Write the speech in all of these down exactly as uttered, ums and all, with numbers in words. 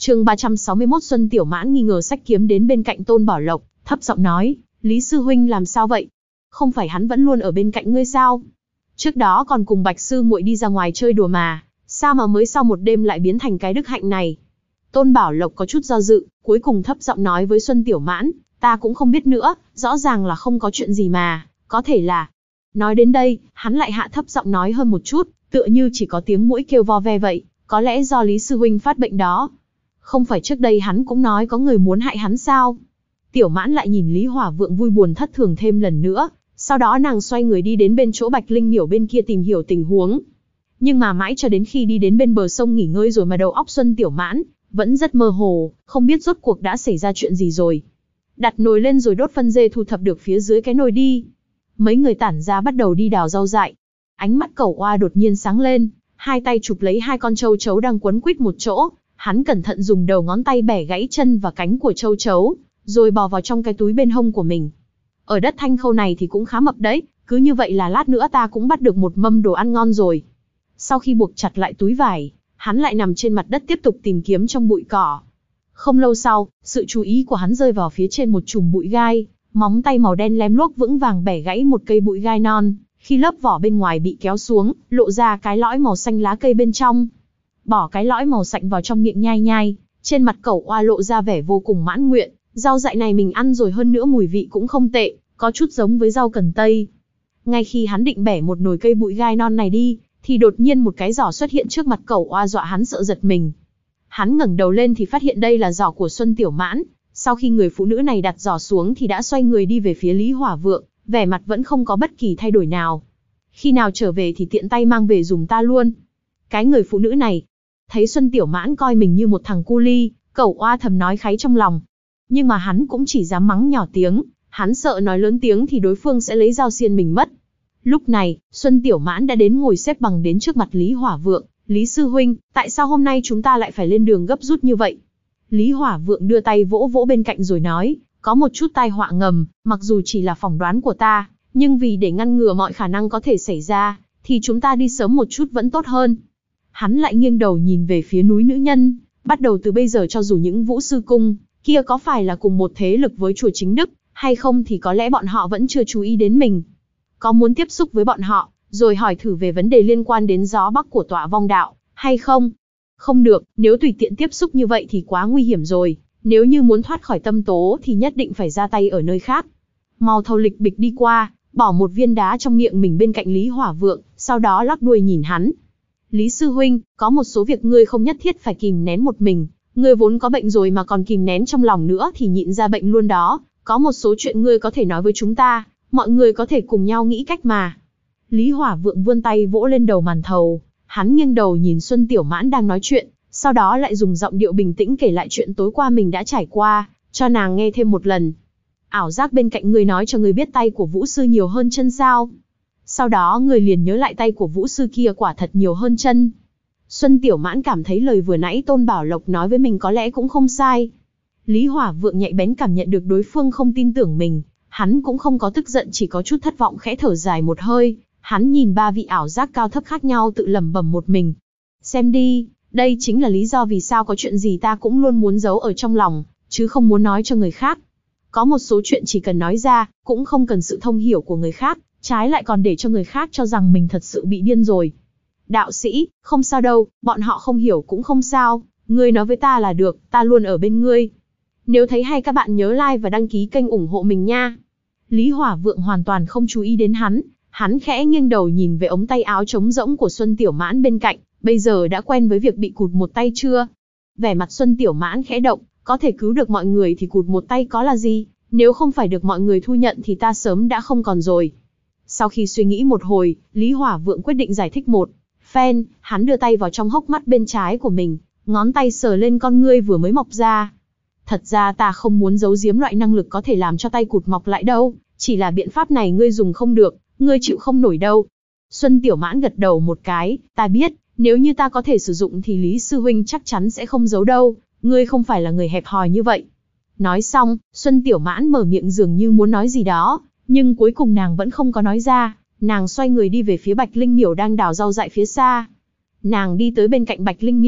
Chương ba trăm sáu mươi mốt Xuân Tiểu Mãn nghi ngờ xách kiếm đến bên cạnh Tôn Bảo Lộc, thấp giọng nói, Lý sư huynh làm sao vậy? Không phải hắn vẫn luôn ở bên cạnh ngươi sao? Trước đó còn cùng Bạch sư muội đi ra ngoài chơi đùa mà, sao mà mới sau một đêm lại biến thành cái đức hạnh này? Tôn Bảo Lộc có chút do dự, cuối cùng thấp giọng nói với Xuân Tiểu Mãn, ta cũng không biết nữa, rõ ràng là không có chuyện gì mà, có thể là... Nói đến đây, hắn lại hạ thấp giọng nói hơn một chút, tựa như chỉ có tiếng muỗi kêu vo ve vậy, có lẽ do Lý sư huynh phát bệnh đó. Không phải trước đây hắn cũng nói có người muốn hại hắn sao? Tiểu Mãn lại nhìn Lý Hỏa Vượng vui buồn thất thường thêm lần nữa, sau đó nàng xoay người đi đến bên chỗ Bạch Linh Miểu bên kia tìm hiểu tình huống. Nhưng mà mãi cho đến khi đi đến bên bờ sông nghỉ ngơi rồi mà đầu óc Xuân Tiểu Mãn vẫn rất mơ hồ, không biết rốt cuộc đã xảy ra chuyện gì rồi. Đặt nồi lên rồi đốt phân dê thu thập được phía dưới cái nồi đi. Mấy người tản ra bắt đầu đi đào rau dại. Ánh mắt Cẩu Oa đột nhiên sáng lên, hai tay chụp lấy hai con trâu chấu đang quấn quýt một chỗ, hắn cẩn thận dùng đầu ngón tay bẻ gãy chân và cánh của trâu chấu, rồi bò vào trong cái túi bên hông của mình. Ở đất Thanh Khâu này thì cũng khá mập đấy, cứ như vậy là lát nữa ta cũng bắt được một mâm đồ ăn ngon rồi. Sau khi buộc chặt lại túi vải, hắn lại nằm trên mặt đất tiếp tục tìm kiếm trong bụi cỏ. Không lâu sau, sự chú ý của hắn rơi vào phía trên một chùm bụi gai, móng tay màu đen lem luốc vững vàng bẻ gãy một cây bụi gai non, khi lớp vỏ bên ngoài bị kéo xuống, lộ ra cái lõi màu xanh lá cây bên trong. Bỏ cái lõi màu sạnh vào trong miệng nhai nhai, trên mặt Cẩu Oa lộ ra vẻ vô cùng mãn nguyện, rau dại này mình ăn rồi, hơn nữa mùi vị cũng không tệ, có chút giống với rau cần tây. Ngay khi hắn định bẻ một nồi cây bụi gai non này đi, thì đột nhiên một cái giỏ xuất hiện trước mặt Cẩu Oa, dọa hắn sợ giật mình. Hắn ngẩng đầu lên thì phát hiện đây là giỏ của Xuân Tiểu Mãn. Sau khi người phụ nữ này đặt giỏ xuống thì đã xoay người đi về phía Lý Hỏa Vượng, vẻ mặt vẫn không có bất kỳ thay đổi nào. Khi nào trở về thì tiện tay mang về dùng ta luôn. Cái người phụ nữ này, thấy Xuân Tiểu Mãn coi mình như một thằng cu li, Cẩu Oa thầm nói kháy trong lòng. Nhưng mà hắn cũng chỉ dám mắng nhỏ tiếng, hắn sợ nói lớn tiếng thì đối phương sẽ lấy dao xiên mình mất. Lúc này, Xuân Tiểu Mãn đã đến ngồi xếp bằng đến trước mặt Lý Hỏa Vượng. Lý sư huynh, tại sao hôm nay chúng ta lại phải lên đường gấp rút như vậy? Lý Hỏa Vượng đưa tay vỗ vỗ bên cạnh rồi nói, có một chút tai họa ngầm, mặc dù chỉ là phỏng đoán của ta, nhưng vì để ngăn ngừa mọi khả năng có thể xảy ra, thì chúng ta đi sớm một chút vẫn tốt hơn. Hắn lại nghiêng đầu nhìn về phía núi nữ nhân, bắt đầu từ bây giờ cho dù những Vũ Sư Cung kia có phải là cùng một thế lực với chùa Chính Đức hay không thì có lẽ bọn họ vẫn chưa chú ý đến mình. Có muốn tiếp xúc với bọn họ, rồi hỏi thử về vấn đề liên quan đến gió bắc của Tọa Vong Đạo, hay không? Không được, nếu tùy tiện tiếp xúc như vậy thì quá nguy hiểm rồi, nếu như muốn thoát khỏi tâm tố thì nhất định phải ra tay ở nơi khác. Mau thâu lịch bịch đi qua, bỏ một viên đá trong miệng mình bên cạnh Lý Hỏa Vượng, sau đó lắc đuôi nhìn hắn. Lý sư huynh, có một số việc ngươi không nhất thiết phải kìm nén một mình, ngươi vốn có bệnh rồi mà còn kìm nén trong lòng nữa thì nhịn ra bệnh luôn đó, có một số chuyện ngươi có thể nói với chúng ta, mọi người có thể cùng nhau nghĩ cách mà. Lý Hỏa Vượng vươn tay vỗ lên đầu màn thầu, hắn nghiêng đầu nhìn Xuân Tiểu Mãn đang nói chuyện, sau đó lại dùng giọng điệu bình tĩnh kể lại chuyện tối qua mình đã trải qua, cho nàng nghe thêm một lần. Ảo giác bên cạnh ngươi nói cho ngươi biết tay của Vũ Sư nhiều hơn chân sao? Sau đó người liền nhớ lại tay của Vũ Sư kia quả thật nhiều hơn chân. Xuân Tiểu Mãn cảm thấy lời vừa nãy Tôn Bảo Lộc nói với mình có lẽ cũng không sai. Lý Hỏa Vượng nhạy bén cảm nhận được đối phương không tin tưởng mình, hắn cũng không có tức giận, chỉ có chút thất vọng, khẽ thở dài một hơi. Hắn nhìn ba vị ảo giác cao thấp khác nhau tự lẩm bẩm một mình. Xem đi, đây chính là lý do vì sao có chuyện gì ta cũng luôn muốn giấu ở trong lòng, chứ không muốn nói cho người khác. Có một số chuyện chỉ cần nói ra, cũng không cần sự thông hiểu của người khác, trái lại còn để cho người khác cho rằng mình thật sự bị điên rồi. Đạo sĩ, không sao đâu, bọn họ không hiểu cũng không sao, ngươi nói với ta là được, ta luôn ở bên ngươi. Nếu thấy hay các bạn nhớ like và đăng ký kênh ủng hộ mình nha. Lý Hỏa Vượng hoàn toàn không chú ý đến hắn, hắn khẽ nghiêng đầu nhìn về ống tay áo trống rỗng của Xuân Tiểu Mãn bên cạnh, bây giờ đã quen với việc bị cụt một tay chưa? Vẻ mặt Xuân Tiểu Mãn khẽ động, có thể cứu được mọi người thì cụt một tay có là gì, nếu không phải được mọi người thu nhận thì ta sớm đã không còn rồi. Sau khi suy nghĩ một hồi, Lý Hỏa Vượng quyết định giải thích một phen, hắn đưa tay vào trong hốc mắt bên trái của mình, ngón tay sờ lên con ngươi vừa mới mọc ra. Thật ra ta không muốn giấu giếm loại năng lực có thể làm cho tay cụt mọc lại đâu, chỉ là biện pháp này ngươi dùng không được, ngươi chịu không nổi đâu. Xuân Tiểu Mãn gật đầu một cái, ta biết, nếu như ta có thể sử dụng thì Lý sư huynh chắc chắn sẽ không giấu đâu, ngươi không phải là người hẹp hòi như vậy. Nói xong, Xuân Tiểu Mãn mở miệng dường như muốn nói gì đó, nhưng cuối cùng nàng vẫn không có nói ra, nàng xoay người đi về phía Bạch Linh Miểu đang đào rau dại phía xa. Nàng đi tới bên cạnh Bạch Linh Miểu,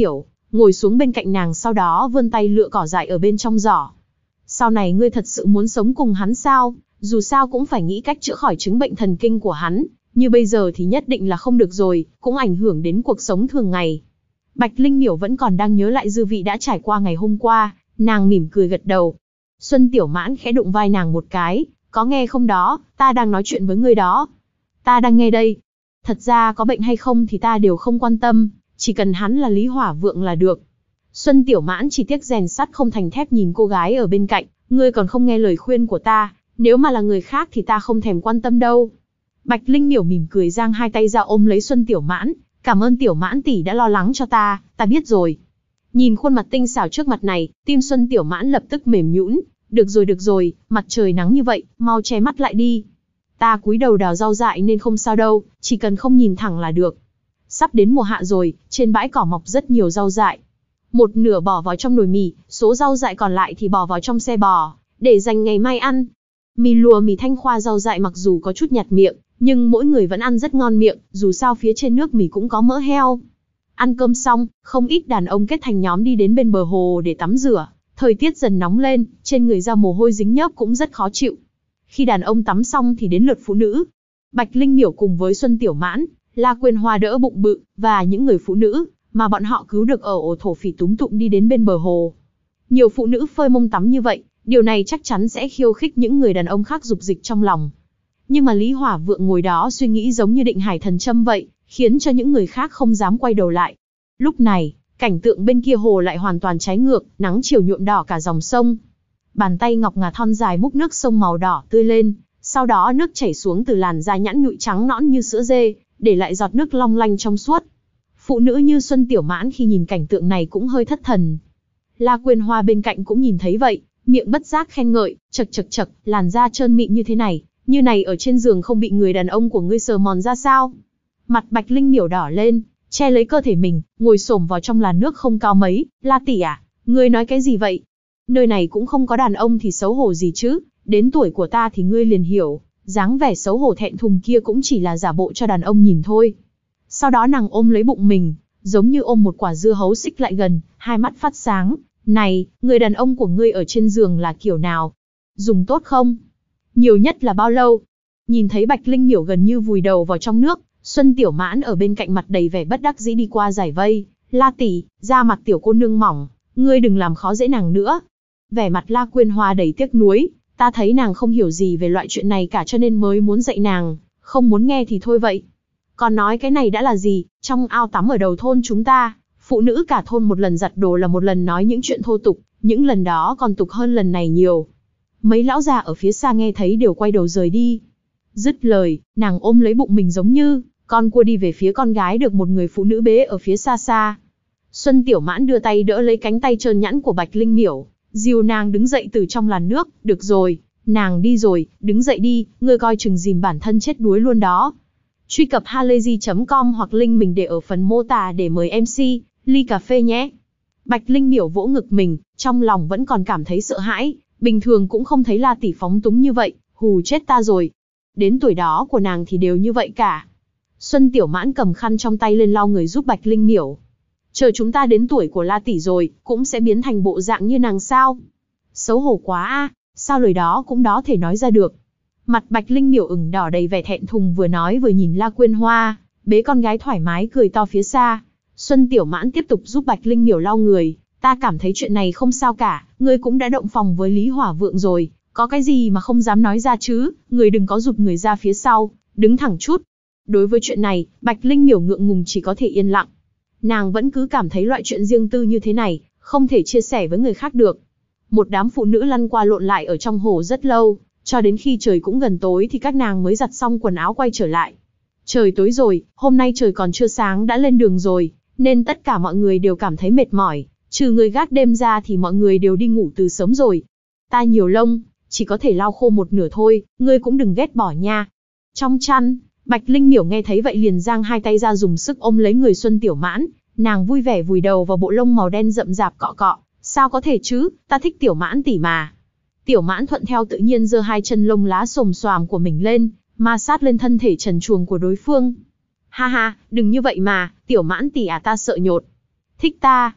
ngồi xuống bên cạnh nàng, sau đó vươn tay lựa cỏ dại ở bên trong giỏ. Sau này ngươi thật sự muốn sống cùng hắn sao? Dù sao cũng phải nghĩ cách chữa khỏi chứng bệnh thần kinh của hắn, như bây giờ thì nhất định là không được rồi, cũng ảnh hưởng đến cuộc sống thường ngày. Bạch Linh Miểu vẫn còn đang nhớ lại dư vị đã trải qua ngày hôm qua, nàng mỉm cười gật đầu. Xuân Tiểu Mãn khẽ đụng vai nàng một cái, có nghe không đó, ta đang nói chuyện với ngươi đó. Ta đang nghe đây. Thật ra có bệnh hay không thì ta đều không quan tâm, chỉ cần hắn là Lý Hỏa Vượng là được. Xuân Tiểu Mãn chỉ tiếc rèn sắt không thành thép nhìn cô gái ở bên cạnh, ngươi còn không nghe lời khuyên của ta, nếu mà là người khác thì ta không thèm quan tâm đâu. Bạch Linh Miểu mỉm cười giang hai tay ra ôm lấy Xuân Tiểu Mãn, cảm ơn Tiểu Mãn tỷ đã lo lắng cho ta, ta biết rồi. Nhìn khuôn mặt tinh xảo trước mặt này, tim Xuân Tiểu Mãn lập tức mềm nhũn. Được rồi được rồi, mặt trời nắng như vậy, mau che mắt lại đi. Ta cúi đầu đào rau dại nên không sao đâu, chỉ cần không nhìn thẳng là được. Sắp đến mùa hạ rồi, trên bãi cỏ mọc rất nhiều rau dại. Một nửa bỏ vào trong nồi mì, số rau dại còn lại thì bỏ vào trong xe bò, để dành ngày mai ăn. Mì lùa mì thanh khoa rau dại mặc dù có chút nhạt miệng, nhưng mỗi người vẫn ăn rất ngon miệng, dù sao phía trên nước mì cũng có mỡ heo. Ăn cơm xong, không ít đàn ông kết thành nhóm đi đến bên bờ hồ để tắm rửa. Thời tiết dần nóng lên, trên người ra mồ hôi dính nhớp cũng rất khó chịu. Khi đàn ông tắm xong thì đến lượt phụ nữ. Bạch Linh Miểu cùng với Xuân Tiểu Mãn, La Quyên Hoa đỡ bụng bự, và những người phụ nữ mà bọn họ cứu được ở ổ thổ phỉ túm tụm đi đến bên bờ hồ. Nhiều phụ nữ phơi mông tắm như vậy, điều này chắc chắn sẽ khiêu khích những người đàn ông khác dục dịch trong lòng. Nhưng mà Lý Hỏa Vượng ngồi đó suy nghĩ giống như định hải thần châm vậy, khiến cho những người khác không dám quay đầu lại. Lúc này, cảnh tượng bên kia hồ lại hoàn toàn trái ngược, nắng chiều nhuộm đỏ cả dòng sông. Bàn tay ngọc ngà thon dài múc nước sông màu đỏ tươi lên, sau đó nước chảy xuống từ làn da nhẵn nhụi trắng nõn như sữa dê, để lại giọt nước long lanh trong suốt. Phụ nữ như Xuân Tiểu Mãn khi nhìn cảnh tượng này cũng hơi thất thần. La Quyên Hoa bên cạnh cũng nhìn thấy vậy, miệng bất giác khen ngợi, chật chật chật, làn da trơn mịn như thế này, như này ở trên giường không bị người đàn ông của ngươi sờ mòn ra sao? Mặt Bạch Linh Miểu đỏ lên, che lấy cơ thể mình, ngồi xổm vào trong làn nước không cao mấy. La tỷ à, ngươi nói cái gì vậy? Nơi này cũng không có đàn ông thì xấu hổ gì chứ, đến tuổi của ta thì ngươi liền hiểu, dáng vẻ xấu hổ thẹn thùng kia cũng chỉ là giả bộ cho đàn ông nhìn thôi. Sau đó nàng ôm lấy bụng mình, giống như ôm một quả dưa hấu xích lại gần, hai mắt phát sáng. Này, người đàn ông của ngươi ở trên giường là kiểu nào? Dùng tốt không? Nhiều nhất là bao lâu? Nhìn thấy Bạch Linh Miểu gần như vùi đầu vào trong nước, Xuân Tiểu Mãn ở bên cạnh mặt đầy vẻ bất đắc dĩ đi qua giải vây. La tỷ, da mặt tiểu cô nương mỏng, ngươi đừng làm khó dễ nàng nữa. Vẻ mặt La Quyên Hoa đầy tiếc nuối, ta thấy nàng không hiểu gì về loại chuyện này cả cho nên mới muốn dạy nàng, không muốn nghe thì thôi vậy. Còn nói cái này đã là gì, trong ao tắm ở đầu thôn chúng ta, phụ nữ cả thôn một lần giặt đồ là một lần nói những chuyện thô tục, những lần đó còn tục hơn lần này nhiều. Mấy lão già ở phía xa nghe thấy đều quay đầu rời đi. Dứt lời, nàng ôm lấy bụng mình giống như con cua đi về phía con gái được một người phụ nữ bế ở phía xa xa. Xuân Tiểu Mãn đưa tay đỡ lấy cánh tay trơn nhẵn của Bạch Linh Miểu, dìu nàng đứng dậy từ trong làn nước. Được rồi, nàng đi rồi, đứng dậy đi, ngươi coi chừng dìm bản thân chết đuối luôn đó. Truy cập halayzi chấm com hoặc link mình để ở phần mô tả để mời em xê, ly cà phê nhé. Bạch Linh Miểu vỗ ngực mình, trong lòng vẫn còn cảm thấy sợ hãi, bình thường cũng không thấy La tỷ phóng túng như vậy, hù chết ta rồi. Đến tuổi đó của nàng thì đều như vậy cả. Xuân Tiểu Mãn cầm khăn trong tay lên lau người giúp Bạch Linh Miểu. Chờ chúng ta đến tuổi của La tỷ rồi, cũng sẽ biến thành bộ dạng như nàng sao? Xấu hổ quá a, sao lời đó cũng đó thể nói ra được. Mặt Bạch Linh Miểu ửng đỏ đầy vẻ thẹn thùng, vừa nói vừa nhìn La Quyên Hoa, bế con gái thoải mái cười to phía xa. Xuân Tiểu Mãn tiếp tục giúp Bạch Linh Miểu lau người, ta cảm thấy chuyện này không sao cả, ngươi cũng đã động phòng với Lý Hỏa Vượng rồi, có cái gì mà không dám nói ra chứ, người đừng có rụt người ra phía sau, đứng thẳng chút. Đối với chuyện này, Bạch Linh Miểu ngượng ngùng chỉ có thể yên lặng. Nàng vẫn cứ cảm thấy loại chuyện riêng tư như thế này, không thể chia sẻ với người khác được. Một đám phụ nữ lăn qua lộn lại ở trong hồ rất lâu, cho đến khi trời cũng gần tối thì các nàng mới giặt xong quần áo quay trở lại. Trời tối rồi, hôm nay trời còn chưa sáng đã lên đường rồi, nên tất cả mọi người đều cảm thấy mệt mỏi, trừ người gác đêm ra thì mọi người đều đi ngủ từ sớm rồi. Ta nhiều lông, chỉ có thể lau khô một nửa thôi, ngươi cũng đừng ghét bỏ nha. Trong chăn, Bạch Linh Miểu nghe thấy vậy liền giang hai tay ra dùng sức ôm lấy người Xuân Tiểu Mãn, nàng vui vẻ vùi đầu vào bộ lông màu đen rậm rạp cọ cọ, sao có thể chứ, ta thích Tiểu Mãn tỷ mà. Tiểu Mãn thuận theo tự nhiên giơ hai chân lông lá xồm xoàm của mình lên, ma sát lên thân thể trần truồng của đối phương. Ha ha, đừng như vậy mà, Tiểu Mãn tỷ à, ta sợ nhột. Thích ta.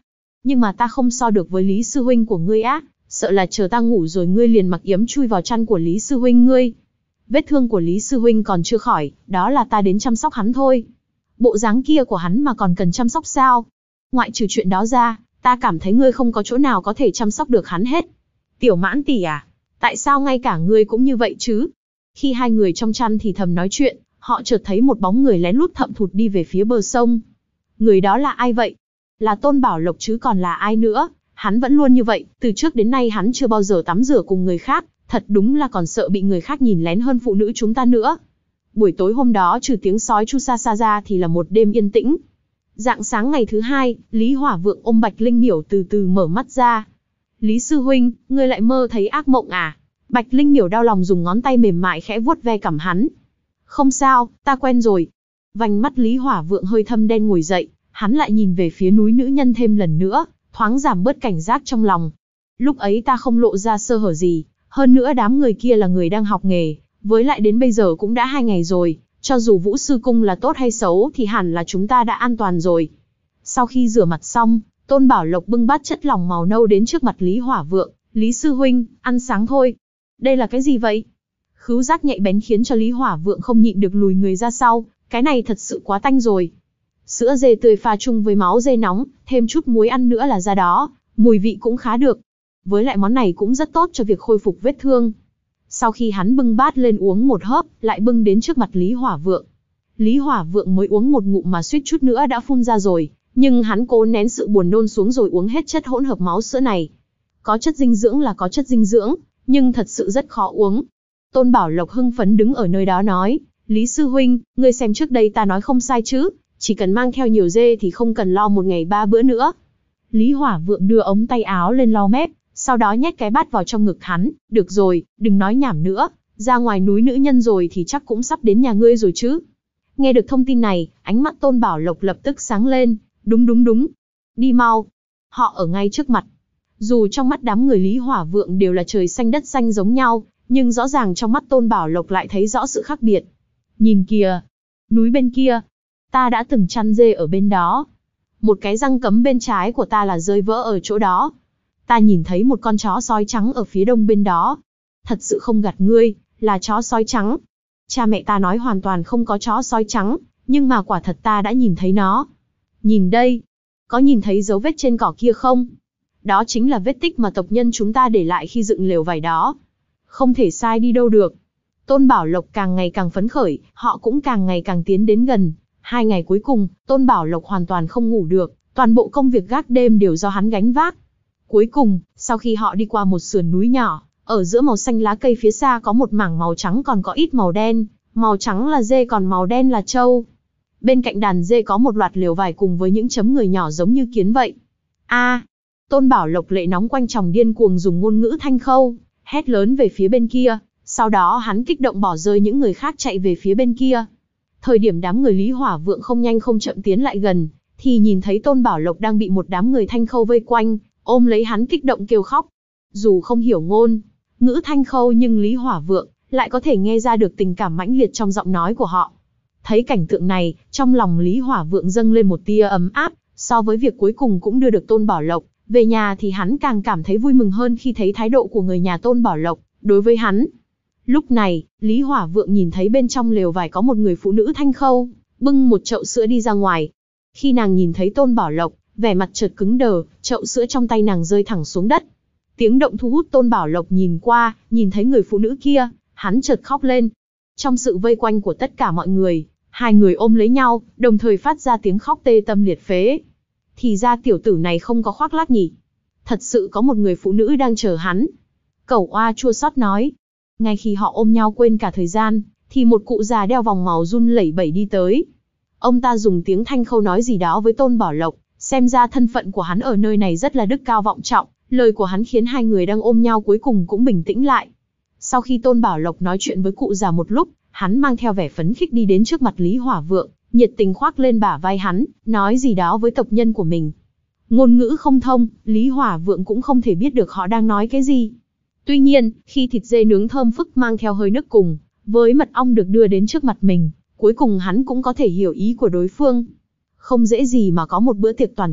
Nhưng mà ta không so được với Lý sư huynh của ngươi á, sợ là chờ ta ngủ rồi ngươi liền mặc yếm chui vào chăn của Lý sư huynh ngươi. Vết thương của Lý sư huynh còn chưa khỏi, đó là ta đến chăm sóc hắn thôi. Bộ dáng kia của hắn mà còn cần chăm sóc sao? Ngoại trừ chuyện đó ra, ta cảm thấy ngươi không có chỗ nào có thể chăm sóc được hắn hết. Tiểu Mãn tỷ à, tại sao ngay cả ngươi cũng như vậy chứ? Khi hai người trong chăn thì thầm nói chuyện, họ chợt thấy một bóng người lén lút thậm thụt đi về phía bờ sông. Người đó là ai vậy? Là Tôn Bảo Lộc chứ còn là ai nữa? Hắn vẫn luôn như vậy, từ trước đến nay hắn chưa bao giờ tắm rửa cùng người khác, thật đúng là còn sợ bị người khác nhìn lén hơn phụ nữ chúng ta nữa. Buổi tối hôm đó trừ tiếng sói chu sa sa ra thì là một đêm yên tĩnh. Rạng sáng ngày thứ hai, Lý Hỏa Vượng ôm Bạch Linh Miểu từ từ mở mắt ra. Lý sư huynh, ngươi lại mơ thấy ác mộng à? Bạch Linh Miểu đau lòng dùng ngón tay mềm mại khẽ vuốt ve cằm hắn. Không sao, ta quen rồi. Vành mắt Lý Hỏa Vượng hơi thâm đen ngồi dậy, hắn lại nhìn về phía núi nữ nhân thêm lần nữa, thoáng giảm bớt cảnh giác trong lòng. Lúc ấy ta không lộ ra sơ hở gì, hơn nữa đám người kia là người đang học nghề, với lại đến bây giờ cũng đã hai ngày rồi, cho dù Vũ Sư Cung là tốt hay xấu thì hẳn là chúng ta đã an toàn rồi. Sau khi rửa mặt xong, Tôn Bảo Lộc bưng bát chất lỏng màu nâu đến trước mặt Lý Hỏa Vượng. Lý sư huynh, ăn sáng thôi. Đây là cái gì vậy? Khứu giác nhạy bén khiến cho Lý Hỏa Vượng không nhịn được lùi người ra sau, cái này thật sự quá tanh rồi. Sữa dê tươi pha chung với máu dê nóng, thêm chút muối ăn nữa là ra đó, mùi vị cũng khá được. Với lại món này cũng rất tốt cho việc khôi phục vết thương. Sau khi hắn bưng bát lên uống một hớp, lại bưng đến trước mặt Lý Hỏa Vượng. Lý Hỏa Vượng mới uống một ngụm mà suýt chút nữa đã phun ra rồi, nhưng hắn cố nén sự buồn nôn xuống rồi uống hết chất hỗn hợp máu sữa này. Có chất dinh dưỡng là có chất dinh dưỡng, nhưng thật sự rất khó uống. Tôn Bảo Lộc hưng phấn đứng ở nơi đó nói, Lý sư huynh, ngươi xem trước đây ta nói không sai chứ, chỉ cần mang theo nhiều dê thì không cần lo một ngày ba bữa nữa. Lý Hỏa Vượng đưa ống tay áo lên lau mép, sau đó nhét cái bát vào trong ngực hắn, được rồi, đừng nói nhảm nữa, ra ngoài núi nữ nhân rồi thì chắc cũng sắp đến nhà ngươi rồi chứ. Nghe được thông tin này, ánh mắt Tôn Bảo Lộc lập tức sáng lên, đúng đúng đúng, đi mau, họ ở ngay trước mặt. Dù trong mắt đám người Lý Hỏa Vượng đều là trời xanh đất xanh giống nhau, nhưng rõ ràng trong mắt Tôn Bảo Lộc lại thấy rõ sự khác biệt. Nhìn kìa, núi bên kia, ta đã từng chăn dê ở bên đó. Một cái răng cấm bên trái của ta là rơi vỡ ở chỗ đó. Ta nhìn thấy một con chó sói trắng ở phía đông bên đó. Thật sự không gạt ngươi, là chó sói trắng. Cha mẹ ta nói hoàn toàn không có chó sói trắng, nhưng mà quả thật ta đã nhìn thấy nó. Nhìn đây, có nhìn thấy dấu vết trên cỏ kia không? Đó chính là vết tích mà tộc nhân chúng ta để lại khi dựng lều vải đó. Không thể sai đi đâu được. Tôn Bảo Lộc càng ngày càng phấn khởi, họ cũng càng ngày càng tiến đến gần. Hai ngày cuối cùng, Tôn Bảo Lộc hoàn toàn không ngủ được, toàn bộ công việc gác đêm đều do hắn gánh vác. Cuối cùng, sau khi họ đi qua một sườn núi nhỏ, ở giữa màu xanh lá cây phía xa có một mảng màu trắng còn có ít màu đen, màu trắng là dê còn màu đen là trâu. Bên cạnh đàn dê có một loạt lều vải cùng với những chấm người nhỏ giống như kiến vậy. A! Tôn Bảo Lộc lệ nóng quanh tròng điên cuồng dùng ngôn ngữ Thanh Khâu, hét lớn về phía bên kia, sau đó hắn kích động bỏ rơi những người khác chạy về phía bên kia. Thời điểm đám người Lý Hỏa Vượng không nhanh không chậm tiến lại gần, thì nhìn thấy Tôn Bảo Lộc đang bị một đám người Thanh Khâu vây quanh, ôm lấy hắn kích động kêu khóc. Dù không hiểu ngôn ngữ Thanh Khâu nhưng Lý Hỏa Vượng lại có thể nghe ra được tình cảm mãnh liệt trong giọng nói của họ. Thấy cảnh tượng này, trong lòng Lý Hỏa Vượng dâng lên một tia ấm áp, so với việc cuối cùng cũng đưa được Tôn Bảo Lộc về nhà thì hắn càng cảm thấy vui mừng hơn khi thấy thái độ của người nhà Tôn Bảo Lộc đối với hắn. Lúc này, Lý Hỏa Vượng nhìn thấy bên trong lều vải có một người phụ nữ Thanh Khâu, bưng một chậu sữa đi ra ngoài. Khi nàng nhìn thấy Tôn Bảo Lộc, vẻ mặt chợt cứng đờ, chậu sữa trong tay nàng rơi thẳng xuống đất. Tiếng động thu hút Tôn Bảo Lộc nhìn qua, nhìn thấy người phụ nữ kia, hắn chợt khóc lên. Trong sự vây quanh của tất cả mọi người, hai người ôm lấy nhau, đồng thời phát ra tiếng khóc tê tâm liệt phế. Thì ra tiểu tử này không có khoác lác nhỉ. Thật sự có một người phụ nữ đang chờ hắn. Cẩu Oa chua xót nói. Ngay khi họ ôm nhau quên cả thời gian, thì một cụ già đeo vòng màu run lẩy bẩy đi tới. Ông ta dùng tiếng Thanh Khâu nói gì đó với Tôn Bảo Lộc, xem ra thân phận của hắn ở nơi này rất là đức cao vọng trọng, lời của hắn khiến hai người đang ôm nhau cuối cùng cũng bình tĩnh lại. Sau khi Tôn Bảo Lộc nói chuyện với cụ già một lúc, hắn mang theo vẻ phấn khích đi đến trước mặt Lý Hỏa Vượng, nhiệt tình khoác lên bả vai hắn, nói gì đó với tộc nhân của mình. Ngôn ngữ không thông, Lý Hỏa Vượng cũng không thể biết được họ đang nói cái gì. Tuy nhiên, khi thịt dê nướng thơm phức mang theo hơi nước cùng với mật ong được đưa đến trước mặt mình, cuối cùng hắn cũng có thể hiểu ý của đối phương. Không dễ gì mà có một bữa tiệc toàn thịt,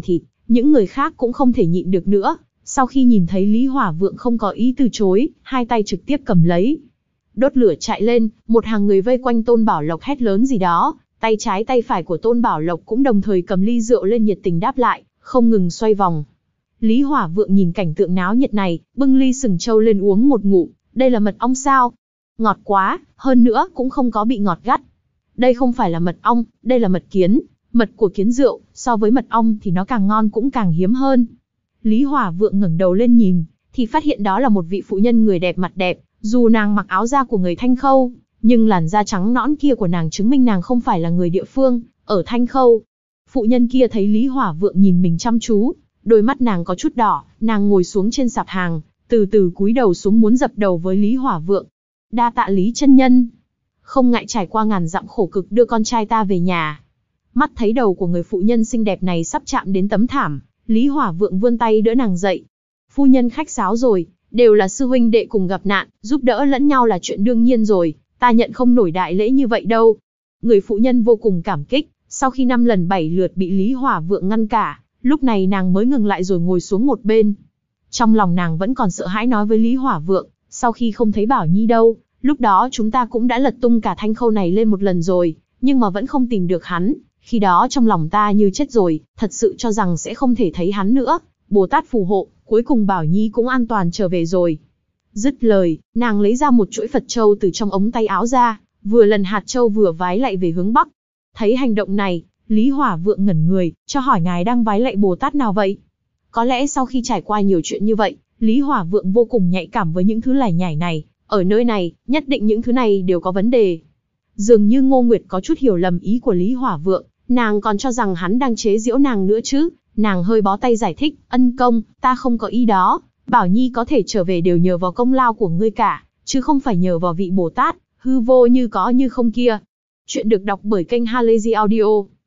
Những người khác cũng không thể nhịn được nữa, sau khi nhìn thấy Lý Hỏa Vượng không có ý từ chối, hai tay trực tiếp cầm lấy. Đốt lửa chạy lên, một hàng người vây quanh Tôn Bảo Lộc hét lớn gì đó, tay trái tay phải của Tôn Bảo Lộc cũng đồng thời cầm ly rượu lên nhiệt tình đáp lại, không ngừng xoay vòng. Lý Hỏa Vượng nhìn cảnh tượng náo nhiệt này, bưng ly sừng trâu lên uống một ngụm, đây là mật ong sao? Ngọt quá, hơn nữa cũng không có bị ngọt gắt. Đây không phải là mật ong, đây là mật kiến, mật của kiến rượu, so với mật ong thì nó càng ngon cũng càng hiếm hơn. Lý Hỏa Vượng ngẩng đầu lên nhìn, thì phát hiện đó là một vị phụ nhân người đẹp mặt đẹp, dù nàng mặc áo da của người Thanh Khâu, nhưng làn da trắng nõn kia của nàng chứng minh nàng không phải là người địa phương, ở Thanh Khâu. Phụ nhân kia thấy Lý Hỏa Vượng nhìn mình chăm chú, đôi mắt nàng có chút đỏ, nàng ngồi xuống trên sạp hàng, từ từ cúi đầu xuống muốn dập đầu với Lý Hỏa Vượng. Đa tạ Lý chân nhân, không ngại trải qua ngàn dặm khổ cực đưa con trai ta về nhà. Mắt thấy đầu của người phụ nhân xinh đẹp này sắp chạm đến tấm thảm, Lý Hỏa Vượng vươn tay đỡ nàng dậy. Phu nhân khách sáo rồi, đều là sư huynh đệ cùng gặp nạn, giúp đỡ lẫn nhau là chuyện đương nhiên rồi, ta nhận không nổi đại lễ như vậy đâu. Người phụ nhân vô cùng cảm kích, sau khi năm lần bảy lượt bị Lý Hỏa Vượng ngăn cả, lúc này nàng mới ngừng lại rồi ngồi xuống một bên. Trong lòng nàng vẫn còn sợ hãi nói với Lý Hỏa Vượng, sau khi không thấy Bảo Nhi đâu, lúc đó chúng ta cũng đã lật tung cả Thanh Khâu này lên một lần rồi, nhưng mà vẫn không tìm được hắn. Khi đó trong lòng ta như chết rồi, thật sự cho rằng sẽ không thể thấy hắn nữa. Bồ Tát phù hộ, cuối cùng Bảo Nhi cũng an toàn trở về rồi. Dứt lời, nàng lấy ra một chuỗi Phật châu từ trong ống tay áo ra, vừa lần hạt châu vừa vái lạy về hướng Bắc. Thấy hành động này, Lý Hỏa Vượng ngẩn người, cho hỏi ngài đang vái lạy Bồ Tát nào vậy? Có lẽ sau khi trải qua nhiều chuyện như vậy, Lý Hỏa Vượng vô cùng nhạy cảm với những thứ lải nhải này. Ở nơi này, nhất định những thứ này đều có vấn đề. Dường như Ngô Nguyệt có chút hiểu lầm ý của Lý Hỏa Vượng, nàng còn cho rằng hắn đang chế giễu nàng nữa chứ. Nàng hơi bó tay giải thích, ân công, ta không có ý đó. Bảo Nhi có thể trở về đều nhờ vào công lao của ngươi cả, chứ không phải nhờ vào vị Bồ Tát, hư vô như có như không kia. Chuyện được đọc bởi kênh Halazy Audio.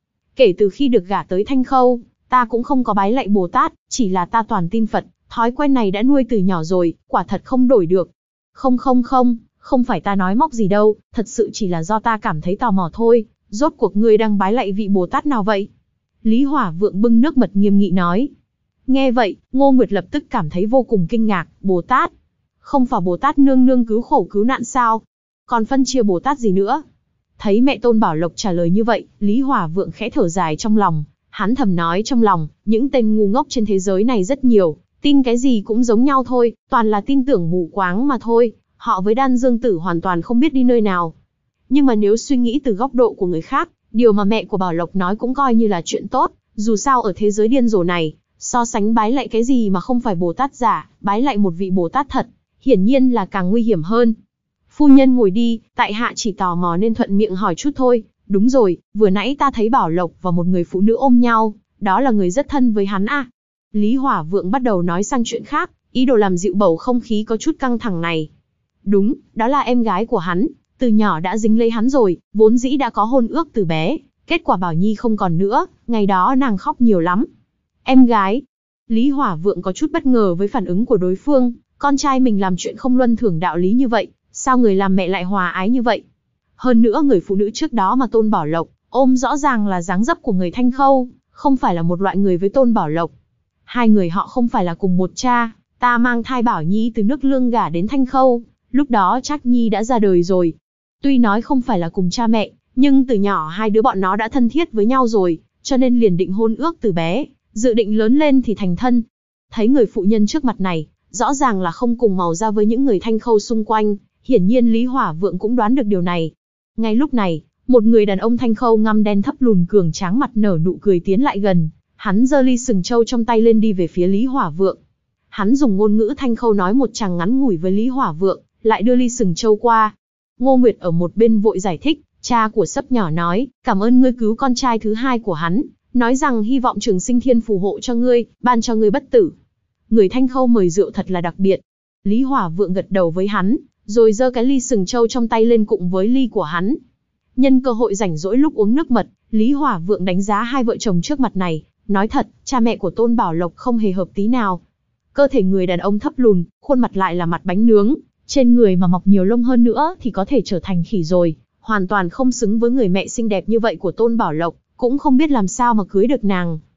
Kể từ khi được gả tới Thanh Khâu, ta cũng không có bái lạy Bồ Tát, chỉ là ta toàn tin Phật, thói quen này đã nuôi từ nhỏ rồi, quả thật không đổi được. Không không không, không phải ta nói móc gì đâu, thật sự chỉ là do ta cảm thấy tò mò thôi, rốt cuộc ngươi đang bái lạy vị Bồ Tát nào vậy? Lý Hỏa Vượng bưng nước mật nghiêm nghị nói. Nghe vậy, Ngô Nguyệt lập tức cảm thấy vô cùng kinh ngạc, Bồ Tát? Không phải Bồ Tát nương nương cứu khổ cứu nạn sao? Còn phân chia Bồ Tát gì nữa? Thấy mẹ Tôn Bảo Lộc trả lời như vậy, Lý Hỏa Vượng khẽ thở dài trong lòng, hắn thầm nói trong lòng, những tên ngu ngốc trên thế giới này rất nhiều, tin cái gì cũng giống nhau thôi, toàn là tin tưởng mù quáng mà thôi, họ với Đan Dương Tử hoàn toàn không biết đi nơi nào. Nhưng mà nếu suy nghĩ từ góc độ của người khác, điều mà mẹ của Bảo Lộc nói cũng coi như là chuyện tốt, dù sao ở thế giới điên rồ này, so sánh bái lạy cái gì mà không phải Bồ Tát giả, bái lạy một vị Bồ Tát thật, hiển nhiên là càng nguy hiểm hơn. Phu nhân ngồi đi, tại hạ chỉ tò mò nên thuận miệng hỏi chút thôi. Đúng rồi, vừa nãy ta thấy Bảo Lộc và một người phụ nữ ôm nhau, đó là người rất thân với hắn à? Lý Hỏa Vượng bắt đầu nói sang chuyện khác, ý đồ làm dịu bầu không khí có chút căng thẳng này. Đúng, đó là em gái của hắn, từ nhỏ đã dính lấy hắn rồi, vốn dĩ đã có hôn ước từ bé, kết quả Bảo Nhi không còn nữa, ngày đó nàng khóc nhiều lắm. Em gái? Lý Hỏa Vượng có chút bất ngờ với phản ứng của đối phương, con trai mình làm chuyện không luân thường đạo lý như vậy, sao người làm mẹ lại hòa ái như vậy? Hơn nữa người phụ nữ trước đó mà Tôn Bảo Lộc ôm rõ ràng là dáng dấp của người Thanh Khâu, không phải là một loại người với Tôn Bảo Lộc. Hai người họ không phải là cùng một cha, ta mang thai Bảo Nhi từ nước Lương gả đến Thanh Khâu, lúc đó Trác Nhi đã ra đời rồi. Tuy nói không phải là cùng cha mẹ, nhưng từ nhỏ hai đứa bọn nó đã thân thiết với nhau rồi, cho nên liền định hôn ước từ bé, dự định lớn lên thì thành thân. Thấy người phụ nhân trước mặt này, rõ ràng là không cùng màu da với những người Thanh Khâu xung quanh, hiển nhiên Lý Hỏa Vượng cũng đoán được điều này. Ngay lúc này, một người đàn ông Thanh Khâu ngăm đen thấp lùn cường tráng mặt nở nụ cười tiến lại gần, hắn giơ ly sừng trâu trong tay lên đi về phía Lý Hỏa Vượng. Hắn dùng ngôn ngữ Thanh Khâu nói một tràng ngắn ngủi với Lý Hỏa Vượng, lại đưa ly sừng trâu qua. Ngô Nguyệt ở một bên vội giải thích, cha của Sấp nhỏ nói, cảm ơn ngươi cứu con trai thứ hai của hắn, nói rằng hy vọng Trường Sinh Thiên phù hộ cho ngươi, ban cho ngươi bất tử. Người Thanh Khâu mời rượu thật là đặc biệt. Lý Hỏa Vượng gật đầu với hắn, rồi giơ cái ly sừng trâu trong tay lên cùng với ly của hắn. Nhân cơ hội rảnh rỗi lúc uống nước mật, Lý Hỏa Vượng đánh giá hai vợ chồng trước mặt này, nói thật, cha mẹ của Tôn Bảo Lộc không hề hợp tí nào. Cơ thể người đàn ông thấp lùn, khuôn mặt lại là mặt bánh nướng, trên người mà mọc nhiều lông hơn nữa thì có thể trở thành khỉ rồi, hoàn toàn không xứng với người mẹ xinh đẹp như vậy của Tôn Bảo Lộc, cũng không biết làm sao mà cưới được nàng.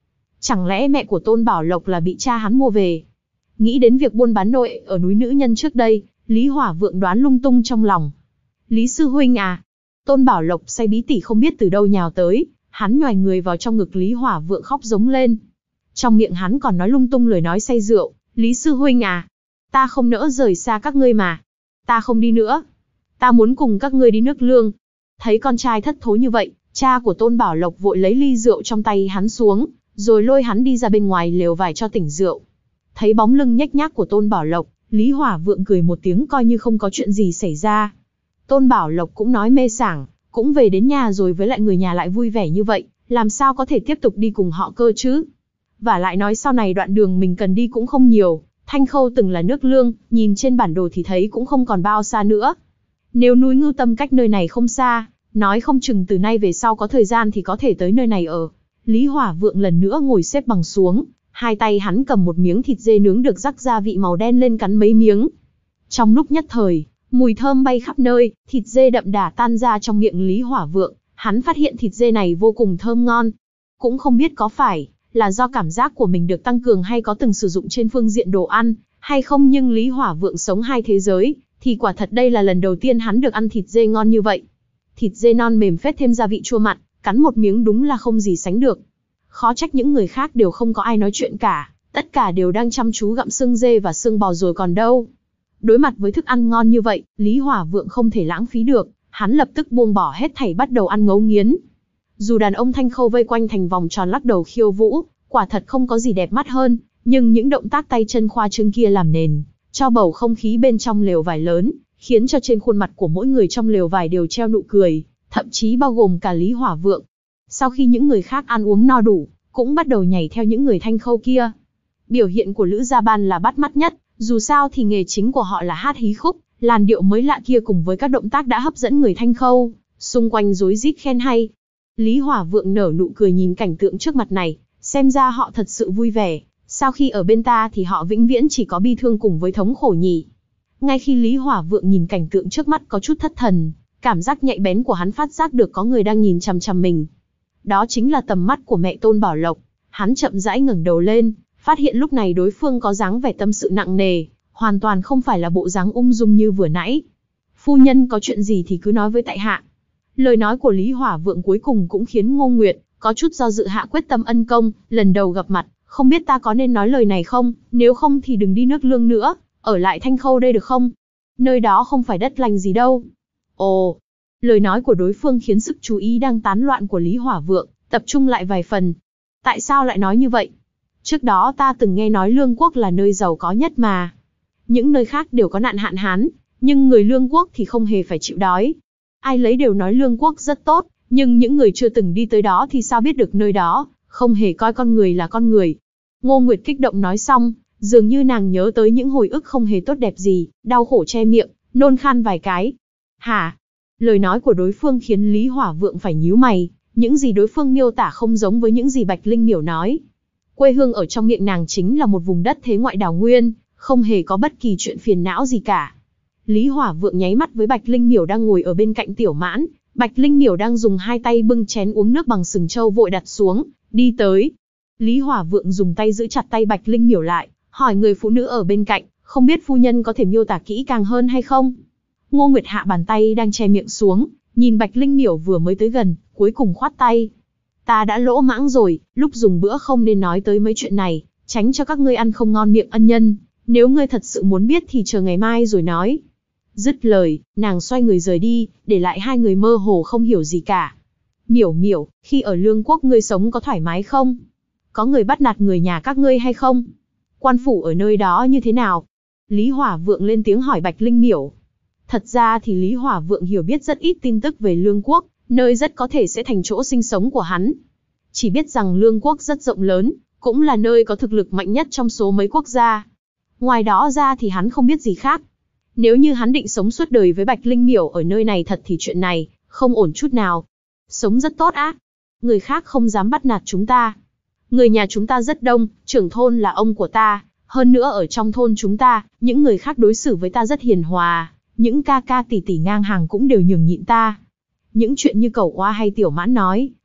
Chẳng lẽ mẹ của Tôn Bảo Lộc là bị cha hắn mua về? Nghĩ đến việc buôn bán nội ở núi Nữ Nhân trước đây, Lý Hỏa Vượng đoán lung tung trong lòng. Lý sư huynh à? Tôn Bảo Lộc say bí tỉ không biết từ đâu nhào tới, hắn nhoài người vào trong ngực Lý Hỏa Vượng khóc giống lên. Trong miệng hắn còn nói lung tung lời nói say rượu. Lý sư huynh à? Ta không nỡ rời xa các ngươi mà. Ta không đi nữa. Ta muốn cùng các ngươi đi nước Lương. Thấy con trai thất thố như vậy, cha của Tôn Bảo Lộc vội lấy ly rượu trong tay hắn xuống, rồi lôi hắn đi ra bên ngoài lều vải cho tỉnh rượu. Thấy bóng lưng nhếch nhác của Tôn Bảo Lộc, Lý Hỏa Vượng cười một tiếng coi như không có chuyện gì xảy ra. Tôn Bảo Lộc cũng nói mê sảng, cũng về đến nhà rồi với lại người nhà lại vui vẻ như vậy, làm sao có thể tiếp tục đi cùng họ cơ chứ? Và lại nói sau này đoạn đường mình cần đi cũng không nhiều, Thanh Khâu từng là nước Lương, nhìn trên bản đồ thì thấy cũng không còn bao xa nữa. Nếu núi Ngưu Tâm cách nơi này không xa, nói không chừng từ nay về sau có thời gian thì có thể tới nơi này ở. Lý Hỏa Vượng lần nữa ngồi xếp bằng xuống, hai tay hắn cầm một miếng thịt dê nướng được rắc gia vị màu đen lên cắn mấy miếng. Trong lúc nhất thời, mùi thơm bay khắp nơi, thịt dê đậm đà tan ra trong miệng Lý Hỏa Vượng, hắn phát hiện thịt dê này vô cùng thơm ngon. Cũng không biết có phải là do cảm giác của mình được tăng cường hay có từng sử dụng trên phương diện đồ ăn, hay không, nhưng Lý Hỏa Vượng sống hai thế giới, thì quả thật đây là lần đầu tiên hắn được ăn thịt dê ngon như vậy. Thịt dê non mềm phết thêm gia vị chua mặn, cắn một miếng đúng là không gì sánh được. Khó trách những người khác đều không có ai nói chuyện cả, tất cả đều đang chăm chú gặm xương dê và xương bò rồi còn đâu. Đối mặt với thức ăn ngon như vậy, Lý Hỏa Vượng không thể lãng phí được, hắn lập tức buông bỏ hết thảy bắt đầu ăn ngấu nghiến. Dù đàn ông Thanh Khâu vây quanh thành vòng tròn lắc đầu khiêu vũ, quả thật không có gì đẹp mắt hơn, nhưng những động tác tay chân khoa trương kia làm nền cho bầu không khí bên trong lều vải lớn, khiến cho trên khuôn mặt của mỗi người trong lều vải đều treo nụ cười, thậm chí bao gồm cả Lý Hỏa Vượng. Sau khi những người khác ăn uống no đủ, cũng bắt đầu nhảy theo những người Thanh Khâu kia. Biểu hiện của Lữ Gia Ban là bắt mắt nhất, dù sao thì nghề chính của họ là hát hí khúc, làn điệu mới lạ kia cùng với các động tác đã hấp dẫn người Thanh Khâu, xung quanh rối rít khen hay. Lý Hỏa Vượng nở nụ cười nhìn cảnh tượng trước mặt này, xem ra họ thật sự vui vẻ, sau khi ở bên ta thì họ vĩnh viễn chỉ có bi thương cùng với thống khổ nhỉ. Ngay khi Lý Hỏa Vượng nhìn cảnh tượng trước mắt có chút thất thần, cảm giác nhạy bén của hắn phát giác được có người đang nhìn chằm chằm mình. Đó chính là tầm mắt của mẹ Tôn Bảo Lộc. Hắn chậm rãi ngẩng đầu lên, phát hiện lúc này đối phương có dáng vẻ tâm sự nặng nề, hoàn toàn không phải là bộ dáng ung dung như vừa nãy. Phu nhân có chuyện gì thì cứ nói với tại hạ. Lời nói của Lý Hỏa Vượng cuối cùng cũng khiến Ngô Nguyệt có chút do dự hạ quyết tâm ân công, lần đầu gặp mặt, không biết ta có nên nói lời này không, nếu không thì đừng đi nước Lương nữa, ở lại Thanh Khâu đây được không? Nơi đó không phải đất lành gì đâu. Ồ, lời nói của đối phương khiến sức chú ý đang tán loạn của Lý Hỏa Vượng tập trung lại vài phần. Tại sao lại nói như vậy? Trước đó ta từng nghe nói Lương Quốc là nơi giàu có nhất mà. Những nơi khác đều có nạn hạn hán, nhưng người Lương Quốc thì không hề phải chịu đói. Ai lấy đều nói Lương Quốc rất tốt, nhưng những người chưa từng đi tới đó thì sao biết được nơi đó không hề coi con người là con người. Ngô Nguyệt kích động nói xong, dường như nàng nhớ tới những hồi ức không hề tốt đẹp gì, đau khổ che miệng, nôn khan vài cái. Hả? Lời nói của đối phương khiến Lý Hỏa Vượng phải nhíu mày, những gì đối phương miêu tả không giống với những gì Bạch Linh Miểu nói. Quê hương ở trong miệng nàng chính là một vùng đất thế ngoại đào nguyên, không hề có bất kỳ chuyện phiền não gì cả. Lý Hỏa Vượng nháy mắt với Bạch Linh Miểu đang ngồi ở bên cạnh Tiểu Mãn, Bạch Linh Miểu đang dùng hai tay bưng chén uống nước bằng sừng trâu vội đặt xuống, đi tới. Lý Hỏa Vượng dùng tay giữ chặt tay Bạch Linh Miểu lại, hỏi người phụ nữ ở bên cạnh, không biết phu nhân có thể miêu tả kỹ càng hơn hay không? Ngô Nguyệt hạ bàn tay đang che miệng xuống, nhìn Bạch Linh Miểu vừa mới tới gần, cuối cùng khoát tay. Ta đã lỗ mãng rồi, lúc dùng bữa không nên nói tới mấy chuyện này, tránh cho các ngươi ăn không ngon miệng ân nhân. Nếu ngươi thật sự muốn biết thì chờ ngày mai rồi nói. Dứt lời, nàng xoay người rời đi, để lại hai người mơ hồ không hiểu gì cả. Miểu Miểu, khi ở Lương Quốc ngươi sống có thoải mái không? Có người bắt nạt người nhà các ngươi hay không? Quan phủ ở nơi đó như thế nào? Lý Hỏa Vượng lên tiếng hỏi Bạch Linh Miểu. Thật ra thì Lý Hỏa Vượng hiểu biết rất ít tin tức về Lương Quốc, nơi rất có thể sẽ thành chỗ sinh sống của hắn. Chỉ biết rằng Lương Quốc rất rộng lớn, cũng là nơi có thực lực mạnh nhất trong số mấy quốc gia. Ngoài đó ra thì hắn không biết gì khác. Nếu như hắn định sống suốt đời với Bạch Linh Miểu ở nơi này thật thì chuyện này không ổn chút nào. Sống rất tốt á. Người khác không dám bắt nạt chúng ta. Người nhà chúng ta rất đông, trưởng thôn là ông của ta. Hơn nữa ở trong thôn chúng ta, những người khác đối xử với ta rất hiền hòa. Những ca ca tỷ tỷ ngang hàng cũng đều nhường nhịn ta. Những chuyện như Cẩu Oa hay Tiểu Mãn nói,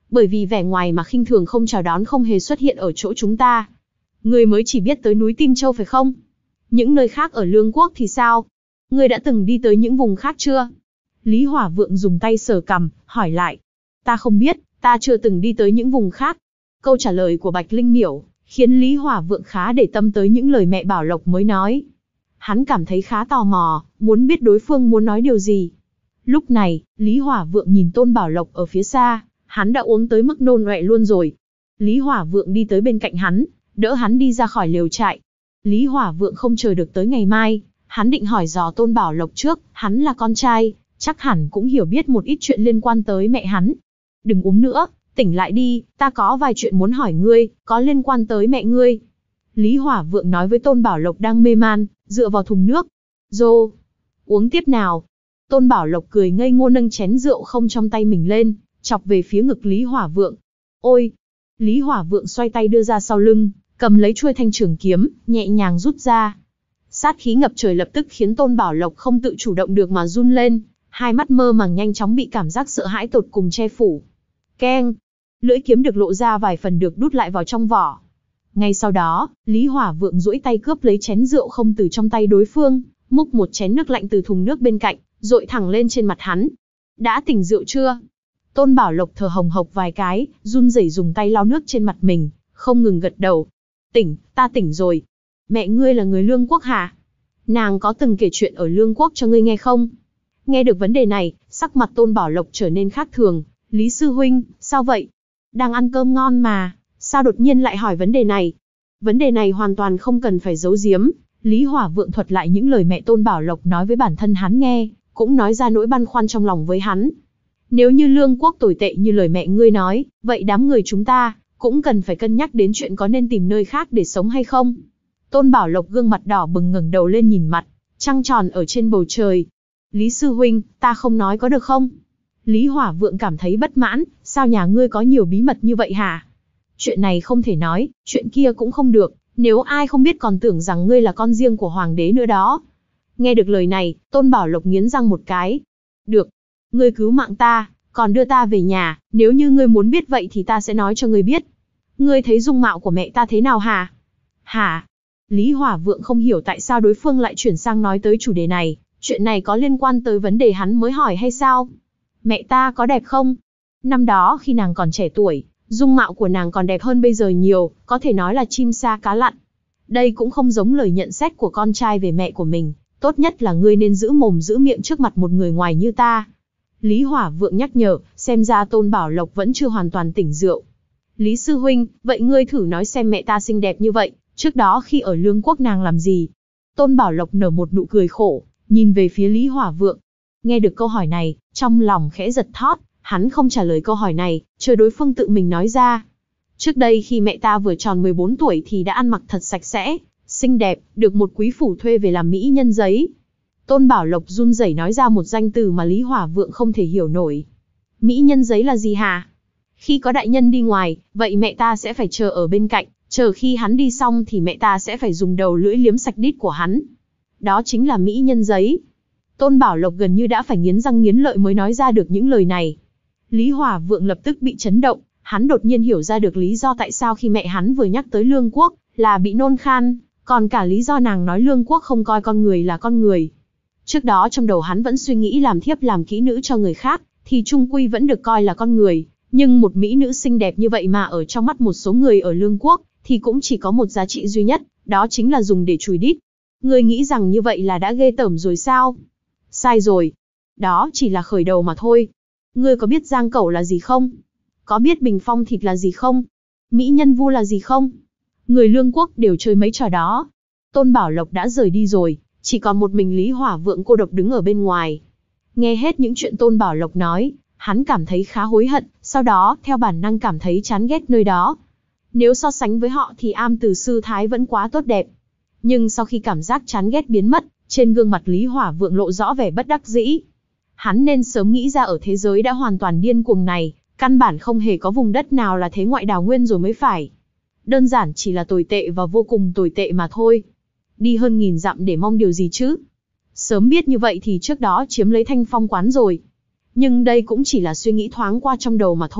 Bởi vì vẻ ngoài mà khinh thường không chào đón không hề xuất hiện ở chỗ chúng ta. Ngươi mới chỉ biết tới núi Tim Châu phải không? Những nơi khác ở Lương Quốc thì sao? Ngươi đã từng đi tới những vùng khác chưa? Lý Hỏa Vượng dùng tay sờ cằm, hỏi lại. Ta không biết, ta chưa từng đi tới những vùng khác. Câu trả lời của Bạch Linh Miểu khiến Lý Hỏa Vượng khá để tâm tới những lời mẹ Bảo Lộc mới nói. Hắn cảm thấy khá tò mò, muốn biết đối phương muốn nói điều gì. Lúc này, Lý Hỏa Vượng nhìn Tôn Bảo Lộc ở phía xa, hắn đã uống tới mức nôn ọe luôn rồi. Lý Hỏa Vượng đi tới bên cạnh hắn, đỡ hắn đi ra khỏi lều trại. Lý Hỏa Vượng không chờ được tới ngày mai, hắn định hỏi dò Tôn Bảo Lộc trước, hắn là con trai, chắc hẳn cũng hiểu biết một ít chuyện liên quan tới mẹ hắn. Đừng uống nữa, tỉnh lại đi, ta có vài chuyện muốn hỏi ngươi, có liên quan tới mẹ ngươi. Lý Hỏa Vượng nói với Tôn Bảo Lộc đang mê man, dựa vào thùng nước. Dô, uống tiếp nào. Tôn Bảo Lộc cười ngây ngô nâng chén rượu không trong tay mình lên, chọc về phía ngực Lý Hỏa Vượng. Ôi! Lý Hỏa Vượng xoay tay đưa ra sau lưng, cầm lấy chuôi thanh trường kiếm, nhẹ nhàng rút ra. Sát khí ngập trời lập tức khiến Tôn Bảo Lộc không tự chủ động được mà run lên, hai mắt mơ màng nhanh chóng bị cảm giác sợ hãi tột cùng che phủ. Keng! Lưỡi kiếm được lộ ra vài phần được đút lại vào trong vỏ. Ngay sau đó, Lý Hỏa Vượng duỗi tay cướp lấy chén rượu không từ trong tay đối phương, múc một chén nước lạnh từ thùng nước bên cạnh, dội thẳng lên trên mặt hắn. Đã tỉnh rượu chưa? Tôn Bảo Lộc thở hồng hộc vài cái, run rẩy dùng tay lau nước trên mặt mình, không ngừng gật đầu. Tỉnh, ta tỉnh rồi. Mẹ ngươi là người Lương Quốc hả? Nàng có từng kể chuyện ở Lương Quốc cho ngươi nghe không? Nghe được vấn đề này, sắc mặt Tôn Bảo Lộc trở nên khác thường. Lý sư huynh, sao vậy? Đang ăn cơm ngon mà, sao đột nhiên lại hỏi vấn đề này? Vấn đề này hoàn toàn không cần phải giấu giếm. Lý Hỏa Vượng thuật lại những lời mẹ Tôn Bảo Lộc nói với bản thân hắn nghe, cũng nói ra nỗi băn khoăn trong lòng với hắn. Nếu như Lương Quốc tồi tệ như lời mẹ ngươi nói, vậy đám người chúng ta cũng cần phải cân nhắc đến chuyện có nên tìm nơi khác để sống hay không. Tôn Bảo Lộc gương mặt đỏ bừng ngẩng đầu lên nhìn mặt trăng tròn ở trên bầu trời. Lý sư huynh, ta không nói có được không? Lý Hỏa Vượng cảm thấy bất mãn, sao nhà ngươi có nhiều bí mật như vậy hả? Chuyện này không thể nói, chuyện kia cũng không được, nếu ai không biết còn tưởng rằng ngươi là con riêng của hoàng đế nữa đó. Nghe được lời này, Tôn Bảo Lộc nghiến răng một cái. Được, ngươi cứu mạng ta, còn đưa ta về nhà, nếu như ngươi muốn biết vậy thì ta sẽ nói cho ngươi biết. Ngươi thấy dung mạo của mẹ ta thế nào hả? Hả? Lý Hỏa Vượng không hiểu tại sao đối phương lại chuyển sang nói tới chủ đề này, chuyện này có liên quan tới vấn đề hắn mới hỏi hay sao? Mẹ ta có đẹp không? Năm đó khi nàng còn trẻ tuổi, dung mạo của nàng còn đẹp hơn bây giờ nhiều, có thể nói là chim sa cá lặn. Đây cũng không giống lời nhận xét của con trai về mẹ của mình, tốt nhất là ngươi nên giữ mồm giữ miệng trước mặt một người ngoài như ta. Lý Hỏa Vượng nhắc nhở, xem ra Tôn Bảo Lộc vẫn chưa hoàn toàn tỉnh rượu. Lý sư huynh, vậy ngươi thử nói xem mẹ ta xinh đẹp như vậy, trước đó khi ở Lương Quốc nàng làm gì? Tôn Bảo Lộc nở một nụ cười khổ, nhìn về phía Lý Hỏa Vượng. Nghe được câu hỏi này, trong lòng khẽ giật thót, hắn không trả lời câu hỏi này, chờ đối phương tự mình nói ra. Trước đây khi mẹ ta vừa tròn mười bốn tuổi thì đã ăn mặc thật sạch sẽ, xinh đẹp, được một quý phủ thuê về làm mỹ nhân giấy. Tôn Bảo Lộc run rẩy nói ra một danh từ mà Lý Hỏa Vượng không thể hiểu nổi. Mỹ nhân giấy là gì hả? Khi có đại nhân đi ngoài, vậy mẹ ta sẽ phải chờ ở bên cạnh, chờ khi hắn đi xong thì mẹ ta sẽ phải dùng đầu lưỡi liếm sạch đít của hắn. Đó chính là mỹ nhân giấy. Tôn Bảo Lộc gần như đã phải nghiến răng nghiến lợi mới nói ra được những lời này. Lý Hỏa Vượng lập tức bị chấn động, hắn đột nhiên hiểu ra được lý do tại sao khi mẹ hắn vừa nhắc tới Lương Quốc là bị nôn khan, còn cả lý do nàng nói Lương Quốc không coi con người là con người. Trước đó trong đầu hắn vẫn suy nghĩ làm thiếp làm kỹ nữ cho người khác, thì chung quy vẫn được coi là con người, nhưng một mỹ nữ xinh đẹp như vậy mà ở trong mắt một số người ở Lương Quốc, thì cũng chỉ có một giá trị duy nhất, đó chính là dùng để chùi đít. Ngươi nghĩ rằng như vậy là đã ghê tởm rồi sao? Sai rồi. Đó chỉ là khởi đầu mà thôi. Ngươi có biết giang cẩu là gì không? Có biết bình phong thịt là gì không? Mỹ nhân vu là gì không? Người Lương Quốc đều chơi mấy trò đó. Tôn Bảo Lộc đã rời đi rồi, chỉ còn một mình Lý Hỏa Vượng cô độc đứng ở bên ngoài. Nghe hết những chuyện Tôn Bảo Lộc nói, hắn cảm thấy khá hối hận, sau đó theo bản năng cảm thấy chán ghét nơi đó. Nếu so sánh với họ thì Am Từ sư thái vẫn quá tốt đẹp. Nhưng sau khi cảm giác chán ghét biến mất, trên gương mặt Lý Hỏa Vượng lộ rõ vẻ bất đắc dĩ. Hắn nên sớm nghĩ ra ở thế giới đã hoàn toàn điên cuồng này, căn bản không hề có vùng đất nào là thế ngoại đào nguyên rồi mới phải. Đơn giản chỉ là tồi tệ và vô cùng tồi tệ mà thôi. Đi hơn nghìn dặm để mong điều gì chứ? Sớm biết như vậy thì trước đó chiếm lấy Thanh Phong quán rồi. Nhưng đây cũng chỉ là suy nghĩ thoáng qua trong đầu mà thôi,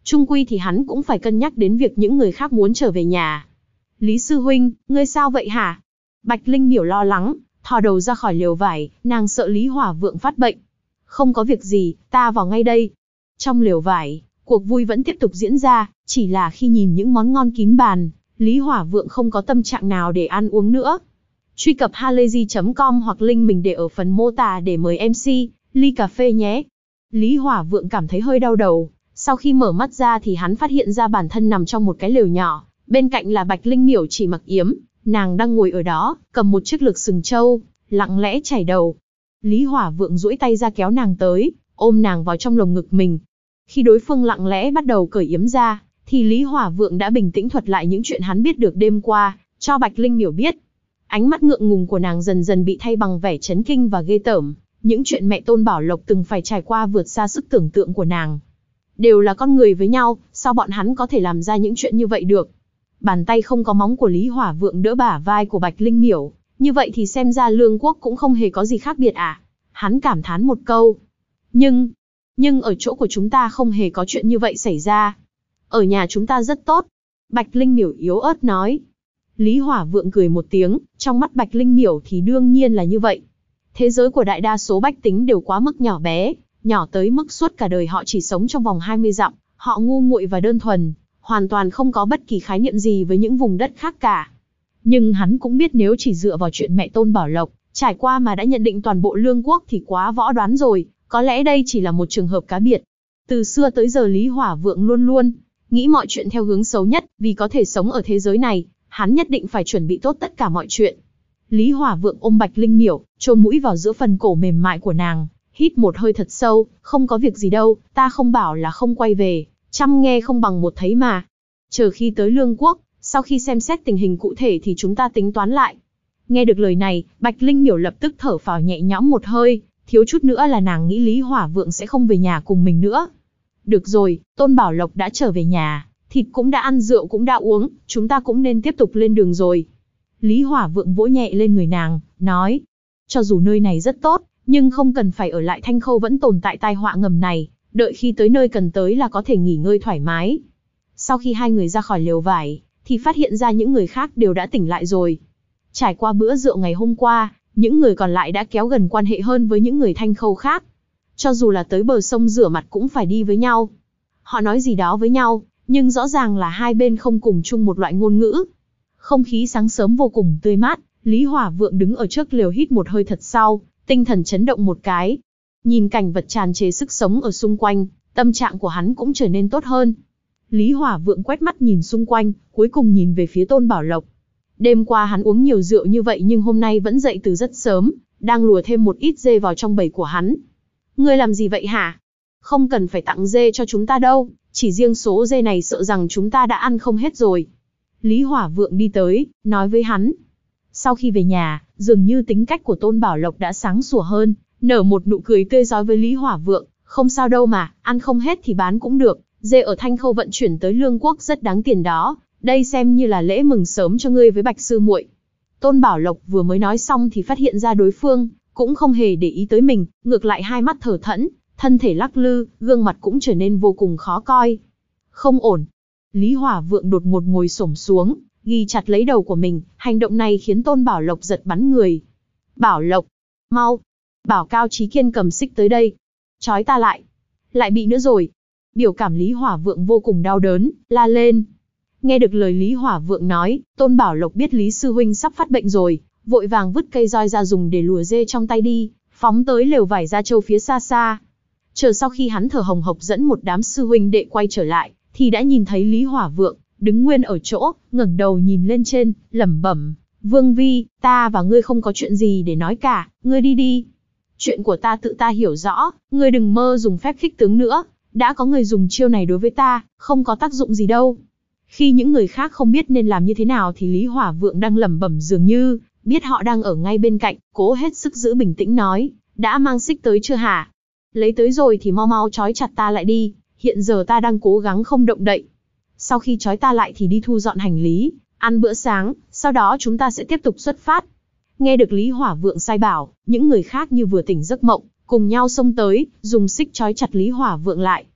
Chung quy thì hắn cũng phải cân nhắc đến việc những người khác muốn trở về nhà. Lý sư huynh, ngươi sao vậy hả? Bạch Linh Miểu lo lắng, thò đầu ra khỏi lều vải, nàng sợ Lý Hỏa Vượng phát bệnh. Không có việc gì, ta vào ngay đây. Trong lều vải, cuộc vui vẫn tiếp tục diễn ra, chỉ là khi nhìn những món ngon kín bàn, Lý Hỏa Vượng không có tâm trạng nào để ăn uống nữa. Truy cập halayzi chấm com hoặc link mình để ở phần mô tả để mời em xê, ly cà phê nhé. Lý Hỏa Vượng cảm thấy hơi đau đầu, sau khi mở mắt ra thì hắn phát hiện ra bản thân nằm trong một cái lều nhỏ, bên cạnh là Bạch Linh Miểu chỉ mặc yếm, nàng đang ngồi ở đó, cầm một chiếc lược sừng trâu, lặng lẽ chải đầu. Lý Hỏa Vượng duỗi tay ra kéo nàng tới, ôm nàng vào trong lồng ngực mình. Khi đối phương lặng lẽ bắt đầu cởi yếm ra, thì Lý Hỏa Vượng đã bình tĩnh thuật lại những chuyện hắn biết được đêm qua, cho Bạch Linh Miểu biết. Ánh mắt ngượng ngùng của nàng dần dần bị thay bằng vẻ chấn kinh và ghê tởm. Những chuyện mẹ Tôn Bảo Lộc từng phải trải qua vượt xa sức tưởng tượng của nàng. Đều là con người với nhau, sao bọn hắn có thể làm ra những chuyện như vậy được? Bàn tay không có móng của Lý Hỏa Vượng đỡ bả vai của Bạch Linh Miểu, như vậy thì xem ra Lương Quốc cũng không hề có gì khác biệt à? Hắn cảm thán một câu. Nhưng, nhưng ở chỗ của chúng ta không hề có chuyện như vậy xảy ra. Ở nhà chúng ta rất tốt. Bạch Linh Miểu yếu ớt nói. Lý Hỏa Vượng cười một tiếng, trong mắt Bạch Linh Miểu thì đương nhiên là như vậy. Thế giới của đại đa số bách tính đều quá mức nhỏ bé, nhỏ tới mức suốt cả đời họ chỉ sống trong vòng hai mươi dặm, họ ngu muội và đơn thuần, hoàn toàn không có bất kỳ khái niệm gì với những vùng đất khác cả. Nhưng hắn cũng biết nếu chỉ dựa vào chuyện mẹ Tôn Bảo Lộc, trải qua mà đã nhận định toàn bộ Lương Quốc thì quá võ đoán rồi, có lẽ đây chỉ là một trường hợp cá biệt. Từ xưa tới giờ Lý Hỏa Vượng luôn luôn nghĩ mọi chuyện theo hướng xấu nhất, vì có thể sống ở thế giới này, hắn nhất định phải chuẩn bị tốt tất cả mọi chuyện. Lý Hỏa Vượng ôm Bạch Linh Miểu, chôn mũi vào giữa phần cổ mềm mại của nàng, hít một hơi thật sâu, không có việc gì đâu, ta không bảo là không quay về, chăm nghe không bằng một thấy mà. Chờ khi tới Lương Quốc, sau khi xem xét tình hình cụ thể thì chúng ta tính toán lại. Nghe được lời này, Bạch Linh Miểu lập tức thở phào nhẹ nhõm một hơi, thiếu chút nữa là nàng nghĩ Lý Hỏa Vượng sẽ không về nhà cùng mình nữa. Được rồi, Tôn Bảo Lộc đã trở về nhà, thịt cũng đã ăn, rượu cũng đã uống, chúng ta cũng nên tiếp tục lên đường rồi. Lý Hỏa Vượng vỗ nhẹ lên người nàng, nói, cho dù nơi này rất tốt, nhưng không cần phải ở lại Thanh Khâu vẫn tồn tại tai họa ngầm này, đợi khi tới nơi cần tới là có thể nghỉ ngơi thoải mái. Sau khi hai người ra khỏi lều vải, thì phát hiện ra những người khác đều đã tỉnh lại rồi. Trải qua bữa rượu ngày hôm qua, những người còn lại đã kéo gần quan hệ hơn với những người Thanh Khâu khác. Cho dù là tới bờ sông rửa mặt cũng phải đi với nhau. Họ nói gì đó với nhau, nhưng rõ ràng là hai bên không cùng chung một loại ngôn ngữ. Không khí sáng sớm vô cùng tươi mát, Lý Hỏa Vượng đứng ở trước lều hít một hơi thật sâu, tinh thần chấn động một cái. Nhìn cảnh vật tràn trề sức sống ở xung quanh, tâm trạng của hắn cũng trở nên tốt hơn. Lý Hỏa Vượng quét mắt nhìn xung quanh, cuối cùng nhìn về phía Tôn Bảo Lộc. Đêm qua hắn uống nhiều rượu như vậy nhưng hôm nay vẫn dậy từ rất sớm, đang lùa thêm một ít dê vào trong bầy của hắn. Ngươi làm gì vậy hả? Không cần phải tặng dê cho chúng ta đâu, chỉ riêng số dê này sợ rằng chúng ta đã ăn không hết rồi. Lý Hỏa Vượng đi tới, nói với hắn. Sau khi về nhà, dường như tính cách của Tôn Bảo Lộc đã sáng sủa hơn, nở một nụ cười tươi rói với Lý Hỏa Vượng. Không sao đâu mà, ăn không hết thì bán cũng được, dê ở Thanh Khâu vận chuyển tới Lương Quốc rất đáng tiền đó, đây xem như là lễ mừng sớm cho ngươi với Bạch sư muội. Tôn Bảo Lộc vừa mới nói xong thì phát hiện ra đối phương cũng không hề để ý tới mình, ngược lại hai mắt thở thẫn, thân thể lắc lư, gương mặt cũng trở nên vô cùng khó coi. Không ổn. Lý Hỏa Vượng đột ngột ngồi xổm xuống, ghi chặt lấy đầu của mình, hành động này khiến Tôn Bảo Lộc giật bắn người. Bảo Lộc, mau, bảo Cao Chí Kiên cầm xích tới đây. Trói ta lại. Lại bị nữa rồi. Biểu cảm Lý Hỏa Vượng vô cùng đau đớn, la lên. Nghe được lời Lý Hỏa Vượng nói, Tôn Bảo Lộc biết Lý Sư Huynh sắp phát bệnh rồi, vội vàng vứt cây roi ra dùng để lùa dê trong tay đi, phóng tới lều vải Gia Châu phía xa xa. Chờ sau khi hắn thở hồng hộc dẫn một đám sư huynh đệ quay trở lại, thì đã nhìn thấy Lý Hỏa Vượng đứng nguyên ở chỗ, ngẩng đầu nhìn lên trên, lẩm bẩm: Vương Vi, ta và ngươi không có chuyện gì để nói cả, ngươi đi đi. Chuyện của ta tự ta hiểu rõ, ngươi đừng mơ dùng phép khích tướng nữa, đã có người dùng chiêu này đối với ta, không có tác dụng gì đâu. Khi những người khác không biết nên làm như thế nào thì Lý Hỏa Vượng đang lẩm bẩm dường như biết họ đang ở ngay bên cạnh, cố hết sức giữ bình tĩnh nói: đã mang xích tới chưa hả? Lấy tới rồi thì mau mau trói chặt ta lại đi, hiện giờ ta đang cố gắng không động đậy. Sau khi trói ta lại thì đi thu dọn hành lý, ăn bữa sáng, sau đó chúng ta sẽ tiếp tục xuất phát. Nghe được Lý Hỏa Vượng sai bảo, những người khác như vừa tỉnh giấc mộng, cùng nhau xông tới, dùng xích trói chặt Lý Hỏa Vượng lại.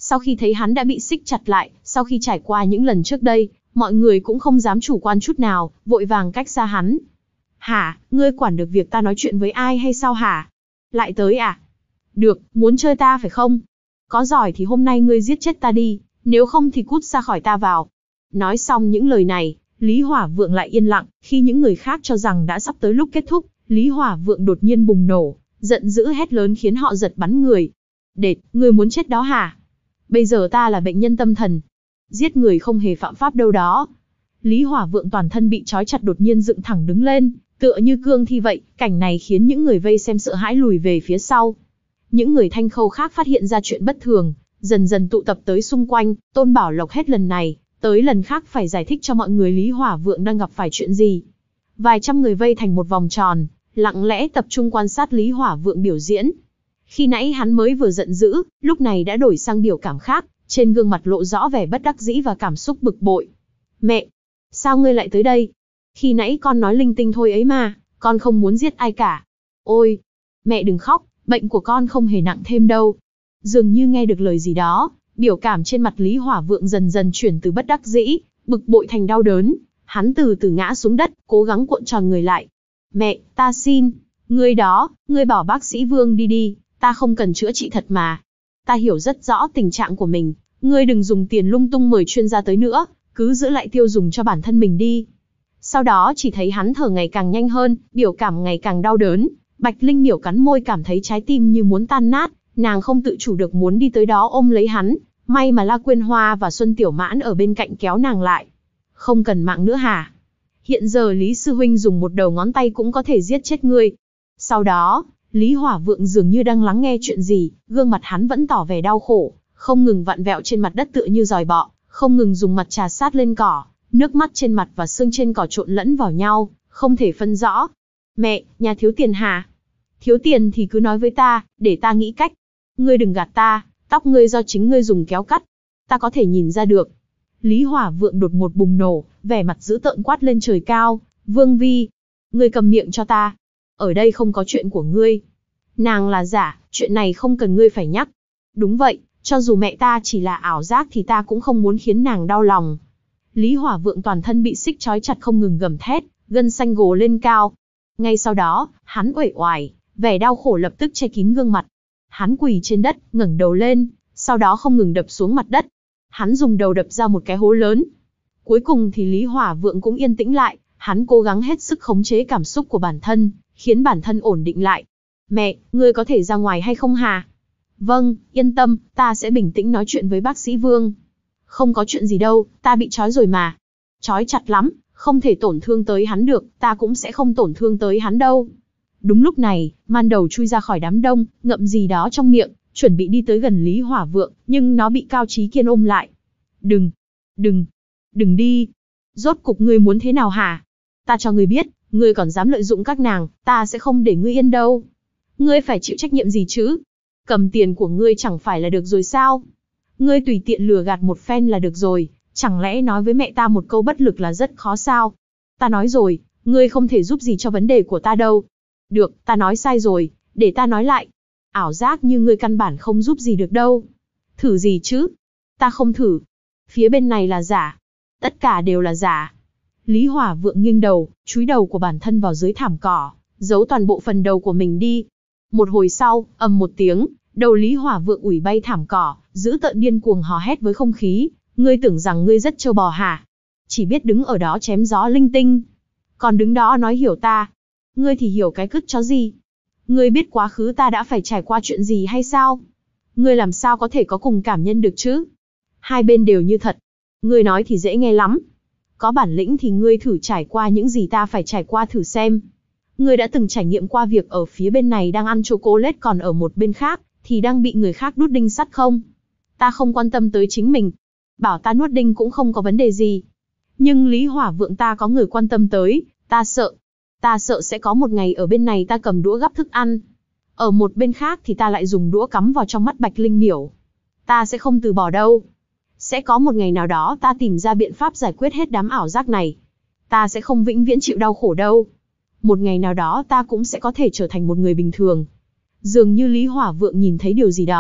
Sau khi thấy hắn đã bị xích chặt lại, sau khi trải qua những lần trước đây, mọi người cũng không dám chủ quan chút nào, vội vàng cách xa hắn. Hả, ngươi quản được việc ta nói chuyện với ai hay sao hả? Lại tới à? Được, muốn chơi ta phải không? Có giỏi thì hôm nay ngươi giết chết ta đi, nếu không thì cút ra khỏi ta vào. Nói xong những lời này, Lý Hỏa Vượng lại yên lặng, khi những người khác cho rằng đã sắp tới lúc kết thúc, Lý Hỏa Vượng đột nhiên bùng nổ, giận dữ hét lớn khiến họ giật bắn người. Đệt, ngươi muốn chết đó hả? Bây giờ ta là bệnh nhân tâm thần. Giết người không hề phạm pháp đâu đó. Lý Hỏa Vượng toàn thân bị trói chặt đột nhiên dựng thẳng đứng lên, tựa như cương thi vậy, cảnh này khiến những người vây xem sợ hãi lùi về phía sau. Những người Thanh Khâu khác phát hiện ra chuyện bất thường, dần dần tụ tập tới xung quanh, Tôn Bảo Lộc hết lần này, tới lần khác phải giải thích cho mọi người Lý Hỏa Vượng đang gặp phải chuyện gì. Vài trăm người vây thành một vòng tròn, lặng lẽ tập trung quan sát Lý Hỏa Vượng biểu diễn. Khi nãy hắn mới vừa giận dữ, lúc này đã đổi sang biểu cảm khác, trên gương mặt lộ rõ vẻ bất đắc dĩ và cảm xúc bực bội. Mẹ! Sao ngươi lại tới đây? Khi nãy con nói linh tinh thôi ấy mà, con không muốn giết ai cả. Ôi! Mẹ đừng khóc, bệnh của con không hề nặng thêm đâu. Dường như nghe được lời gì đó, biểu cảm trên mặt Lý Hỏa Vượng dần dần chuyển từ bất đắc dĩ, bực bội thành đau đớn. Hắn từ từ ngã xuống đất, cố gắng cuộn tròn người lại. Mẹ, ta xin. Ngươi đó, ngươi bảo bác sĩ Vương đi đi, ta không cần chữa trị thật mà. Ta hiểu rất rõ tình trạng của mình, ngươi đừng dùng tiền lung tung mời chuyên gia tới nữa, cứ giữ lại tiêu dùng cho bản thân mình đi. Sau đó chỉ thấy hắn thở ngày càng nhanh hơn, biểu cảm ngày càng đau đớn. Bạch Linh Miểu cắn môi cảm thấy trái tim như muốn tan nát, nàng không tự chủ được muốn đi tới đó ôm lấy hắn. May mà La Quyên Hoa và Xuân Tiểu Mãn ở bên cạnh kéo nàng lại. Không cần mạng nữa hả? Hiện giờ Lý Sư Huynh dùng một đầu ngón tay cũng có thể giết chết ngươi. Sau đó, Lý Hỏa Vượng dường như đang lắng nghe chuyện gì, gương mặt hắn vẫn tỏ vẻ đau khổ, không ngừng vặn vẹo trên mặt đất tựa như giòi bọ, không ngừng dùng mặt trà sát lên cỏ, nước mắt trên mặt và xương trên cỏ trộn lẫn vào nhau, không thể phân rõ. Mẹ, nhà thiếu tiền hả? Thiếu tiền thì cứ nói với ta, để ta nghĩ cách. Ngươi đừng gạt ta, tóc ngươi do chính ngươi dùng kéo cắt. Ta có thể nhìn ra được. Lý Hỏa Vượng đột ngột bùng nổ, vẻ mặt dữ tợn quát lên trời cao. Vương Vi, ngươi cầm miệng cho ta. Ở đây không có chuyện của ngươi. Nàng là giả, chuyện này không cần ngươi phải nhắc. Đúng vậy, cho dù mẹ ta chỉ là ảo giác thì ta cũng không muốn khiến nàng đau lòng. Lý Hỏa Vượng toàn thân bị xích trói chặt không ngừng gầm thét, gân xanh gồ lên cao. Ngay sau đó, hắn uể oải, vẻ đau khổ lập tức che kín gương mặt. Hắn quỳ trên đất, ngẩng đầu lên, sau đó không ngừng đập xuống mặt đất. Hắn dùng đầu đập ra một cái hố lớn. Cuối cùng thì Lý Hỏa Vượng cũng yên tĩnh lại, hắn cố gắng hết sức khống chế cảm xúc của bản thân, khiến bản thân ổn định lại. Mẹ, ngươi có thể ra ngoài hay không hả? Vâng, yên tâm, ta sẽ bình tĩnh nói chuyện với bác sĩ Vương. Không có chuyện gì đâu, ta bị trói rồi mà. Trói chặt lắm, không thể tổn thương tới hắn được, ta cũng sẽ không tổn thương tới hắn đâu. Đúng lúc này, man đầu chui ra khỏi đám đông, ngậm gì đó trong miệng, chuẩn bị đi tới gần Lý Hỏa Vượng, nhưng nó bị Cao Chí Kiên ôm lại. Đừng, đừng, đừng đi. Rốt cục ngươi muốn thế nào hả? Ta cho ngươi biết, ngươi còn dám lợi dụng các nàng, ta sẽ không để ngươi yên đâu. Ngươi phải chịu trách nhiệm gì chứ? Cầm tiền của ngươi chẳng phải là được rồi sao? Ngươi tùy tiện lừa gạt một phen là được rồi, chẳng lẽ nói với mẹ ta một câu bất lực là rất khó sao? Ta nói rồi, ngươi không thể giúp gì cho vấn đề của ta đâu. Được, ta nói sai rồi, để ta nói lại. Ảo giác như ngươi căn bản không giúp gì được đâu. Thử gì chứ? Ta không thử. Phía bên này là giả. Tất cả đều là giả. Lý Hỏa Vượng nghiêng đầu, chúi đầu của bản thân vào dưới thảm cỏ, giấu toàn bộ phần đầu của mình đi. Một hồi sau, ầm một tiếng, đầu Lý Hỏa Vượng ủi bay thảm cỏ, giữ tợn điên cuồng hò hét với không khí. Ngươi tưởng rằng ngươi rất trâu bò hả? Chỉ biết đứng ở đó chém gió linh tinh. Còn đứng đó nói hiểu ta. Ngươi thì hiểu cái cứt chó gì? Ngươi biết quá khứ ta đã phải trải qua chuyện gì hay sao? Ngươi làm sao có thể có cùng cảm nhân được chứ? Hai bên đều như thật. Ngươi nói thì dễ nghe lắm. Có bản lĩnh thì ngươi thử trải qua những gì ta phải trải qua thử xem. Ngươi đã từng trải nghiệm qua việc ở phía bên này đang ăn chocolate còn ở một bên khác, thì đang bị người khác đút đinh sắt không? Ta không quan tâm tới chính mình. Bảo ta nuốt đinh cũng không có vấn đề gì. Nhưng Lý Hỏa Vượng ta có người quan tâm tới, ta sợ. Ta sợ sẽ có một ngày ở bên này ta cầm đũa gắp thức ăn. Ở một bên khác thì ta lại dùng đũa cắm vào trong mắt Bạch Linh Miểu. Ta sẽ không từ bỏ đâu. Sẽ có một ngày nào đó ta tìm ra biện pháp giải quyết hết đám ảo giác này. Ta sẽ không vĩnh viễn chịu đau khổ đâu. Một ngày nào đó ta cũng sẽ có thể trở thành một người bình thường. Dường như Lý Hỏa Vượng nhìn thấy điều gì đó,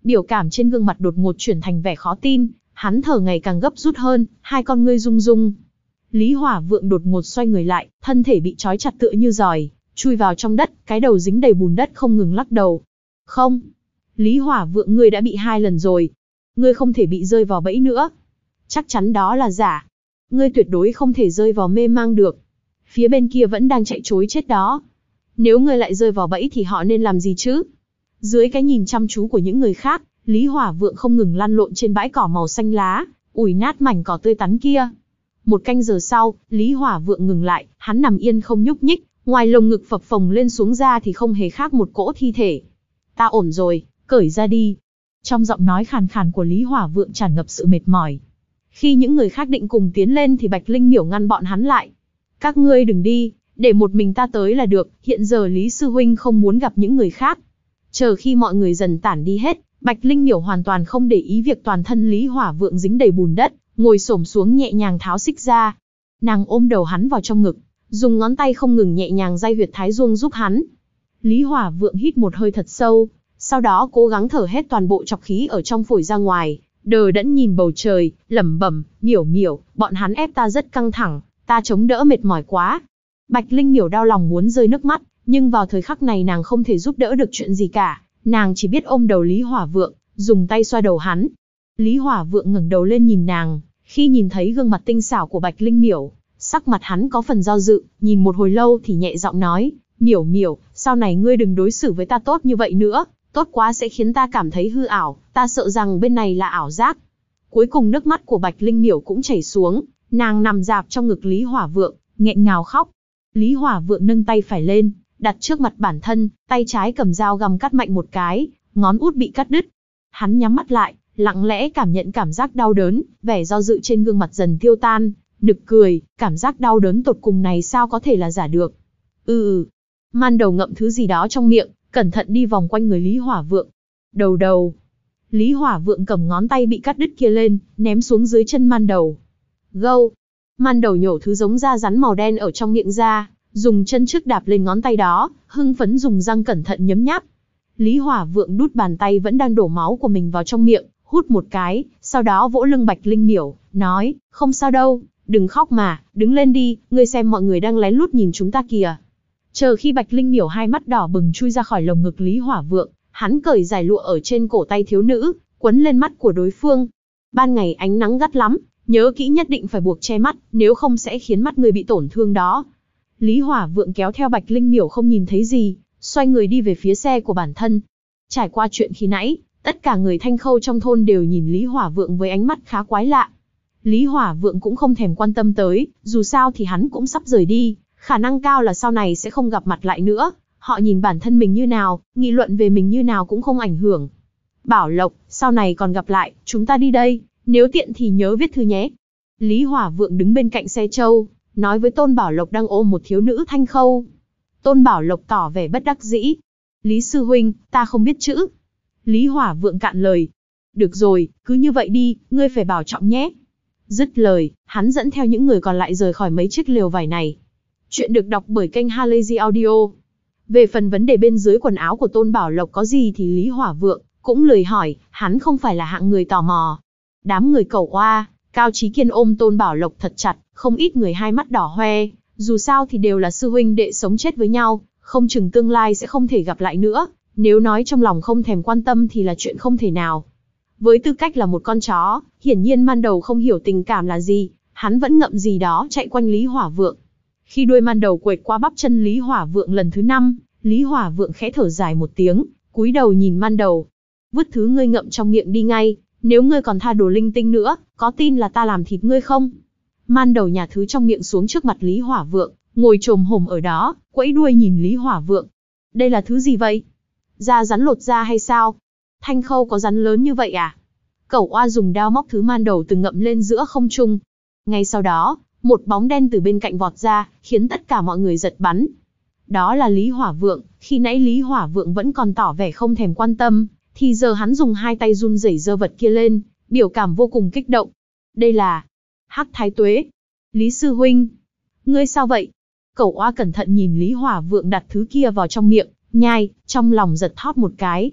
Biểu cảm trên gương mặt đột ngột chuyển thành vẻ khó tin, hắn thở ngày càng gấp rút hơn, hai con ngươi rung rung. Lý Hỏa Vượng đột ngột xoay người lại, thân thể bị trói chặt tựa như giòi, chui vào trong đất, cái đầu dính đầy bùn đất không ngừng lắc đầu. Không, Lý Hỏa Vượng, ngươi đã bị hai lần rồi. Ngươi không thể bị rơi vào bẫy nữa. Chắc chắn đó là giả. Ngươi tuyệt đối không thể rơi vào mê mang được. Phía bên kia vẫn đang chạy trối chết đó. Nếu ngươi lại rơi vào bẫy thì họ nên làm gì chứ? Dưới cái nhìn chăm chú của những người khác, Lý Hỏa Vượng không ngừng lăn lộn trên bãi cỏ màu xanh lá, ủi nát mảnh cỏ tươi tắn kia. Một canh giờ sau, Lý Hỏa Vượng ngừng lại, hắn nằm yên không nhúc nhích, ngoài lồng ngực phập phồng lên xuống ra thì không hề khác một cỗ thi thể. Ta ổn rồi, cởi ra đi. Trong giọng nói khàn khàn của Lý Hỏa Vượng tràn ngập sự mệt mỏi. Khi những người khác định cùng tiến lên thì Bạch Linh Miểu ngăn bọn hắn lại. Các ngươi đừng đi, để một mình ta tới là được, hiện giờ Lý Sư Huynh không muốn gặp những người khác. Chờ khi mọi người dần tản đi hết, Bạch Linh Miểu hoàn toàn không để ý việc toàn thân Lý Hỏa Vượng dính đầy bùn đất, ngồi xổm xuống nhẹ nhàng tháo xích ra. Nàng ôm đầu hắn vào trong ngực, dùng ngón tay không ngừng nhẹ nhàng day huyệt thái dương giúp hắn. Lý Hỏa Vượng hít một hơi thật sâu, sau đó cố gắng thở hết toàn bộ trọc khí ở trong phổi ra ngoài, đờ đẫn nhìn bầu trời, lẩm bẩm, Miểu Miểu, bọn hắn ép ta rất căng thẳng, ta chống đỡ mệt mỏi quá. Bạch Linh Miểu đau lòng muốn rơi nước mắt, nhưng vào thời khắc này nàng không thể giúp đỡ được chuyện gì cả, nàng chỉ biết ôm đầu Lý Hỏa Vượng, dùng tay xoa đầu hắn. Lý Hỏa Vượng ngẩng đầu lên nhìn nàng, khi nhìn thấy gương mặt tinh xảo của Bạch Linh Miểu, sắc mặt hắn có phần do dự, nhìn một hồi lâu thì nhẹ giọng nói, Miểu Miểu, sau này ngươi đừng đối xử với ta tốt như vậy nữa, tốt quá sẽ khiến ta cảm thấy hư ảo, ta sợ rằng bên này là ảo giác. Cuối cùng nước mắt của Bạch Linh Miểu cũng chảy xuống, nàng nằm rạp trong ngực Lý Hỏa Vượng, nghẹn ngào khóc. Lý Hỏa Vượng nâng tay phải lên, đặt trước mặt bản thân, tay trái cầm dao găm cắt mạnh một cái, ngón út bị cắt đứt. Hắn nhắm mắt lại, lặng lẽ cảm nhận cảm giác đau đớn, vẻ do dự trên gương mặt dần tiêu tan, nực cười, cảm giác đau đớn tột cùng này sao có thể là giả được. Ừ ừ, Man Đầu ngậm thứ gì đó trong miệng, cẩn thận đi vòng quanh người Lý Hỏa Vượng. Đầu đầu. Lý Hỏa Vượng cầm ngón tay bị cắt đứt kia lên, ném xuống dưới chân Man Đầu. Gâu. Man Đầu nhổ thứ giống da rắn màu đen ở trong miệng ra, dùng chân trước đạp lên ngón tay đó, hưng phấn dùng răng cẩn thận nhấm nháp. Lý Hỏa Vượng đút bàn tay vẫn đang đổ máu của mình vào trong miệng, hút một cái, sau đó vỗ lưng Bạch Linh Miểu, nói, không sao đâu, đừng khóc mà, đứng lên đi, ngươi xem mọi người đang lén lút nhìn chúng ta kìa. Chờ khi Bạch Linh Miểu hai mắt đỏ bừng chui ra khỏi lồng ngực Lý Hỏa Vượng, hắn cởi giải lụa ở trên cổ tay thiếu nữ, quấn lên mắt của đối phương. Ban ngày ánh nắng gắt lắm, nhớ kỹ nhất định phải buộc che mắt, nếu không sẽ khiến mắt người bị tổn thương đó. Lý Hỏa Vượng kéo theo Bạch Linh Miểu không nhìn thấy gì, xoay người đi về phía xe của bản thân. Trải qua chuyện khi nãy, tất cả người Thanh Khâu trong thôn đều nhìn Lý Hỏa Vượng với ánh mắt khá quái lạ. Lý Hỏa Vượng cũng không thèm quan tâm tới, dù sao thì hắn cũng sắp rời đi, khả năng cao là sau này sẽ không gặp mặt lại nữa. Họ nhìn bản thân mình như nào, nghị luận về mình như nào cũng không ảnh hưởng. Bảo Lộc, sau này còn gặp lại, chúng ta đi đây, nếu tiện thì nhớ viết thư nhé. Lý Hỏa Vượng đứng bên cạnh xe trâu, nói với Tôn Bảo Lộc đang ôm một thiếu nữ Thanh Khâu. Tôn Bảo Lộc tỏ vẻ bất đắc dĩ. Lý Sư Huynh, ta không biết chữ. Lý Hỏa Vượng cạn lời. Được rồi, cứ như vậy đi, ngươi phải bảo trọng nhé. Dứt lời, hắn dẫn theo những người còn lại rời khỏi mấy chiếc lều vải này. Chuyện được đọc bởi kênh Halazy Audio. Về phần vấn đề bên dưới quần áo của Tôn Bảo Lộc có gì thì Lý Hỏa Vượng cũng lười hỏi, hắn không phải là hạng người tò mò. Đám người cẩu oa, Cao Chí Kiên ôm Tôn Bảo Lộc thật chặt, không ít người hai mắt đỏ hoe, dù sao thì đều là sư huynh đệ sống chết với nhau, không chừng tương lai sẽ không thể gặp lại nữa, nếu nói trong lòng không thèm quan tâm thì là chuyện không thể nào. Với tư cách là một con chó, hiển nhiên Man Đầu không hiểu tình cảm là gì, hắn vẫn ngậm gì đó chạy quanh Lý Hỏa Vượng. Khi đuôi Man Đầu quệt qua bắp chân Lý Hỏa Vượng lần thứ năm, Lý Hỏa Vượng khẽ thở dài một tiếng, cúi đầu nhìn Man Đầu. Vứt thứ ngươi ngậm trong miệng đi ngay, nếu ngươi còn tha đồ linh tinh nữa, có tin là ta làm thịt ngươi không? Man Đầu nhả thứ trong miệng xuống trước mặt Lý Hỏa Vượng, ngồi chồm hổm ở đó, quẫy đuôi nhìn Lý Hỏa Vượng. Đây là thứ gì vậy? Da rắn lột da hay sao? Thanh Khâu có rắn lớn như vậy à? Cẩu oa dùng đao móc thứ Man Đầu từng ngậm lên giữa không trung. Ngay sau đó, một bóng đen từ bên cạnh vọt ra, khiến tất cả mọi người giật bắn. Đó là Lý Hỏa Vượng, khi nãy Lý Hỏa Vượng vẫn còn tỏ vẻ không thèm quan tâm, thì giờ hắn dùng hai tay run rẩy giơ vật kia lên, biểu cảm vô cùng kích động. Đây là Hắc Thái Tuế. Lý Sư Huynh, ngươi sao vậy? Cẩu oa cẩn thận nhìn Lý Hỏa Vượng đặt thứ kia vào trong miệng, nhai, trong lòng giật thót một cái.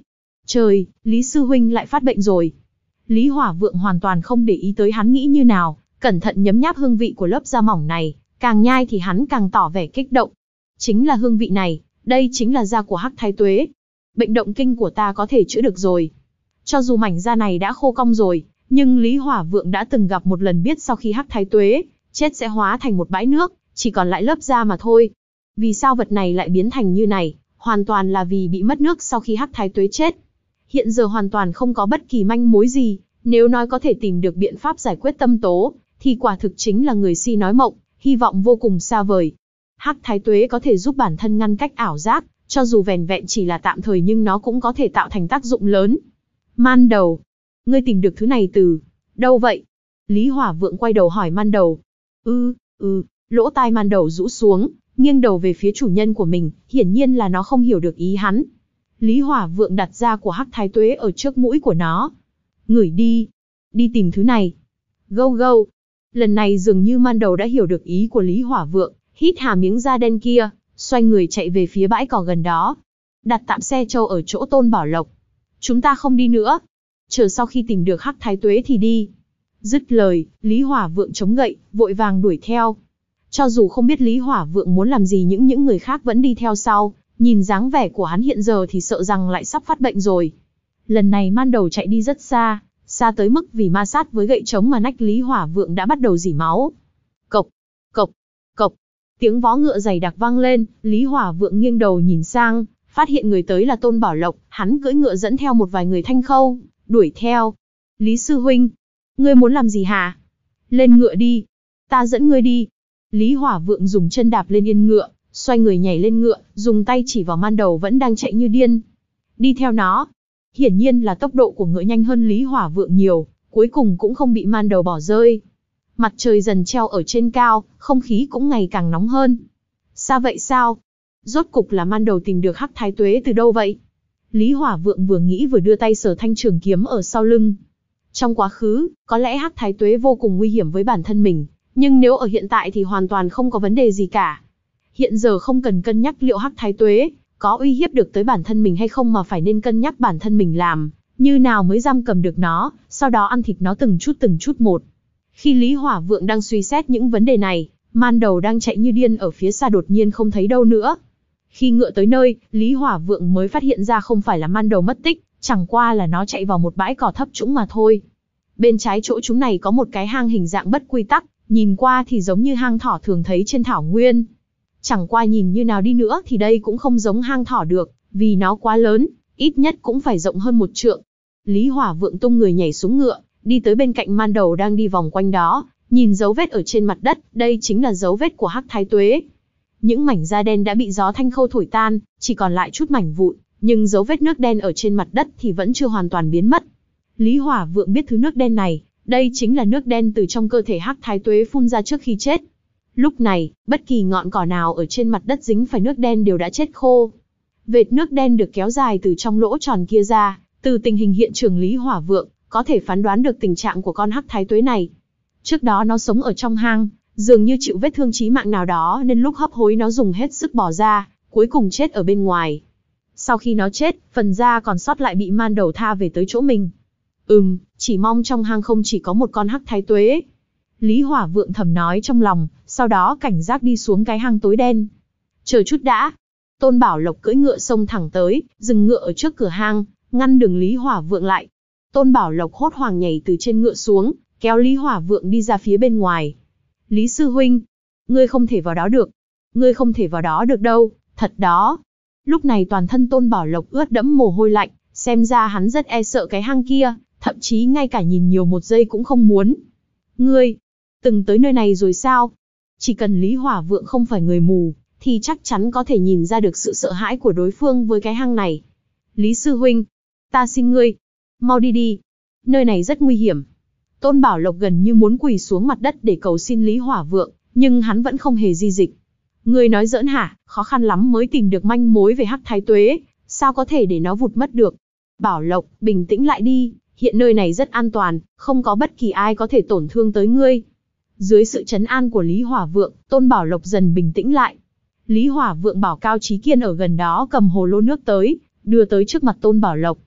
Trời, Lý Sư Huynh lại phát bệnh rồi. Lý Hỏa Vượng hoàn toàn không để ý tới hắn nghĩ như nào, cẩn thận nhấm nháp hương vị của lớp da mỏng này, càng nhai thì hắn càng tỏ vẻ kích động. Chính là hương vị này, đây chính là da của Hắc Thái Tuế. Bệnh động kinh của ta có thể chữa được rồi. Cho dù mảnh da này đã khô cong rồi, nhưng Lý Hỏa Vượng đã từng gặp một lần biết sau khi Hắc Thái Tuế chết sẽ hóa thành một bãi nước, chỉ còn lại lớp da mà thôi. Vì sao vật này lại biến thành như này, hoàn toàn là vì bị mất nước sau khi Hắc Thái Tuế chết. Hiện giờ hoàn toàn không có bất kỳ manh mối gì, nếu nói có thể tìm được biện pháp giải quyết tâm tố, thì quả thực chính là người si nói mộng, hy vọng vô cùng xa vời. Hắc Thái Tuế có thể giúp bản thân ngăn cách ảo giác, cho dù vẻn vẹn chỉ là tạm thời nhưng nó cũng có thể tạo thành tác dụng lớn. Man Đầu, ngươi tìm được thứ này từ đâu vậy? Lý Hỏa Vượng quay đầu hỏi Man Đầu. Ừ, ừ, lỗ tai Man Đầu rũ xuống, nghiêng đầu về phía chủ nhân của mình, hiển nhiên là nó không hiểu được ý hắn. Lý Hỏa Vượng đặt da của Hắc Thái Tuế ở trước mũi của nó. Ngửi đi, đi tìm thứ này. Gâu gâu. Lần này dường như Man Đầu đã hiểu được ý của Lý Hỏa Vượng, hít hà miếng da đen kia, xoay người chạy về phía bãi cỏ gần đó. Đặt tạm xe trâu ở chỗ Tôn Bảo Lộc. Chúng ta không đi nữa. Chờ sau khi tìm được Hắc Thái Tuế thì đi. Dứt lời, Lý Hỏa Vượng chống gậy, vội vàng đuổi theo. Cho dù không biết Lý Hỏa Vượng muốn làm gì nhưng những người khác vẫn đi theo sau. Nhìn dáng vẻ của hắn hiện giờ thì sợ rằng lại sắp phát bệnh rồi. Lần này Man Đầu chạy đi rất xa, xa tới mức vì ma sát với gậy trống mà nách Lý Hỏa Vượng đã bắt đầu rỉ máu. Cộc, cộc, cộc. Tiếng vó ngựa dày đặc vang lên, Lý Hỏa Vượng nghiêng đầu nhìn sang, phát hiện người tới là Tôn Bảo Lộc, hắn cưỡi ngựa dẫn theo một vài người thanh khâu, đuổi theo. Lý Sư Huynh, ngươi muốn làm gì hả? Lên ngựa đi, ta dẫn ngươi đi. Lý Hỏa Vượng dùng chân đạp lên yên ngựa, xoay người nhảy lên ngựa, dùng tay chỉ vào Man Đầu vẫn đang chạy như điên. Đi theo nó. Hiển nhiên là tốc độ của ngựa nhanh hơn Lý Hỏa Vượng nhiều, cuối cùng cũng không bị Man Đầu bỏ rơi. Mặt trời dần treo ở trên cao, không khí cũng ngày càng nóng hơn. Sao vậy sao? Rốt cục là Man Đầu tìm được Hắc Thái Tuế từ đâu vậy? Lý Hỏa Vượng vừa nghĩ vừa đưa tay sờ thanh trường kiếm ở sau lưng. Trong quá khứ, có lẽ Hắc Thái Tuế vô cùng nguy hiểm với bản thân mình, nhưng nếu ở hiện tại thì hoàn toàn không có vấn đề gì cả. Hiện giờ không cần cân nhắc liệu Hắc Thái Tuế có uy hiếp được tới bản thân mình hay không mà phải nên cân nhắc bản thân mình làm như nào mới giam cầm được nó, sau đó ăn thịt nó từng chút từng chút một. Khi Lý Hỏa Vượng đang suy xét những vấn đề này, Man Đầu đang chạy như điên ở phía xa đột nhiên không thấy đâu nữa. Khi ngựa tới nơi, Lý Hỏa Vượng mới phát hiện ra không phải là Man Đầu mất tích, chẳng qua là nó chạy vào một bãi cỏ thấp trũng mà thôi. Bên trái chỗ chúng này có một cái hang hình dạng bất quy tắc, nhìn qua thì giống như hang thỏ thường thấy trên thảo nguyên. Chẳng qua nhìn như nào đi nữa thì đây cũng không giống hang thỏ được, vì nó quá lớn, ít nhất cũng phải rộng hơn một trượng. Lý Hỏa Vượng tung người nhảy xuống ngựa, đi tới bên cạnh Man Đầu đang đi vòng quanh đó, nhìn dấu vết ở trên mặt đất, đây chính là dấu vết của Hắc Thái Tuế. Những mảnh da đen đã bị gió thanh khâu thổi tan, chỉ còn lại chút mảnh vụn, nhưng dấu vết nước đen ở trên mặt đất thì vẫn chưa hoàn toàn biến mất. Lý Hỏa Vượng biết thứ nước đen này, đây chính là nước đen từ trong cơ thể Hắc Thái Tuế phun ra trước khi chết. Lúc này, bất kỳ ngọn cỏ nào ở trên mặt đất dính phải nước đen đều đã chết khô. Vệt nước đen được kéo dài từ trong lỗ tròn kia ra, từ tình hình hiện trường Lý Hỏa Vượng có thể phán đoán được tình trạng của con Hắc Thái Tuế này. Trước đó nó sống ở trong hang, dường như chịu vết thương chí mạng nào đó nên lúc hấp hối nó dùng hết sức bỏ ra, cuối cùng chết ở bên ngoài. Sau khi nó chết, phần da còn sót lại bị Man Đầu tha về tới chỗ mình. Ừm, chỉ mong trong hang không chỉ có một con Hắc Thái Tuế. Lý Hỏa Vượng thầm nói trong lòng, sau đó cảnh giác đi xuống cái hang tối đen. Chờ chút đã. Tôn Bảo Lộc cưỡi ngựa xông thẳng tới, dừng ngựa ở trước cửa hang, ngăn đường Lý Hỏa Vượng lại. Tôn Bảo Lộc hốt hoảng nhảy từ trên ngựa xuống, kéo Lý Hỏa Vượng đi ra phía bên ngoài. Lý Sư Huynh, ngươi không thể vào đó được. Ngươi không thể vào đó được đâu, thật đó. Lúc này toàn thân Tôn Bảo Lộc ướt đẫm mồ hôi lạnh, xem ra hắn rất e sợ cái hang kia, thậm chí ngay cả nhìn nhiều một giây cũng không muốn. Ngươi, từng tới nơi này rồi sao? Chỉ cần Lý Hỏa Vượng không phải người mù, thì chắc chắn có thể nhìn ra được sự sợ hãi của đối phương với cái hang này. Lý Sư Huynh, ta xin ngươi, mau đi đi. Nơi này rất nguy hiểm. Tôn Bảo Lộc gần như muốn quỳ xuống mặt đất để cầu xin Lý Hỏa Vượng, nhưng hắn vẫn không hề di dịch. Ngươi nói giỡn hả, khó khăn lắm mới tìm được manh mối về Hắc Thái Tuế, sao có thể để nó vụt mất được. Bảo Lộc, bình tĩnh lại đi, hiện nơi này rất an toàn, không có bất kỳ ai có thể tổn thương tới ngươi. Dưới sự trấn an của Lý Hỏa Vượng, Tôn Bảo Lộc dần bình tĩnh lại. Lý Hỏa Vượng bảo Cao Chí Kiên ở gần đó cầm hồ lô nước tới, đưa tới trước mặt Tôn Bảo Lộc.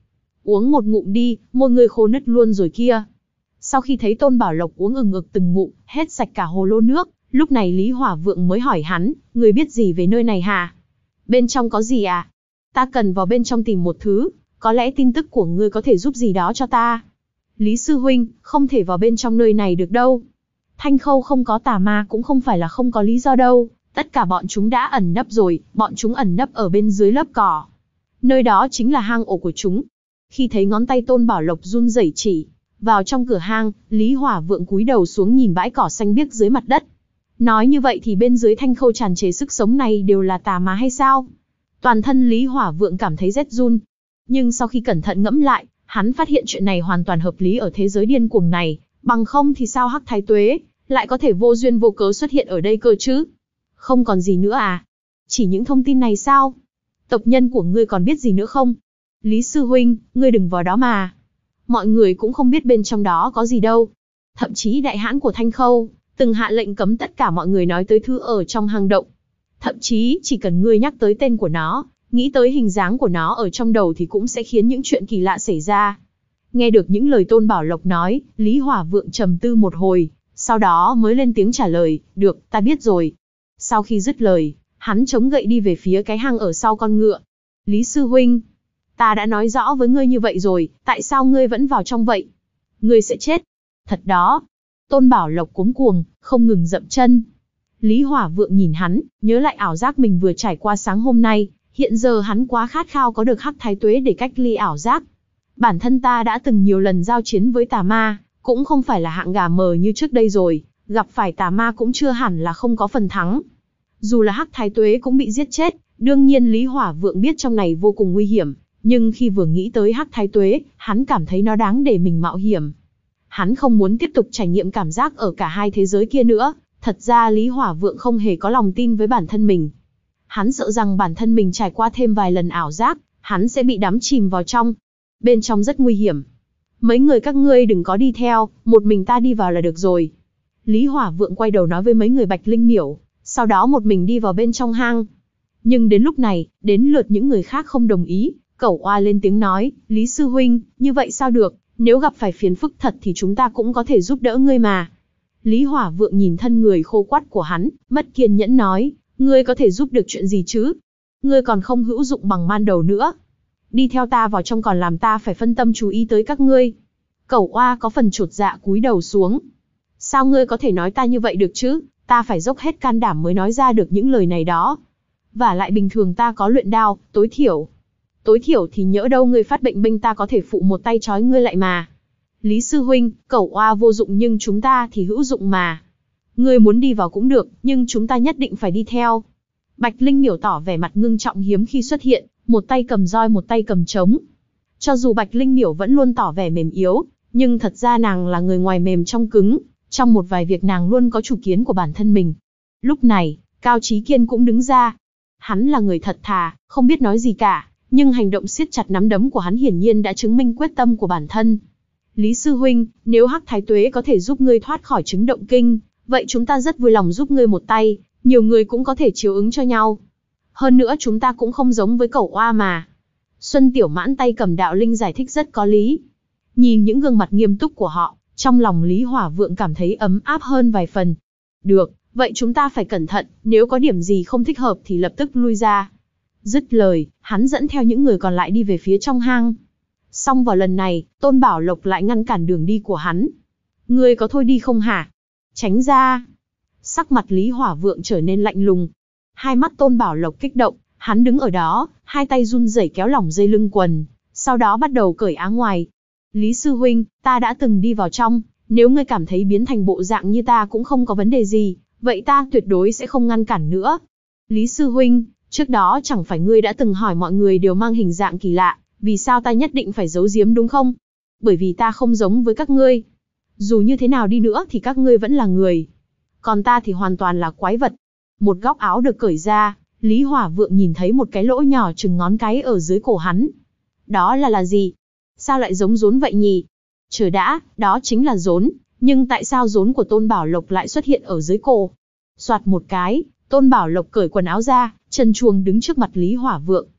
Uống một ngụm đi, môi ngươi khô nứt luôn rồi kia. Sau khi thấy Tôn Bảo Lộc uống ừng ực từng ngụm, hết sạch cả hồ lô nước, lúc này Lý Hỏa Vượng mới hỏi hắn, ngươi biết gì về nơi này hả? Bên trong có gì à? Ta cần vào bên trong tìm một thứ, có lẽ tin tức của ngươi có thể giúp gì đó cho ta. Lý sư huynh, không thể vào bên trong nơi này được đâu. Thanh Khâu không có tà ma cũng không phải là không có lý do đâu, tất cả bọn chúng đã ẩn nấp rồi, bọn chúng ẩn nấp ở bên dưới lớp cỏ. Nơi đó chính là hang ổ của chúng. Khi thấy ngón tay Tôn Bảo Lộc run rẩy chỉ vào trong cửa hang, Lý Hỏa Vượng cúi đầu xuống nhìn bãi cỏ xanh biếc dưới mặt đất. Nói như vậy thì bên dưới Thanh Khâu tràn trề sức sống này đều là tà ma hay sao? Toàn thân Lý Hỏa Vượng cảm thấy rét run. Nhưng sau khi cẩn thận ngẫm lại, hắn phát hiện chuyện này hoàn toàn hợp lý ở thế giới điên cuồng này, bằng không thì sao Hắc Thái Tuế lại có thể vô duyên vô cớ xuất hiện ở đây cơ chứ? Không còn gì nữa à? Chỉ những thông tin này sao? Tộc nhân của ngươi còn biết gì nữa không? Lý sư huynh, ngươi đừng vào đó mà. Mọi người cũng không biết bên trong đó có gì đâu. Thậm chí đại hãn của Thanh Khâu từng hạ lệnh cấm tất cả mọi người nói tới thứ ở trong hang động. Thậm chí chỉ cần ngươi nhắc tới tên của nó, nghĩ tới hình dáng của nó ở trong đầu thì cũng sẽ khiến những chuyện kỳ lạ xảy ra. Nghe được những lời Tôn Bảo Lộc nói, Lý Hỏa Vượng trầm tư một hồi, sau đó mới lên tiếng trả lời, được, ta biết rồi. Sau khi dứt lời, hắn chống gậy đi về phía cái hang ở sau con ngựa. Lý sư huynh, ta đã nói rõ với ngươi như vậy rồi, tại sao ngươi vẫn vào trong vậy? Ngươi sẽ chết. Thật đó. Tôn Bảo Lộc cuống cuồng, không ngừng dậm chân. Lý Hỏa Vượng nhìn hắn, nhớ lại ảo giác mình vừa trải qua sáng hôm nay, hiện giờ hắn quá khát khao có được Hắc Thái Tuế để cách ly ảo giác. Bản thân ta đã từng nhiều lần giao chiến với tà ma, cũng không phải là hạng gà mờ như trước đây rồi, gặp phải tà ma cũng chưa hẳn là không có phần thắng. Dù là Hắc Thái Tuế cũng bị giết chết, đương nhiên Lý Hỏa Vượng biết trong này vô cùng nguy hiểm, nhưng khi vừa nghĩ tới Hắc Thái Tuế, hắn cảm thấy nó đáng để mình mạo hiểm. Hắn không muốn tiếp tục trải nghiệm cảm giác ở cả hai thế giới kia nữa, thật ra Lý Hỏa Vượng không hề có lòng tin với bản thân mình. Hắn sợ rằng bản thân mình trải qua thêm vài lần ảo giác, hắn sẽ bị đắm chìm vào trong. Bên trong rất nguy hiểm. Mấy người các ngươi đừng có đi theo, một mình ta đi vào là được rồi. Lý Hỏa Vượng quay đầu nói với mấy người Bạch Linh Miểu, sau đó một mình đi vào bên trong hang. Nhưng đến lúc này, đến lượt những người khác không đồng ý, Cẩu Oa lên tiếng nói, Lý sư huynh, như vậy sao được, nếu gặp phải phiền phức thật thì chúng ta cũng có thể giúp đỡ ngươi mà. Lý Hỏa Vượng nhìn thân người khô quắt của hắn, mất kiên nhẫn nói, ngươi có thể giúp được chuyện gì chứ? Ngươi còn không hữu dụng bằng ban đầu nữa. Đi theo ta vào trong còn làm ta phải phân tâm chú ý tới các ngươi. Cẩu Oa có phần chột dạ cúi đầu xuống. Sao ngươi có thể nói ta như vậy được chứ? Ta phải dốc hết can đảm mới nói ra được những lời này đó. Và lại bình thường ta có luyện đao, tối thiểu. Tối thiểu thì nhỡ đâu ngươi phát bệnh binh ta có thể phụ một tay trói ngươi lại mà. Lý sư huynh, Cẩu Oa vô dụng nhưng chúng ta thì hữu dụng mà. Ngươi muốn đi vào cũng được, nhưng chúng ta nhất định phải đi theo. Bạch Linh Miểu tỏ vẻ mặt ngưng trọng hiếm khi xuất hiện, một tay cầm roi một tay cầm trống. Cho dù Bạch Linh Miểu vẫn luôn tỏ vẻ mềm yếu, nhưng thật ra nàng là người ngoài mềm trong cứng, trong một vài việc nàng luôn có chủ kiến của bản thân mình. Lúc này, Cao Chí Kiên cũng đứng ra. Hắn là người thật thà, không biết nói gì cả, nhưng hành động siết chặt nắm đấm của hắn hiển nhiên đã chứng minh quyết tâm của bản thân. Lý sư huynh, nếu Hắc Thái Tuế có thể giúp ngươi thoát khỏi chứng động kinh, vậy chúng ta rất vui lòng giúp ngươi một tay, nhiều người cũng có thể chiếu ứng cho nhau. Hơn nữa chúng ta cũng không giống với Cẩu Oa mà. Xuân Tiểu Mãn tay cầm đạo linh giải thích rất có lý. Nhìn những gương mặt nghiêm túc của họ, trong lòng Lý Hỏa Vượng cảm thấy ấm áp hơn vài phần. Được, vậy chúng ta phải cẩn thận, nếu có điểm gì không thích hợp thì lập tức lui ra. Dứt lời, hắn dẫn theo những người còn lại đi về phía trong hang. Xong vào lần này, Tôn Bảo Lộc lại ngăn cản đường đi của hắn. Ngươi có thôi đi không hả? Tránh ra. Sắc mặt Lý Hỏa Vượng trở nên lạnh lùng. Hai mắt Tôn Bảo Lộc kích động, hắn đứng ở đó, hai tay run rẩy kéo lỏng dây lưng quần, sau đó bắt đầu cởi áo ngoài. Lý sư huynh, ta đã từng đi vào trong, nếu ngươi cảm thấy biến thành bộ dạng như ta cũng không có vấn đề gì, vậy ta tuyệt đối sẽ không ngăn cản nữa. Lý sư huynh, trước đó chẳng phải ngươi đã từng hỏi mọi người đều mang hình dạng kỳ lạ, vì sao ta nhất định phải giấu giếm đúng không? Bởi vì ta không giống với các ngươi. Dù như thế nào đi nữa thì các ngươi vẫn là người. Còn ta thì hoàn toàn là quái vật. Một góc áo được cởi ra, Lý Hỏa Vượng nhìn thấy một cái lỗ nhỏ chừng ngón cái ở dưới cổ hắn. Đó là là gì? Sao lại giống rốn vậy nhỉ? Chờ đã, đó chính là rốn, nhưng tại sao rốn của Tôn Bảo Lộc lại xuất hiện ở dưới cổ? Soạt một cái, Tôn Bảo Lộc cởi quần áo ra, trần truồng đứng trước mặt Lý Hỏa Vượng.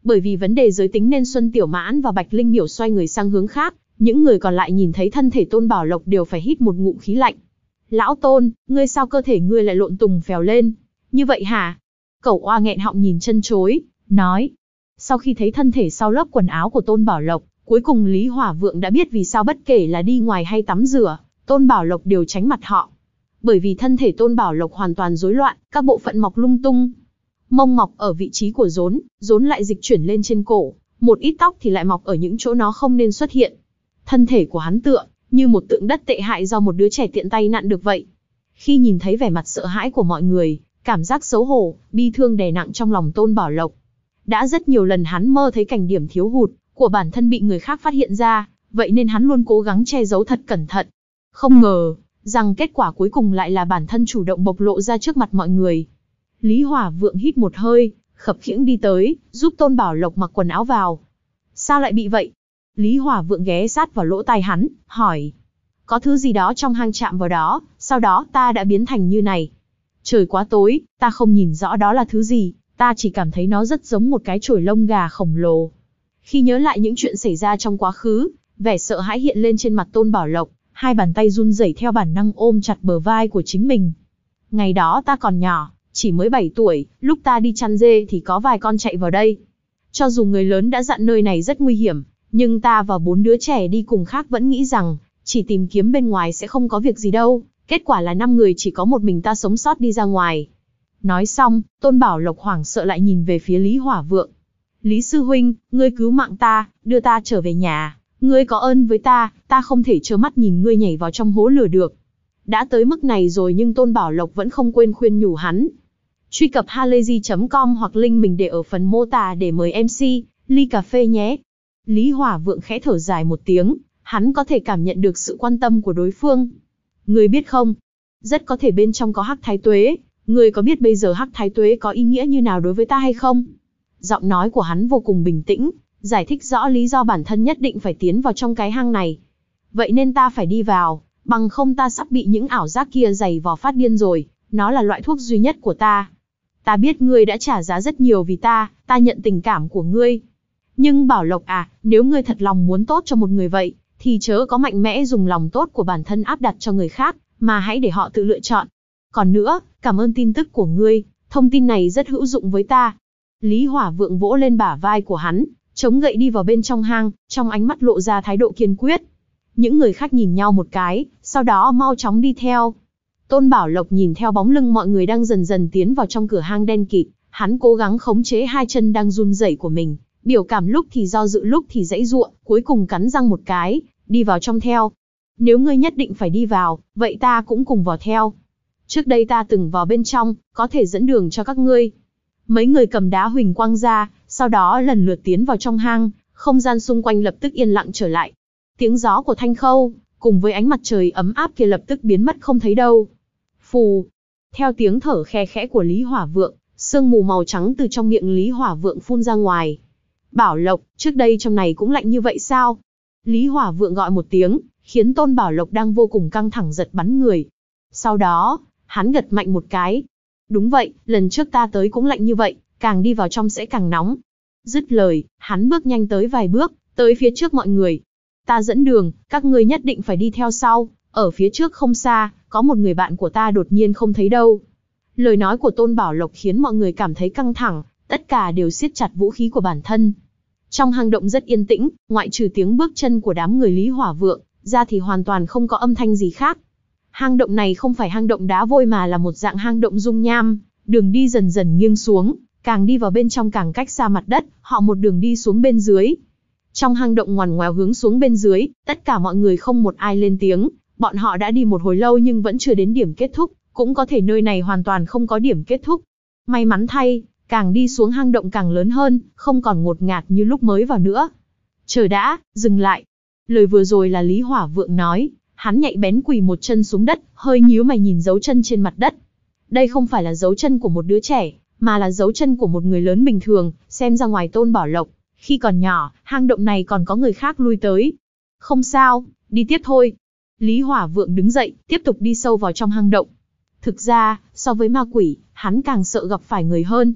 Bởi vì vấn đề giới tính nên Xuân Tiểu Mãn và Bạch Linh Miểu xoay người sang hướng khác, những người còn lại nhìn thấy thân thể Tôn Bảo Lộc đều phải hít một ngụm khí lạnh. Lão Tôn, ngươi sao cơ thể ngươi lại lộn tùng phèo lên? Như vậy hả? Cẩu oa nghẹn họng nhìn chân chối, nói. Sau khi thấy thân thể sau lớp quần áo của Tôn Bảo Lộc, cuối cùng Lý Hỏa Vượng đã biết vì sao bất kể là đi ngoài hay tắm rửa, Tôn Bảo Lộc đều tránh mặt họ. Bởi vì thân thể Tôn Bảo Lộc hoàn toàn rối loạn, các bộ phận mọc lung tung. Mông mọc ở vị trí của rốn, rốn lại dịch chuyển lên trên cổ, một ít tóc thì lại mọc ở những chỗ nó không nên xuất hiện. Thân thể của hắn tựa như một tượng đất tệ hại do một đứa trẻ tiện tay nặn được vậy. Khi nhìn thấy vẻ mặt sợ hãi của mọi người, cảm giác xấu hổ, bi thương đè nặng trong lòng Tôn Bảo Lộc. Đã rất nhiều lần hắn mơ thấy cảnh điểm thiếu hụt của bản thân bị người khác phát hiện ra, vậy nên hắn luôn cố gắng che giấu thật cẩn thận. Không ngờ rằng kết quả cuối cùng lại là bản thân chủ động bộc lộ ra trước mặt mọi người. Lý Hỏa Vượng hít một hơi, khập khiễng đi tới, giúp Tôn Bảo Lộc mặc quần áo vào. Sao lại bị vậy? Lý Hỏa Vượng ghé sát vào lỗ tai hắn, hỏi. Có thứ gì đó trong hang chạm vào đó, sau đó ta đã biến thành như này. Trời quá tối, ta không nhìn rõ đó là thứ gì, ta chỉ cảm thấy nó rất giống một cái chổi lông gà khổng lồ. Khi nhớ lại những chuyện xảy ra trong quá khứ, vẻ sợ hãi hiện lên trên mặt Tôn Bảo Lộc, hai bàn tay run rẩy theo bản năng ôm chặt bờ vai của chính mình. Ngày đó ta còn nhỏ, chỉ mới bảy tuổi, lúc ta đi chăn dê thì có vài con chạy vào đây. Cho dù người lớn đã dặn nơi này rất nguy hiểm, nhưng ta và bốn đứa trẻ đi cùng khác vẫn nghĩ rằng, chỉ tìm kiếm bên ngoài sẽ không có việc gì đâu. Kết quả là năm người chỉ có một mình ta sống sót đi ra ngoài. Nói xong, Tôn Bảo Lộc hoảng sợ lại nhìn về phía Lý Hỏa Vượng. Lý sư huynh, ngươi cứu mạng ta, đưa ta trở về nhà. Ngươi có ơn với ta, ta không thể trơ mắt nhìn ngươi nhảy vào trong hố lửa được. Đã tới mức này rồi nhưng Tôn Bảo Lộc vẫn không quên khuyên nhủ hắn. Truy cập halayzi chấm com hoặc link mình để ở phần mô tả để mời em xê, ly cà phê nhé. Lý Hỏa Vượng khẽ thở dài một tiếng, hắn có thể cảm nhận được sự quan tâm của đối phương. Ngươi biết không? Rất có thể bên trong có Hắc Thái Tuế, ngươi có biết bây giờ Hắc Thái Tuế có ý nghĩa như nào đối với ta hay không? Giọng nói của hắn vô cùng bình tĩnh, giải thích rõ lý do bản thân nhất định phải tiến vào trong cái hang này. Vậy nên ta phải đi vào, bằng không ta sắp bị những ảo giác kia giày vò phát điên rồi, nó là loại thuốc duy nhất của ta. Ta biết ngươi đã trả giá rất nhiều vì ta, ta nhận tình cảm của ngươi. Nhưng Bảo Lộc à, nếu ngươi thật lòng muốn tốt cho một người vậy, thì chớ có mạnh mẽ dùng lòng tốt của bản thân áp đặt cho người khác, mà hãy để họ tự lựa chọn. Còn nữa, cảm ơn tin tức của ngươi, thông tin này rất hữu dụng với ta. Lý Hỏa Vượng vỗ lên bả vai của hắn, chống gậy đi vào bên trong hang, trong ánh mắt lộ ra thái độ kiên quyết. Những người khác nhìn nhau một cái, sau đó mau chóng đi theo. Tôn Bảo Lộc nhìn theo bóng lưng mọi người đang dần dần tiến vào trong cửa hang đen kịt, hắn cố gắng khống chế hai chân đang run rẩy của mình, biểu cảm lúc thì do dự lúc thì giãy giụa, cuối cùng cắn răng một cái, đi vào trong theo. Nếu ngươi nhất định phải đi vào, vậy ta cũng cùng vào theo. Trước đây ta từng vào bên trong, có thể dẫn đường cho các ngươi. Mấy người cầm đá huỳnh quang ra, sau đó lần lượt tiến vào trong hang, không gian xung quanh lập tức yên lặng trở lại. Tiếng gió của thanh khâu, cùng với ánh mặt trời ấm áp kia lập tức biến mất không thấy đâu. Phù. Theo tiếng thở khe khẽ của Lý Hỏa Vượng, sương mù màu trắng từ trong miệng Lý Hỏa Vượng phun ra ngoài. Bảo Lộc, trước đây trong này cũng lạnh như vậy sao? Lý Hỏa Vượng gọi một tiếng, khiến Tôn Bảo Lộc đang vô cùng căng thẳng giật bắn người. Sau đó, hắn gật mạnh một cái. Đúng vậy, lần trước ta tới cũng lạnh như vậy, càng đi vào trong sẽ càng nóng. Dứt lời, hắn bước nhanh tới vài bước, tới phía trước mọi người. Ta dẫn đường, các ngươi nhất định phải đi theo sau, ở phía trước không xa, có một người bạn của ta đột nhiên không thấy đâu. Lời nói của Tôn Bảo Lộc khiến mọi người cảm thấy căng thẳng, tất cả đều siết chặt vũ khí của bản thân. Trong hang động rất yên tĩnh, ngoại trừ tiếng bước chân của đám người Lý Hỏa Vượng, ra thì hoàn toàn không có âm thanh gì khác. Hang động này không phải hang động đá vôi mà là một dạng hang động dung nham, đường đi dần dần nghiêng xuống, càng đi vào bên trong càng cách xa mặt đất, họ một đường đi xuống bên dưới. Trong hang động ngoằn ngoèo hướng xuống bên dưới, tất cả mọi người không một ai lên tiếng, bọn họ đã đi một hồi lâu nhưng vẫn chưa đến điểm kết thúc, cũng có thể nơi này hoàn toàn không có điểm kết thúc. May mắn thay, càng đi xuống hang động càng lớn hơn, không còn ngột ngạt như lúc mới vào nữa. Chờ đã, dừng lại. Lời vừa rồi là Lý Hỏa Vượng nói, hắn nhạy bén quỳ một chân xuống đất, hơi nhíu mày nhìn dấu chân trên mặt đất. Đây không phải là dấu chân của một đứa trẻ, mà là dấu chân của một người lớn bình thường, xem ra ngoài Tôn Bảo Lộc. Khi còn nhỏ, hang động này còn có người khác lui tới. Không sao, đi tiếp thôi. Lý Hỏa Vượng đứng dậy, tiếp tục đi sâu vào trong hang động. Thực ra, so với ma quỷ, hắn càng sợ gặp phải người hơn.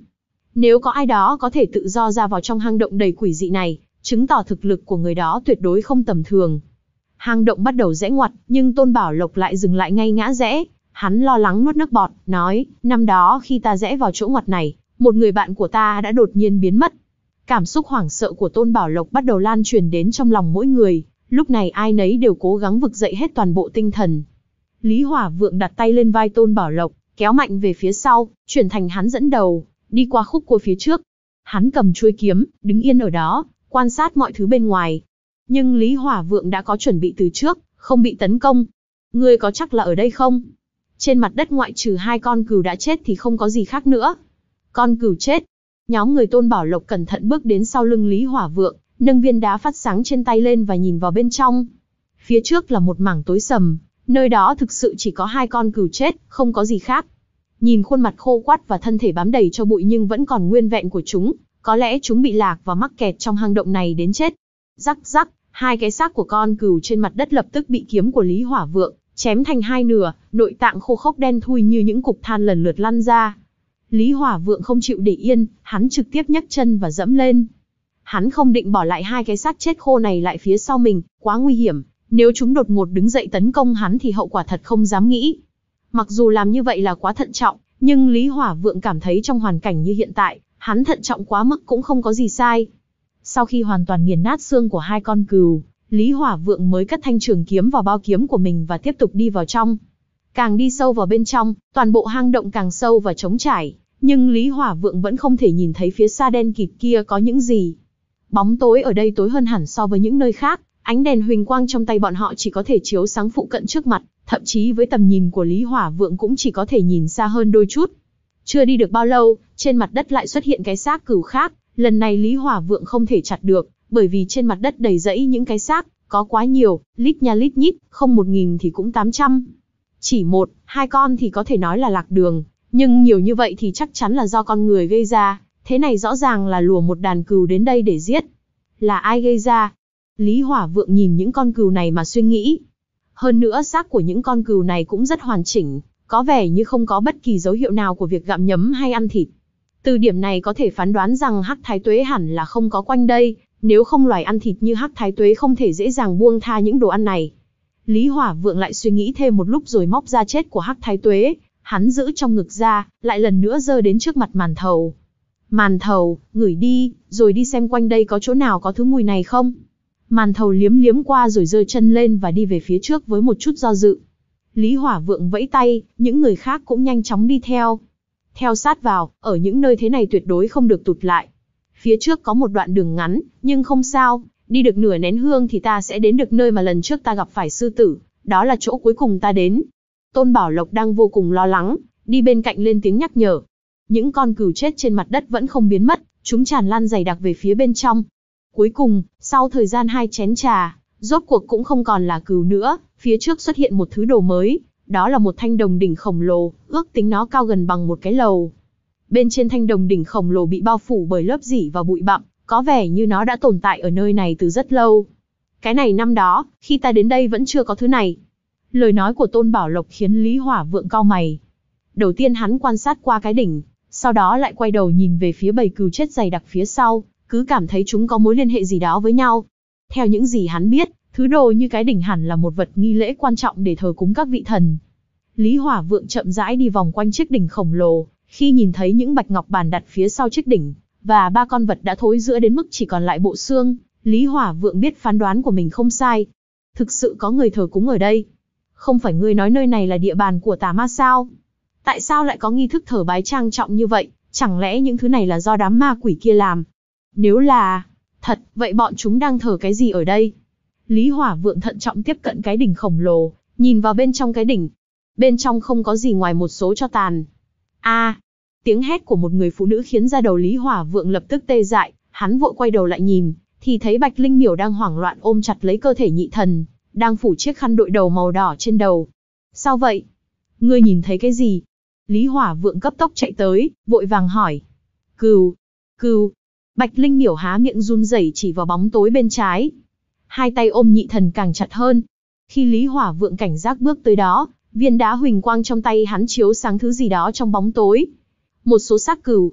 Nếu có ai đó có thể tự do ra vào trong hang động đầy quỷ dị này, chứng tỏ thực lực của người đó tuyệt đối không tầm thường. Hang động bắt đầu rẽ ngoặt, nhưng Tôn Bảo Lộc lại dừng lại ngay ngã rẽ. Hắn lo lắng nuốt nước bọt, nói, năm đó khi ta rẽ vào chỗ ngoặt này, một người bạn của ta đã đột nhiên biến mất. Cảm xúc hoảng sợ của Tôn Bảo Lộc bắt đầu lan truyền đến trong lòng mỗi người, lúc này ai nấy đều cố gắng vực dậy hết toàn bộ tinh thần. Lý Hỏa Vượng đặt tay lên vai Tôn Bảo Lộc, kéo mạnh về phía sau, chuyển thành hắn dẫn đầu, đi qua khúc cua phía trước. Hắn cầm chuôi kiếm, đứng yên ở đó, quan sát mọi thứ bên ngoài. Nhưng Lý Hỏa Vượng đã có chuẩn bị từ trước, không bị tấn công. Ngươi có chắc là ở đây không? Trên mặt đất ngoại trừ hai con cừu đã chết thì không có gì khác nữa. Con cừu chết. Nhóm người Tôn Bảo Lộc cẩn thận bước đến sau lưng Lý Hỏa Vượng, nâng viên đá phát sáng trên tay lên và nhìn vào bên trong. Phía trước là một mảng tối sầm, nơi đó thực sự chỉ có hai con cừu chết, không có gì khác. Nhìn khuôn mặt khô quắt và thân thể bám đầy cho bụi nhưng vẫn còn nguyên vẹn của chúng, có lẽ chúng bị lạc và mắc kẹt trong hang động này đến chết. Rắc rắc, hai cái xác của con cừu trên mặt đất lập tức bị kiếm của Lý Hỏa Vượng chém thành hai nửa, nội tạng khô khốc đen thui như những cục than lần lượt lăn ra. Lý Hỏa Vượng không chịu để yên, hắn trực tiếp nhấc chân và dẫm lên. Hắn không định bỏ lại hai cái xác chết khô này lại phía sau mình, quá nguy hiểm, nếu chúng đột ngột đứng dậy tấn công hắn thì hậu quả thật không dám nghĩ. Mặc dù làm như vậy là quá thận trọng, nhưng Lý Hỏa Vượng cảm thấy trong hoàn cảnh như hiện tại, hắn thận trọng quá mức cũng không có gì sai. Sau khi hoàn toàn nghiền nát xương của hai con cừu, Lý Hỏa Vượng mới cất thanh trường kiếm vào bao kiếm của mình và tiếp tục đi vào trong. Càng đi sâu vào bên trong, toàn bộ hang động càng sâu và trống trải, nhưng Lý Hỏa Vượng vẫn không thể nhìn thấy phía xa đen kịt kia có những gì. Bóng tối ở đây tối hơn hẳn so với những nơi khác, ánh đèn huỳnh quang trong tay bọn họ chỉ có thể chiếu sáng phụ cận trước mặt, thậm chí với tầm nhìn của Lý Hỏa Vượng cũng chỉ có thể nhìn xa hơn đôi chút. Chưa đi được bao lâu, trên mặt đất lại xuất hiện cái xác cừu khác, lần này Lý Hỏa Vượng không thể chặt được, bởi vì trên mặt đất đầy rẫy những cái xác, có quá nhiều, lít nha lít nhít, không một nghìn thì cũng tám trăm. Chỉ một, hai con thì có thể nói là lạc đường, nhưng nhiều như vậy thì chắc chắn là do con người gây ra, thế này rõ ràng là lùa một đàn cừu đến đây để giết. Là ai gây ra? Lý Hỏa Vượng nhìn những con cừu này mà suy nghĩ. Hơn nữa xác của những con cừu này cũng rất hoàn chỉnh, có vẻ như không có bất kỳ dấu hiệu nào của việc gặm nhấm hay ăn thịt. Từ điểm này có thể phán đoán rằng Hắc Thái Tuế hẳn là không có quanh đây, nếu không loài ăn thịt như Hắc Thái Tuế không thể dễ dàng buông tha những đồ ăn này. Lý Hỏa Vượng lại suy nghĩ thêm một lúc rồi móc ra chết của Hắc Thái Tuế, hắn giữ trong ngực ra, lại lần nữa giơ đến trước mặt Màn Thầu. Màn Thầu, ngửi đi, rồi đi xem quanh đây có chỗ nào có thứ mùi này không. Màn Thầu liếm liếm qua rồi giơ chân lên và đi về phía trước với một chút do dự. Lý Hỏa Vượng vẫy tay, những người khác cũng nhanh chóng đi theo. Theo sát vào, ở những nơi thế này tuyệt đối không được tụt lại. Phía trước có một đoạn đường ngắn, nhưng không sao, đi được nửa nén hương thì ta sẽ đến được nơi mà lần trước ta gặp phải sư tử, đó là chỗ cuối cùng ta đến. Tôn Bảo Lộc đang vô cùng lo lắng, đi bên cạnh lên tiếng nhắc nhở. Những con cừu chết trên mặt đất vẫn không biến mất, chúng tràn lan dày đặc về phía bên trong. Cuối cùng, sau thời gian hai chén trà, rốt cuộc cũng không còn là cừu nữa, phía trước xuất hiện một thứ đồ mới, đó là một thanh đồng đỉnh khổng lồ, ước tính nó cao gần bằng một cái lầu. Bên trên thanh đồng đỉnh khổng lồ bị bao phủ bởi lớp rỉ và bụi bặm, có vẻ như nó đã tồn tại ở nơi này từ rất lâu. Cái này năm đó, khi ta đến đây vẫn chưa có thứ này. Lời nói của Tôn Bảo Lộc khiến Lý Hỏa Vượng cau mày. Đầu tiên hắn quan sát qua cái đỉnh, sau đó lại quay đầu nhìn về phía bầy cừu chết dày đặc phía sau, cứ cảm thấy chúng có mối liên hệ gì đó với nhau. Theo những gì hắn biết, thứ đồ như cái đỉnh hẳn là một vật nghi lễ quan trọng để thờ cúng các vị thần. Lý Hỏa Vượng chậm rãi đi vòng quanh chiếc đỉnh khổng lồ, khi nhìn thấy những bạch ngọc bàn đặt phía sau chiếc đỉnh, và ba con vật đã thối rữa đến mức chỉ còn lại bộ xương, Lý Hỏa Vượng biết phán đoán của mình không sai. Thực sự có người thờ cúng ở đây. Không phải ngươi nói nơi này là địa bàn của tà ma sao? Tại sao lại có nghi thức thờ bái trang trọng như vậy? Chẳng lẽ những thứ này là do đám ma quỷ kia làm? Nếu là thật, vậy bọn chúng đang thờ cái gì ở đây? Lý Hỏa Vượng thận trọng tiếp cận cái đỉnh khổng lồ, nhìn vào bên trong cái đỉnh. Bên trong không có gì ngoài một số tro tàn. A! À, tiếng hét của một người phụ nữ khiến da đầu Lý Hỏa Vượng lập tức tê dại, hắn vội quay đầu lại nhìn, thì thấy Bạch Linh Miểu đang hoảng loạn ôm chặt lấy cơ thể nhị thần, đang phủ chiếc khăn đội đầu màu đỏ trên đầu. Sao vậy? Ngươi nhìn thấy cái gì? Lý Hỏa Vượng cấp tốc chạy tới, vội vàng hỏi. Cừu, cừu. Bạch Linh Miểu há miệng run rẩy chỉ vào bóng tối bên trái. Hai tay ôm nhị thần càng chặt hơn. Khi Lý Hỏa Vượng cảnh giác bước tới đó, viên đá huỳnh quang trong tay hắn chiếu sáng thứ gì đó trong bóng tối. Một số xác cừu.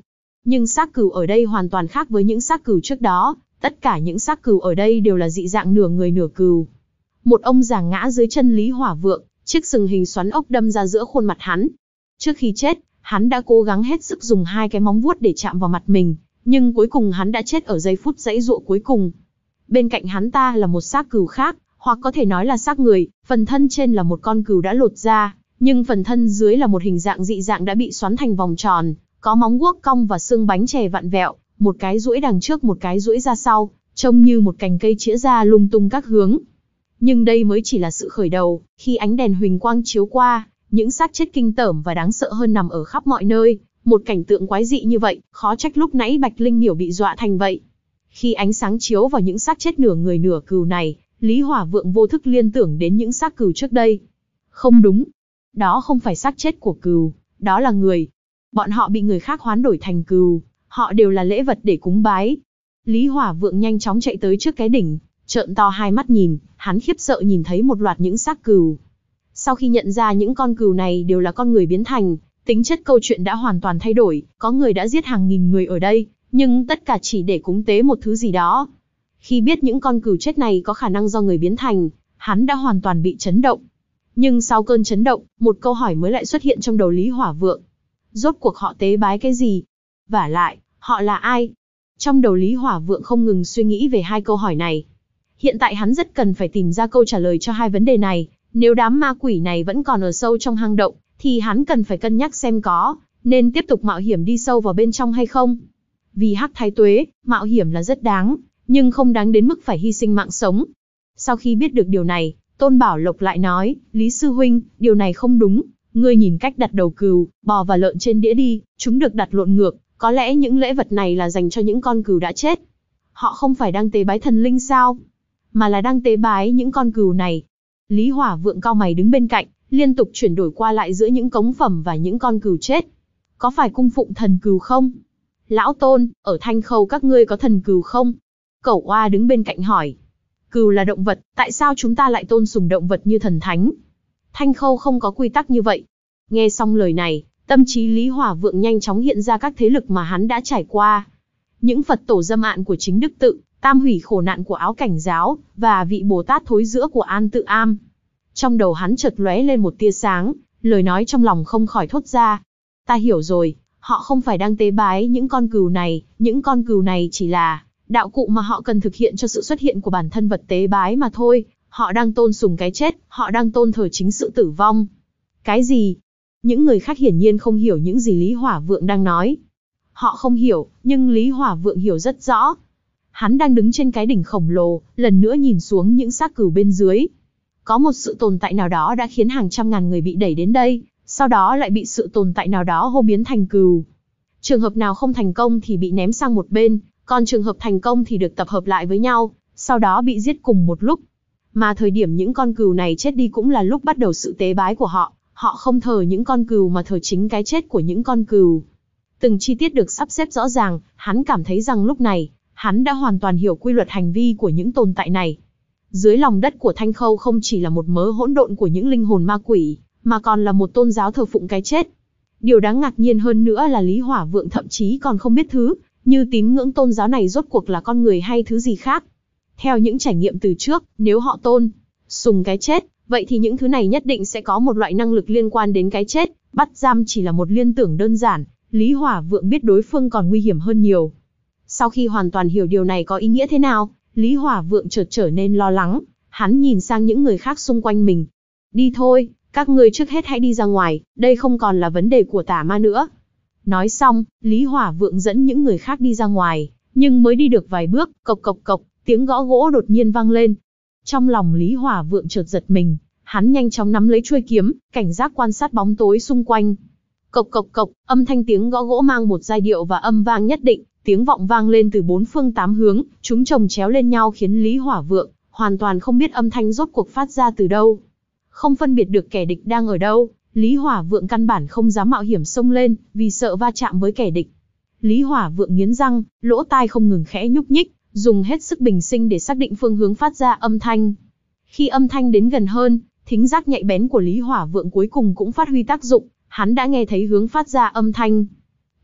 Nhưng xác cừu ở đây hoàn toàn khác với những xác cừu trước đó, tất cả những xác cừu ở đây đều là dị dạng nửa người nửa cừu. Một ông già ngã dưới chân Lý Hỏa Vượng, chiếc sừng hình xoắn ốc đâm ra giữa khuôn mặt hắn. Trước khi chết, hắn đã cố gắng hết sức dùng hai cái móng vuốt để chạm vào mặt mình, nhưng cuối cùng hắn đã chết ở giây phút giãy giụa cuối cùng. Bên cạnh hắn ta là một xác cừu khác, hoặc có thể nói là xác người, phần thân trên là một con cừu đã lột ra, nhưng phần thân dưới là một hình dạng dị dạng đã bị xoắn thành vòng tròn, có móng guốc cong và xương bánh chè vặn vẹo, một cái duỗi đằng trước một cái duỗi ra sau, trông như một cành cây chĩa ra lung tung các hướng. Nhưng đây mới chỉ là sự khởi đầu, khi ánh đèn huỳnh quang chiếu qua, những xác chết kinh tởm và đáng sợ hơn nằm ở khắp mọi nơi, một cảnh tượng quái dị như vậy, khó trách lúc nãy Bạch Linh Miểu bị dọa thành vậy. Khi ánh sáng chiếu vào những xác chết nửa người nửa cừu này, Lý Hỏa Vượng vô thức liên tưởng đến những xác cừu trước đây. Không đúng, đó không phải xác chết của cừu, đó là người. Bọn họ bị người khác hoán đổi thành cừu, họ đều là lễ vật để cúng bái. Lý Hỏa Vượng nhanh chóng chạy tới trước cái đỉnh, trợn to hai mắt nhìn, hắn khiếp sợ nhìn thấy một loạt những xác cừu. Sau khi nhận ra những con cừu này đều là con người biến thành, tính chất câu chuyện đã hoàn toàn thay đổi, có người đã giết hàng nghìn người ở đây, nhưng tất cả chỉ để cúng tế một thứ gì đó. Khi biết những con cừu chết này có khả năng do người biến thành, hắn đã hoàn toàn bị chấn động. Nhưng sau cơn chấn động, một câu hỏi mới lại xuất hiện trong đầu Lý Hỏa Vượng. Rốt cuộc họ tế bái cái gì? Vả lại, họ là ai? Trong đầu Lý Hỏa Vượng không ngừng suy nghĩ về hai câu hỏi này. Hiện tại hắn rất cần phải tìm ra câu trả lời cho hai vấn đề này. Nếu đám ma quỷ này vẫn còn ở sâu trong hang động, thì hắn cần phải cân nhắc xem có nên tiếp tục mạo hiểm đi sâu vào bên trong hay không. Vì Hắc Thái Tuế, mạo hiểm là rất đáng, nhưng không đáng đến mức phải hy sinh mạng sống. Sau khi biết được điều này, Tôn Bảo Lộc lại nói, Lý Sư Huynh, điều này không đúng. Ngươi nhìn cách đặt đầu cừu, bò và lợn trên đĩa đi, chúng được đặt lộn ngược. Có lẽ những lễ vật này là dành cho những con cừu đã chết. Họ không phải đang tế bái thần linh sao? Mà là đang tế bái những con cừu này. Lý Hỏa Vượng cau mày đứng bên cạnh, liên tục chuyển đổi qua lại giữa những cống phẩm và những con cừu chết. Có phải cung phụng thần cừu không? Lão Tôn, ở Thanh Khâu các ngươi có thần cừu không? Cẩu Oa đứng bên cạnh hỏi. Cừu là động vật, tại sao chúng ta lại tôn sùng động vật như thần thánh? Thanh Khâu không có quy tắc như vậy. Nghe xong lời này, tâm trí Lý Hỏa Vượng nhanh chóng hiện ra các thế lực mà hắn đã trải qua. Những Phật tổ dâm ạn của chính Đức Tự, tam hủy khổ nạn của Áo Cảnh Giáo, và vị Bồ Tát thối giữa của An Tự Am. Trong đầu hắn chợt lóe lên một tia sáng, lời nói trong lòng không khỏi thốt ra. Ta hiểu rồi, họ không phải đang tế bái những con cừu này, những con cừu này chỉ là đạo cụ mà họ cần thực hiện cho sự xuất hiện của bản thân vật tế bái mà thôi. Họ đang tôn sùng cái chết, họ đang tôn thờ chính sự tử vong. Cái gì? Những người khác hiển nhiên không hiểu những gì Lý Hỏa Vượng đang nói. Họ không hiểu, nhưng Lý Hỏa Vượng hiểu rất rõ. Hắn đang đứng trên cái đỉnh khổng lồ, lần nữa nhìn xuống những xác cừu bên dưới. Có một sự tồn tại nào đó đã khiến hàng trăm ngàn người bị đẩy đến đây, sau đó lại bị sự tồn tại nào đó hô biến thành cừu. Trường hợp nào không thành công thì bị ném sang một bên, còn trường hợp thành công thì được tập hợp lại với nhau, sau đó bị giết cùng một lúc. Mà thời điểm những con cừu này chết đi cũng là lúc bắt đầu sự tế bái của họ, họ không thờ những con cừu mà thờ chính cái chết của những con cừu. Từng chi tiết được sắp xếp rõ ràng, hắn cảm thấy rằng lúc này, hắn đã hoàn toàn hiểu quy luật hành vi của những tồn tại này. Dưới lòng đất của Thanh Khâu không chỉ là một mớ hỗn độn của những linh hồn ma quỷ, mà còn là một tôn giáo thờ phụng cái chết. Điều đáng ngạc nhiên hơn nữa là Lý Hỏa Vượng thậm chí còn không biết thứ, như tín ngưỡng tôn giáo này rốt cuộc là con người hay thứ gì khác. Theo những trải nghiệm từ trước, nếu họ tôn sùng cái chết, vậy thì những thứ này nhất định sẽ có một loại năng lực liên quan đến cái chết, bắt giam chỉ là một liên tưởng đơn giản, Lý Hỏa Vượng biết đối phương còn nguy hiểm hơn nhiều. Sau khi hoàn toàn hiểu điều này có ý nghĩa thế nào, Lý Hỏa Vượng chợt trở nên lo lắng, hắn nhìn sang những người khác xung quanh mình. Đi thôi, các ngươi trước hết hãy đi ra ngoài, đây không còn là vấn đề của tà ma nữa. Nói xong, Lý Hỏa Vượng dẫn những người khác đi ra ngoài, nhưng mới đi được vài bước, cộc cộc cộc, tiếng gõ gỗ đột nhiên vang lên. Trong lòng Lý Hỏa Vượng chợt giật mình, hắn nhanh chóng nắm lấy chuôi kiếm, cảnh giác quan sát bóng tối xung quanh. Cộc cộc cộc, âm thanh tiếng gõ gỗ mang một giai điệu và âm vang nhất định, tiếng vọng vang lên từ bốn phương tám hướng, chúng chồng chéo lên nhau khiến Lý Hỏa Vượng hoàn toàn không biết âm thanh rốt cuộc phát ra từ đâu. Không phân biệt được kẻ địch đang ở đâu, Lý Hỏa Vượng căn bản không dám mạo hiểm xông lên, vì sợ va chạm với kẻ địch. Lý Hỏa Vượng nghiến răng, lỗ tai không ngừng khẽ nhúc nhích, dùng hết sức bình sinh để xác định phương hướng phát ra âm thanh. Khi âm thanh đến gần hơn, thính giác nhạy bén của Lý Hỏa Vượng cuối cùng cũng phát huy tác dụng, hắn đã nghe thấy hướng phát ra âm thanh.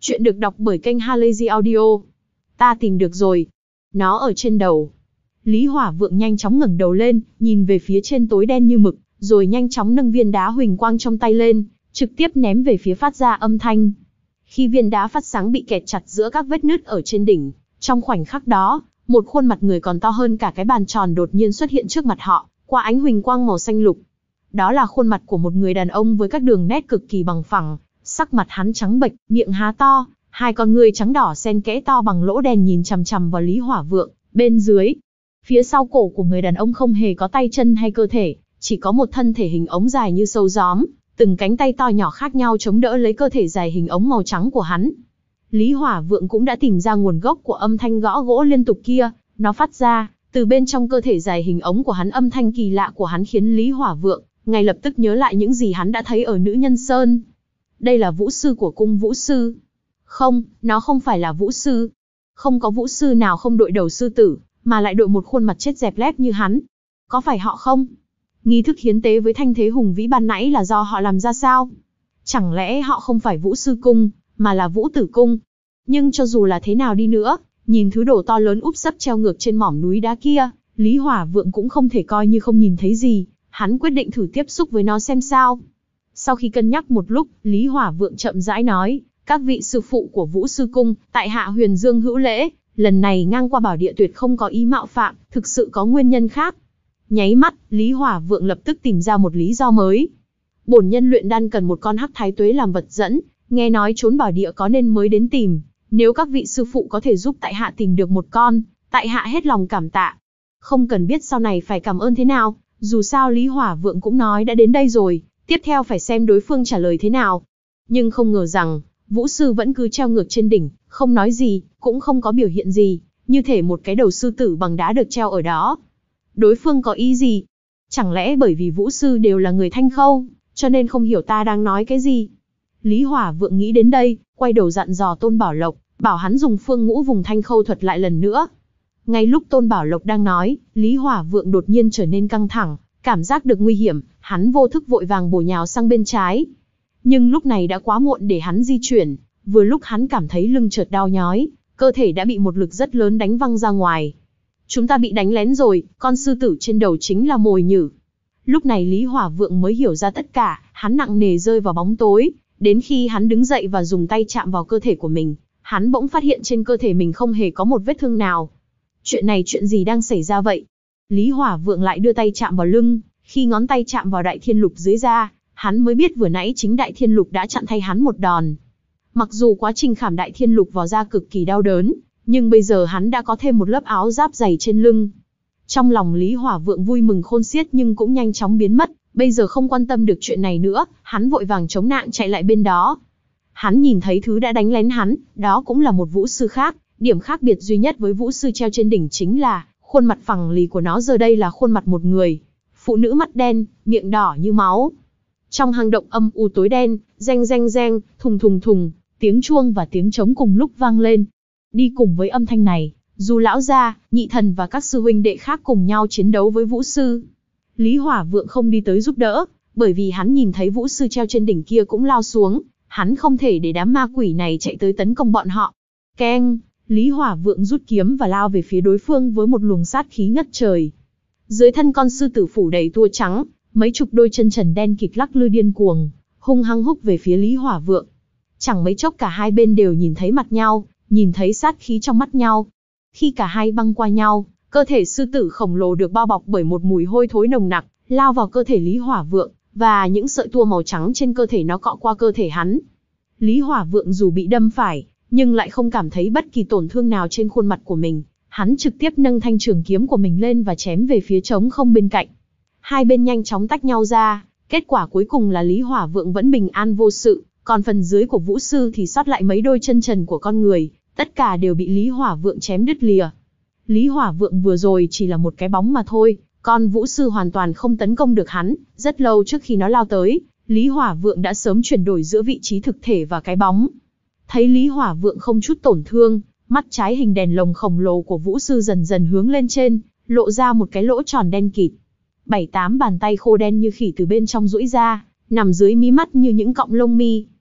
Chuyện được đọc bởi kênh Halazy Audio. Ta tìm được rồi. Nó ở trên đầu. Lý Hỏa Vượng nhanh chóng ngẩng đầu lên, nhìn về phía trên tối đen như mực, rồi nhanh chóng nâng viên đá huỳnh quang trong tay lên, trực tiếp ném về phía phát ra âm thanh. Khi viên đá phát sáng bị kẹt chặt giữa các vết nứt ở trên đỉnh, trong khoảnh khắc đó, một khuôn mặt người còn to hơn cả cái bàn tròn đột nhiên xuất hiện trước mặt họ, qua ánh huỳnh quang màu xanh lục. Đó là khuôn mặt của một người đàn ông với các đường nét cực kỳ bằng phẳng, sắc mặt hắn trắng bệch, miệng há to, hai con ngươi trắng đỏ xen kẽ to bằng lỗ đèn nhìn chằm chằm vào Lý Hỏa Vượng. Bên dưới, phía sau cổ của người đàn ông không hề có tay chân hay cơ thể, chỉ có một thân thể hình ống dài như sâu gióm, từng cánh tay to nhỏ khác nhau chống đỡ lấy cơ thể dài hình ống màu trắng của hắn. Lý Hỏa Vượng cũng đã tìm ra nguồn gốc của âm thanh gõ gỗ liên tục kia, nó phát ra từ bên trong cơ thể dài hình ống của hắn. Âm thanh kỳ lạ của hắn khiến Lý Hỏa Vượng ngay lập tức nhớ lại những gì hắn đã thấy ở Nữ Nhân Sơn. Đây là vũ sư của cung vũ sư. Không, nó không phải là vũ sư. Không có vũ sư nào không đội đầu sư tử, mà lại đội một khuôn mặt chết dẹp lép như hắn. Có phải họ không? Nghi thức hiến tế với thanh thế hùng vĩ ban nãy là do họ làm ra sao? Chẳng lẽ họ không phải vũ sư cung, mà là vũ tử cung? Nhưng cho dù là thế nào đi nữa, nhìn thứ đồ to lớn úp sấp treo ngược trên mỏm núi đá kia, Lý Hỏa Vượng cũng không thể coi như không nhìn thấy gì. Hắn quyết định thử tiếp xúc với nó xem sao. Sau khi cân nhắc một lúc, Lý Hỏa Vượng chậm rãi nói, các vị sư phụ của Vũ Sư Cung, tại hạ Huyền Dương hữu lễ, lần này ngang qua bảo địa tuyệt không có ý mạo phạm, thực sự có nguyên nhân khác. Nháy mắt, Lý Hỏa Vượng lập tức tìm ra một lý do mới. Bổn nhân luyện đan cần một con hắc thái tuế làm vật dẫn, nghe nói trốn bảo địa có nên mới đến tìm. Nếu các vị sư phụ có thể giúp tại hạ tìm được một con, tại hạ hết lòng cảm tạ. Không cần biết sau này phải cảm ơn thế nào, dù sao Lý Hỏa Vượng cũng nói đã đến đây rồi, tiếp theo phải xem đối phương trả lời thế nào. Nhưng không ngờ rằng, Vũ sư vẫn cứ treo ngược trên đỉnh, không nói gì, cũng không có biểu hiện gì, như thể một cái đầu sư tử bằng đá được treo ở đó. Đối phương có ý gì? Chẳng lẽ bởi vì Vũ sư đều là người Thanh Khâu, cho nên không hiểu ta đang nói cái gì? Lý Hỏa Vượng nghĩ đến đây, quay đầu dặn dò Tôn Bảo Lộc, bảo hắn dùng phương ngũ vùng Thanh Khâu thuật lại lần nữa. Ngay lúc Tôn Bảo Lộc đang nói, Lý Hỏa Vượng đột nhiên trở nên căng thẳng, cảm giác được nguy hiểm, hắn vô thức vội vàng bổ nhào sang bên trái. Nhưng lúc này đã quá muộn để hắn di chuyển, vừa lúc hắn cảm thấy lưng chợt đau nhói, cơ thể đã bị một lực rất lớn đánh văng ra ngoài. Chúng ta bị đánh lén rồi, con sư tử trên đầu chính là mồi nhử. Lúc này Lý Hỏa Vượng mới hiểu ra tất cả, hắn nặng nề rơi vào bóng tối, đến khi hắn đứng dậy và dùng tay chạm vào cơ thể của mình, hắn bỗng phát hiện trên cơ thể mình không hề có một vết thương nào. Chuyện này chuyện gì đang xảy ra vậy? Lý Hỏa Vượng lại đưa tay chạm vào lưng, khi ngón tay chạm vào Đại Thiên Lục dưới da, hắn mới biết vừa nãy chính Đại Thiên Lục đã chặn thay hắn một đòn. Mặc dù quá trình khảm Đại Thiên Lục vào da cực kỳ đau đớn, nhưng bây giờ hắn đã có thêm một lớp áo giáp dày trên lưng. Trong lòng Lý Hỏa Vượng vui mừng khôn xiết nhưng cũng nhanh chóng biến mất, bây giờ không quan tâm được chuyện này nữa, hắn vội vàng chống nạng chạy lại bên đó. Hắn nhìn thấy thứ đã đánh lén hắn, đó cũng là một vũ sư khác, điểm khác biệt duy nhất với vũ sư treo trên đỉnh chính là, khuôn mặt phẳng lì của nó giờ đây là khuôn mặt một người. Phụ nữ mắt đen, miệng đỏ như máu. Trong hang động âm u tối đen, reng reng reng, thùng thùng thùng, tiếng chuông và tiếng trống cùng lúc vang lên. Đi cùng với âm thanh này, dù lão gia, nhị thần và các sư huynh đệ khác cùng nhau chiến đấu với vũ sư. Lý Hỏa Vượng không đi tới giúp đỡ, bởi vì hắn nhìn thấy vũ sư treo trên đỉnh kia cũng lao xuống, hắn không thể để đám ma quỷ này chạy tới tấn công bọn họ. Keng, Lý Hỏa Vượng rút kiếm và lao về phía đối phương với một luồng sát khí ngất trời. Dưới thân con sư tử phủ đầy tua trắng, mấy chục đôi chân trần đen kịt lắc lư điên cuồng, hung hăng húc về phía Lý Hỏa Vượng. Chẳng mấy chốc cả hai bên đều nhìn thấy mặt nhau, nhìn thấy sát khí trong mắt nhau. Khi cả hai băng qua nhau, cơ thể sư tử khổng lồ được bao bọc bởi một mùi hôi thối nồng nặc, lao vào cơ thể Lý Hỏa Vượng, và những sợi tua màu trắng trên cơ thể nó cọ qua cơ thể hắn. Lý Hỏa Vượng dù bị đâm phải, nhưng lại không cảm thấy bất kỳ tổn thương nào trên khuôn mặt của mình. Hắn trực tiếp nâng thanh trường kiếm của mình lên và chém về phía trống không bên cạnh. Hai bên nhanh chóng tách nhau ra, kết quả cuối cùng là Lý Hỏa Vượng vẫn bình an vô sự, còn phần dưới của vũ sư thì sót lại mấy đôi chân trần của con người, tất cả đều bị Lý Hỏa Vượng chém đứt lìa. Lý Hỏa Vượng vừa rồi chỉ là một cái bóng mà thôi, con vũ sư hoàn toàn không tấn công được hắn, rất lâu trước khi nó lao tới, Lý Hỏa Vượng đã sớm chuyển đổi giữa vị trí thực thể và cái bóng. Thấy Lý Hỏa Vượng không chút tổn thương, mắt trái hình đèn lồng khổng lồ của vũ sư dần dần hướng lên trên, lộ ra một cái lỗ tròn đen kịt. Bảy tám bàn tay khô đen như khỉ từ bên trong duỗi ra, nằm dưới mí mắt như những cọng lông mi.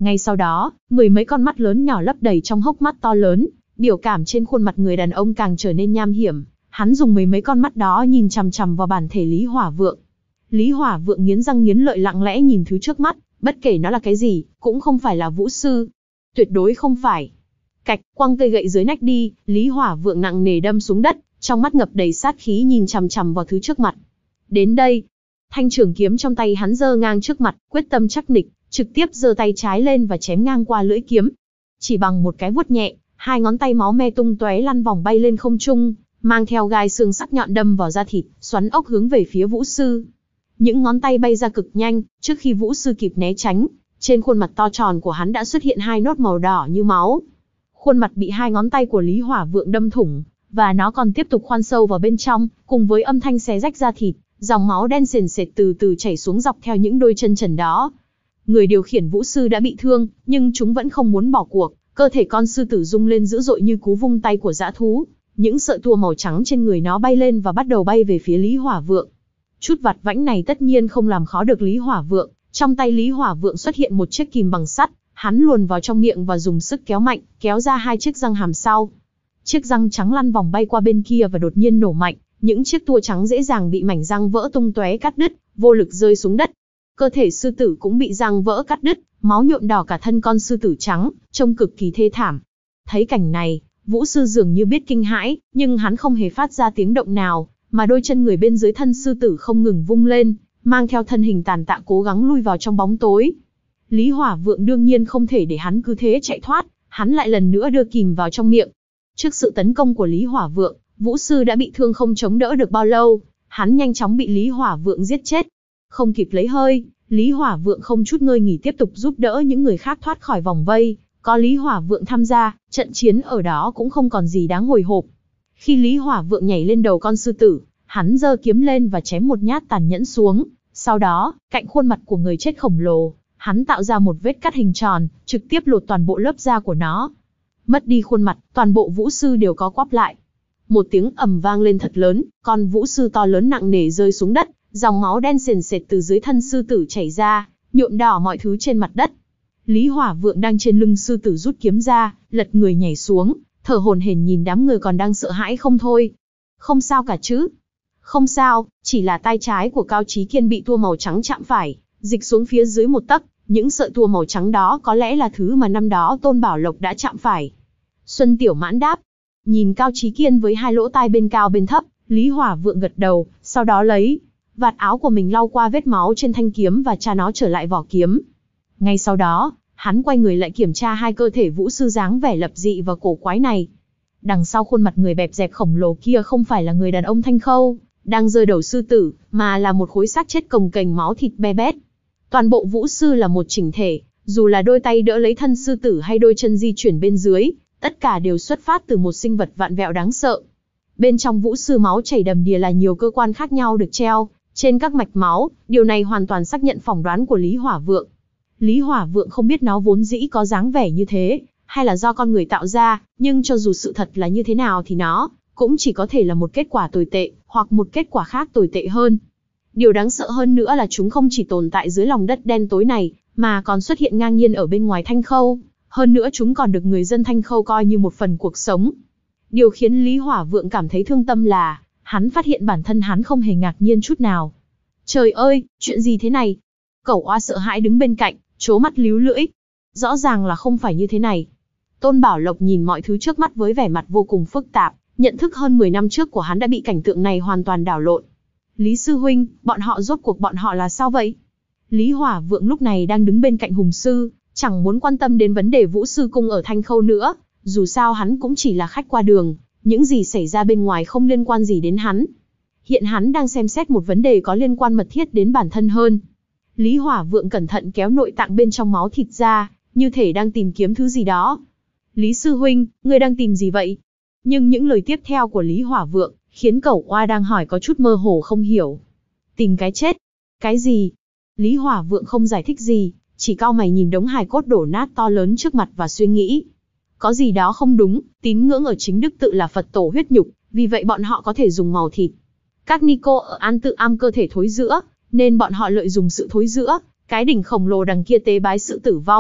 Ngay sau đó, mười mấy con mắt lớn nhỏ lấp đầy trong hốc mắt to lớn, biểu cảm trên khuôn mặt người đàn ông càng trở nên nham hiểm. Hắn dùng mấy mấy con mắt đó nhìn chằm chằm vào bản thể Lý Hỏa Vượng. Lý Hỏa Vượng nghiến răng nghiến lợi lặng lẽ nhìn thứ trước mắt, bất kể nó là cái gì, cũng không phải là vũ sư. Tuyệt đối không phải. Cạch, quăng cây gậy dưới nách đi, Lý Hỏa Vượng nặng nề đâm xuống đất, trong mắt ngập đầy sát khí nhìn chằm chằm vào thứ trước mặt. Đến đây, thanh trường kiếm trong tay hắn giơ ngang trước mặt, quyết tâm chắc nịch, trực tiếp giơ tay trái lên và chém ngang qua lưỡi kiếm. Chỉ bằng một cái vuốt nhẹ, hai ngón tay máu me tung tóe lăn vòng bay lên không trung, mang theo gai xương sắc nhọn đâm vào da thịt, xoắn ốc hướng về phía vũ sư. Những ngón tay bay ra cực nhanh, trước khi vũ sư kịp né tránh, trên khuôn mặt to tròn của hắn đã xuất hiện hai nốt màu đỏ như máu. Khuôn mặt bị hai ngón tay của Lý Hỏa Vượng đâm thủng, và nó còn tiếp tục khoan sâu vào bên trong, cùng với âm thanh xé rách da thịt, dòng máu đen sền sệt từ từ chảy xuống dọc theo những đôi chân trần đó. Người điều khiển vũ sư đã bị thương, nhưng chúng vẫn không muốn bỏ cuộc, cơ thể con sư tử rung lên dữ dội như cú vung tay của dã thú. Những sợi tua màu trắng trên người nó bay lên và bắt đầu bay về phía Lý Hỏa Vượng. Chút vặt vãnh này tất nhiên không làm khó được Lý Hỏa Vượng, trong tay Lý Hỏa Vượng xuất hiện một chiếc kìm bằng sắt, hắn luồn vào trong miệng và dùng sức kéo mạnh, kéo ra hai chiếc răng hàm sau. Chiếc răng trắng lăn vòng bay qua bên kia và đột nhiên nổ mạnh, những chiếc tua trắng dễ dàng bị mảnh răng vỡ tung tóe cắt đứt, vô lực rơi xuống đất. Cơ thể sư tử cũng bị răng vỡ cắt đứt, máu nhuộm đỏ cả thân con sư tử trắng, trông cực kỳ thê thảm. Thấy cảnh này, vũ sư dường như biết kinh hãi, nhưng hắn không hề phát ra tiếng động nào, mà đôi chân người bên dưới thân sư tử không ngừng vung lên, mang theo thân hình tàn tạ cố gắng lui vào trong bóng tối. Lý Hỏa Vượng đương nhiên không thể để hắn cứ thế chạy thoát, hắn lại lần nữa đưa kìm vào trong miệng. Trước sự tấn công của Lý Hỏa Vượng, vũ sư đã bị thương không chống đỡ được bao lâu, hắn nhanh chóng bị Lý Hỏa Vượng giết chết. Không kịp lấy hơi, Lý Hỏa Vượng không chút ngơi nghỉ tiếp tục giúp đỡ những người khác thoát khỏi vòng vây. Có Lý Hỏa Vượng tham gia, trận chiến ở đó cũng không còn gì đáng hồi hộp. Khi Lý Hỏa Vượng nhảy lên đầu con sư tử, hắn giơ kiếm lên và chém một nhát tàn nhẫn xuống. Sau đó, cạnh khuôn mặt của người chết khổng lồ, hắn tạo ra một vết cắt hình tròn, trực tiếp lột toàn bộ lớp da của nó. Mất đi khuôn mặt, toàn bộ vũ sư đều có quắp lại. Một tiếng ầm vang lên thật lớn, con vũ sư to lớn nặng nề rơi xuống đất, dòng máu đen sền sệt từ dưới thân sư tử chảy ra, nhuộm đỏ mọi thứ trên mặt đất. Lý Hỏa Vượng đang trên lưng sư tử rút kiếm ra, lật người nhảy xuống, thở hổn hển nhìn đám người còn đang sợ hãi không thôi. Không sao cả chứ? Không sao, chỉ là tay trái của Cao Chí Kiên bị tua màu trắng chạm phải, dịch xuống phía dưới một tấc, những sợi tua màu trắng đó có lẽ là thứ mà năm đó Tôn Bảo Lộc đã chạm phải. Xuân Tiểu Mãn đáp. Nhìn Cao Chí Kiên với hai lỗ tai bên cao bên thấp, Lý Hỏa Vượng gật đầu, sau đó lấy vạt áo của mình lau qua vết máu trên thanh kiếm và tra nó trở lại vỏ kiếm. Ngay sau đó, hắn quay người lại kiểm tra hai cơ thể vũ sư dáng vẻ lập dị và cổ quái này. Đằng sau khuôn mặt người bẹp dẹp khổng lồ kia không phải là người đàn ông thanh khâu, đang rơi đầu sư tử, mà là một khối xác chết cồng kềnh máu thịt be bét. Toàn bộ vũ sư là một chỉnh thể, dù là đôi tay đỡ lấy thân sư tử hay đôi chân di chuyển bên dưới, tất cả đều xuất phát từ một sinh vật vạn vẹo đáng sợ. Bên trong vũ sư máu chảy đầm đìa là nhiều cơ quan khác nhau được treo trên các mạch máu, điều này hoàn toàn xác nhận phỏng đoán của Lý Hỏa Vượng. Lý Hỏa Vượng không biết nó vốn dĩ có dáng vẻ như thế, hay là do con người tạo ra, nhưng cho dù sự thật là như thế nào thì nó cũng chỉ có thể là một kết quả tồi tệ, hoặc một kết quả khác tồi tệ hơn. Điều đáng sợ hơn nữa là chúng không chỉ tồn tại dưới lòng đất đen tối này, mà còn xuất hiện ngang nhiên ở bên ngoài Thanh Khâu. Hơn nữa chúng còn được người dân Thanh Khâu coi như một phần cuộc sống. Điều khiến Lý Hỏa Vượng cảm thấy thương tâm là, hắn phát hiện bản thân hắn không hề ngạc nhiên chút nào. Trời ơi, chuyện gì thế này? Cẩu oa sợ hãi đứng bên cạnh, trố mắt líu lưỡi. Rõ ràng là không phải như thế này. Tôn Bảo Lộc nhìn mọi thứ trước mắt với vẻ mặt vô cùng phức tạp, nhận thức hơn mười năm trước của hắn đã bị cảnh tượng này hoàn toàn đảo lộn. Lý sư huynh, bọn họ rốt cuộc bọn họ là sao vậy? Lý Hỏa Vượng lúc này đang đứng bên cạnh Hùng sư, chẳng muốn quan tâm đến vấn đề Vũ sư cung ở Thanh Khâu nữa, dù sao hắn cũng chỉ là khách qua đường, những gì xảy ra bên ngoài không liên quan gì đến hắn. Hiện hắn đang xem xét một vấn đề có liên quan mật thiết đến bản thân hơn. Lý Hỏa Vượng cẩn thận kéo nội tạng bên trong máu thịt ra, như thể đang tìm kiếm thứ gì đó. Lý sư huynh, ngươi đang tìm gì vậy? Nhưng những lời tiếp theo của Lý Hỏa Vượng khiến Cẩu Oa đang hỏi có chút mơ hồ không hiểu. Tìm cái chết? Cái gì? Lý Hỏa Vượng không giải thích gì, chỉ cau mày nhìn đống hài cốt đổ nát to lớn trước mặt và suy nghĩ. Có gì đó không đúng, tín ngưỡng ở chính đức tự là Phật tổ huyết nhục, vì vậy bọn họ có thể dùng màu thịt. Các ni cô ở An Tự Am cơ thể thối rữa, nên bọn họ lợi dụng sự thối rữa, cái đỉnh khổng lồ đằng kia tế bái sự tử vong,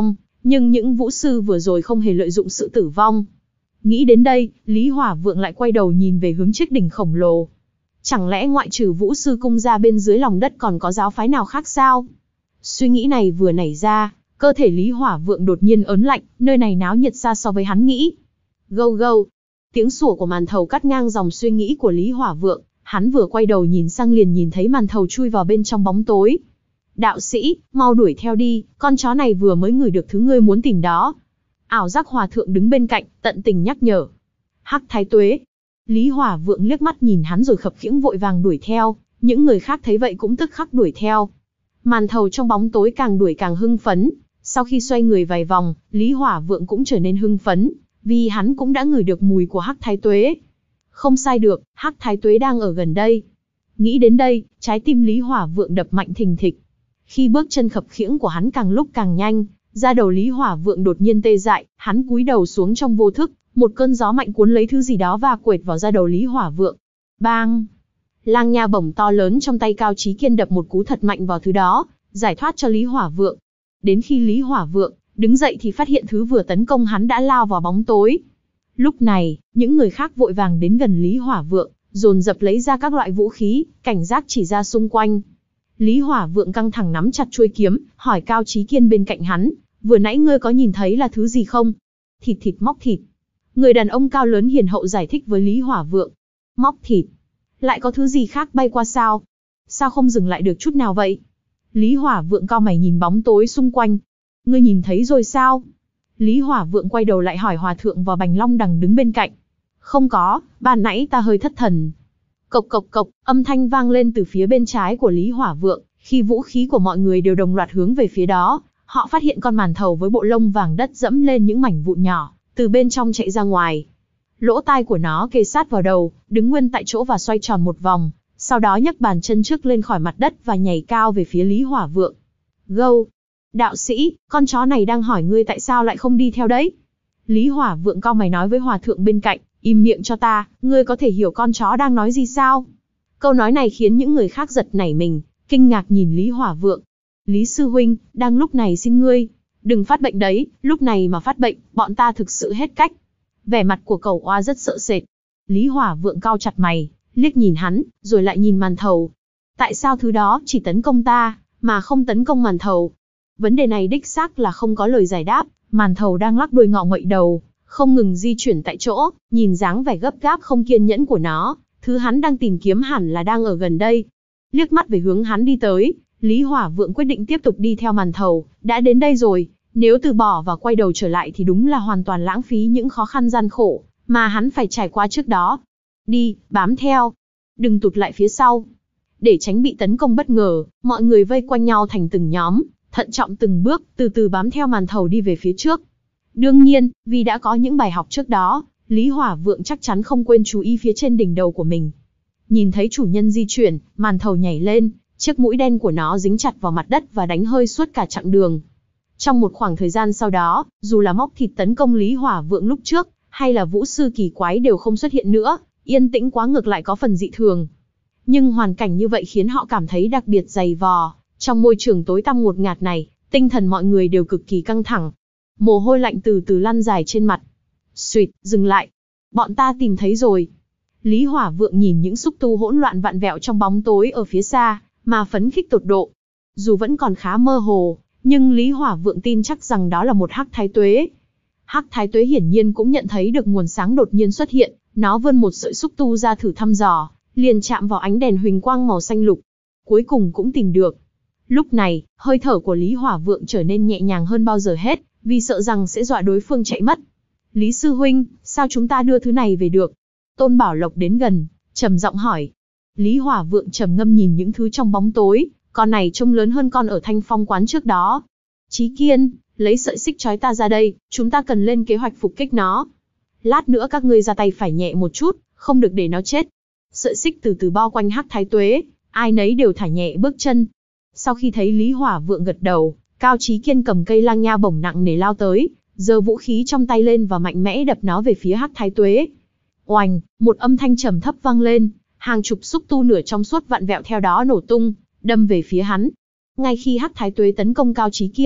Nhưng những vũ sư vừa rồi không hề lợi dụng sự tử vong. Nghĩ đến đây, Lý Hỏa Vượng lại quay đầu nhìn về hướng chiếc đỉnh khổng lồ. Chẳng lẽ ngoại trừ vũ sư cung ra bên dưới lòng đất còn có giáo phái nào khác sao? Suy nghĩ này vừa nảy ra, cơ thể Lý Hỏa Vượng đột nhiên ớn lạnh, nơi này náo nhiệt xa so với hắn nghĩ. Gâu gâu. Tiếng sủa của màn thầu cắt ngang dòng suy nghĩ của Lý Hỏa Vượng, hắn vừa quay đầu nhìn sang liền nhìn thấy màn thầu chui vào bên trong bóng tối. Đạo sĩ, mau đuổi theo đi, con chó này vừa mới ngửi được thứ ngươi muốn tìm đó. Ảo giác hòa thượng đứng bên cạnh, tận tình nhắc nhở. Hắc Thái Tuế. Lý Hỏa Vượng liếc mắt nhìn hắn rồi khập khiễng vội vàng đuổi theo, những người khác thấy vậy cũng tức khắc đuổi theo. Màn thầu trong bóng tối càng đuổi càng hưng phấn, sau khi xoay người vài vòng, Lý Hỏa Vượng cũng trở nên hưng phấn, vì hắn cũng đã ngửi được mùi của Hắc Thái Tuế. Không sai được, Hắc Thái Tuế đang ở gần đây. Nghĩ đến đây, trái tim Lý Hỏa Vượng đập mạnh thình thịch. Khi bước chân khập khiễng của hắn càng lúc càng nhanh, da đầu Lý Hỏa Vượng đột nhiên tê dại, hắn cúi đầu xuống trong vô thức, một cơn gió mạnh cuốn lấy thứ gì đó và quệt vào da đầu Lý Hỏa Vượng. Bang! Lang nha bổng to lớn trong tay Cao Chí Kiên đập một cú thật mạnh vào thứ đó, giải thoát cho Lý Hỏa Vượng. Đến khi Lý Hỏa Vượng đứng dậy thì phát hiện thứ vừa tấn công hắn đã lao vào bóng tối. Lúc này, những người khác vội vàng đến gần Lý Hỏa Vượng, dồn dập lấy ra các loại vũ khí, cảnh giác chỉ ra xung quanh. Lý Hỏa Vượng căng thẳng nắm chặt chuôi kiếm, hỏi Cao Chí Kiên bên cạnh hắn, vừa nãy ngươi có nhìn thấy là thứ gì không? Thịt thịt móc thịt. Người đàn ông cao lớn hiền hậu giải thích với Lý Hỏa Vượng. Móc thịt? Lại có thứ gì khác bay qua sao? Sao không dừng lại được chút nào vậy? Lý Hỏa Vượng cau mày nhìn bóng tối xung quanh. Ngươi nhìn thấy rồi sao? Lý Hỏa Vượng quay đầu lại hỏi Hòa Thượng và Bành Long Đằng đứng bên cạnh. Không có, ban nãy ta hơi thất thần. Cộc cộc cộc, âm thanh vang lên từ phía bên trái của Lý Hỏa Vượng, khi vũ khí của mọi người đều đồng loạt hướng về phía đó, họ phát hiện con màn thầu với bộ lông vàng đất dẫm lên những mảnh vụn nhỏ, từ bên trong chạy ra ngoài. Lỗ tai của nó kề sát vào đầu, đứng nguyên tại chỗ và xoay tròn một vòng, sau đó nhấc bàn chân trước lên khỏi mặt đất và nhảy cao về phía Lý Hỏa Vượng. Gâu! Đạo sĩ, con chó này đang hỏi ngươi tại sao lại không đi theo đấy? Lý Hỏa Vượng cau mày nói với Hòa Thượng bên cạnh, im miệng cho ta, ngươi có thể hiểu con chó đang nói gì sao? Câu nói này khiến những người khác giật nảy mình, kinh ngạc nhìn Lý Hỏa Vượng. Lý sư huynh, đang lúc này xin ngươi, đừng phát bệnh đấy, lúc này mà phát bệnh, bọn ta thực sự hết cách. Vẻ mặt của Cẩu Oa rất sợ sệt. Lý Hỏa Vượng cau chặt mày, liếc nhìn hắn, rồi lại nhìn màn thầu. Tại sao thứ đó chỉ tấn công ta, mà không tấn công màn thầu? Vấn đề này đích xác là không có lời giải đáp, màn thầu đang lắc đuôi ngọ nguậy đầu, không ngừng di chuyển tại chỗ, nhìn dáng vẻ gấp gáp không kiên nhẫn của nó, thứ hắn đang tìm kiếm hẳn là đang ở gần đây. Liếc mắt về hướng hắn đi tới, Lý Hỏa Vượng quyết định tiếp tục đi theo màn thầu, đã đến đây rồi, nếu từ bỏ và quay đầu trở lại thì đúng là hoàn toàn lãng phí những khó khăn gian khổ mà hắn phải trải qua trước đó. Đi, bám theo, đừng tụt lại phía sau. Để tránh bị tấn công bất ngờ, mọi người vây quanh nhau thành từng nhóm, thận trọng từng bước, từ từ bám theo màn thầu đi về phía trước. Đương nhiên, vì đã có những bài học trước đó, Lý Hỏa Vượng chắc chắn không quên chú ý phía trên đỉnh đầu của mình. Nhìn thấy chủ nhân di chuyển, màn thầu nhảy lên, chiếc mũi đen của nó dính chặt vào mặt đất và đánh hơi suốt cả chặng đường. Trong một khoảng thời gian sau đó, dù là móc thịt tấn công Lý Hỏa Vượng lúc trước, hay là vũ sư kỳ quái đều không xuất hiện nữa, yên tĩnh quá ngược lại có phần dị thường. Nhưng hoàn cảnh như vậy khiến họ cảm thấy đặc biệt dày vò, trong môi trường tối tăm ngột ngạt này, tinh thần mọi người đều cực kỳ căng thẳng. Mồ hôi lạnh từ từ lăn dài trên mặt. Xuyệt, dừng lại. Bọn ta tìm thấy rồi. Lý Hỏa Vượng nhìn những xúc tu hỗn loạn vặn vẹo trong bóng tối ở phía xa, mà phấn khích tột độ. Dù vẫn còn khá mơ hồ, nhưng Lý Hỏa Vượng tin chắc rằng đó là một Hắc Thái Tuế. Hắc Thái Tuế hiển nhiên cũng nhận thấy được nguồn sáng đột nhiên xuất hiện, nó vươn một sợi xúc tu ra thử thăm dò, liền chạm vào ánh đèn huỳnh quang màu xanh lục. Cuối cùng cũng tìm được. Lúc này, hơi thở của Lý Hỏa Vượng trở nên nhẹ nhàng hơn bao giờ hết, vì sợ rằng sẽ dọa đối phương chạy mất. Lý sư huynh, sao chúng ta đưa thứ này về được? Tôn Bảo Lộc đến gần, trầm giọng hỏi. Lý Hỏa Vượng trầm ngâm nhìn những thứ trong bóng tối, con này trông lớn hơn con ở Thanh Phong quán trước đó. Chí Kiên, lấy sợi xích trói ta ra đây, chúng ta cần lên kế hoạch phục kích nó. Lát nữa các ngươi ra tay phải nhẹ một chút, không được để nó chết. Sợi xích từ từ bao quanh Hắc Thái Tuế, ai nấy đều thả nhẹ bước chân. Sau khi thấy Lý Hỏa Vượng gật đầu, Cao Chí Kiên cầm cây lang nha bổng nặng nề lao tới, giơ vũ khí trong tay lên và mạnh mẽ đập nó về phía Hắc Thái Tuế. Oành, một âm thanh trầm thấp vang lên, hàng chục xúc tu nửa trong suốt vặn vẹo theo đó nổ tung, đâm về phía hắn. Ngay khi Hắc Thái Tuế tấn công Cao Chí Kiên,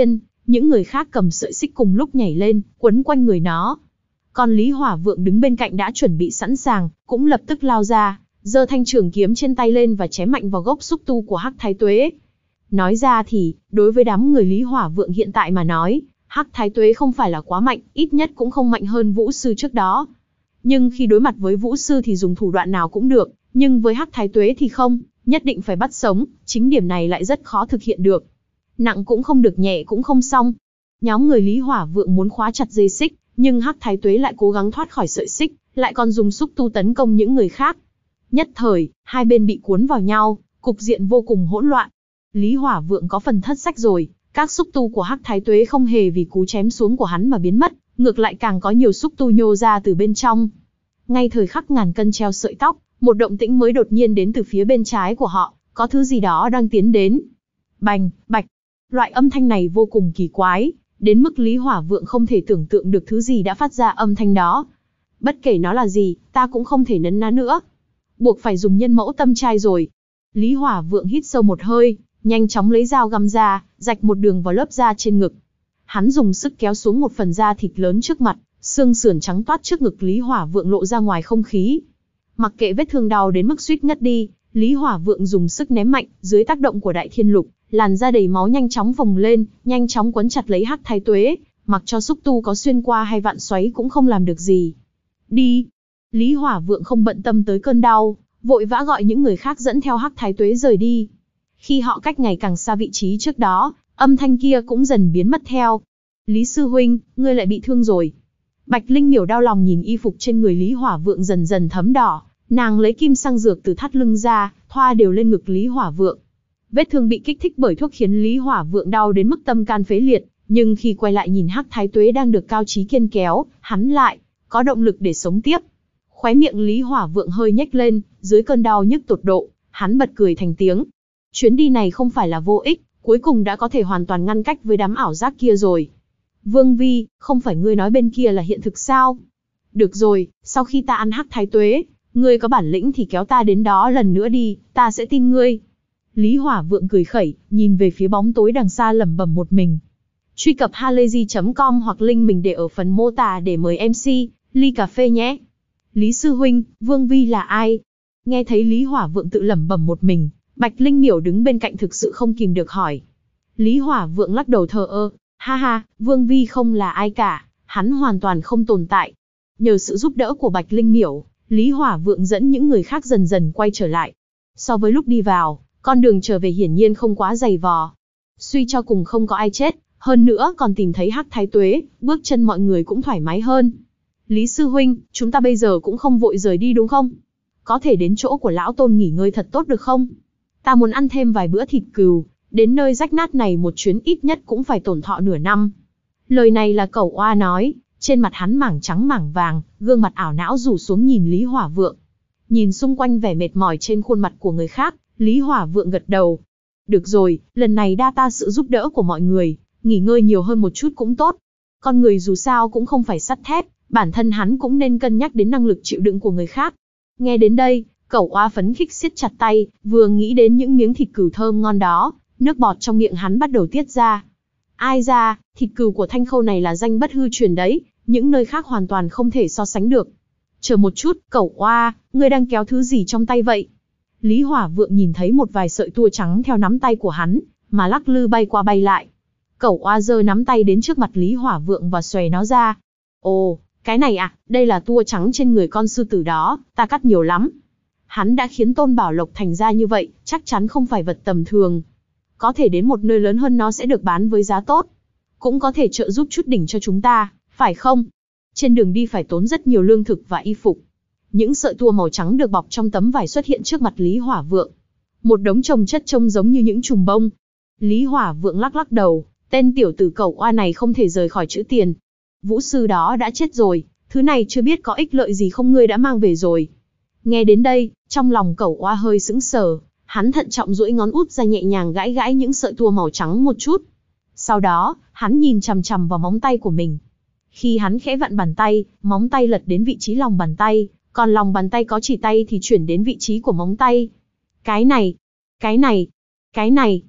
Những người khác cầm sợi xích cùng lúc nhảy lên, quấn quanh người nó. Còn Lý Hỏa Vượng đứng bên cạnh đã chuẩn bị sẵn sàng, cũng lập tức lao ra, giơ thanh trường kiếm trên tay lên và chém mạnh vào gốc xúc tu của Hắc Thái Tuế. Nói ra thì, đối với đám người Lý Hỏa Vượng hiện tại mà nói, Hắc Thái Tuế không phải là quá mạnh, ít nhất cũng không mạnh hơn Vũ Sư trước đó. Nhưng khi đối mặt với Vũ Sư thì dùng thủ đoạn nào cũng được, nhưng với Hắc Thái Tuế thì không, nhất định phải bắt sống, chính điểm này lại rất khó thực hiện được. Nặng cũng không được, nhẹ cũng không xong. Nhóm người Lý Hỏa Vượng muốn khóa chặt dây xích, nhưng Hắc Thái Tuế lại cố gắng thoát khỏi sợi xích, lại còn dùng xúc tu tấn công những người khác. Nhất thời, hai bên bị cuốn vào nhau, cục diện vô cùng hỗn loạn. Lý Hỏa Vượng có phần thất sách rồi, các xúc tu của Hắc Thái Tuế không hề vì cú chém xuống của hắn mà biến mất, ngược lại càng có nhiều xúc tu nhô ra từ bên trong. Ngay thời khắc ngàn cân treo sợi tóc, một động tĩnh mới đột nhiên đến từ phía bên trái của họ, có thứ gì đó đang tiến đến. Bành, bạch. Loại âm thanh này vô cùng kỳ quái, đến mức Lý Hỏa Vượng không thể tưởng tượng được thứ gì đã phát ra âm thanh đó. Bất kể nó là gì, ta cũng không thể nấn ná nữa. Buộc phải dùng nhân mẫu tâm trai rồi. Lý Hỏa Vượng hít sâu một hơi, nhanh chóng lấy dao găm ra, rạch một đường vào lớp da trên ngực. Hắn dùng sức kéo xuống một phần da thịt lớn trước mặt, xương sườn trắng toát trước ngực Lý Hỏa Vượng lộ ra ngoài không khí. Mặc kệ vết thương đau đến mức suýt ngất đi, Lý Hỏa Vượng dùng sức ném mạnh, dưới tác động của Đại Thiên Lục, làn da đầy máu nhanh chóng phồng lên, nhanh chóng quấn chặt lấy Hắc Thái Tuế, mặc cho xúc tu có xuyên qua hay vạn xoáy cũng không làm được gì. Đi! Lý Hỏa Vượng không bận tâm tới cơn đau, vội vã gọi những người khác dẫn theo Hắc Thái Tuế rời đi. Khi họ cách ngày càng xa vị trí trước đó, âm thanh kia cũng dần biến mất theo. Lý sư huynh, ngươi lại bị thương rồi. Bạch Linh Miểu đau lòng nhìn y phục trên người Lý Hỏa Vượng dần dần thấm đỏ, nàng lấy kim xăng dược từ thắt lưng ra, thoa đều lên ngực Lý Hỏa Vượng. Vết thương bị kích thích bởi thuốc khiến Lý Hỏa Vượng đau đến mức tâm can phế liệt, nhưng khi quay lại nhìn Hắc Thái Tuế đang được Cao Chí Kiên kéo, hắn lại có động lực để sống tiếp. Khóe miệng Lý Hỏa Vượng hơi nhếch lên, dưới cơn đau nhức tột độ, hắn bật cười thành tiếng. Chuyến đi này không phải là vô ích, cuối cùng đã có thể hoàn toàn ngăn cách với đám ảo giác kia rồi. Vương Vi, không phải ngươi nói bên kia là hiện thực sao? Được rồi, sau khi ta ăn Hắc Thái Tuế, ngươi có bản lĩnh thì kéo ta đến đó lần nữa đi, ta sẽ tin ngươi. Lý Hỏa Vượng cười khẩy, nhìn về phía bóng tối đằng xa lẩm bẩm một mình. Truy cập halayzi chấm com hoặc link mình để ở phần mô tả để mời em xê, ly cà phê nhé. Lý sư huynh, Vương Vi là ai? Nghe thấy Lý Hỏa Vượng tự lẩm bẩm một mình, Bạch Linh Miểu đứng bên cạnh thực sự không kìm được hỏi. Lý Hỏa Vượng lắc đầu thờ ơ, ha ha, Vương Vi không là ai cả, hắn hoàn toàn không tồn tại. Nhờ sự giúp đỡ của Bạch Linh Miểu, Lý Hỏa Vượng dẫn những người khác dần dần quay trở lại. So với lúc đi vào, con đường trở về hiển nhiên không quá dày vò. Suy cho cùng không có ai chết, hơn nữa còn tìm thấy Hắc Thái Tuế, bước chân mọi người cũng thoải mái hơn. Lý sư huynh, chúng ta bây giờ cũng không vội rời đi đúng không? Có thể đến chỗ của lão tôn nghỉ ngơi thật tốt được không? Ta muốn ăn thêm vài bữa thịt cừu, đến nơi rách nát này một chuyến ít nhất cũng phải tổn thọ nửa năm. Lời này là Cẩu Oa nói, trên mặt hắn mảng trắng mảng vàng, gương mặt ảo não rủ xuống nhìn Lý Hỏa Vượng. Nhìn xung quanh vẻ mệt mỏi trên khuôn mặt của người khác, Lý Hỏa Vượng gật đầu. Được rồi, lần này đa ta sự giúp đỡ của mọi người, nghỉ ngơi nhiều hơn một chút cũng tốt. Con người dù sao cũng không phải sắt thép, bản thân hắn cũng nên cân nhắc đến năng lực chịu đựng của người khác. Nghe đến đây, Cẩu Oa phấn khích siết chặt tay, vừa nghĩ đến những miếng thịt cừu thơm ngon đó, nước bọt trong miệng hắn bắt đầu tiết ra. Ai ra, thịt cừu của Thanh Khâu này là danh bất hư truyền đấy, những nơi khác hoàn toàn không thể so sánh được. Chờ một chút, Cẩu Oa, ngươi đang kéo thứ gì trong tay vậy? Lý Hỏa Vượng nhìn thấy một vài sợi tua trắng theo nắm tay của hắn, mà lắc lư bay qua bay lại. Cẩu Oa giơ nắm tay đến trước mặt Lý Hỏa Vượng và xòe nó ra. Ồ, cái này à, đây là tua trắng trên người con sư tử đó, ta cắt nhiều lắm. Hắn đã khiến Tôn Bảo Lộc thành ra như vậy, chắc chắn không phải vật tầm thường. Có thể đến một nơi lớn hơn nó sẽ được bán với giá tốt. Cũng có thể trợ giúp chút đỉnh cho chúng ta, phải không? Trên đường đi phải tốn rất nhiều lương thực và y phục. Những sợi tua màu trắng được bọc trong tấm vải xuất hiện trước mặt Lý Hỏa Vượng. Một đống chồng chất trông giống như những chùm bông. Lý Hỏa Vượng lắc lắc đầu, tên tiểu tử Cẩu Oa này không thể rời khỏi chữ tiền. Vũ sư đó đã chết rồi, thứ này chưa biết có ích lợi gì không, ngươi đã mang về rồi. Nghe đến đây, trong lòng Cẩu Oa hơi sững sờ, hắn thận trọng duỗi ngón út ra nhẹ nhàng gãi gãi những sợi tua màu trắng một chút. Sau đó, hắn nhìn chằm chằm vào móng tay của mình. Khi hắn khẽ vặn bàn tay, móng tay lật đến vị trí lòng bàn tay, còn lòng bàn tay có chỉ tay thì chuyển đến vị trí của móng tay. Cái này, cái này, cái này.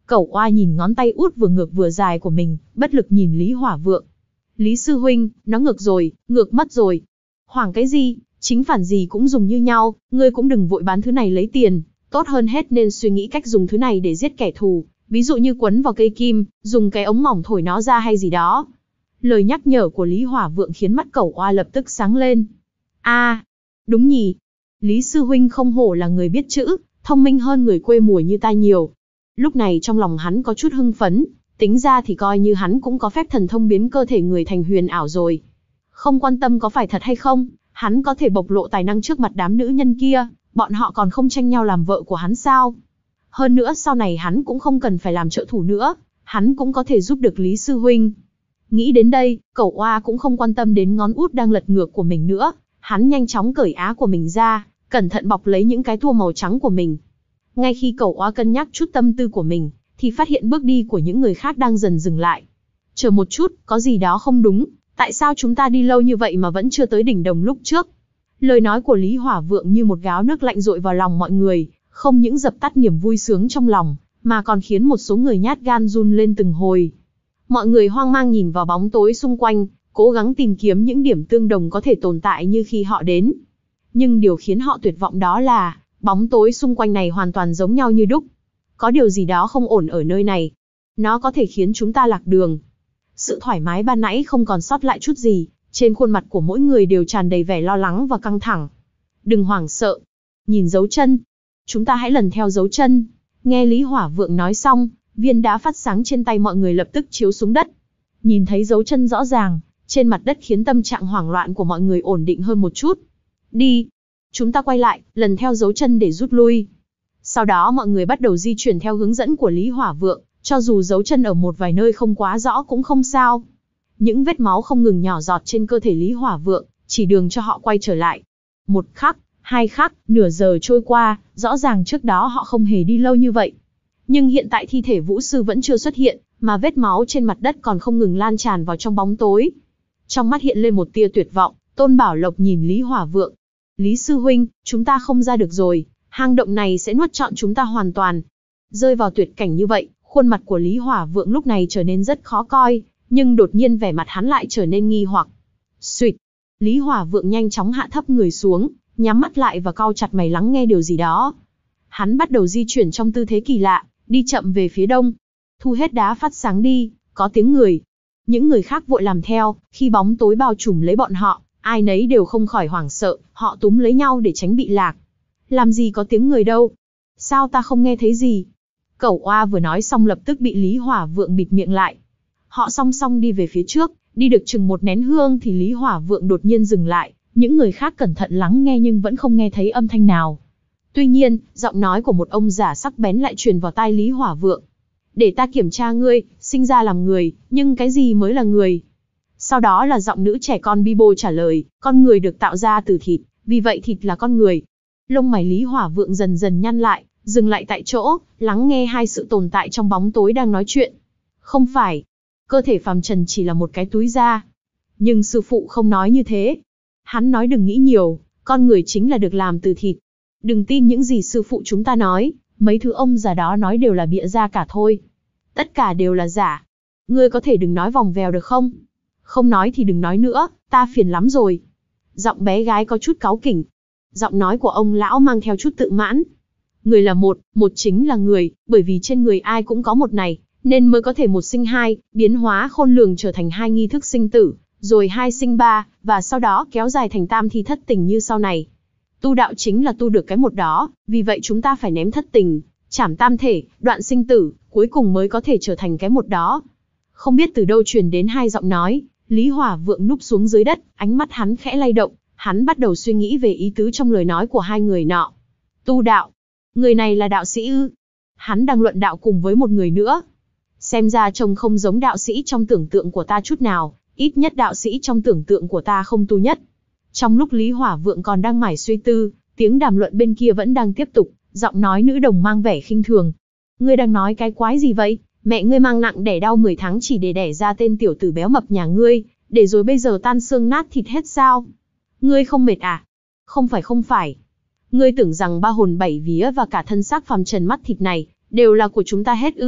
Cẩu oa nhìn ngón tay út vừa ngược vừa dài của mình, bất lực nhìn Lý Hỏa Vượng. Lý sư huynh, nó ngược rồi, ngược mất rồi. Hoảng cái gì, chính phản gì cũng dùng như nhau, ngươi cũng đừng vội bán thứ này lấy tiền, tốt hơn hết nên suy nghĩ cách dùng thứ này để giết kẻ thù, ví dụ như quấn vào cây kim, dùng cái ống mỏng thổi nó ra hay gì đó. Lời nhắc nhở của Lý Hỏa Vượng khiến mắt Cẩu oa lập tức sáng lên. A, à, đúng nhỉ. Lý sư huynh không hổ là người biết chữ, thông minh hơn người quê mùa như ta nhiều. Lúc này trong lòng hắn có chút hưng phấn, tính ra thì coi như hắn cũng có phép thần thông biến cơ thể người thành huyền ảo rồi. Không quan tâm có phải thật hay không, hắn có thể bộc lộ tài năng trước mặt đám nữ nhân kia, bọn họ còn không tranh nhau làm vợ của hắn sao? Hơn nữa sau này hắn cũng không cần phải làm trợ thủ nữa, hắn cũng có thể giúp được Lý sư huynh. Nghĩ đến đây, Cẩu oa cũng không quan tâm đến ngón út đang lật ngược của mình nữa, hắn nhanh chóng cởi á của mình ra, cẩn thận bọc lấy những cái thua màu trắng của mình. Ngay khi Cẩu oa cân nhắc chút tâm tư của mình, thì phát hiện bước đi của những người khác đang dần dừng lại. Chờ một chút, có gì đó không đúng, tại sao chúng ta đi lâu như vậy mà vẫn chưa tới đỉnh đồng lúc trước? Lời nói của Lý Hỏa Vượng như một gáo nước lạnh dội vào lòng mọi người, không những dập tắt niềm vui sướng trong lòng, mà còn khiến một số người nhát gan run lên từng hồi. Mọi người hoang mang nhìn vào bóng tối xung quanh, cố gắng tìm kiếm những điểm tương đồng có thể tồn tại như khi họ đến. Nhưng điều khiến họ tuyệt vọng đó là, bóng tối xung quanh này hoàn toàn giống nhau như đúc. Có điều gì đó không ổn ở nơi này. Nó có thể khiến chúng ta lạc đường. Sự thoải mái ban nãy không còn sót lại chút gì, trên khuôn mặt của mỗi người đều tràn đầy vẻ lo lắng và căng thẳng. Đừng hoảng sợ. Nhìn dấu chân. Chúng ta hãy lần theo dấu chân. Nghe Lý Hỏa Vượng nói xong, viên đá phát sáng trên tay mọi người lập tức chiếu xuống đất. Nhìn thấy dấu chân rõ ràng, trên mặt đất khiến tâm trạng hoảng loạn của mọi người ổn định hơn một chút. Đi. Chúng ta quay lại, lần theo dấu chân để rút lui. Sau đó mọi người bắt đầu di chuyển theo hướng dẫn của Lý Hỏa Vượng, cho dù dấu chân ở một vài nơi không quá rõ cũng không sao. Những vết máu không ngừng nhỏ giọt trên cơ thể Lý Hỏa Vượng, chỉ đường cho họ quay trở lại. Một khắc, hai khắc, nửa giờ trôi qua, rõ ràng trước đó họ không hề đi lâu như vậy. Nhưng hiện tại thi thể Vũ Sư vẫn chưa xuất hiện, mà vết máu trên mặt đất còn không ngừng lan tràn vào trong bóng tối. Trong mắt hiện lên một tia tuyệt vọng, Tôn Bảo Lộc nhìn Lý Hỏa Vượng. Lý sư huynh, chúng ta không ra được rồi, hang động này sẽ nuốt trọn chúng ta hoàn toàn. Rơi vào tuyệt cảnh như vậy, khuôn mặt của Lý Hỏa Vượng lúc này trở nên rất khó coi, nhưng đột nhiên vẻ mặt hắn lại trở nên nghi hoặc. Xuỵt, Lý Hỏa Vượng nhanh chóng hạ thấp người xuống, nhắm mắt lại và cau chặt mày lắng nghe điều gì đó. Hắn bắt đầu di chuyển trong tư thế kỳ lạ, đi chậm về phía đông. Thu hết đá phát sáng đi, có tiếng người. Những người khác vội làm theo, khi bóng tối bao trùm lấy bọn họ, ai nấy đều không khỏi hoảng sợ, họ túm lấy nhau để tránh bị lạc. Làm gì có tiếng người đâu? Sao ta không nghe thấy gì? Cẩu oa vừa nói xong lập tức bị Lý Hỏa Vượng bịt miệng lại. Họ song song đi về phía trước, đi được chừng một nén hương thì Lý Hỏa Vượng đột nhiên dừng lại. Những người khác cẩn thận lắng nghe nhưng vẫn không nghe thấy âm thanh nào. Tuy nhiên, giọng nói của một ông già sắc bén lại truyền vào tai Lý Hỏa Vượng. Để ta kiểm tra ngươi, sinh ra làm người, nhưng cái gì mới là người? Sau đó là giọng nữ trẻ con Bibo trả lời, con người được tạo ra từ thịt, vì vậy thịt là con người. Lông mày Lý Hỏa Vượng dần dần nhăn lại, dừng lại tại chỗ, lắng nghe hai sự tồn tại trong bóng tối đang nói chuyện. Không phải, cơ thể phàm trần chỉ là một cái túi da. Nhưng sư phụ không nói như thế. Hắn nói đừng nghĩ nhiều, con người chính là được làm từ thịt. Đừng tin những gì sư phụ chúng ta nói, mấy thứ ông già đó nói đều là bịa ra cả thôi. Tất cả đều là giả. Ngươi có thể đừng nói vòng vèo được không? Không nói thì đừng nói nữa, ta phiền lắm rồi. Giọng bé gái có chút cáu kỉnh. Giọng nói của ông lão mang theo chút tự mãn. Người là một, một chính là người, bởi vì trên người ai cũng có một này, nên mới có thể một sinh hai, biến hóa khôn lường trở thành hai nghi thức sinh tử, rồi hai sinh ba, và sau đó kéo dài thành tam thi thất tình như sau này. Tu đạo chính là tu được cái một đó, vì vậy chúng ta phải ném thất tình, chảm tam thể, đoạn sinh tử, cuối cùng mới có thể trở thành cái một đó. Không biết từ đâu truyền đến hai giọng nói, Lý Hỏa Vượng núp xuống dưới đất, ánh mắt hắn khẽ lay động, hắn bắt đầu suy nghĩ về ý tứ trong lời nói của hai người nọ. Tu đạo, người này là đạo sĩ ư? Hắn đang luận đạo cùng với một người nữa. Xem ra trông không giống đạo sĩ trong tưởng tượng của ta chút nào, ít nhất đạo sĩ trong tưởng tượng của ta không tu nhất. Trong lúc Lý Hỏa Vượng còn đang mải suy tư, tiếng đàm luận bên kia vẫn đang tiếp tục, giọng nói nữ đồng mang vẻ khinh thường. Ngươi đang nói cái quái gì vậy? Mẹ ngươi mang nặng đẻ đau mười tháng chỉ để đẻ ra tên tiểu tử béo mập nhà ngươi, để rồi bây giờ tan xương nát thịt hết sao? Ngươi không mệt à? Không phải không phải. Ngươi tưởng rằng ba hồn bảy vía và cả thân xác phàm trần mắt thịt này, đều là của chúng ta hết ư?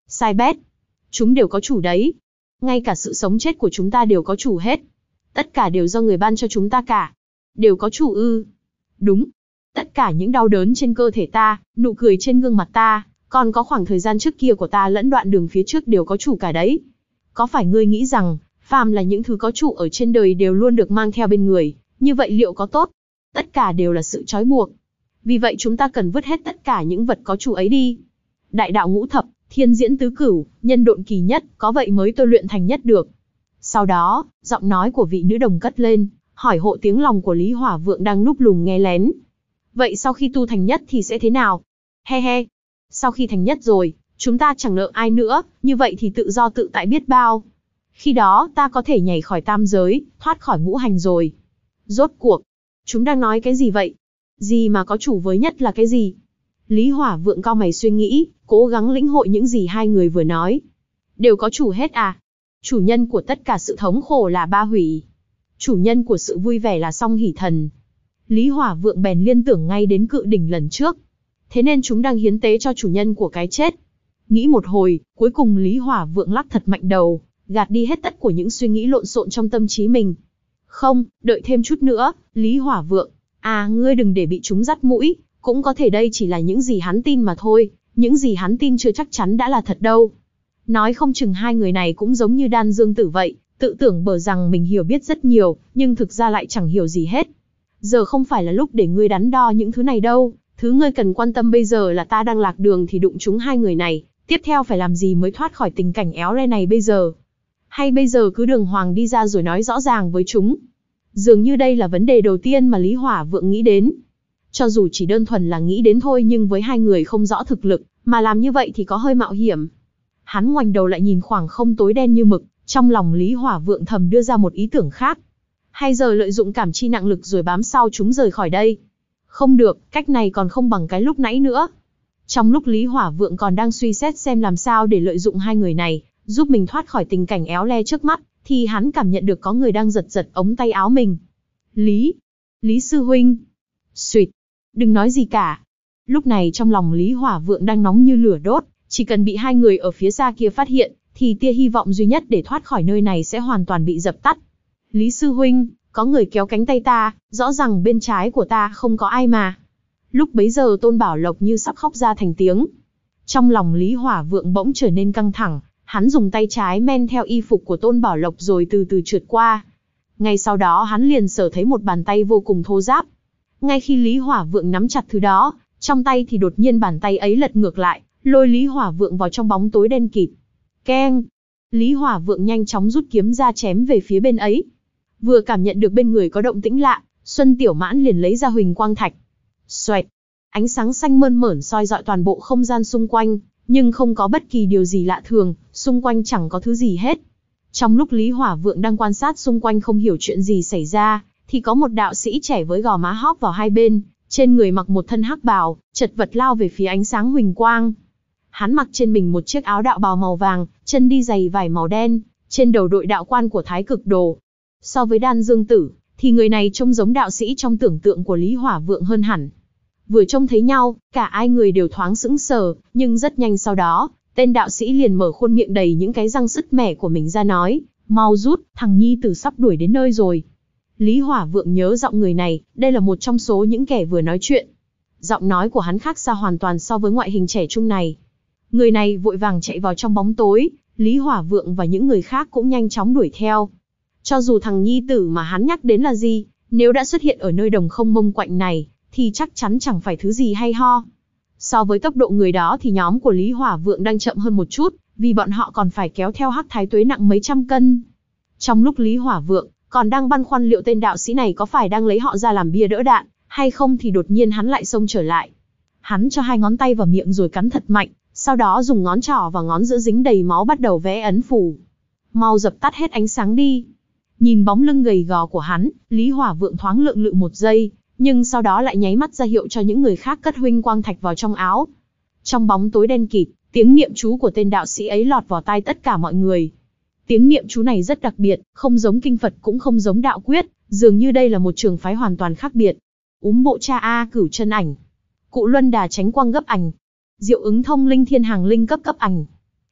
Sai bét. Chúng đều có chủ đấy. Ngay cả sự sống chết của chúng ta đều có chủ hết. Tất cả đều do người ban cho chúng ta cả. Đều có chủ ư? Đúng. Tất cả những đau đớn trên cơ thể ta, nụ cười trên gương mặt ta, còn có khoảng thời gian trước kia của ta lẫn đoạn đường phía trước đều có chủ cả đấy. Có phải ngươi nghĩ rằng, phàm là những thứ có chủ ở trên đời đều luôn được mang theo bên người, như vậy liệu có tốt? Tất cả đều là sự trói buộc. Vì vậy chúng ta cần vứt hết tất cả những vật có chủ ấy đi. Đại đạo ngũ thập, thiên diễn tứ cửu, nhân độn kỳ nhất, có vậy mới tôi luyện thành nhất được. Sau đó, giọng nói của vị nữ đồng cất lên, hỏi hộ tiếng lòng của Lý Hỏa Vượng đang núp lùm nghe lén. Vậy sau khi tu thành nhất thì sẽ thế nào? He he. Sau khi thành nhất rồi, chúng ta chẳng nợ ai nữa, như vậy thì tự do tự tại biết bao. Khi đó ta có thể nhảy khỏi tam giới, thoát khỏi ngũ hành rồi. Rốt cuộc, chúng đang nói cái gì vậy? Gì mà có chủ với nhất là cái gì? Lý Hỏa Vượng cau mày suy nghĩ, cố gắng lĩnh hội những gì hai người vừa nói. Đều có chủ hết à? Chủ nhân của tất cả sự thống khổ là Ba Hủy. Chủ nhân của sự vui vẻ là Song Hỷ Thần. Lý Hỏa Vượng bèn liên tưởng ngay đến cự đỉnh lần trước. Thế nên chúng đang hiến tế cho chủ nhân của cái chết. Nghĩ một hồi, cuối cùng Lý Hỏa Vượng lắc thật mạnh đầu, gạt đi hết tất của những suy nghĩ lộn xộn trong tâm trí mình. Không, đợi thêm chút nữa, Lý Hỏa Vượng. À, ngươi đừng để bị chúng dắt mũi, cũng có thể đây chỉ là những gì hắn tin mà thôi, những gì hắn tin chưa chắc chắn đã là thật đâu. Nói không chừng hai người này cũng giống như Đan Dương Tử vậy, tự tưởng bở rằng mình hiểu biết rất nhiều, nhưng thực ra lại chẳng hiểu gì hết. Giờ không phải là lúc để ngươi đắn đo những thứ này đâu, thứ ngươi cần quan tâm bây giờ là ta đang lạc đường thì đụng trúng hai người này, tiếp theo phải làm gì mới thoát khỏi tình cảnh éo le này bây giờ? Hay bây giờ cứ đường hoàng đi ra rồi nói rõ ràng với chúng? Dường như đây là vấn đề đầu tiên mà Lý Hỏa Vượng nghĩ đến. Cho dù chỉ đơn thuần là nghĩ đến thôi nhưng với hai người không rõ thực lực, mà làm như vậy thì có hơi mạo hiểm. Hắn ngoảnh đầu lại nhìn khoảng không tối đen như mực, trong lòng Lý Hỏa Vượng thầm đưa ra một ý tưởng khác. Hay giờ lợi dụng cảm chi nặng lực rồi bám sau chúng rời khỏi đây? Không được, cách này còn không bằng cái lúc nãy nữa. Trong lúc Lý Hỏa Vượng còn đang suy xét xem làm sao để lợi dụng hai người này, giúp mình thoát khỏi tình cảnh éo le trước mắt, thì hắn cảm nhận được có người đang giật giật ống tay áo mình. Lý, Lý sư huynh. Xuyệt, đừng nói gì cả. Lúc này trong lòng Lý Hỏa Vượng đang nóng như lửa đốt, chỉ cần bị hai người ở phía xa kia phát hiện, thì tia hy vọng duy nhất để thoát khỏi nơi này sẽ hoàn toàn bị dập tắt. Lý sư huynh, có người kéo cánh tay ta, rõ ràng bên trái của ta không có ai mà. Lúc bấy giờ Tôn Bảo Lộc như sắp khóc ra thành tiếng. Trong lòng Lý Hỏa Vượng bỗng trở nên căng thẳng, hắn dùng tay trái men theo y phục của Tôn Bảo Lộc rồi từ từ trượt qua. Ngay sau đó hắn liền sờ thấy một bàn tay vô cùng thô ráp. Ngay khi Lý Hỏa Vượng nắm chặt thứ đó, trong tay thì đột nhiên bàn tay ấy lật ngược lại, lôi Lý Hỏa Vượng vào trong bóng tối đen kịt. Keng! Lý Hỏa Vượng nhanh chóng rút kiếm ra chém về phía bên ấy. Vừa cảm nhận được bên người có động tĩnh lạ, Xuân Tiểu Mãn liền lấy ra huỳnh quang thạch. Xoẹt! Ánh sáng xanh mơn mởn soi rọi toàn bộ không gian xung quanh, nhưng không có bất kỳ điều gì lạ thường, xung quanh chẳng có thứ gì hết. Trong lúc Lý Hỏa Vượng đang quan sát xung quanh không hiểu chuyện gì xảy ra, thì có một đạo sĩ trẻ với gò má hóp vào hai bên, trên người mặc một thân hắc bào, chật vật lao về phía ánh sáng huỳnh quang. Hắn mặc trên mình một chiếc áo đạo bào màu vàng, chân đi giày vải màu đen, trên đầu đội đạo quan của Thái Cực Đồ. So với Đan Dương Tử, thì người này trông giống đạo sĩ trong tưởng tượng của Lý Hỏa Vượng hơn hẳn. Vừa trông thấy nhau, cả hai người đều thoáng sững sờ, nhưng rất nhanh sau đó, tên đạo sĩ liền mở khuôn miệng đầy những cái răng sứt mẻ của mình ra nói, mau rút, thằng nhi tử sắp đuổi đến nơi rồi. Lý Hỏa Vượng nhớ giọng người này, đây là một trong số những kẻ vừa nói chuyện. Giọng nói của hắn khác xa hoàn toàn so với ngoại hình trẻ trung này. Người này vội vàng chạy vào trong bóng tối, Lý Hỏa Vượng và những người khác cũng nhanh chóng đuổi theo. Cho dù thằng nhi tử mà hắn nhắc đến là gì, nếu đã xuất hiện ở nơi đồng không mông quạnh này, thì chắc chắn chẳng phải thứ gì hay ho. So với tốc độ người đó thì nhóm của Lý Hỏa Vượng đang chậm hơn một chút, vì bọn họ còn phải kéo theo Hắc Thái Tuế nặng mấy trăm cân. Trong lúc Lý Hỏa Vượng còn đang băn khoăn liệu tên đạo sĩ này có phải đang lấy họ ra làm bia đỡ đạn, hay không thì đột nhiên hắn lại xông trở lại. Hắn cho hai ngón tay vào miệng rồi cắn thật mạnh, sau đó dùng ngón trỏ và ngón giữa dính đầy máu bắt đầu vẽ ấn phù. Mau dập tắt hết ánh sáng đi. Nhìn bóng lưng gầy gò của hắn, Lý Hỏa Vượng thoáng lượng lự một giây, nhưng sau đó lại nháy mắt ra hiệu cho những người khác cất huỳnh quang thạch vào trong áo. Trong bóng tối đen kịt, tiếng niệm chú của tên đạo sĩ ấy lọt vào tai tất cả mọi người. Tiếng niệm chú này rất đặc biệt, không giống kinh Phật cũng không giống đạo quyết, dường như đây là một trường phái hoàn toàn khác biệt. Úm bộ cha a cửu chân ảnh, cụ luân đà chánh quang gấp ảnh, diệu ứng thông linh thiên hàng linh cấp cấp ảnh.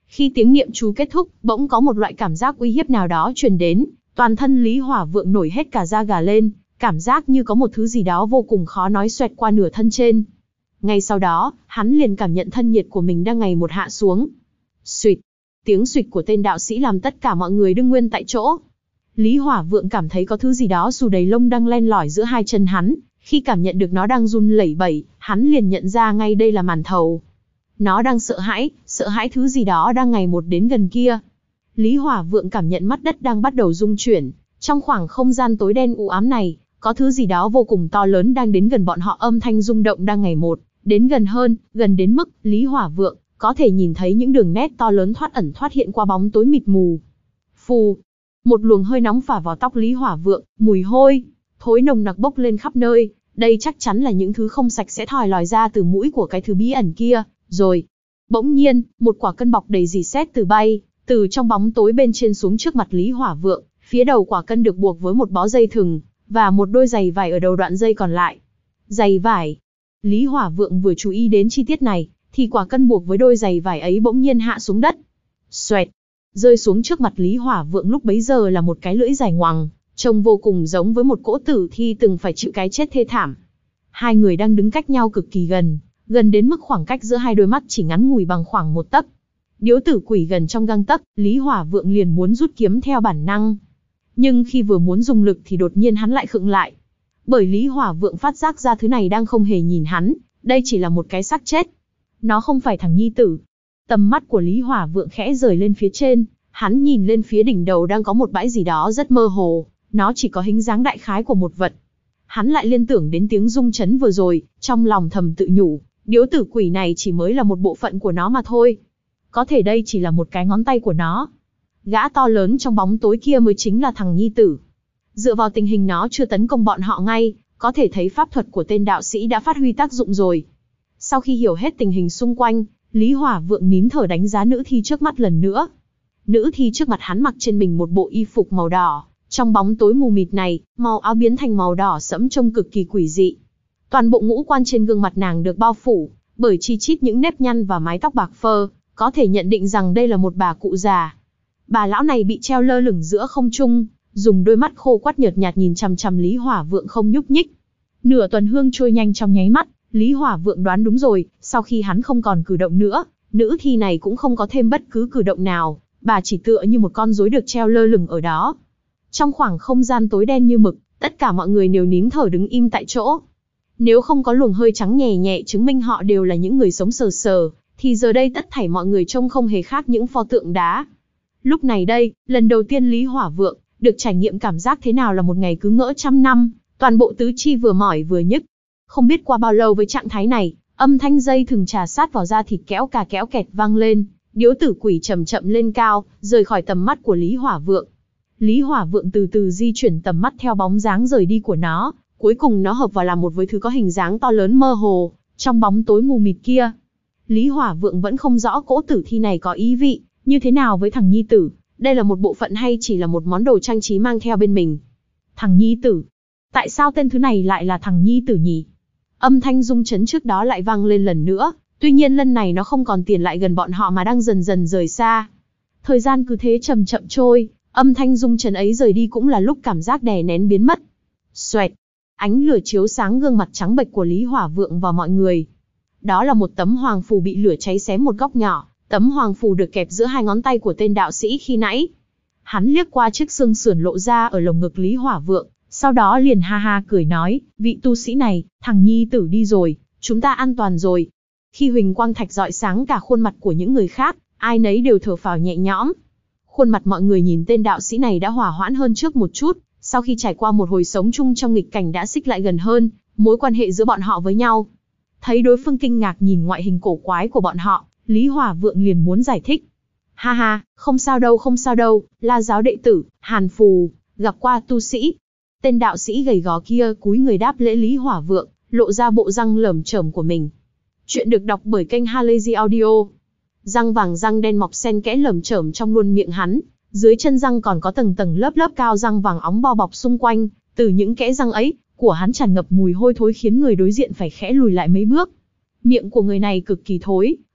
Khi tiếng niệm chú kết thúc, bỗng có một loại cảm giác uy hiếp nào đó truyền đến, toàn thân Lý Hỏa Vượng nổi hết cả da gà lên, cảm giác như có một thứ gì đó vô cùng khó nói xoẹt qua nửa thân trên. Ngay sau đó, hắn liền cảm nhận thân nhiệt của mình đang ngày một hạ xuống. Xuỵt, tiếng xuỵt của tên đạo sĩ làm tất cả mọi người đứng nguyên tại chỗ. Lý Hỏa Vượng cảm thấy có thứ gì đó xù đầy lông đang len lỏi giữa hai chân hắn, khi cảm nhận được nó đang run lẩy bẩy, hắn liền nhận ra ngay đây là màn thầu. Nó đang sợ hãi, sợ hãi thứ gì đó đang ngày một đến gần kia. Lý Hỏa Vượng cảm nhận mắt đất đang bắt đầu rung chuyển, trong khoảng không gian tối đen u ám này, có thứ gì đó vô cùng to lớn đang đến gần bọn họ, âm thanh rung động đang ngày một đến gần hơn, gần đến mức Lý Hỏa Vượng có thể nhìn thấy những đường nét to lớn thoát ẩn thoát hiện qua bóng tối mịt mù. Phù, một luồng hơi nóng phả vào tóc Lý Hỏa Vượng, mùi hôi thối nồng nặc bốc lên khắp nơi, đây chắc chắn là những thứ không sạch sẽ thòi lòi ra từ mũi của cái thứ bí ẩn kia, rồi. Bỗng nhiên, một quả cân bọc đầy rỉ sét từ bay, từ trong bóng tối bên trên xuống trước mặt Lý Hỏa Vượng, phía đầu quả cân được buộc với một bó dây thừng, và một đôi giày vải ở đầu đoạn dây còn lại. Giày vải. Lý Hỏa Vượng vừa chú ý đến chi tiết này, thì quả cân buộc với đôi giày vải ấy bỗng nhiên hạ xuống đất. Xoẹt. Rơi xuống trước mặt Lý Hỏa Vượng lúc bấy giờ là một cái lưỡi dài ngoằng, trông vô cùng giống với một cỗ tử thi từng phải chịu cái chết thê thảm. Hai người đang đứng cách nhau cực kỳ gần, gần đến mức khoảng cách giữa hai đôi mắt chỉ ngắn ngủi bằng khoảng một tấc. Điếu tử quỷ gần trong gang tấc, Lý Hỏa Vượng liền muốn rút kiếm theo bản năng. Nhưng khi vừa muốn dùng lực thì đột nhiên hắn lại khựng lại. Bởi Lý Hỏa Vượng phát giác ra thứ này đang không hề nhìn hắn, đây chỉ là một cái xác chết. Nó không phải thằng nhi tử. Tầm mắt của Lý Hỏa Vượng khẽ rời lên phía trên, hắn nhìn lên phía đỉnh đầu đang có một bãi gì đó rất mơ hồ, nó chỉ có hình dáng đại khái của một vật. Hắn lại liên tưởng đến tiếng rung chấn vừa rồi, trong lòng thầm tự nhủ, điếu tử quỷ này chỉ mới là một bộ phận của nó mà thôi. Có thể đây chỉ là một cái ngón tay của nó. Gã to lớn trong bóng tối kia mới chính là thằng nhi tử. Dựa vào tình hình nó chưa tấn công bọn họ ngay, có thể thấy pháp thuật của tên đạo sĩ đã phát huy tác dụng rồi. Sau khi hiểu hết tình hình xung quanh, Lý Hỏa Vượng nín thở đánh giá nữ thi trước mắt lần nữa. Nữ thi trước mặt hắn mặc trên mình một bộ y phục màu đỏ, trong bóng tối mù mịt này, màu áo biến thành màu đỏ sẫm trông cực kỳ quỷ dị. Toàn bộ ngũ quan trên gương mặt nàng được bao phủ bởi chi chít những nếp nhăn và mái tóc bạc phơ, có thể nhận định rằng đây là một bà cụ già. Bà lão này bị treo lơ lửng giữa không trung, dùng đôi mắt khô quắt nhợt nhạt nhìn chằm chằm Lý Hỏa Vượng không nhúc nhích. Nửa tuần hương trôi nhanh trong nháy mắt, Lý Hỏa Vượng đoán đúng rồi, sau khi hắn không còn cử động nữa, nữ thi này cũng không có thêm bất cứ cử động nào, bà chỉ tựa như một con rối được treo lơ lửng ở đó. Trong khoảng không gian tối đen như mực, tất cả mọi người đều nín thở đứng im tại chỗ. Nếu không có luồng hơi trắng nhẹ nhẹ chứng minh họ đều là những người sống sờ sờ, thì giờ đây tất thảy mọi người trông không hề khác những pho tượng đá. Lúc này đây, lần đầu tiên Lý Hỏa Vượng được trải nghiệm cảm giác thế nào là một ngày cứ ngỡ trăm năm, toàn bộ tứ chi vừa mỏi vừa nhức. Không biết qua bao lâu với trạng thái này, âm thanh dây thừng trà sát vào da thịt kéo cà kéo kẹt vang lên, điếu tử quỷ chậm chậm lên cao, rời khỏi tầm mắt của Lý Hỏa Vượng. Lý Hỏa Vượng từ từ di chuyển tầm mắt theo bóng dáng rời đi của nó, cuối cùng nó hợp vào làm một với thứ có hình dáng to lớn mơ hồ, trong bóng tối mù mịt kia. Lý Hỏa Vượng vẫn không rõ cỗ tử thi này có ý vị như thế nào với thằng nhi tử, đây là một bộ phận hay chỉ là một món đồ trang trí mang theo bên mình. Thằng nhi tử? Tại sao tên thứ này lại là thằng nhi tử nhỉ? Âm thanh rung chấn trước đó lại vang lên lần nữa, tuy nhiên lần này nó không còn tiến lại gần bọn họ mà đang dần dần rời xa. Thời gian cứ thế chậm chậm trôi, âm thanh rung chấn ấy rời đi cũng là lúc cảm giác đè nén biến mất. Xoẹt, ánh lửa chiếu sáng gương mặt trắng bệch của Lý Hỏa Vượng và mọi người. Đó là một tấm hoàng phù bị lửa cháy xém một góc nhỏ, tấm hoàng phù được kẹp giữa hai ngón tay của tên đạo sĩ khi nãy. Hắn liếc qua chiếc xương sườn lộ ra ở lồng ngực Lý Hỏa Vượng, sau đó liền ha ha cười nói, vị tu sĩ này, thằng nhi tử đi rồi, chúng ta an toàn rồi. Khi huỳnh quang thạch rọi sáng cả khuôn mặt của những người khác, ai nấy đều thở phào nhẹ nhõm. Khuôn mặt mọi người nhìn tên đạo sĩ này đã hòa hoãn hơn trước một chút, sau khi trải qua một hồi sống chung trong nghịch cảnh đã xích lại gần hơn, mối quan hệ giữa bọn họ với nhau. Thấy đối phương kinh ngạc nhìn ngoại hình cổ quái của bọn họ, Lý Hỏa Vượng liền muốn giải thích. Ha ha, không sao đâu không sao đâu, La giáo đệ tử, Hàn Phù, gặp qua tu sĩ. Tên đạo sĩ gầy gò kia cúi người đáp lễ Lý Hỏa Vượng, lộ ra bộ răng lởm chởm của mình. Chuyện được đọc bởi kênh Halazy Audio. Răng vàng răng đen mọc xen kẽ lởm chởm trong luôn miệng hắn, dưới chân răng còn có tầng tầng lớp lớp cao răng vàng óng bao bọc xung quanh, từ những kẽ răng ấy, của hắn tràn ngập mùi hôi thối khiến người đối diện phải khẽ lùi lại mấy bước. Miệng của người này cực kỳ thối,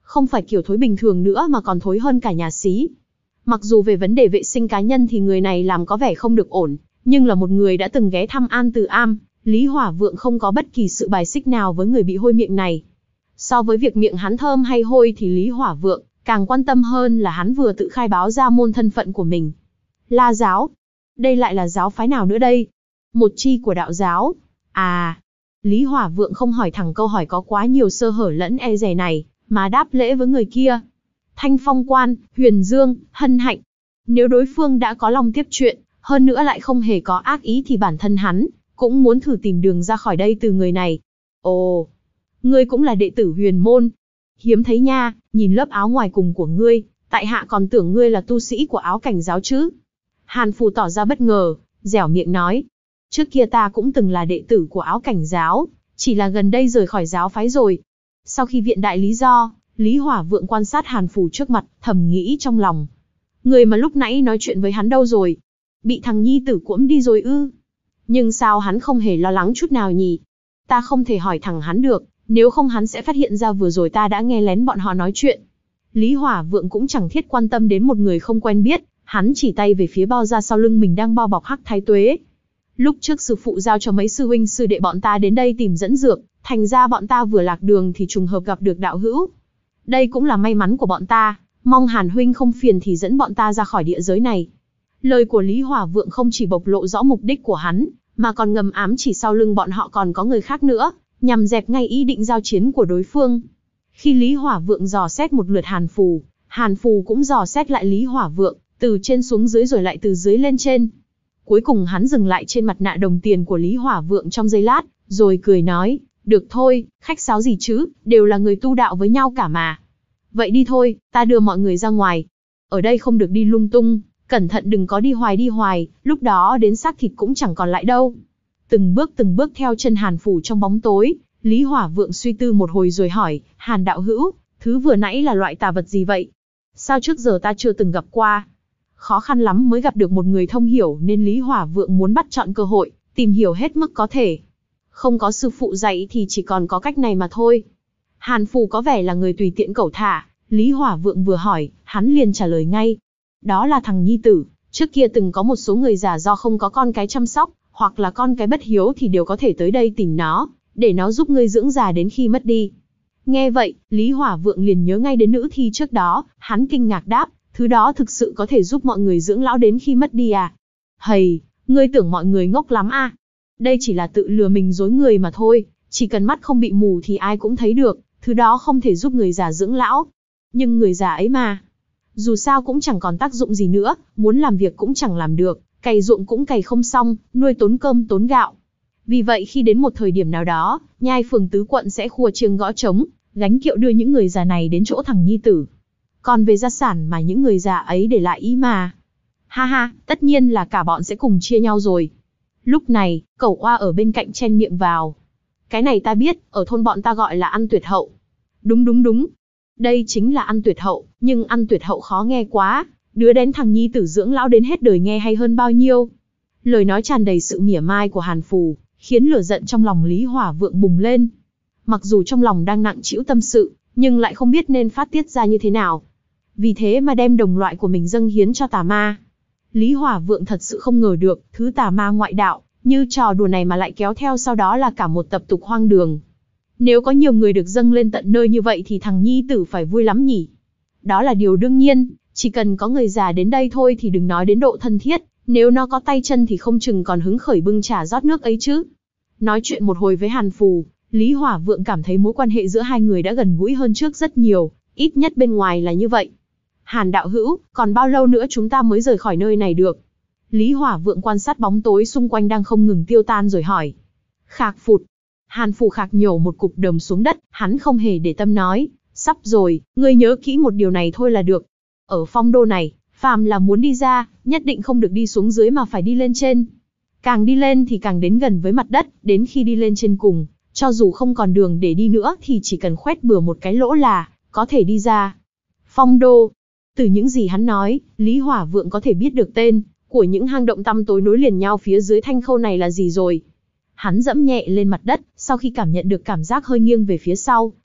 Không phải kiểu thối bình thường nữa mà còn thối hơn cả nhà xí. Mặc dù về vấn đề vệ sinh cá nhân thì người này làm có vẻ không được ổn, nhưng là một người đã từng ghé thăm An Từ Am, Lý Hỏa Vượng không có bất kỳ sự bài xích nào với người bị hôi miệng này. So với việc miệng hắn thơm hay hôi thì Lý Hỏa Vượng càng quan tâm hơn là hắn vừa tự khai báo ra môn thân phận của mình. La giáo. Đây lại là giáo phái nào nữa đây? Một chi của đạo giáo. À. Lý Hỏa Vượng không hỏi thẳng câu hỏi có quá nhiều sơ hở lẫn e dè này, mà đáp lễ với người kia. Thanh Phong Quan, Huyền Dương, Hân Hạnh. Nếu đối phương đã có lòng tiếp chuyện, hơn nữa lại không hề có ác ý thì bản thân hắn cũng muốn thử tìm đường ra khỏi đây từ người này. Ồ, ngươi cũng là đệ tử Huyền môn. Hiếm thấy nha, nhìn lớp áo ngoài cùng của ngươi, tại hạ còn tưởng ngươi là tu sĩ của Áo Cảnh giáo chứ. Hàn Phù tỏ ra bất ngờ, dẻo miệng nói. Trước kia ta cũng từng là đệ tử của Áo Cảnh giáo, chỉ là gần đây rời khỏi giáo phái rồi. Sau khi viện đại lý do, Lý Hỏa Vượng quan sát Hàn Phù trước mặt, thầm nghĩ trong lòng. Người mà lúc nãy nói chuyện với hắn đâu rồi? Bị thằng nhi tử cuỗm đi rồi ư? Nhưng sao hắn không hề lo lắng chút nào nhỉ? Ta không thể hỏi thẳng hắn được, nếu không hắn sẽ phát hiện ra vừa rồi ta đã nghe lén bọn họ nói chuyện. Lý Hỏa Vượng cũng chẳng thiết quan tâm đến một người không quen biết, hắn chỉ tay về phía bao da sau lưng mình đang bao bọc Hắc Thái Tuế. Lúc trước sư phụ giao cho mấy sư huynh sư đệ bọn ta đến đây tìm dẫn dược, thành ra bọn ta vừa lạc đường thì trùng hợp gặp được đạo hữu. Đây cũng là may mắn của bọn ta, mong Hàn huynh không phiền thì dẫn bọn ta ra khỏi địa giới này. Lời của Lý Hỏa Vượng không chỉ bộc lộ rõ mục đích của hắn, mà còn ngầm ám chỉ sau lưng bọn họ còn có người khác nữa, nhằm dẹp ngay ý định giao chiến của đối phương. Khi Lý Hỏa Vượng dò xét một lượt Hàn Phù, Hàn Phù cũng dò xét lại Lý Hỏa Vượng, từ trên xuống dưới rồi lại từ dưới lên trên. Cuối cùng hắn dừng lại trên mặt nạ đồng tiền của Lý Hỏa Vượng trong giây lát, rồi cười nói, được thôi, khách sáo gì chứ, đều là người tu đạo với nhau cả mà. Vậy đi thôi, ta đưa mọi người ra ngoài. Ở đây không được đi lung tung, cẩn thận đừng có đi hoài đi hoài, lúc đó đến xác thịt cũng chẳng còn lại đâu. Từng bước từng bước theo chân Hàn Phù trong bóng tối, Lý Hỏa Vượng suy tư một hồi rồi hỏi, Hàn đạo hữu, thứ vừa nãy là loại tà vật gì vậy? Sao trước giờ ta chưa từng gặp qua? Khó khăn lắm mới gặp được một người thông hiểu nên Lý Hỏa Vượng muốn bắt chọn cơ hội, tìm hiểu hết mức có thể. Không có sư phụ dạy thì chỉ còn có cách này mà thôi. Hàn Phù có vẻ là người tùy tiện cẩu thả, Lý Hỏa Vượng vừa hỏi, hắn liền trả lời ngay. Đó là thằng nhi tử, trước kia từng có một số người già do không có con cái chăm sóc, hoặc là con cái bất hiếu thì đều có thể tới đây tìm nó, để nó giúp ngươi dưỡng già đến khi mất đi. Nghe vậy, Lý Hỏa Vượng liền nhớ ngay đến nữ thi trước đó, hắn kinh ngạc đáp, thứ đó thực sự có thể giúp mọi người dưỡng lão đến khi mất đi à? Hầy, ngươi tưởng mọi người ngốc lắm à? Đây chỉ là tự lừa mình dối người mà thôi, chỉ cần mắt không bị mù thì ai cũng thấy được, thứ đó không thể giúp người già dưỡng lão. Nhưng người già ấy mà, dù sao cũng chẳng còn tác dụng gì nữa, muốn làm việc cũng chẳng làm được, cày ruộng cũng cày không xong, nuôi tốn cơm tốn gạo. Vì vậy khi đến một thời điểm nào đó, nhai phường tứ quận sẽ khua chiêng gõ trống, gánh kiệu đưa những người già này đến chỗ thằng nhi tử. Còn về gia sản mà những người già ấy để lại ý mà. Ha ha, tất nhiên là cả bọn sẽ cùng chia nhau rồi. Lúc này, Cẩu Oa ở bên cạnh chen miệng vào. Cái này ta biết, ở thôn bọn ta gọi là ăn tuyệt hậu. Đúng đúng đúng. Đây chính là ăn tuyệt hậu, nhưng ăn tuyệt hậu khó nghe quá. Đứa đến thằng nhi tử dưỡng lão đến hết đời nghe hay hơn bao nhiêu. Lời nói tràn đầy sự mỉa mai của Hàn Phù, khiến lửa giận trong lòng Lý Hỏa Vượng bùng lên. Mặc dù trong lòng đang nặng trĩu tâm sự, nhưng lại không biết nên phát tiết ra như thế nào. Vì thế mà đem đồng loại của mình dâng hiến cho tà ma. Lý Hỏa Vượng thật sự không ngờ được, thứ tà ma ngoại đạo, như trò đùa này mà lại kéo theo sau đó là cả một tập tục hoang đường. Nếu có nhiều người được dâng lên tận nơi như vậy thì thằng nhi tử phải vui lắm nhỉ. Đó là điều đương nhiên, chỉ cần có người già đến đây thôi thì đừng nói đến độ thân thiết, nếu nó có tay chân thì không chừng còn hứng khởi bưng trà rót nước ấy chứ. Nói chuyện một hồi với Hàn Phù, Lý Hỏa Vượng cảm thấy mối quan hệ giữa hai người đã gần gũi hơn trước rất nhiều, ít nhất bên ngoài là như vậy. Hàn đạo hữu, còn bao lâu nữa chúng ta mới rời khỏi nơi này được? Lý Hỏa Vượng quan sát bóng tối xung quanh đang không ngừng tiêu tan rồi hỏi. Khạc phụt. Hàn Phù khạc nhổ một cục đờm xuống đất, hắn không hề để tâm nói. Sắp rồi, ngươi nhớ kỹ một điều này thôi là được. Ở phong đô này, phàm là muốn đi ra, nhất định không được đi xuống dưới mà phải đi lên trên. Càng đi lên thì càng đến gần với mặt đất, đến khi đi lên trên cùng, cho dù không còn đường để đi nữa thì chỉ cần khoét bừa một cái lỗ là có thể đi ra. Phong đô. Từ những gì hắn nói, Lý Hỏa Vượng có thể biết được tên của những hang động tăm tối nối liền nhau phía dưới thanh khâu này là gì rồi. Hắn dẫm nhẹ lên mặt đất, sau khi cảm nhận được cảm giác hơi nghiêng về phía sau,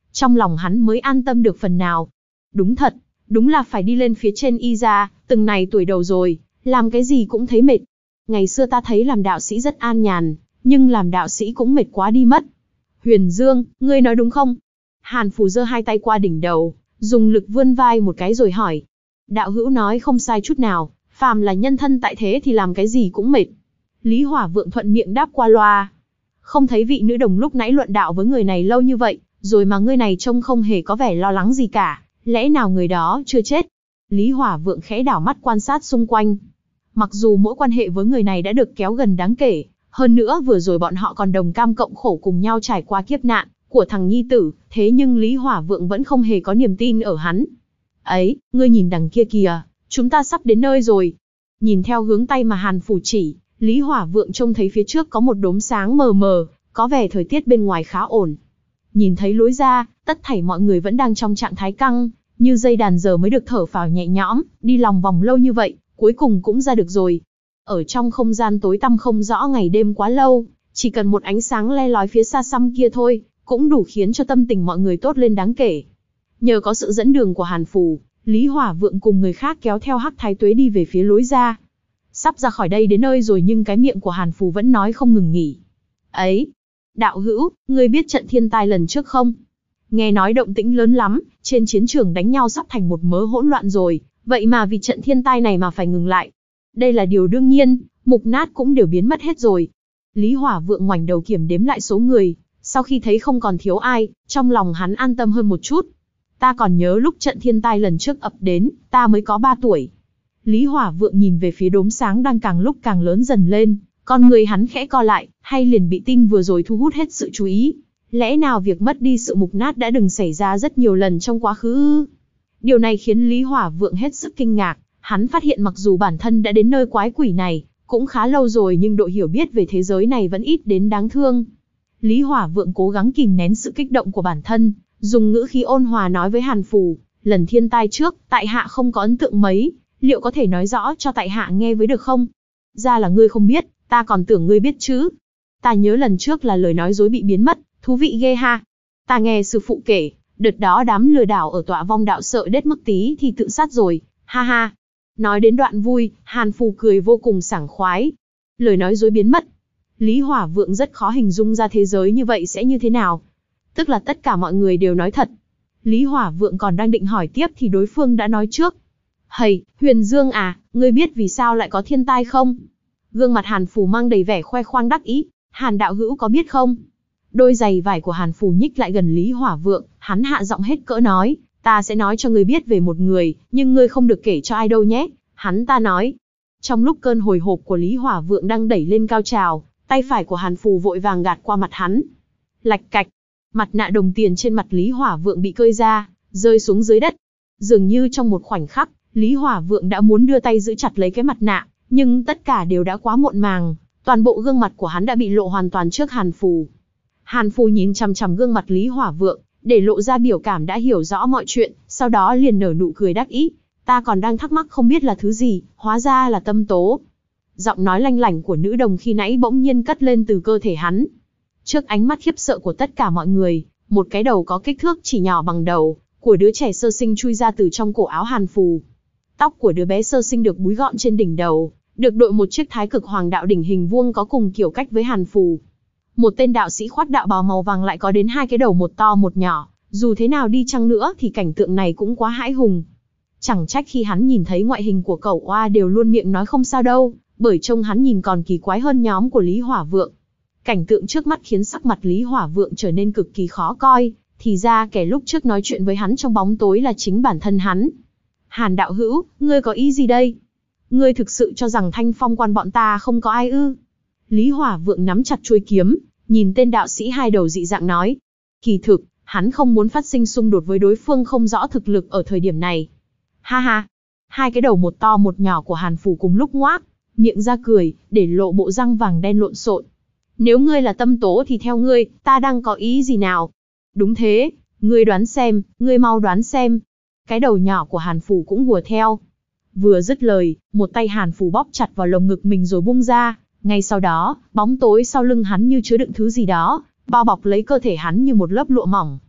Trong lòng hắn mới an tâm được phần nào. Đúng thật, đúng là phải đi lên phía trên y ra, từng này tuổi đầu rồi, làm cái gì cũng thấy mệt. Ngày xưa ta thấy làm đạo sĩ rất an nhàn, nhưng làm đạo sĩ cũng mệt quá đi mất. Huyền Dương, ngươi nói đúng không? Hàn Phù giơ hai tay qua đỉnh đầu, dùng lực vươn vai một cái rồi hỏi. Đạo hữu nói không sai chút nào, phàm là nhân thân tại thế thì làm cái gì cũng mệt. Lý Hỏa Vượng thuận miệng đáp qua loa. Không thấy vị nữ đồng lúc nãy luận đạo với người này lâu như vậy, rồi mà người này trông không hề có vẻ lo lắng gì cả, lẽ nào người đó chưa chết? Lý Hỏa Vượng khẽ đảo mắt quan sát xung quanh. Mặc dù mỗi quan hệ với người này đã được kéo gần đáng kể, hơn nữa vừa rồi bọn họ còn đồng cam cộng khổ cùng nhau trải qua kiếp nạn của thằng nhi tử, thế nhưng Lý Hỏa Vượng vẫn không hề có niềm tin ở hắn. Ấy, ngươi nhìn đằng kia kìa, chúng ta sắp đến nơi rồi. Nhìn theo hướng tay mà Hàn Phù chỉ, Lý Hỏa Vượng trông thấy phía trước có một đốm sáng mờ mờ, có vẻ thời tiết bên ngoài khá ổn. Nhìn thấy lối ra, tất thảy mọi người vẫn đang trong trạng thái căng, như dây đàn giờ mới được thở phào nhẹ nhõm, đi lòng vòng lâu như vậy, cuối cùng cũng ra được rồi. Ở trong không gian tối tăm không rõ ngày đêm quá lâu, chỉ cần một ánh sáng le lói phía xa xăm kia thôi, cũng đủ khiến cho tâm tình mọi người tốt lên đáng kể. Nhờ có sự dẫn đường của Hàn Phù, Lý Hỏa Vượng cùng người khác kéo theo Hắc Thái Tuế đi về phía lối ra. Sắp ra khỏi đây đến nơi rồi nhưng cái miệng của Hàn Phù vẫn nói không ngừng nghỉ. Ấy, đạo hữu, ngươi biết trận thiên tai lần trước không? Nghe nói động tĩnh lớn lắm, trên chiến trường đánh nhau sắp thành một mớ hỗn loạn rồi, vậy mà vì trận thiên tai này mà phải ngừng lại. Đây là điều đương nhiên, mục nát cũng đều biến mất hết rồi. Lý Hỏa Vượng ngoảnh đầu kiểm đếm lại số người, sau khi thấy không còn thiếu ai, trong lòng hắn an tâm hơn một chút. Ta còn nhớ lúc trận thiên tai lần trước ập đến, ta mới có ba tuổi. Lý Hỏa Vượng nhìn về phía đốm sáng đang càng lúc càng lớn dần lên, con người hắn khẽ co lại, hay liền bị tin vừa rồi thu hút hết sự chú ý. Lẽ nào việc mất đi sự mục nát đã từng xảy ra rất nhiều lần trong quá khứ ư? Điều này khiến Lý Hỏa Vượng hết sức kinh ngạc, hắn phát hiện mặc dù bản thân đã đến nơi quái quỷ này, cũng khá lâu rồi nhưng độ hiểu biết về thế giới này vẫn ít đến đáng thương. Lý Hỏa Vượng cố gắng kìm nén sự kích động của bản thân, dùng ngữ khí ôn hòa nói với Hàn Phù, lần thiên tai trước, tại hạ không có ấn tượng mấy, liệu có thể nói rõ cho tại hạ nghe với được không? Ra là ngươi không biết, ta còn tưởng ngươi biết chứ. Ta nhớ lần trước là lời nói dối bị biến mất, thú vị ghê ha. Ta nghe sư phụ kể, đợt đó đám lừa đảo ở tọa vong đạo sợ đến mức tí thì tự sát rồi, ha ha. Nói đến đoạn vui, Hàn Phù cười vô cùng sảng khoái. Lời nói dối biến mất. Lý Hỏa Vượng rất khó hình dung ra thế giới như vậy sẽ như thế nào. Tức là tất cả mọi người đều nói thật. Lý Hỏa Vượng còn đang định hỏi tiếp thì đối phương đã nói trước. Hầy, Huyền Dương à, ngươi biết vì sao lại có thiên tai không? Gương mặt Hàn Phù mang đầy vẻ khoe khoang đắc ý. Hàn đạo hữu có biết không? Đôi giày vải của Hàn Phù nhích lại gần Lý Hỏa Vượng, hắn hạ giọng hết cỡ nói. Ta sẽ nói cho ngươi biết về một người, nhưng ngươi không được kể cho ai đâu nhé. Hắn ta nói. Trong lúc cơn hồi hộp của Lý Hỏa Vượng đang đẩy lên cao trào, tay phải của Hàn Phù vội vàng gạt qua mặt hắn. Lạch cạch. Mặt nạ đồng tiền trên mặt Lý Hỏa Vượng bị cơi ra, rơi xuống dưới đất. Dường như trong một khoảnh khắc, Lý Hỏa Vượng đã muốn đưa tay giữ chặt lấy cái mặt nạ, nhưng tất cả đều đã quá muộn màng. Toàn bộ gương mặt của hắn đã bị lộ hoàn toàn trước Hàn Phù. Hàn Phù nhìn chằm chằm gương mặt Lý Hỏa Vượng, để lộ ra biểu cảm đã hiểu rõ mọi chuyện, sau đó liền nở nụ cười đắc ý. Ta còn đang thắc mắc không biết là thứ gì, hóa ra là tâm tố. Giọng nói lanh lảnh của nữ đồng khi nãy bỗng nhiên cất lên từ cơ thể hắn. Trước ánh mắt khiếp sợ của tất cả mọi người, một cái đầu có kích thước chỉ nhỏ bằng đầu của đứa trẻ sơ sinh chui ra từ trong cổ áo Hàn Phù. Tóc của đứa bé sơ sinh được búi gọn trên đỉnh đầu, được đội một chiếc thái cực hoàng đạo đỉnh hình vuông có cùng kiểu cách với Hàn Phù. Một tên đạo sĩ khoác đạo bào màu vàng lại có đến hai cái đầu một to một nhỏ, dù thế nào đi chăng nữa thì cảnh tượng này cũng quá hãi hùng. Chẳng trách khi hắn nhìn thấy ngoại hình của cẩu oa đều luôn miệng nói không sao đâu, bởi trông hắn nhìn còn kỳ quái hơn nhóm của Lý Hỏa Vượng. Cảnh tượng trước mắt khiến sắc mặt Lý Hỏa Vượng trở nên cực kỳ khó coi, thì ra kẻ lúc trước nói chuyện với hắn trong bóng tối là chính bản thân hắn. Hàn đạo hữu, ngươi có ý gì đây? Ngươi thực sự cho rằng Thanh Phong quan bọn ta không có ai ư? Lý Hỏa Vượng nắm chặt chuôi kiếm, nhìn tên đạo sĩ hai đầu dị dạng nói. Kỳ thực, hắn không muốn phát sinh xung đột với đối phương không rõ thực lực ở thời điểm này. Ha ha, hai cái đầu một to một nhỏ của Hàn Phù cùng lúc ngoác, miệng ra cười, để lộ bộ răng vàng đen lộn xộn. Nếu ngươi là tâm tố thì theo ngươi, ta đang có ý gì nào? Đúng thế, ngươi đoán xem, ngươi mau đoán xem. Cái đầu nhỏ của Hàn Phù cũng hùa theo. Vừa dứt lời, một tay Hàn Phù bóp chặt vào lồng ngực mình rồi buông ra. Ngay sau đó, bóng tối sau lưng hắn như chứa đựng thứ gì đó, bao bọc lấy cơ thể hắn như một lớp lụa mỏng.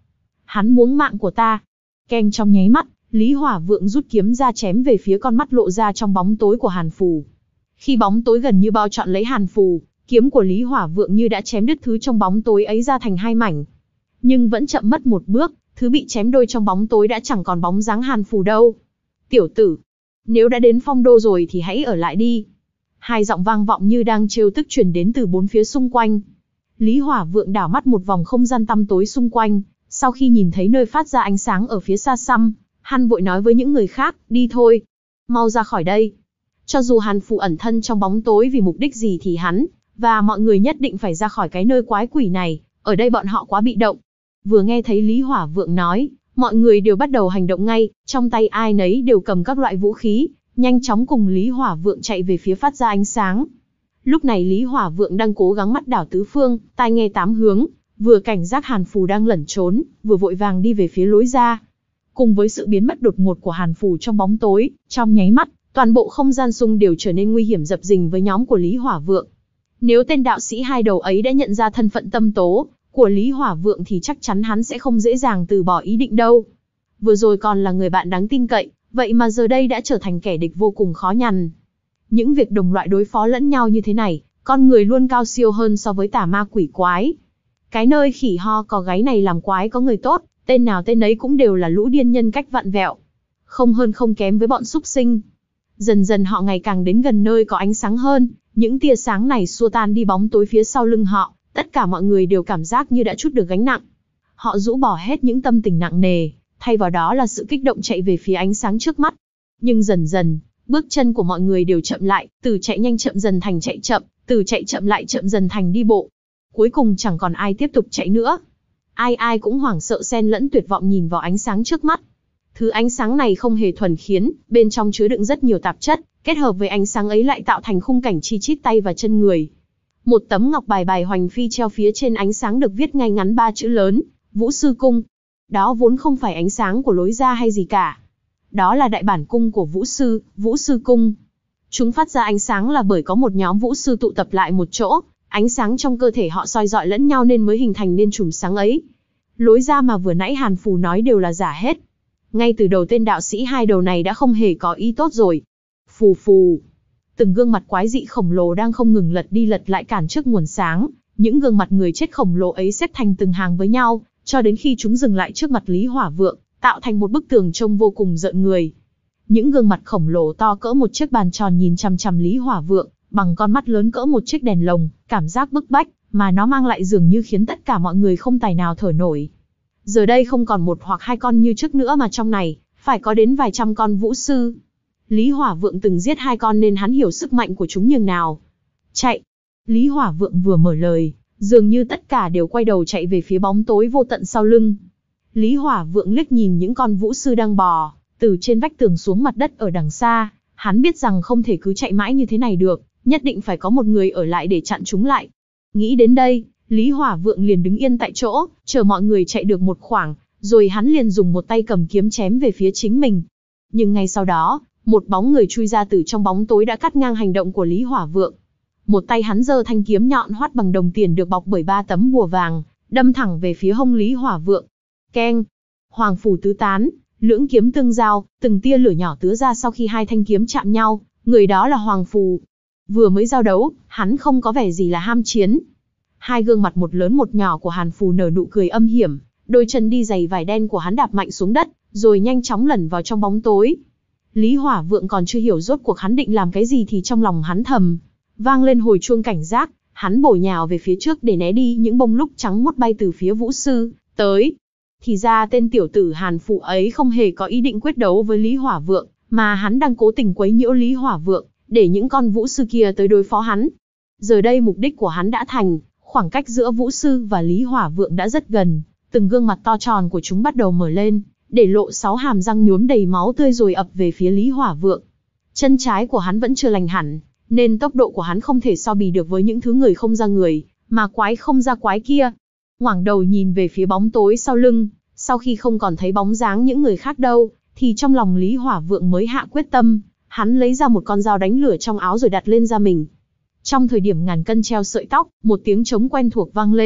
Hắn muốn mạng của ta. Keng, trong nháy mắt, Lý Hỏa Vượng rút kiếm ra chém về phía con mắt lộ ra trong bóng tối của Hàn Phù. Khi bóng tối gần như bao trọn lấy Hàn Phù, kiếm của Lý Hỏa Vượng như đã chém đứt thứ trong bóng tối ấy ra thành hai mảnh. Nhưng vẫn chậm mất một bước, thứ bị chém đôi trong bóng tối đã chẳng còn bóng dáng Hàn Phù đâu. Tiểu tử, nếu đã đến Phong Đô rồi thì hãy ở lại đi. Hai giọng vang vọng như đang trêu tức truyền đến từ bốn phía xung quanh. Lý Hỏa Vượng đảo mắt một vòng không gian tăm tối xung quanh, sau khi nhìn thấy nơi phát ra ánh sáng ở phía xa xăm, hắn vội nói với những người khác, đi thôi, mau ra khỏi đây. Cho dù Hàn Phù ẩn thân trong bóng tối vì mục đích gì thì hắn và mọi người nhất định phải ra khỏi cái nơi quái quỷ này, ở đây bọn họ quá bị động. Vừa nghe thấy Lý Hỏa Vượng nói, mọi người đều bắt đầu hành động ngay, trong tay ai nấy đều cầm các loại vũ khí, nhanh chóng cùng Lý Hỏa Vượng chạy về phía phát ra ánh sáng. Lúc này Lý Hỏa Vượng đang cố gắng mắt đảo tứ phương, tai nghe tám hướng, vừa cảnh giác Hàn Phù đang lẩn trốn, vừa vội vàng đi về phía lối ra. Cùng với sự biến mất đột ngột của Hàn Phù trong bóng tối, trong nháy mắt, toàn bộ không gian xung đều trở nên nguy hiểm dập dình với nhóm của Lý Hỏa Vượng. Nếu tên đạo sĩ hai đầu ấy đã nhận ra thân phận tâm tố của Lý Hỏa Vượng thì chắc chắn hắn sẽ không dễ dàng từ bỏ ý định đâu. Vừa rồi còn là người bạn đáng tin cậy, vậy mà giờ đây đã trở thành kẻ địch vô cùng khó nhằn. Những việc đồng loại đối phó lẫn nhau như thế này, con người luôn cao siêu hơn so với tà ma quỷ quái. Cái nơi khỉ ho có gáy này làm quái có người tốt, tên nào tên ấy cũng đều là lũ điên nhân cách vặn vẹo. Không hơn không kém với bọn súc sinh. Dần dần họ ngày càng đến gần nơi có ánh sáng hơn, những tia sáng này xua tan đi bóng tối phía sau lưng họ, tất cả mọi người đều cảm giác như đã trút được gánh nặng. Họ rũ bỏ hết những tâm tình nặng nề, thay vào đó là sự kích động chạy về phía ánh sáng trước mắt. Nhưng dần dần, bước chân của mọi người đều chậm lại, từ chạy nhanh chậm dần thành chạy chậm, từ chạy chậm lại chậm dần thành đi bộ. Cuối cùng chẳng còn ai tiếp tục chạy nữa. Ai ai cũng hoảng sợ xen lẫn tuyệt vọng nhìn vào ánh sáng trước mắt. Thứ ánh sáng này không hề thuần khiết, bên trong chứa đựng rất nhiều tạp chất, kết hợp với ánh sáng ấy lại tạo thành khung cảnh chi chít tay và chân người. Một tấm ngọc bài bài hoành phi treo phía trên ánh sáng được viết ngay ngắn ba chữ lớn, Vũ Sư Cung. Đó vốn không phải ánh sáng của lối ra hay gì cả. Đó là đại bản cung của Vũ Sư, Vũ Sư Cung. Chúng phát ra ánh sáng là bởi có một nhóm Vũ Sư tụ tập lại một chỗ, ánh sáng trong cơ thể họ soi dọi lẫn nhau nên mới hình thành nên chùm sáng ấy. Lối ra mà vừa nãy Hàn Phù nói đều là giả hết. Ngay từ đầu tên đạo sĩ hai đầu này đã không hề có ý tốt rồi. Phù phù. Từng gương mặt quái dị khổng lồ đang không ngừng lật đi lật lại cản trước nguồn sáng. Những gương mặt người chết khổng lồ ấy xếp thành từng hàng với nhau, cho đến khi chúng dừng lại trước mặt Lý Hỏa Vượng, tạo thành một bức tường trông vô cùng rợn người. Những gương mặt khổng lồ to cỡ một chiếc bàn tròn nhìn chằm chằm Lý Hỏa Vượng, bằng con mắt lớn cỡ một chiếc đèn lồng, cảm giác bức bách mà nó mang lại dường như khiến tất cả mọi người không tài nào thở nổi. Giờ đây không còn một hoặc hai con như trước nữa mà trong này, phải có đến vài trăm con vũ sư. Lý Hỏa Vượng từng giết hai con nên hắn hiểu sức mạnh của chúng nhường nào. Chạy! Lý Hỏa Vượng vừa mở lời, dường như tất cả đều quay đầu chạy về phía bóng tối vô tận sau lưng. Lý Hỏa Vượng liếc nhìn những con vũ sư đang bò từ trên vách tường xuống mặt đất ở đằng xa, hắn biết rằng không thể cứ chạy mãi như thế này được, nhất định phải có một người ở lại để chặn chúng lại. Nghĩ đến đây, Lý Hỏa Vượng liền đứng yên tại chỗ, chờ mọi người chạy được một khoảng, rồi hắn liền dùng một tay cầm kiếm chém về phía chính mình. Nhưng ngay sau đó, một bóng người chui ra từ trong bóng tối đã cắt ngang hành động của Lý Hỏa Vượng. Một tay hắn giơ thanh kiếm nhọn hoắt bằng đồng tiền được bọc bởi ba tấm bùa vàng, đâm thẳng về phía hông Lý Hỏa Vượng. Keng! Hoàng phủ tứ tán, lưỡng kiếm tương giao, từng tia lửa nhỏ tứa ra sau khi hai thanh kiếm chạm nhau, người đó là Hoàng Phù. Vừa mới giao đấu, hắn không có vẻ gì là ham chiến. Hai gương mặt một lớn một nhỏ của Hàn Phù nở nụ cười âm hiểm, đôi chân đi giày vải đen của hắn đạp mạnh xuống đất, rồi nhanh chóng lẩn vào trong bóng tối. Lý Hỏa Vượng còn chưa hiểu rốt cuộc hắn định làm cái gì thì trong lòng hắn thầm vang lên hồi chuông cảnh giác, hắn bổ nhào về phía trước để né đi những bông lúc trắng muốt bay từ phía vũ sư tới. Thì ra tên tiểu tử Hàn Phù ấy không hề có ý định quyết đấu với Lý Hỏa Vượng, mà hắn đang cố tình quấy nhiễu Lý Hỏa Vượng, để những con vũ sư kia tới đối phó hắn. Giờ đây mục đích của hắn đã thành, khoảng cách giữa vũ sư và Lý Hỏa Vượng đã rất gần, từng gương mặt to tròn của chúng bắt đầu mở lên, để lộ sáu hàm răng nhuốm đầy máu tươi rồi ập về phía Lý Hỏa Vượng. Chân trái của hắn vẫn chưa lành hẳn, nên tốc độ của hắn không thể so bì được với những thứ người không ra người, mà quái không ra quái kia. Ngoảnh đầu nhìn về phía bóng tối sau lưng, sau khi không còn thấy bóng dáng những người khác đâu, thì trong lòng Lý Hỏa Vượng mới hạ quyết tâm, hắn lấy ra một con dao đánh lửa trong áo rồi đặt lên da mình. Trong thời điểm ngàn cân treo sợi tóc, một tiếng trống quen thuộc vang lên,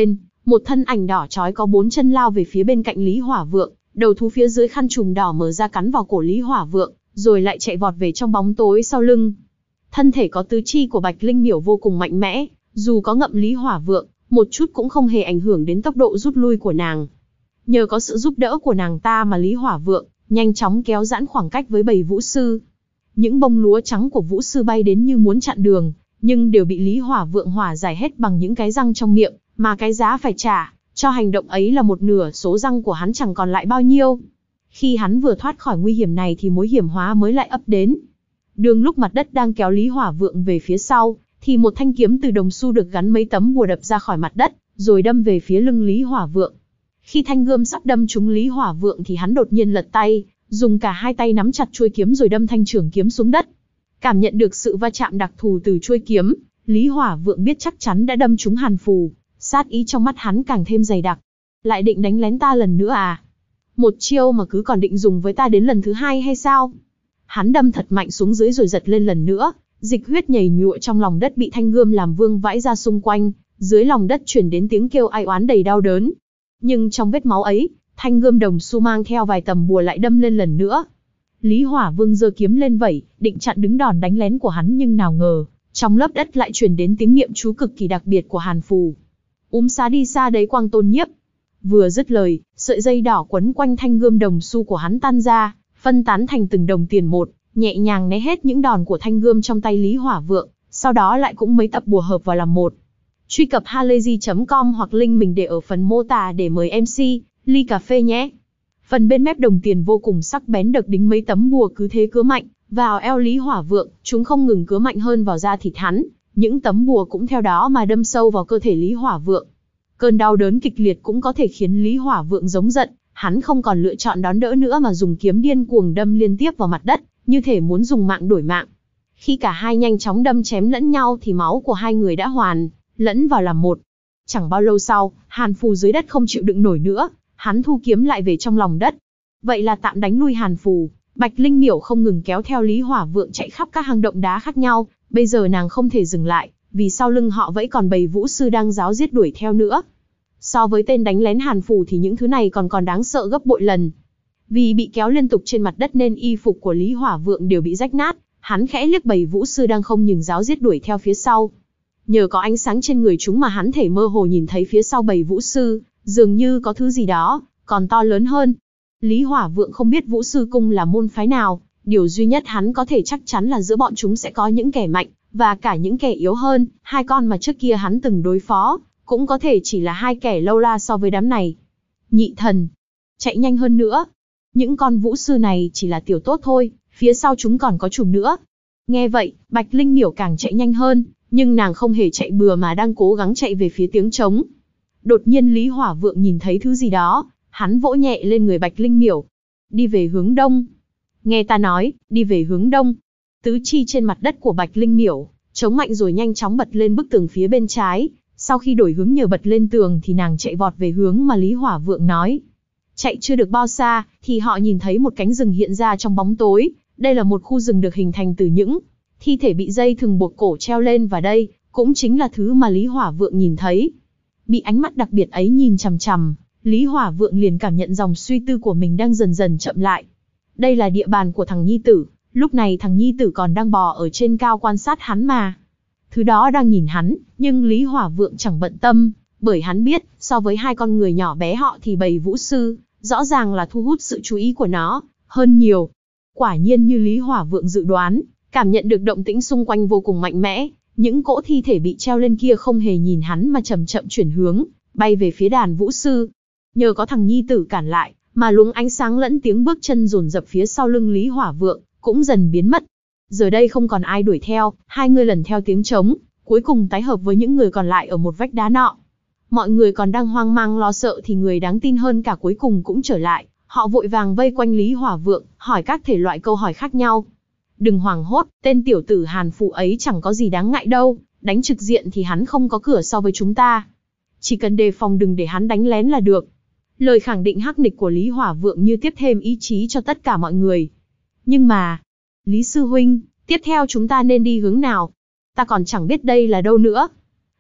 Một thân ảnh đỏ chói có bốn chân lao về phía bên cạnh Lý Hỏa Vượng, đầu thú phía dưới khăn trùm đỏ mở ra cắn vào cổ Lý Hỏa Vượng, rồi lại chạy vọt về trong bóng tối sau lưng. Thân thể có tứ chi của Bạch Linh Miểu vô cùng mạnh mẽ, dù có ngậm Lý Hỏa Vượng, một chút cũng không hề ảnh hưởng đến tốc độ rút lui của nàng. Nhờ có sự giúp đỡ của nàng ta mà Lý Hỏa Vượng nhanh chóng kéo giãn khoảng cách với bầy vũ sư. Những bông lúa trắng của vũ sư bay đến như muốn chặn đường, nhưng đều bị Lý Hỏa Vượng hòa giải hết bằng những cái răng trong miệng, mà cái giá phải trả cho hành động ấy là một nửa số răng của hắn chẳng còn lại bao nhiêu. Khi hắn vừa thoát khỏi nguy hiểm này thì mối hiểm hóa mới lại ập đến. Đường lúc mặt đất đang kéo Lý Hỏa Vượng về phía sau, thì một thanh kiếm từ đồng xu được gắn mấy tấm bùa đập ra khỏi mặt đất, rồi đâm về phía lưng Lý Hỏa Vượng. Khi thanh gươm sắp đâm trúng Lý Hỏa Vượng thì hắn đột nhiên lật tay, dùng cả hai tay nắm chặt chuôi kiếm rồi đâm thanh trường kiếm xuống đất. Cảm nhận được sự va chạm đặc thù từ chuôi kiếm, Lý Hỏa Vượng biết chắc chắn đã đâm trúng hàn phù, sát ý trong mắt hắn càng thêm dày đặc. Lại định đánh lén ta lần nữa à? Một chiêu mà cứ còn định dùng với ta đến lần thứ hai hay sao? Hắn đâm thật mạnh xuống dưới rồi giật lên lần nữa, dịch huyết nhầy nhụa trong lòng đất bị thanh gươm làm vương vãi ra xung quanh, dưới lòng đất truyền đến tiếng kêu ai oán đầy đau đớn. Nhưng trong vết máu ấy, thanh gươm đồng xu mang theo vài tầm bùa lại đâm lên lần nữa. Lý Hỏa Vương giơ kiếm lên vẩy, định chặn đứng đòn đánh lén của hắn, nhưng nào ngờ, trong lớp đất lại truyền đến tiếng niệm chú cực kỳ đặc biệt của hàn phù. Úm xá đi xa đấy Quang Tôn Nhiếp. Vừa dứt lời, sợi dây đỏ quấn quanh thanh gươm đồng xu của hắn tan ra, phân tán thành từng đồng tiền một, nhẹ nhàng né hết những đòn của thanh gươm trong tay Lý Hỏa Vượng, sau đó lại cũng mấy tập bùa hợp vào làm một. Truy cập halayzi chấm com hoặc link mình để ở phần mô tả để mời em xê, ly cà phê nhé. Phần bên mép đồng tiền vô cùng sắc bén được đính mấy tấm bùa cứ thế cứa mạnh vào eo Lý Hỏa Vượng, chúng không ngừng cứa mạnh hơn vào da thịt hắn, những tấm bùa cũng theo đó mà đâm sâu vào cơ thể Lý Hỏa Vượng. Cơn đau đớn kịch liệt cũng có thể khiến Lý Hỏa Vượng giống giận, hắn không còn lựa chọn đón đỡ nữa mà dùng kiếm điên cuồng đâm liên tiếp vào mặt đất, như thể muốn dùng mạng đổi mạng. Khi cả hai nhanh chóng đâm chém lẫn nhau thì máu của hai người đã hoàn lẫn vào làm một. Chẳng bao lâu sau, hàn phù dưới đất không chịu đựng nổi nữa, hắn thu kiếm lại về trong lòng đất. Vậy là tạm đánh lui hàn phù, Bạch Linh Miểu không ngừng kéo theo Lý Hỏa Vượng chạy khắp các hang động đá khác nhau, bây giờ nàng không thể dừng lại, vì sau lưng họ vẫn còn bầy vũ sư đang ráo riết đuổi theo nữa. So với tên đánh lén hàn phù thì những thứ này còn còn đáng sợ gấp bội lần. Vì bị kéo liên tục trên mặt đất nên y phục của Lý Hỏa Vượng đều bị rách nát, hắn khẽ liếc bầy vũ sư đang không ngừng ráo riết đuổi theo phía sau. Nhờ có ánh sáng trên người chúng mà hắn thể mơ hồ nhìn thấy phía sau bầy vũ sư, dường như có thứ gì đó, còn to lớn hơn. Lý Hỏa Vượng không biết Vũ Sư Cung là môn phái nào, điều duy nhất hắn có thể chắc chắn là giữa bọn chúng sẽ có những kẻ mạnh, và cả những kẻ yếu hơn, hai con mà trước kia hắn từng đối phó, cũng có thể chỉ là hai kẻ lâu la so với đám này. Nhị thần, chạy nhanh hơn nữa. Những con vũ sư này chỉ là tiểu tốt thôi, phía sau chúng còn có chùm nữa. Nghe vậy, Bạch Linh Miểu càng chạy nhanh hơn, nhưng nàng không hề chạy bừa mà đang cố gắng chạy về phía tiếng trống. Đột nhiên Lý Hỏa Vượng nhìn thấy thứ gì đó, hắn vỗ nhẹ lên người Bạch Linh Miểu. Đi về hướng đông. Nghe ta nói, đi về hướng đông. Tứ chi trên mặt đất của Bạch Linh Miểu chống mạnh rồi nhanh chóng bật lên bức tường phía bên trái. Sau khi đổi hướng nhờ bật lên tường thì nàng chạy vọt về hướng mà Lý Hỏa Vượng nói. Chạy chưa được bao xa, thì họ nhìn thấy một cánh rừng hiện ra trong bóng tối. Đây là một khu rừng được hình thành từ những thi thể bị dây thừng buộc cổ treo lên, và đây cũng chính là thứ mà Lý Hỏa Vượng nhìn thấy. Bị ánh mắt đặc biệt ấy nhìn chằm chằm, Lý Hỏa Vượng liền cảm nhận dòng suy tư của mình đang dần dần chậm lại. Đây là địa bàn của thằng nhi tử, lúc này thằng nhi tử còn đang bò ở trên cao quan sát hắn mà. Thứ đó đang nhìn hắn, nhưng Lý Hỏa Vượng chẳng bận tâm, bởi hắn biết, so với hai con người nhỏ bé họ thì bầy vũ sư, rõ ràng là thu hút sự chú ý của nó, hơn nhiều. Quả nhiên như Lý Hỏa Vượng dự đoán, cảm nhận được động tĩnh xung quanh vô cùng mạnh mẽ, những cỗ thi thể bị treo lên kia không hề nhìn hắn mà chậm chậm chuyển hướng, bay về phía đàn vũ sư. Nhờ có thằng nhi tử cản lại, mà luồng ánh sáng lẫn tiếng bước chân dồn dập phía sau lưng Lý Hỏa Vượng cũng dần biến mất. Giờ đây không còn ai đuổi theo, hai người lần theo tiếng trống, cuối cùng tái hợp với những người còn lại ở một vách đá nọ. Mọi người còn đang hoang mang lo sợ thì người đáng tin hơn cả cuối cùng cũng trở lại, họ vội vàng vây quanh Lý Hỏa Vượng, hỏi các thể loại câu hỏi khác nhau. Đừng hoảng hốt, tên tiểu tử hàn phụ ấy chẳng có gì đáng ngại đâu, đánh trực diện thì hắn không có cửa so với chúng ta. Chỉ cần đề phòng đừng để hắn đánh lén là được. Lời khẳng định hắc nịch của Lý Hỏa Vượng như tiếp thêm ý chí cho tất cả mọi người. Nhưng mà, Lý Sư Huynh, tiếp theo chúng ta nên đi hướng nào? Ta còn chẳng biết đây là đâu nữa.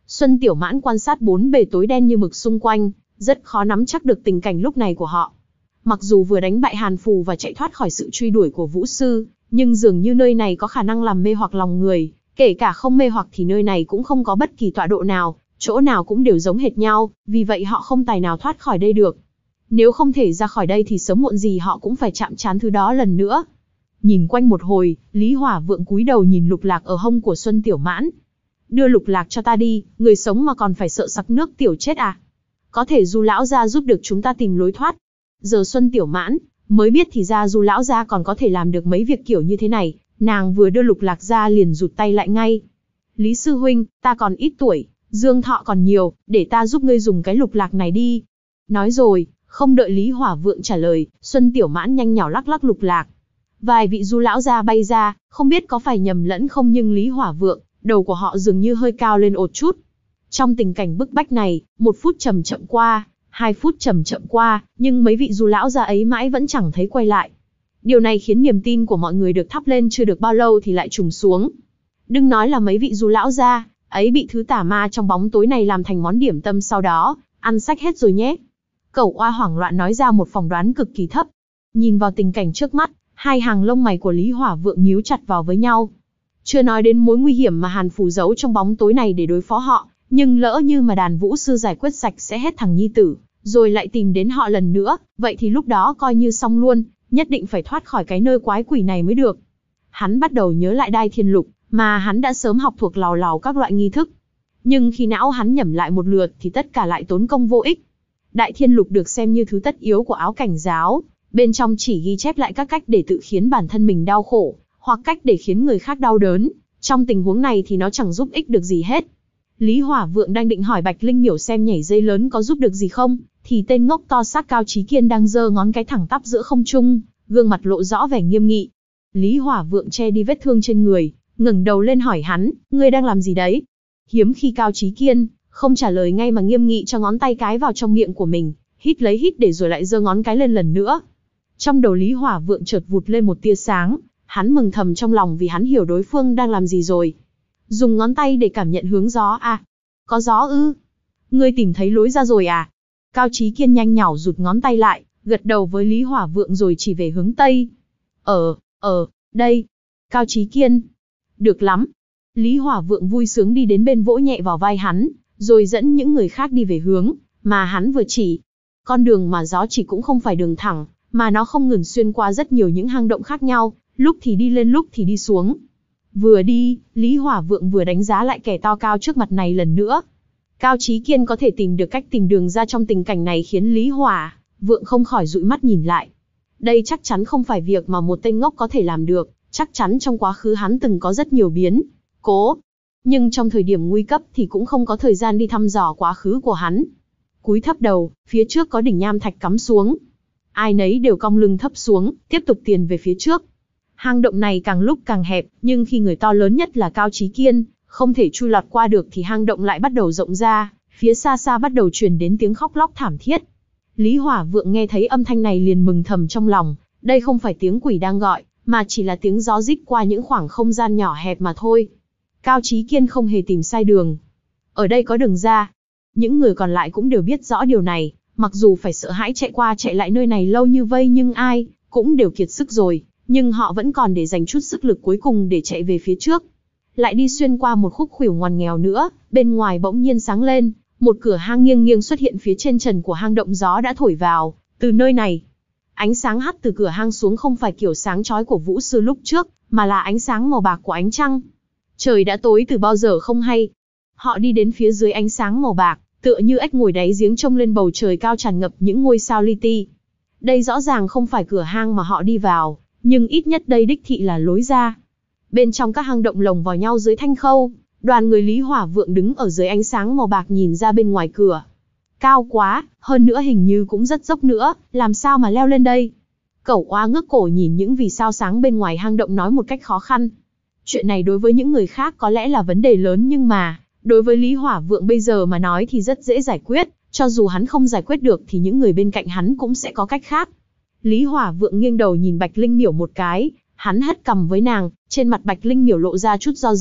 Xuân Tiểu Mãn quan sát bốn bề tối đen như mực xung quanh, rất khó nắm chắc được tình cảnh lúc này của họ. Mặc dù vừa đánh bại Hàn Phù và chạy thoát khỏi sự truy đuổi của Vũ Sư, nhưng dường như nơi này có khả năng làm mê hoặc lòng người, kể cả không mê hoặc thì nơi này cũng không có bất kỳ tọa độ nào, chỗ nào cũng đều giống hệt nhau, vì vậy họ không tài nào thoát khỏi đây được. Nếu không thể ra khỏi đây thì sớm muộn gì họ cũng phải chạm trán thứ đó lần nữa. Nhìn quanh một hồi, Lý Hỏa Vượng cúi đầu nhìn lục lạc ở hông của Xuân Tiểu Mãn. Đưa lục lạc cho ta đi, người sống mà còn phải sợ sặc nước tiểu chết à? Có thể Du lão gia giúp được chúng ta tìm lối thoát. Giờ Xuân Tiểu Mãn mới biết thì ra Du lão gia còn có thể làm được mấy việc kiểu như thế này, nàng vừa đưa lục lạc ra liền rụt tay lại ngay. Lý sư huynh, ta còn ít tuổi, dương thọ còn nhiều, để ta giúp ngươi dùng cái lục lạc này đi. Nói rồi, không đợi Lý Hỏa Vượng trả lời, Xuân Tiểu Mãn nhanh nhảu lắc lắc lục lạc. Vài vị Du lão gia bay ra, không biết có phải nhầm lẫn không nhưng Lý Hỏa Vượng, đầu của họ dường như hơi cao lên ột chút. Trong tình cảnh bức bách này, một phút chậm chậm qua, hai phút chậm chậm qua, nhưng mấy vị Du lão gia ấy mãi vẫn chẳng thấy quay lại. Điều này khiến niềm tin của mọi người được thắp lên chưa được bao lâu thì lại trùng xuống. Đừng nói là mấy vị Du lão gia ấy bị thứ tà ma trong bóng tối này làm thành món điểm tâm sau đó, ăn sạch hết rồi nhé. Cẩu Oa hoảng loạn nói ra một phỏng đoán cực kỳ thấp. Nhìn vào tình cảnh trước mắt, hai hàng lông mày của Lý Hỏa Vượng nhíu chặt vào với nhau. Chưa nói đến mối nguy hiểm mà Hàn Phù giấu trong bóng tối này để đối phó họ, nhưng lỡ như mà đàn Vũ Sư giải quyết sạch sẽ hết thằng nhi tử, rồi lại tìm đến họ lần nữa, vậy thì lúc đó coi như xong luôn, nhất định phải thoát khỏi cái nơi quái quỷ này mới được. Hắn bắt đầu nhớ lại Đai Thiên Lục, mà hắn đã sớm học thuộc lào lào các loại nghi thức. Nhưng khi não hắn nhẩm lại một lượt thì tất cả lại tốn công vô ích. Đại Thiên Lục được xem như thứ tất yếu của áo cảnh giáo, bên trong chỉ ghi chép lại các cách để tự khiến bản thân mình đau khổ, hoặc cách để khiến người khác đau đớn. Trong tình huống này thì nó chẳng giúp ích được gì hết. Lý Hỏa Vượng đang định hỏi Bạch Linh Miểu xem nhảy dây lớn có giúp được gì không, thì tên ngốc to xác Cao Chí Kiên đang giơ ngón cái thẳng tắp giữa không trung, gương mặt lộ rõ vẻ nghiêm nghị. Lý Hỏa Vượng che đi vết thương trên người, ngẩng đầu lên hỏi hắn, ngươi đang làm gì đấy? Hiếm khi Cao Chí Kiên không trả lời ngay mà nghiêm nghị cho ngón tay cái vào trong miệng của mình, hít lấy hít để rồi lại giơ ngón cái lên lần nữa. Trong đầu Lý Hỏa Vượng chợt vụt lên một tia sáng, hắn mừng thầm trong lòng vì hắn hiểu đối phương đang làm gì rồi. Dùng ngón tay để cảm nhận hướng gió à? Có gió ư? Ngươi tìm thấy lối ra rồi à? Cao Chí Kiên nhanh nhảu rụt ngón tay lại, gật đầu với Lý Hỏa Vượng rồi chỉ về hướng Tây. Ờ, ờ, đây. Cao Chí Kiên. Được lắm. Lý Hỏa Vượng vui sướng đi đến bên vỗ nhẹ vào vai hắn, rồi dẫn những người khác đi về hướng mà hắn vừa chỉ. Con đường mà gió chỉ cũng không phải đường thẳng, mà nó không ngừng xuyên qua rất nhiều những hang động khác nhau, lúc thì đi lên lúc thì đi xuống. Vừa đi, Lý Hỏa Vượng vừa đánh giá lại kẻ to cao trước mặt này lần nữa. Cao Chí Kiên có thể tìm được cách tìm đường ra trong tình cảnh này khiến Lý Hỏa Vượng không khỏi dụi mắt nhìn lại. Đây chắc chắn không phải việc mà một tên ngốc có thể làm được, chắc chắn trong quá khứ hắn từng có rất nhiều biến cố. Nhưng trong thời điểm nguy cấp thì cũng không có thời gian đi thăm dò quá khứ của hắn. Cúi thấp đầu, phía trước có đỉnh nham thạch cắm xuống. Ai nấy đều cong lưng thấp xuống, tiếp tục tiến về phía trước. Hang động này càng lúc càng hẹp, nhưng khi người to lớn nhất là Cao Chí Kiên không thể chui lọt qua được thì hang động lại bắt đầu rộng ra, phía xa xa bắt đầu truyền đến tiếng khóc lóc thảm thiết. Lý Hỏa Vượng nghe thấy âm thanh này liền mừng thầm trong lòng, đây không phải tiếng quỷ đang gọi, mà chỉ là tiếng gió rít qua những khoảng không gian nhỏ hẹp mà thôi. Cao Chí Kiên không hề tìm sai đường. Ở đây có đường ra. Những người còn lại cũng đều biết rõ điều này, mặc dù phải sợ hãi chạy qua chạy lại nơi này lâu như vây nhưng ai cũng đều kiệt sức rồi, nhưng họ vẫn còn để dành chút sức lực cuối cùng để chạy về phía trước. Lại đi xuyên qua một khúc khuỷu ngoằn nghèo nữa, bên ngoài bỗng nhiên sáng lên, một cửa hang nghiêng nghiêng xuất hiện phía trên trần của hang động, gió đã thổi vào từ nơi này. Ánh sáng hắt từ cửa hang xuống không phải kiểu sáng chói của Vũ Sư lúc trước, mà là ánh sáng màu bạc của ánh trăng. Trời đã tối từ bao giờ không hay. Họ đi đến phía dưới ánh sáng màu bạc, tựa như ếch ngồi đáy giếng trông lên bầu trời cao tràn ngập những ngôi sao li ti. Đây rõ ràng không phải cửa hang mà họ đi vào, nhưng ít nhất đây đích thị là lối ra. Bên trong các hang động lồng vào nhau dưới thanh khâu, đoàn người Lý Hỏa Vượng đứng ở dưới ánh sáng màu bạc nhìn ra bên ngoài cửa. Cao quá, hơn nữa hình như cũng rất dốc nữa, làm sao mà leo lên đây? Cẩu Oa ngước cổ nhìn những vì sao sáng bên ngoài hang động nói một cách khó khăn. Chuyện này đối với những người khác có lẽ là vấn đề lớn nhưng mà, đối với Lý Hỏa Vượng bây giờ mà nói thì rất dễ giải quyết, cho dù hắn không giải quyết được thì những người bên cạnh hắn cũng sẽ có cách khác. Lý Hỏa Vượng nghiêng đầu nhìn Bạch Linh Miểu một cái, hắn hất cằm với nàng, trên mặt Bạch Linh Miểu lộ ra chút do dự,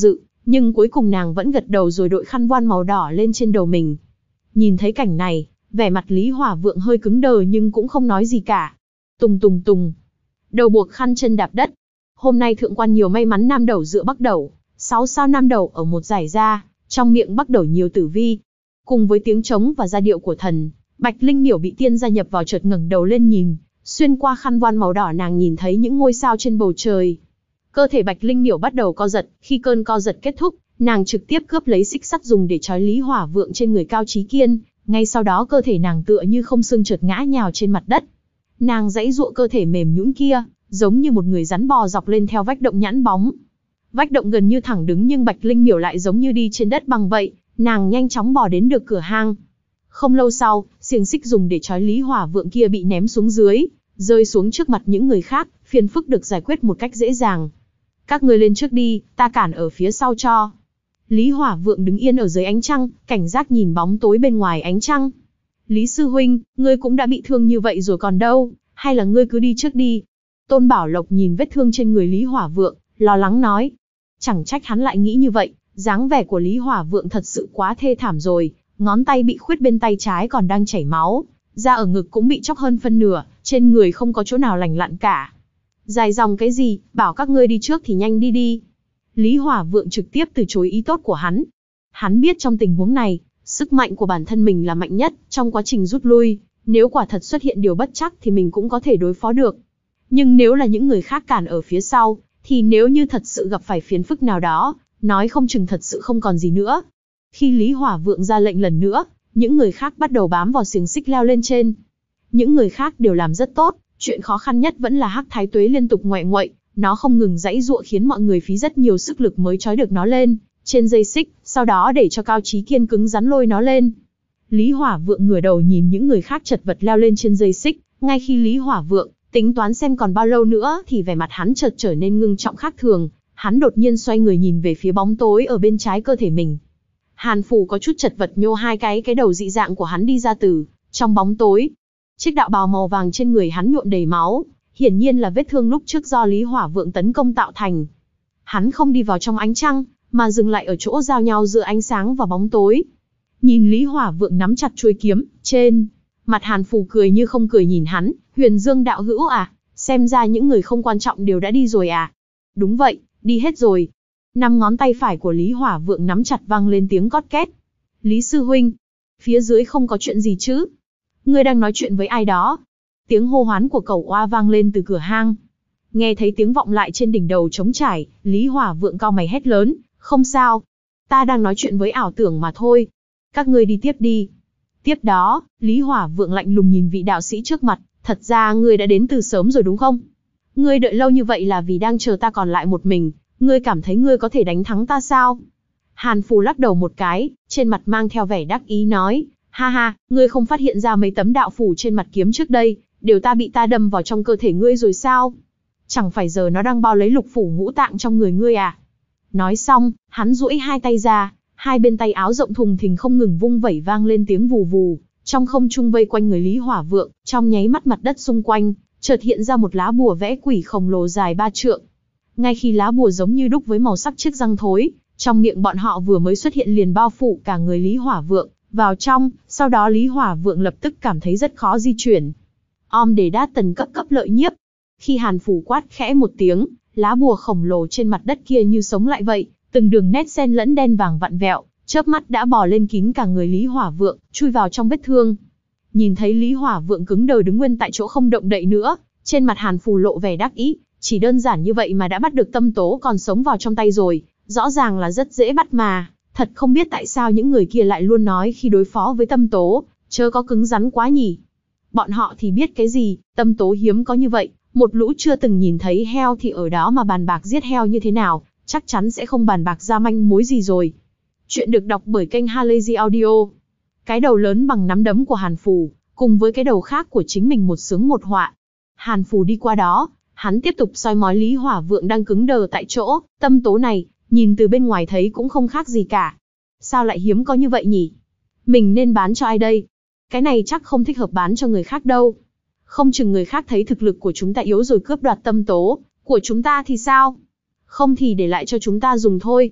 Nhưng cuối cùng nàng vẫn gật đầu rồi đội khăn voan màu đỏ lên trên đầu mình. Nhìn thấy cảnh này, vẻ mặt Lý Hỏa Vượng hơi cứng đờ nhưng cũng không nói gì cả. Tùng tùng tùng. Đầu buộc khăn chân đạp đất. Hôm nay thượng quan nhiều may mắn nam đầu dựa bắc đầu, sáu sao nam đầu ở một giải ra, trong miệng bắc đầu nhiều tử vi. Cùng với tiếng trống và giai điệu của thần, Bạch Linh Miểu bị tiên gia nhập vào chợt ngẩng đầu lên nhìn, xuyên qua khăn voan màu đỏ nàng nhìn thấy những ngôi sao trên bầu trời. Cơ thể Bạch Linh Miểu bắt đầu co giật, khi cơn co giật kết thúc, nàng trực tiếp cướp lấy xích sắt dùng để trói Lý Hỏa Vượng trên người Cao Chí Kiên, ngay sau đó cơ thể nàng tựa như không xương chợt ngã nhào trên mặt đất. Nàng giãy giụa cơ thể mềm nhũn kia, giống như một người rắn bò dọc lên theo vách động nhẵn bóng. Vách động gần như thẳng đứng nhưng Bạch Linh Miểu lại giống như đi trên đất bằng vậy, nàng nhanh chóng bò đến được cửa hang. Không lâu sau, xiềng xích dùng để trói Lý Hỏa Vượng kia bị ném xuống dưới, rơi xuống trước mặt những người khác, phiền phức được giải quyết một cách dễ dàng. Các ngươi lên trước đi, ta cản ở phía sau cho. Lý Hỏa Vượng đứng yên ở dưới ánh trăng, cảnh giác nhìn bóng tối bên ngoài ánh trăng. Lý sư huynh, ngươi cũng đã bị thương như vậy rồi còn đâu, hay là ngươi cứ đi trước đi. Tôn Bảo Lộc nhìn vết thương trên người Lý Hỏa Vượng, lo lắng nói. Chẳng trách hắn lại nghĩ như vậy, dáng vẻ của Lý Hỏa Vượng thật sự quá thê thảm rồi, ngón tay bị khuyết bên tay trái còn đang chảy máu, da ở ngực cũng bị chóc hơn phân nửa, trên người không có chỗ nào lành lặn cả. Dài dòng cái gì, bảo các ngươi đi trước thì nhanh đi đi. Lý Hỏa Vượng trực tiếp từ chối ý tốt của hắn. Hắn biết trong tình huống này, sức mạnh của bản thân mình là mạnh nhất, trong quá trình rút lui, nếu quả thật xuất hiện điều bất trắc thì mình cũng có thể đối phó được. Nhưng nếu là những người khác cản ở phía sau, thì nếu như thật sự gặp phải phiền phức nào đó, nói không chừng thật sự không còn gì nữa. Khi Lý Hỏa Vượng ra lệnh lần nữa, những người khác bắt đầu bám vào xiềng xích leo lên trên. Những người khác đều làm rất tốt, chuyện khó khăn nhất vẫn là Hắc Thái Tuế liên tục ngoại nguậy, nó không ngừng giãy giụa khiến mọi người phí rất nhiều sức lực mới trói được nó lên trên dây xích, sau đó để cho Cao Chí Kiên cứng rắn lôi nó lên. Lý Hỏa Vượng ngửa đầu nhìn những người khác chật vật leo lên trên dây xích, ngay khi Lý Hỏa Vượng tính toán xem còn bao lâu nữa thì vẻ mặt hắn chợt trở nên ngưng trọng khác thường, hắn đột nhiên xoay người nhìn về phía bóng tối ở bên trái cơ thể mình. Hàn Phủ có chút chật vật nhô hai cái cái đầu dị dạng của hắn đi ra từ trong bóng tối. Chiếc đạo bào màu vàng trên người hắn nhuộm đầy máu, hiển nhiên là vết thương lúc trước do Lý Hỏa Vượng tấn công tạo thành. Hắn không đi vào trong ánh trăng, mà dừng lại ở chỗ giao nhau giữa ánh sáng và bóng tối. Nhìn Lý Hỏa Vượng nắm chặt chuôi kiếm, trên mặt Hàn Phủ cười như không cười nhìn hắn, Huyền Dương đạo hữu à, xem ra những người không quan trọng đều đã đi rồi à. Đúng vậy, đi hết rồi. Năm ngón tay phải của Lý Hỏa Vượng nắm chặt vang lên tiếng cót két. Lý sư huynh, phía dưới không có chuyện gì chứ? Ngươi đang nói chuyện với ai đó? Tiếng hô hoán của cẩu oa vang lên từ cửa hang. Nghe thấy tiếng vọng lại trên đỉnh đầu trống trải, Lý Hỏa Vượng cau mày hét lớn, không sao. Ta đang nói chuyện với ảo tưởng mà thôi. Các ngươi đi tiếp đi. Tiếp đó, Lý Hỏa Vượng lạnh lùng nhìn vị đạo sĩ trước mặt, thật ra ngươi đã đến từ sớm rồi đúng không? Ngươi đợi lâu như vậy là vì đang chờ ta còn lại một mình, ngươi cảm thấy ngươi có thể đánh thắng ta sao? Hàn Phù lắc đầu một cái, trên mặt mang theo vẻ đắc ý nói, ha ha, ngươi không phát hiện ra mấy tấm đạo phủ trên mặt kiếm trước đây, đều ta bị ta đâm vào trong cơ thể ngươi rồi sao? Chẳng phải giờ nó đang bao lấy lục phủ ngũ tạng trong người ngươi à? Nói xong, hắn duỗi hai tay ra, hai bên tay áo rộng thùng thình không ngừng vung vẩy vang lên tiếng vù vù, trong không trung vây quanh người Lý Hỏa Vượng, trong nháy mắt mặt đất xung quanh, chợt hiện ra một lá bùa vẽ quỷ khổng lồ dài ba trượng. Ngay khi lá bùa giống như đúc với màu sắc chiếc răng thối, trong miệng bọn họ vừa mới xuất hiện liền bao phủ cả người Lý Hỏa Vượng vào trong, sau đó Lý Hỏa Vượng lập tức cảm thấy rất khó di chuyển. Om đề đát tần cấp cấp lợi nhiếp. Khi Hàn Phủ quát khẽ một tiếng, lá bùa khổng lồ trên mặt đất kia như sống lại vậy, từng đường nét xen lẫn đen vàng vặn vẹo, chớp mắt đã bò lên kín cả người Lý Hỏa Vượng, chui vào trong vết thương. Nhìn thấy Lý Hỏa Vượng cứng đờ đứng nguyên tại chỗ không động đậy nữa, trên mặt Hàn Phù lộ vẻ đắc ý, chỉ đơn giản như vậy mà đã bắt được tâm tố còn sống vào trong tay rồi, rõ ràng là rất dễ bắt mà, thật không biết tại sao những người kia lại luôn nói khi đối phó với tâm tố, chớ có cứng rắn quá nhỉ. Bọn họ thì biết cái gì, tâm tố hiếm có như vậy, một lũ chưa từng nhìn thấy heo thì ở đó mà bàn bạc giết heo như thế nào, chắc chắn sẽ không bàn bạc ra manh mối gì rồi. Chuyện được đọc bởi kênh Halazy Audio. Cái đầu lớn bằng nắm đấm của Hàn Phù, cùng với cái đầu khác của chính mình một sướng một họa. Hàn Phù đi qua đó, hắn tiếp tục soi mói Lý Hỏa Vượng đang cứng đờ tại chỗ, tâm tố này, nhìn từ bên ngoài thấy cũng không khác gì cả. Sao lại hiếm có như vậy nhỉ? Mình nên bán cho ai đây? Cái này chắc không thích hợp bán cho người khác đâu. Không chừng người khác thấy thực lực của chúng ta yếu rồi cướp đoạt tâm tố của chúng ta thì sao? Không thì để lại cho chúng ta dùng thôi.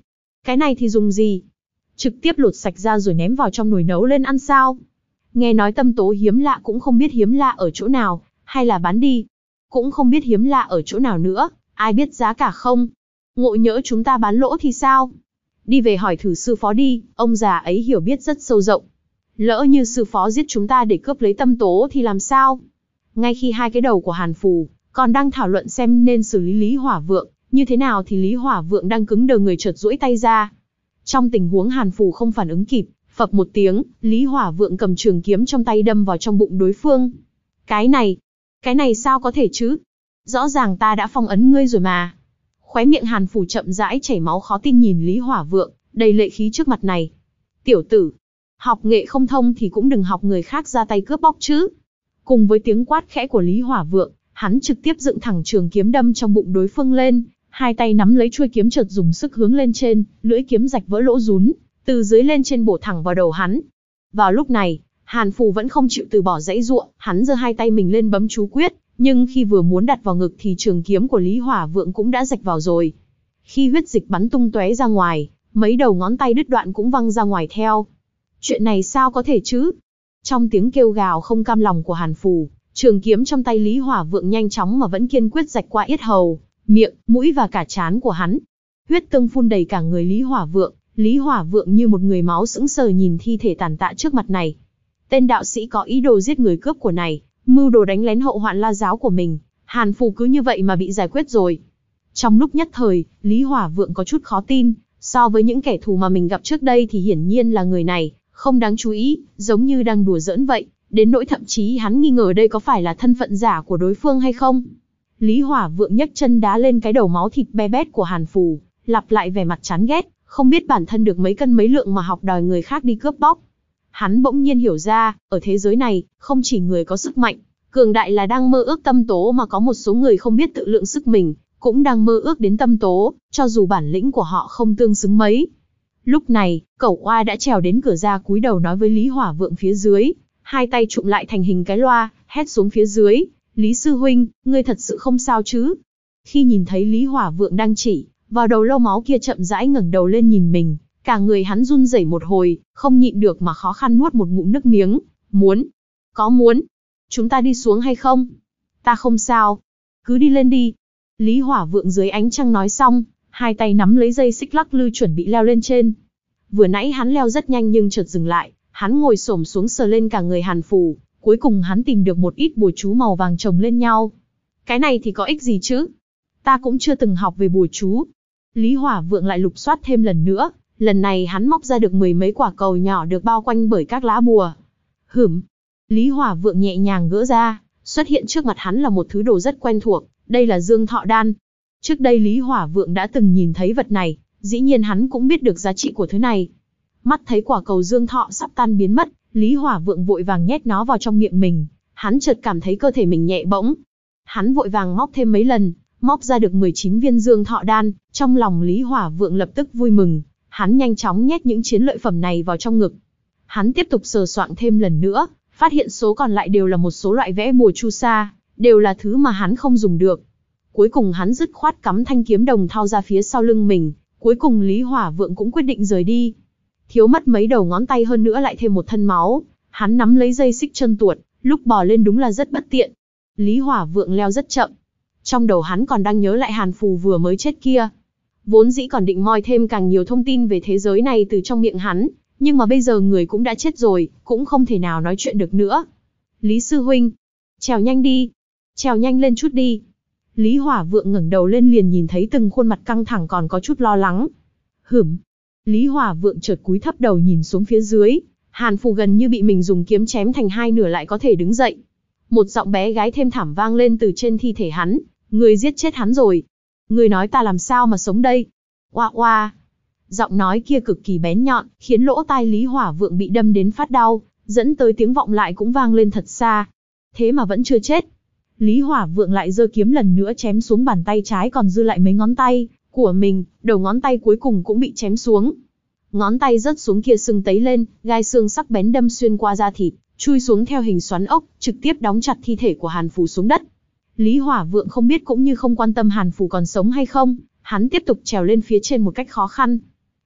Cái này thì dùng gì? Trực tiếp lột sạch ra rồi ném vào trong nồi nấu lên ăn sao? Nghe nói tâm tố hiếm lạ cũng không biết hiếm lạ ở chỗ nào, hay là bán đi. Cũng không biết hiếm lạ ở chỗ nào nữa, ai biết giá cả không? Ngộ nhỡ chúng ta bán lỗ thì sao? Đi về hỏi thử sư phó đi, ông già ấy hiểu biết rất sâu rộng. Lỡ như sư phó giết chúng ta để cướp lấy tâm tố thì làm sao? Ngay khi hai cái đầu của Hàn Phù còn đang thảo luận xem nên xử lý Lý Hỏa Vượng như thế nào thì Lý Hỏa Vượng đang cứng đờ người chợt duỗi tay ra. Trong tình huống Hàn Phù không phản ứng kịp, phập một tiếng, Lý Hỏa Vượng cầm trường kiếm trong tay đâm vào trong bụng đối phương. Cái này, cái này sao có thể chứ? Rõ ràng ta đã phong ấn ngươi rồi mà. Khóe miệng Hàn Phù chậm rãi chảy máu khó tin nhìn Lý Hỏa Vượng, đầy lệ khí trước mặt này. Tiểu tử, học nghệ không thông thì cũng đừng học người khác ra tay cướp bóc chứ. Cùng với tiếng quát khẽ của Lý Hỏa Vượng, hắn trực tiếp dựng thẳng trường kiếm đâm trong bụng đối phương lên, hai tay nắm lấy chuôi kiếm chợt dùng sức hướng lên trên, lưỡi kiếm rạch vỡ lỗ rún, từ dưới lên trên bổ thẳng vào đầu hắn. Vào lúc này, Hàn Phù vẫn không chịu từ bỏ dãy giụa, hắn giơ hai tay mình lên bấm chú quyết, nhưng khi vừa muốn đặt vào ngực thì trường kiếm của Lý Hỏa Vượng cũng đã rạch vào rồi. Khi huyết dịch bắn tung tóe ra ngoài, mấy đầu ngón tay đứt đoạn cũng văng ra ngoài theo. Chuyện này sao có thể chứ? Trong tiếng kêu gào không cam lòng của Hàn Phù, trường kiếm trong tay Lý Hỏa Vượng nhanh chóng mà vẫn kiên quyết rạch qua yết hầu, miệng, mũi và cả trán của hắn. Huyết tương phun đầy cả người Lý Hỏa Vượng, Lý Hỏa Vượng như một người máu sững sờ nhìn thi thể tàn tạ trước mặt này. Tên đạo sĩ có ý đồ giết người cướp của này, mưu đồ đánh lén hậu hoạn La giáo của mình, Hàn Phù cứ như vậy mà bị giải quyết rồi. Trong lúc nhất thời, Lý Hỏa Vượng có chút khó tin, so với những kẻ thù mà mình gặp trước đây thì hiển nhiên là người này không đáng chú ý, giống như đang đùa giỡn vậy, đến nỗi thậm chí hắn nghi ngờ đây có phải là thân phận giả của đối phương hay không. Lý Hỏa Vượng nhấc chân đá lên cái đầu máu thịt be bét của Hàn Phù, lặp lại vẻ mặt chán ghét, không biết bản thân được mấy cân mấy lượng mà học đòi người khác đi cướp bóc. Hắn bỗng nhiên hiểu ra, ở thế giới này, không chỉ người có sức mạnh, cường đại là đang mơ ước tâm tố mà có một số người không biết tự lượng sức mình, cũng đang mơ ước đến tâm tố, cho dù bản lĩnh của họ không tương xứng mấy. Lúc này, Cẩu Oa đã trèo đến cửa ra cúi đầu nói với Lý Hỏa Vượng phía dưới, hai tay trụm lại thành hình cái loa, hét xuống phía dưới, Lý sư huynh, ngươi thật sự không sao chứ? Khi nhìn thấy Lý Hỏa Vượng đang chỉ vào đầu lâu máu kia chậm rãi ngẩng đầu lên nhìn mình, cả người hắn run rẩy một hồi, không nhịn được mà khó khăn nuốt một ngụm nước miếng. Muốn? Có muốn? Chúng ta đi xuống hay không? Ta không sao. Cứ đi lên đi. Lý Hỏa Vượng dưới ánh trăng nói xong, hai tay nắm lấy dây xích lắc lư chuẩn bị leo lên trên. Vừa nãy hắn leo rất nhanh nhưng chợt dừng lại, hắn ngồi xổm xuống sờ lên cả người Hàn Phù, cuối cùng hắn tìm được một ít bùa chú màu vàng chồng lên nhau. Cái này thì có ích gì chứ? Ta cũng chưa từng học về bùa chú. Lý Hỏa Vượng lại lục soát thêm lần nữa, lần này hắn móc ra được mười mấy quả cầu nhỏ được bao quanh bởi các lá bùa. Hửm. Lý Hỏa Vượng nhẹ nhàng gỡ ra, xuất hiện trước mặt hắn là một thứ đồ rất quen thuộc, đây là Dương Thọ Đan. Trước đây Lý Hỏa Vượng đã từng nhìn thấy vật này, dĩ nhiên hắn cũng biết được giá trị của thứ này. Mắt thấy quả cầu Dương Thọ sắp tan biến mất, Lý Hỏa Vượng vội vàng nhét nó vào trong miệng mình, hắn chợt cảm thấy cơ thể mình nhẹ bỗng. Hắn vội vàng móc thêm mấy lần, móc ra được mười chín viên Dương Thọ Đan, trong lòng Lý Hỏa Vượng lập tức vui mừng, hắn nhanh chóng nhét những chiến lợi phẩm này vào trong ngực. Hắn tiếp tục sờ soạng thêm lần nữa, phát hiện số còn lại đều là một số loại vẽ bùa chu sa, đều là thứ mà hắn không dùng được. Cuối cùng hắn dứt khoát cắm thanh kiếm đồng thau ra phía sau lưng mình, cuối cùng Lý Hỏa Vượng cũng quyết định rời đi. Thiếu mất mấy đầu ngón tay hơn nữa lại thêm một thân máu, hắn nắm lấy dây xích chân tuột, lúc bò lên đúng là rất bất tiện. Lý Hỏa Vượng leo rất chậm. Trong đầu hắn còn đang nhớ lại Hàn Phù vừa mới chết kia. Vốn dĩ còn định moi thêm càng nhiều thông tin về thế giới này từ trong miệng hắn, nhưng mà bây giờ người cũng đã chết rồi, cũng không thể nào nói chuyện được nữa. Lý sư huynh, trèo nhanh đi, trèo nhanh lên chút đi. Lý Hỏa Vượng ngẩng đầu lên liền nhìn thấy từng khuôn mặt căng thẳng còn có chút lo lắng. Hửm. Lý Hỏa Vượng chợt cúi thấp đầu nhìn xuống phía dưới, Hàn Phù gần như bị mình dùng kiếm chém thành hai nửa lại có thể đứng dậy. Một giọng bé gái thêm thảm vang lên từ trên thi thể hắn, người giết chết hắn rồi. Người nói ta làm sao mà sống đây? Oa oa. Giọng nói kia cực kỳ bén nhọn, khiến lỗ tai Lý Hỏa Vượng bị đâm đến phát đau, dẫn tới tiếng vọng lại cũng vang lên thật xa. Thế mà vẫn chưa chết. Lý Hỏa Vượng lại giơ kiếm lần nữa chém xuống bàn tay trái còn dư lại mấy ngón tay của mình, đầu ngón tay cuối cùng cũng bị chém xuống. Ngón tay rớt xuống kia sưng tấy lên, gai xương sắc bén đâm xuyên qua da thịt, chui xuống theo hình xoắn ốc, trực tiếp đóng chặt thi thể của Hàn Phù xuống đất. Lý Hỏa Vượng không biết cũng như không quan tâm Hàn Phù còn sống hay không, hắn tiếp tục trèo lên phía trên một cách khó khăn.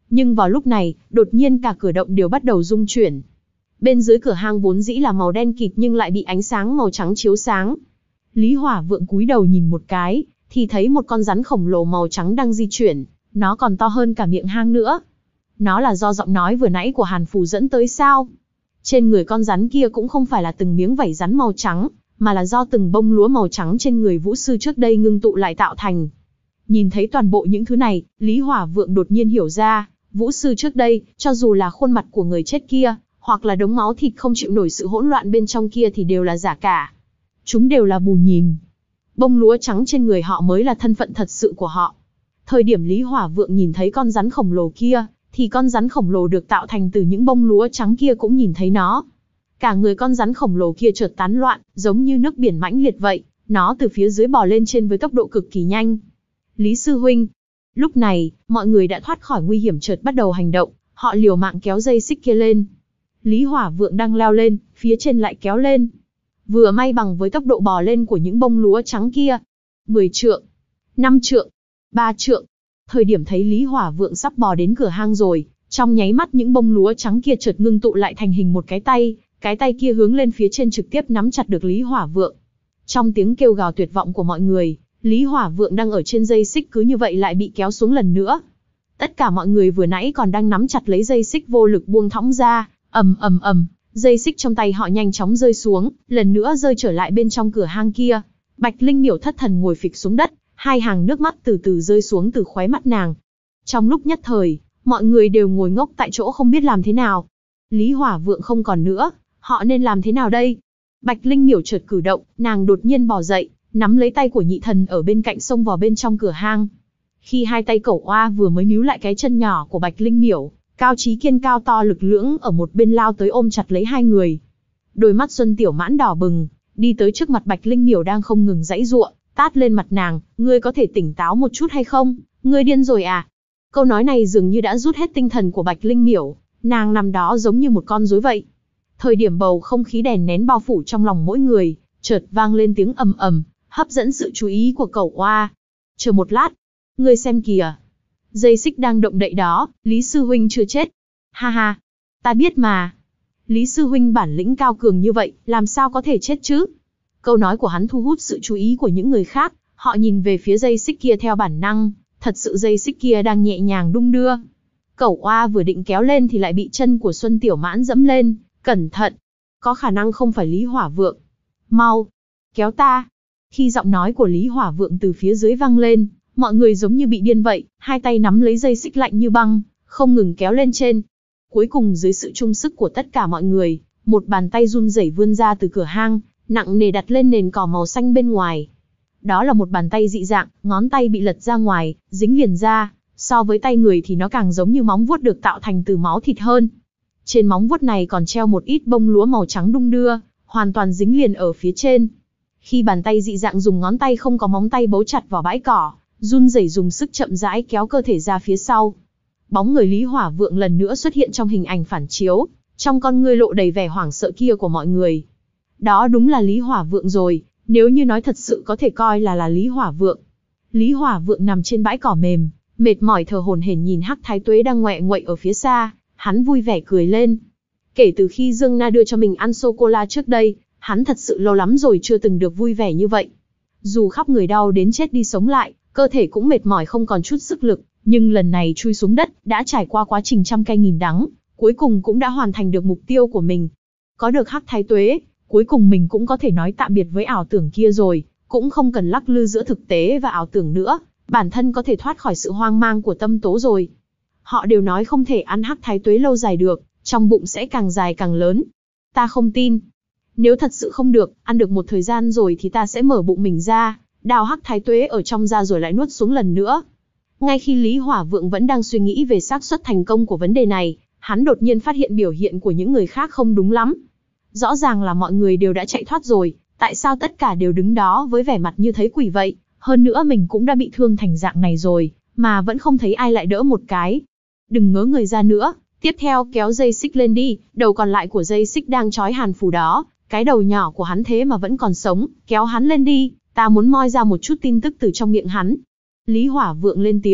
Nhưng vào lúc này, đột nhiên cả cửa động đều bắt đầu rung chuyển. Bên dưới cửa hang vốn dĩ là màu đen kịt nhưng lại bị ánh sáng màu trắng chiếu sáng. Lý Hỏa Vượng cúi đầu nhìn một cái, thì thấy một con rắn khổng lồ màu trắng đang di chuyển, nó còn to hơn cả miệng hang nữa. Nó là do giọng nói vừa nãy của Hàn Phù dẫn tới sao? Trên người con rắn kia cũng không phải là từng miếng vảy rắn màu trắng, mà là do từng bông lúa màu trắng trên người vũ sư trước đây ngưng tụ lại tạo thành. Nhìn thấy toàn bộ những thứ này, Lý Hỏa Vượng đột nhiên hiểu ra, vũ sư trước đây, cho dù là khuôn mặt của người chết kia, hoặc là đống máu thịt không chịu nổi sự hỗn loạn bên trong kia thì đều là giả cả. Chúng đều là bù nhìn. Bông lúa trắng trên người họ mới là thân phận thật sự của họ. Thời điểm Lý Hỏa Vượng nhìn thấy con rắn khổng lồ kia, thì con rắn khổng lồ được tạo thành từ những bông lúa trắng kia cũng nhìn thấy nó. Cả người con rắn khổng lồ kia chợt tán loạn, giống như nước biển mãnh liệt vậy, nó từ phía dưới bò lên trên với tốc độ cực kỳ nhanh. Lý sư huynh. Lúc này, mọi người đã thoát khỏi nguy hiểm chợt bắt đầu hành động, họ liều mạng kéo dây xích kia lên. Lý Hỏa Vượng đang leo lên, phía trên lại kéo lên. Vừa may bằng với tốc độ bò lên của những bông lúa trắng kia. mười trượng, năm trượng, ba trượng. Thời điểm thấy Lý Hỏa Vượng sắp bò đến cửa hang rồi, trong nháy mắt những bông lúa trắng kia chợt ngưng tụ lại thành hình một cái tay, cái tay kia hướng lên phía trên trực tiếp nắm chặt được Lý Hỏa Vượng. Trong tiếng kêu gào tuyệt vọng của mọi người, Lý Hỏa Vượng đang ở trên dây xích cứ như vậy lại bị kéo xuống lần nữa. Tất cả mọi người vừa nãy còn đang nắm chặt lấy dây xích vô lực buông thõng ra, ầm ầm ầm, dây xích trong tay họ nhanh chóng rơi xuống, lần nữa rơi trở lại bên trong cửa hang kia. Bạch Linh Miểu thất thần ngồi phịch xuống đất, hai hàng nước mắt từ từ rơi xuống từ khóe mắt nàng. Trong lúc nhất thời, mọi người đều ngồi ngốc tại chỗ không biết làm thế nào. Lý Hỏa Vượng không còn nữa, họ nên làm thế nào đây? Bạch Linh Miểu chợt cử động, nàng đột nhiên bò dậy, nắm lấy tay của nhị thần ở bên cạnh xông vào bên trong cửa hang. Khi hai tay cẩu oa vừa mới níu lại cái chân nhỏ của Bạch Linh Miểu, Cao Chí Kiên cao to lực lưỡng ở một bên lao tới ôm chặt lấy hai người. Đôi mắt Xuân Tiểu Mãn đỏ bừng, đi tới trước mặt Bạch Linh Miểu đang không ngừng giãy giụa, tát lên mặt nàng, ngươi có thể tỉnh táo một chút hay không? Ngươi điên rồi à? Câu nói này dường như đã rút hết tinh thần của Bạch Linh Miểu, nàng nằm đó giống như một con rối vậy. Thời điểm bầu không khí đè nén bao phủ trong lòng mỗi người, chợt vang lên tiếng ầm ầm, hấp dẫn sự chú ý của cẩu oa. Chờ một lát, ngươi xem kìa. Dây xích đang động đậy đó, Lý sư huynh chưa chết. Ha ha, ta biết mà. Lý sư huynh bản lĩnh cao cường như vậy, làm sao có thể chết chứ? Câu nói của hắn thu hút sự chú ý của những người khác, họ nhìn về phía dây xích kia theo bản năng, thật sự dây xích kia đang nhẹ nhàng đung đưa. Cẩu oa vừa định kéo lên thì lại bị chân của Xuân Tiểu Mãn dẫm lên, cẩn thận, có khả năng không phải Lý Hỏa Vượng. Mau, kéo ta. Khi giọng nói của Lý Hỏa Vượng từ phía dưới vang lên, mọi người giống như bị điên vậy, hai tay nắm lấy dây xích lạnh như băng, không ngừng kéo lên trên. Cuối cùng dưới sự chung sức của tất cả mọi người, một bàn tay run rẩy vươn ra từ cửa hang, nặng nề đặt lên nền cỏ màu xanh bên ngoài. Đó là một bàn tay dị dạng, ngón tay bị lật ra ngoài, dính liền ra, so với tay người thì nó càng giống như móng vuốt được tạo thành từ máu thịt hơn. Trên móng vuốt này còn treo một ít bông lúa màu trắng đung đưa, hoàn toàn dính liền ở phía trên. Khi bàn tay dị dạng dùng ngón tay không có móng tay bấu chặt vào bãi cỏ, run rẩy dùng sức chậm rãi kéo cơ thể ra phía sau. Bóng người Lý Hỏa Vượng lần nữa xuất hiện trong hình ảnh phản chiếu, trong con ngươi lộ đầy vẻ hoảng sợ kia của mọi người. Đó đúng là Lý Hỏa Vượng rồi, nếu như nói thật sự có thể coi là là Lý Hỏa Vượng. Lý Hỏa Vượng nằm trên bãi cỏ mềm, mệt mỏi thở hổn hển nhìn Hắc Thái Tuế đang ngoẹ nguậy ở phía xa, hắn vui vẻ cười lên. Kể từ khi Dương Na đưa cho mình ăn sô-cô-la trước đây, hắn thật sự lâu lắm rồi chưa từng được vui vẻ như vậy. Dù khắp người đau đến chết đi sống lại, cơ thể cũng mệt mỏi không còn chút sức lực, nhưng lần này chui xuống đất, đã trải qua quá trình trăm cay nghìn đắng, cuối cùng cũng đã hoàn thành được mục tiêu của mình. Có được Hắc Thái Tuế, cuối cùng mình cũng có thể nói tạm biệt với ảo tưởng kia rồi, cũng không cần lắc lư giữa thực tế và ảo tưởng nữa, bản thân có thể thoát khỏi sự hoang mang của tâm tố rồi. Họ đều nói không thể ăn Hắc Thái Tuế lâu dài được, trong bụng sẽ càng dài càng lớn. Ta không tin. Nếu thật sự không được, ăn được một thời gian rồi thì ta sẽ mở bụng mình ra, đào Hắc Thái Tuế ở trong ra rồi lại nuốt xuống lần nữa. Ngay khi Lý Hỏa Vượng vẫn đang suy nghĩ về xác suất thành công của vấn đề này, hắn đột nhiên phát hiện biểu hiện của những người khác không đúng lắm. Rõ ràng là mọi người đều đã chạy thoát rồi, tại sao tất cả đều đứng đó với vẻ mặt như thấy quỷ vậy? Hơn nữa mình cũng đã bị thương thành dạng này rồi, mà vẫn không thấy ai lại đỡ một cái. Đừng ngớ người ra nữa, tiếp theo kéo dây xích lên đi, đầu còn lại của dây xích đang trói Hàn Phù đó, cái đầu nhỏ của hắn thế mà vẫn còn sống, kéo hắn lên đi, ta muốn moi ra một chút tin tức từ trong miệng hắn. Lý Hỏa Vượng lên tiếng,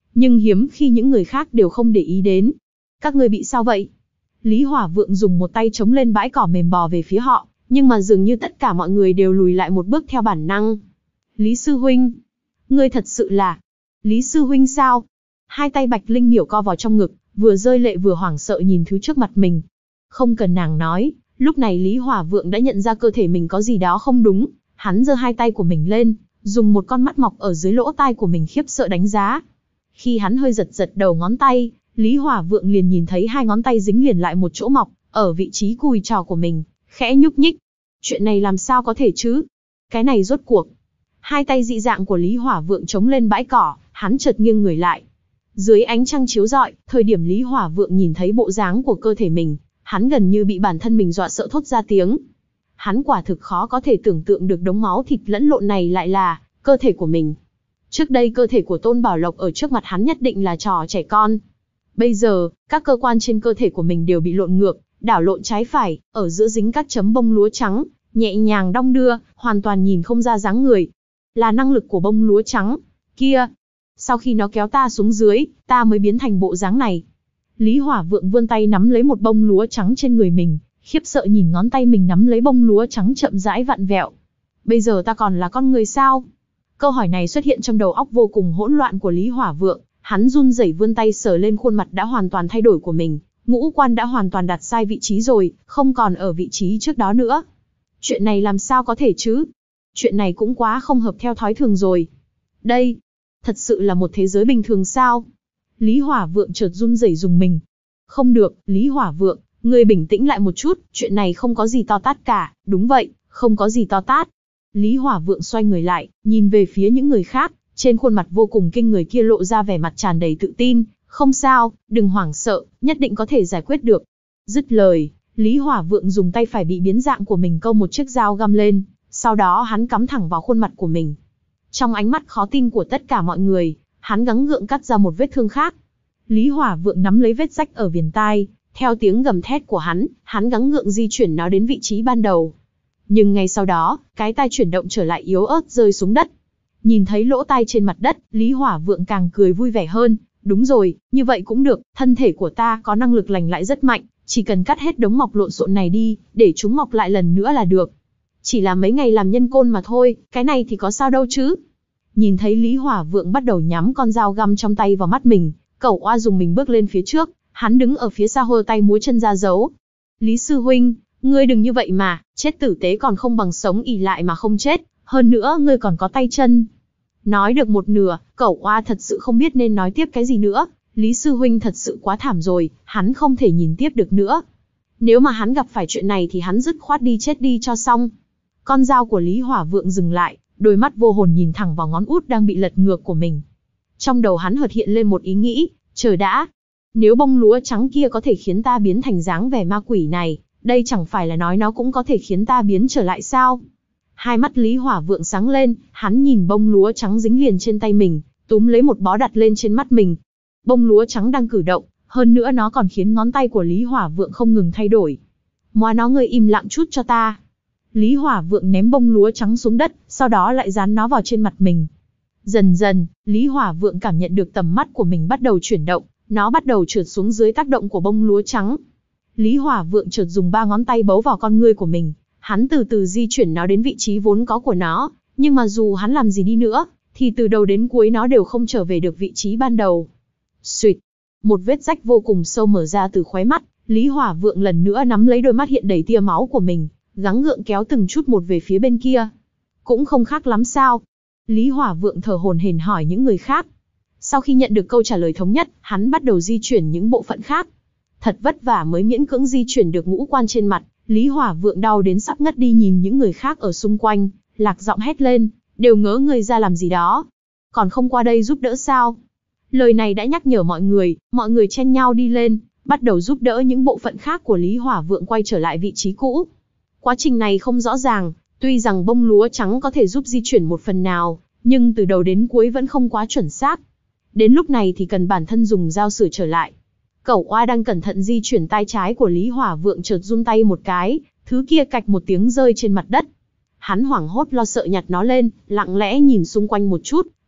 nhưng hiếm khi những người khác đều không để ý đến. Các ngươi bị sao vậy? Lý Hỏa Vượng dùng một tay chống lên bãi cỏ mềm bò về phía họ, nhưng mà dường như tất cả mọi người đều lùi lại một bước theo bản năng. Lý sư huynh, ngươi thật sự là... Lý sư huynh sao? Hai tay Bạch Linh Miểu co vào trong ngực, vừa rơi lệ vừa hoảng sợ nhìn thứ trước mặt mình. Không cần nàng nói, lúc này Lý Hỏa Vượng đã nhận ra cơ thể mình có gì đó không đúng. Hắn giơ hai tay của mình lên, dùng một con mắt mọc ở dưới lỗ tai của mình khiếp sợ đánh giá. Khi hắn hơi giật giật đầu ngón tay, Lý Hỏa Vượng liền nhìn thấy hai ngón tay dính liền lại một chỗ mọc, ở vị trí cùi trò của mình, khẽ nhúc nhích. Chuyện này làm sao có thể chứ? Cái này rốt cuộc. Hai tay dị dạng của Lý Hỏa Vượng chống lên bãi cỏ, hắn chợt nghiêng người lại. Dưới ánh trăng chiếu rọi, thời điểm Lý Hỏa Vượng nhìn thấy bộ dáng của cơ thể mình, hắn gần như bị bản thân mình dọa sợ thốt ra tiếng. Hắn quả thực khó có thể tưởng tượng được đống máu thịt lẫn lộn này lại là cơ thể của mình. Trước đây cơ thể của Tôn Bảo Lộc ở trước mặt hắn nhất định là trò trẻ con. Bây giờ, các cơ quan trên cơ thể của mình đều bị lộn ngược, đảo lộn trái phải, ở giữa dính các chấm bông lúa trắng, nhẹ nhàng đong đưa, hoàn toàn nhìn không ra dáng người. Là năng lực của bông lúa trắng. Kia, sau khi nó kéo ta xuống dưới, ta mới biến thành bộ dáng này. Lý Hỏa Vượng vươn tay nắm lấy một bông lúa trắng trên người mình, khiếp sợ nhìn ngón tay mình nắm lấy bông lúa trắng chậm rãi vặn vẹo. Bây giờ ta còn là con người sao? Câu hỏi này xuất hiện trong đầu óc vô cùng hỗn loạn của Lý Hỏa Vượng, hắn run rẩy vươn tay sờ lên khuôn mặt đã hoàn toàn thay đổi của mình, ngũ quan đã hoàn toàn đặt sai vị trí rồi, không còn ở vị trí trước đó nữa. Chuyện này làm sao có thể chứ? Chuyện này cũng quá không hợp theo thói thường rồi. Đây, thật sự là một thế giới bình thường sao? Lý Hỏa Vượng chợt run rẩy dùng mình. Không được, Lý Hỏa Vượng, ngươi bình tĩnh lại một chút, chuyện này không có gì to tát cả, đúng vậy, không có gì to tát. Lý Hỏa Vượng xoay người lại, nhìn về phía những người khác, trên khuôn mặt vô cùng kinh người kia lộ ra vẻ mặt tràn đầy tự tin, không sao, đừng hoảng sợ, nhất định có thể giải quyết được. Dứt lời, Lý Hỏa Vượng dùng tay phải bị biến dạng của mình câu một chiếc dao găm lên, sau đó hắn cắm thẳng vào khuôn mặt của mình. Trong ánh mắt khó tin của tất cả mọi người, hắn gắng gượng cắt ra một vết thương khác. Lý Hỏa Vượng nắm lấy vết rách ở viền tai, theo tiếng gầm thét của hắn, hắn gắng gượng di chuyển nó đến vị trí ban đầu. Nhưng ngay sau đó, cái tai chuyển động trở lại yếu ớt rơi xuống đất. Nhìn thấy lỗ tai trên mặt đất, Lý Hỏa Vượng càng cười vui vẻ hơn. Đúng rồi, như vậy cũng được, thân thể của ta có năng lực lành lại rất mạnh, chỉ cần cắt hết đống mọc lộn xộn này đi, để chúng mọc lại lần nữa là được. Chỉ là mấy ngày làm nhân côn mà thôi, cái này thì có sao đâu chứ. Nhìn thấy Lý Hỏa Vượng bắt đầu nhắm con dao găm trong tay vào mắt mình, Cẩu Oa dùng mình bước lên phía trước, hắn đứng ở phía xa hơ tay múa chân ra dấu. Lý sư huynh, ngươi đừng như vậy mà, chết tử tế còn không bằng sống ỉ lại mà không chết, hơn nữa ngươi còn có tay chân. Nói được một nửa, Cẩu Oa thật sự không biết nên nói tiếp cái gì nữa, Lý sư huynh thật sự quá thảm rồi, hắn không thể nhìn tiếp được nữa. Nếu mà hắn gặp phải chuyện này thì hắn dứt khoát đi chết đi cho xong. Con dao của Lý Hỏa Vượng dừng lại, đôi mắt vô hồn nhìn thẳng vào ngón út đang bị lật ngược của mình. Trong đầu hắn chợt hiện lên một ý nghĩ, chờ đã. Nếu bông lúa trắng kia có thể khiến ta biến thành dáng vẻ ma quỷ này, đây chẳng phải là nói nó cũng có thể khiến ta biến trở lại sao? Hai mắt Lý Hỏa Vượng sáng lên, hắn nhìn bông lúa trắng dính liền trên tay mình, túm lấy một bó đặt lên trên mắt mình. Bông lúa trắng đang cử động, hơn nữa nó còn khiến ngón tay của Lý Hỏa Vượng không ngừng thay đổi. Móa nó ngươi im lặng chút cho ta. Lý Hỏa Vượng ném bông lúa trắng xuống đất, sau đó lại dán nó vào trên mặt mình. Dần dần, Lý Hỏa Vượng cảm nhận được tầm mắt của mình bắt đầu chuyển động, nó bắt đầu trượt xuống dưới tác động của bông lúa trắng. Lý Hỏa Vượng chợt dùng ba ngón tay bấu vào con ngươi của mình, hắn từ từ di chuyển nó đến vị trí vốn có của nó, nhưng mà dù hắn làm gì đi nữa, thì từ đầu đến cuối nó đều không trở về được vị trí ban đầu. Xuỵt, một vết rách vô cùng sâu mở ra từ khóe mắt, Lý Hỏa Vượng lần nữa nắm lấy đôi mắt hiện đầy tia máu của mình, gắng gượng kéo từng chút một về phía bên kia. Cũng không khác lắm sao? Lý Hỏa Vượng thở hổn hển hỏi những người khác. Sau khi nhận được câu trả lời thống nhất, hắn bắt đầu di chuyển những bộ phận khác. Thật vất vả mới miễn cưỡng di chuyển được ngũ quan trên mặt, Lý Hỏa Vượng đau đến sắp ngất đi nhìn những người khác ở xung quanh, lạc giọng hét lên, đều ngớ người ra làm gì đó. Còn không qua đây giúp đỡ sao? Lời này đã nhắc nhở mọi người, mọi người chen nhau đi lên, bắt đầu giúp đỡ những bộ phận khác của Lý Hỏa Vượng quay trở lại vị trí cũ. Quá trình này không rõ ràng, tuy rằng bông lúa trắng có thể giúp di chuyển một phần nào, nhưng từ đầu đến cuối vẫn không quá chuẩn xác. Đến lúc này thì cần bản thân dùng dao sửa trở lại. Cẩu Oa đang cẩn thận di chuyển tay trái của Lý Hỏa Vượng chợt run tay một cái, thứ kia cạch một tiếng rơi trên mặt đất. Hắn hoảng hốt lo sợ nhặt nó lên, lặng lẽ nhìn xung quanh một chút,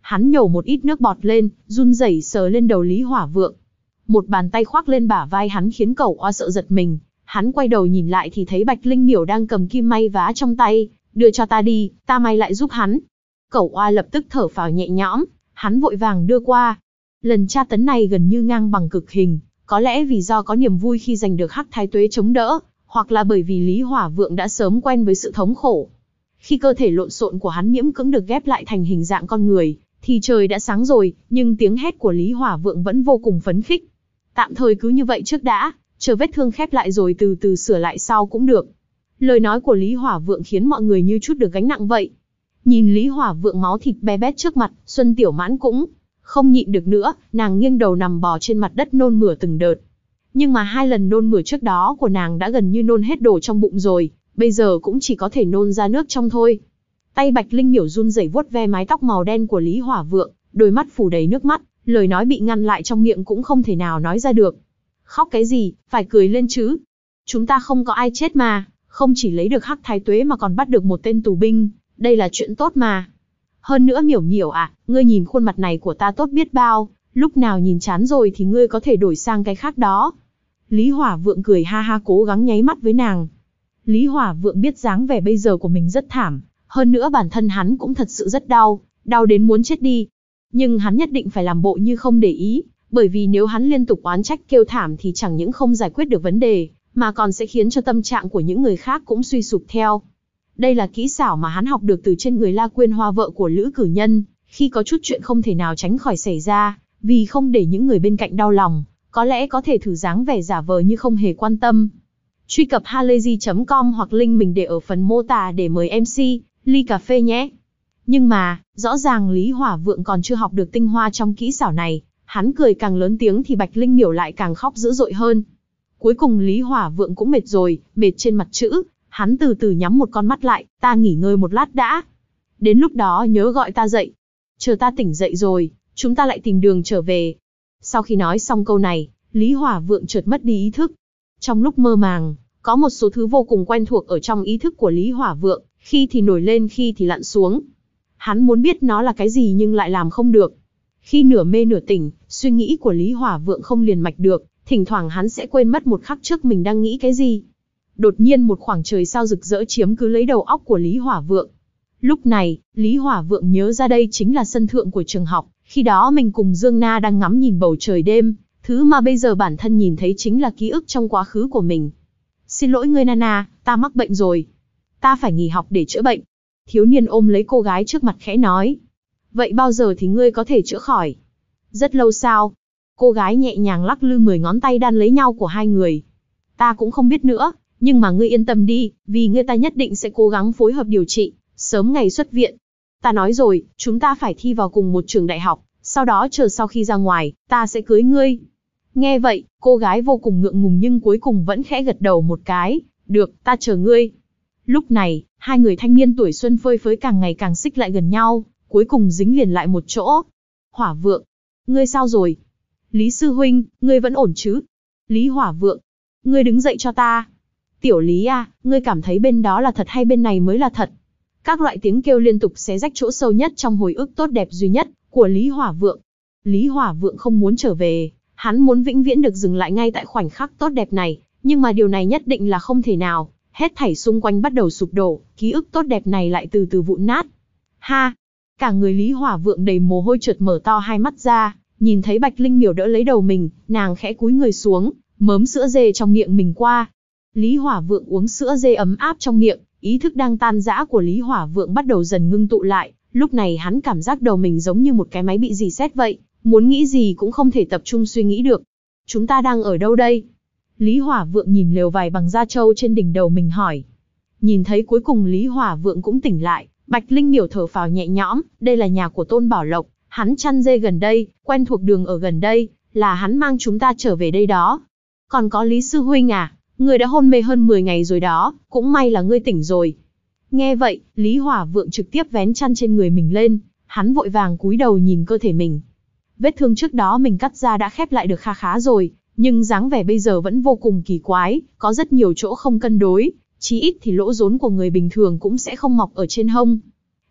Hắn nhổ một ít nước bọt lên, run rẩy sờ lên đầu Lý Hỏa Vượng. Một bàn tay khoác lên bả vai hắn khiến Cẩu Oa sợ giật mình. Hắn quay đầu nhìn lại thì thấy Bạch Linh Miểu đang cầm kim may vá trong tay. Đưa cho ta đi, ta may lại giúp hắn. Cẩu Oa lập tức thở phào nhẹ nhõm, hắn vội vàng đưa qua. Lần tra tấn này gần như ngang bằng cực hình, có lẽ vì do có niềm vui khi giành được Hắc Thái Tuế chống đỡ, hoặc là bởi vì Lý Hỏa Vượng đã sớm quen với sự thống khổ. Khi cơ thể lộn xộn của hắn miễn cưỡng được ghép lại thành hình dạng con người, thì trời đã sáng rồi, nhưng tiếng hét của Lý Hỏa Vượng vẫn vô cùng phấn khích. Tạm thời cứ như vậy trước đã, chờ vết thương khép lại rồi từ từ sửa lại sau cũng được. Lời nói của Lý Hỏa Vượng khiến mọi người như chút được gánh nặng vậy. Nhìn Lý Hỏa Vượng máu thịt be bét trước mặt, Xuân Tiểu Mãn cũng không nhịn được nữa, nàng nghiêng đầu nằm bò trên mặt đất nôn mửa từng đợt. Nhưng mà hai lần nôn mửa trước đó của nàng đã gần như nôn hết đồ trong bụng rồi, bây giờ cũng chỉ có thể nôn ra nước trong thôi. Tay Bạch Linh Miểu run rẩy vuốt ve mái tóc màu đen của Lý Hỏa Vượng, đôi mắt phủ đầy nước mắt, lời nói bị ngăn lại trong miệng cũng không thể nào nói ra được. Khóc cái gì, phải cười lên chứ. Chúng ta không có ai chết mà, không chỉ lấy được Hắc Thái Tuế mà còn bắt được một tên tù binh, đây là chuyện tốt mà. Hơn nữa Miểu Miểu à, ngươi nhìn khuôn mặt này của ta tốt biết bao, lúc nào nhìn chán rồi thì ngươi có thể đổi sang cái khác đó. Lý Hỏa Vượng cười ha ha cố gắng nháy mắt với nàng. Lý Hỏa Vượng biết dáng vẻ bây giờ của mình rất thảm, hơn nữa bản thân hắn cũng thật sự rất đau, đau đến muốn chết đi. Nhưng hắn nhất định phải làm bộ như không để ý, bởi vì nếu hắn liên tục oán trách kêu thảm thì chẳng những không giải quyết được vấn đề, mà còn sẽ khiến cho tâm trạng của những người khác cũng suy sụp theo. Đây là kỹ xảo mà hắn học được từ trên người La Quyên Hoa vợ của Lữ Cử Nhân, khi có chút chuyện không thể nào tránh khỏi xảy ra, vì không để những người bên cạnh đau lòng, có lẽ có thể thử dáng vẻ giả vờ như không hề quan tâm. Truy cập halayzi chấm com hoặc link mình để ở phần mô tả để mời em xê, ly cà phê nhé. Nhưng mà, rõ ràng Lý Hỏa Vượng còn chưa học được tinh hoa trong kỹ xảo này, hắn cười càng lớn tiếng thì Bạch Linh Miểu lại càng khóc dữ dội hơn. Cuối cùng Lý Hỏa Vượng cũng mệt rồi, mệt trên mặt chữ, hắn từ từ nhắm một con mắt lại, ta nghỉ ngơi một lát đã. Đến lúc đó nhớ gọi ta dậy. Chờ ta tỉnh dậy rồi, chúng ta lại tìm đường trở về. Sau khi nói xong câu này, Lý Hỏa Vượng chợt mất đi ý thức. Trong lúc mơ màng, có một số thứ vô cùng quen thuộc ở trong ý thức của Lý Hỏa Vượng, khi thì nổi lên khi thì lặn xuống. Hắn muốn biết nó là cái gì nhưng lại làm không được. Khi nửa mê nửa tỉnh, suy nghĩ của Lý Hỏa Vượng không liền mạch được, thỉnh thoảng hắn sẽ quên mất một khắc trước mình đang nghĩ cái gì. Đột nhiên một khoảng trời sao rực rỡ chiếm cứ lấy đầu óc của Lý Hỏa Vượng. Lúc này, Lý Hỏa Vượng nhớ ra đây chính là sân thượng của trường học, khi đó mình cùng Dương Na đang ngắm nhìn bầu trời đêm, thứ mà bây giờ bản thân nhìn thấy chính là ký ức trong quá khứ của mình. Xin lỗi ngươi Nana, ta mắc bệnh rồi. Ta phải nghỉ học để chữa bệnh. Thiếu niên ôm lấy cô gái trước mặt khẽ nói. Vậy bao giờ thì ngươi có thể chữa khỏi? Rất lâu sao? Cô gái nhẹ nhàng lắc lư mười ngón tay đan lấy nhau của hai người. Ta cũng không biết nữa, nhưng mà ngươi yên tâm đi, vì ngươi ta nhất định sẽ cố gắng phối hợp điều trị, sớm ngày xuất viện. Ta nói rồi, chúng ta phải thi vào cùng một trường đại học, sau đó chờ sau khi ra ngoài, ta sẽ cưới ngươi. Nghe vậy, cô gái vô cùng ngượng ngùng nhưng cuối cùng vẫn khẽ gật đầu một cái. Được, ta chờ ngươi. Lúc này, hai người thanh niên tuổi xuân phơi phới càng ngày càng xích lại gần nhau, cuối cùng dính liền lại một chỗ. Hỏa Vượng, ngươi sao rồi? Lý sư huynh, ngươi vẫn ổn chứ? Lý Hỏa Vượng, ngươi đứng dậy cho ta. Tiểu Lý à, ngươi cảm thấy bên đó là thật hay bên này mới là thật? Các loại tiếng kêu liên tục xé rách chỗ sâu nhất trong hồi ức tốt đẹp duy nhất của Lý Hỏa Vượng. Lý Hỏa Vượng không muốn trở về, hắn muốn vĩnh viễn được dừng lại ngay tại khoảnh khắc tốt đẹp này, nhưng mà điều này nhất định là không thể nào. Hết thảy xung quanh bắt đầu sụp đổ, ký ức tốt đẹp này lại từ từ vụn nát. Ha! Cả người Lý Hỏa Vượng đầy mồ hôi chợt mở to hai mắt ra, nhìn thấy Bạch Linh Miểu đỡ lấy đầu mình, nàng khẽ cúi người xuống, mớm sữa dê trong miệng mình qua. Lý Hỏa Vượng uống sữa dê ấm áp trong miệng, ý thức đang tan rã của Lý Hỏa Vượng bắt đầu dần ngưng tụ lại, lúc này hắn cảm giác đầu mình giống như một cái máy bị rỉ sét vậy, muốn nghĩ gì cũng không thể tập trung suy nghĩ được. Chúng ta đang ở đâu đây? Lý Hỏa Vượng nhìn lều vải bằng da trâu trên đỉnh đầu mình hỏi. Nhìn thấy cuối cùng Lý Hỏa Vượng cũng tỉnh lại, Bạch Linh Miểu thở phào nhẹ nhõm, đây là nhà của Tôn Bảo Lộc, hắn chăn dê gần đây, quen thuộc đường ở gần đây, là hắn mang chúng ta trở về đây đó. Còn có Lý sư huynh à, ngươi đã hôn mê hơn mười ngày rồi đó, cũng may là ngươi tỉnh rồi. Nghe vậy, Lý Hỏa Vượng trực tiếp vén chăn trên người mình lên, hắn vội vàng cúi đầu nhìn cơ thể mình. Vết thương trước đó mình cắt ra đã khép lại được kha khá rồi, nhưng dáng vẻ bây giờ vẫn vô cùng kỳ quái, có rất nhiều chỗ không cân đối, chí ít thì lỗ rốn của người bình thường cũng sẽ không mọc ở trên hông.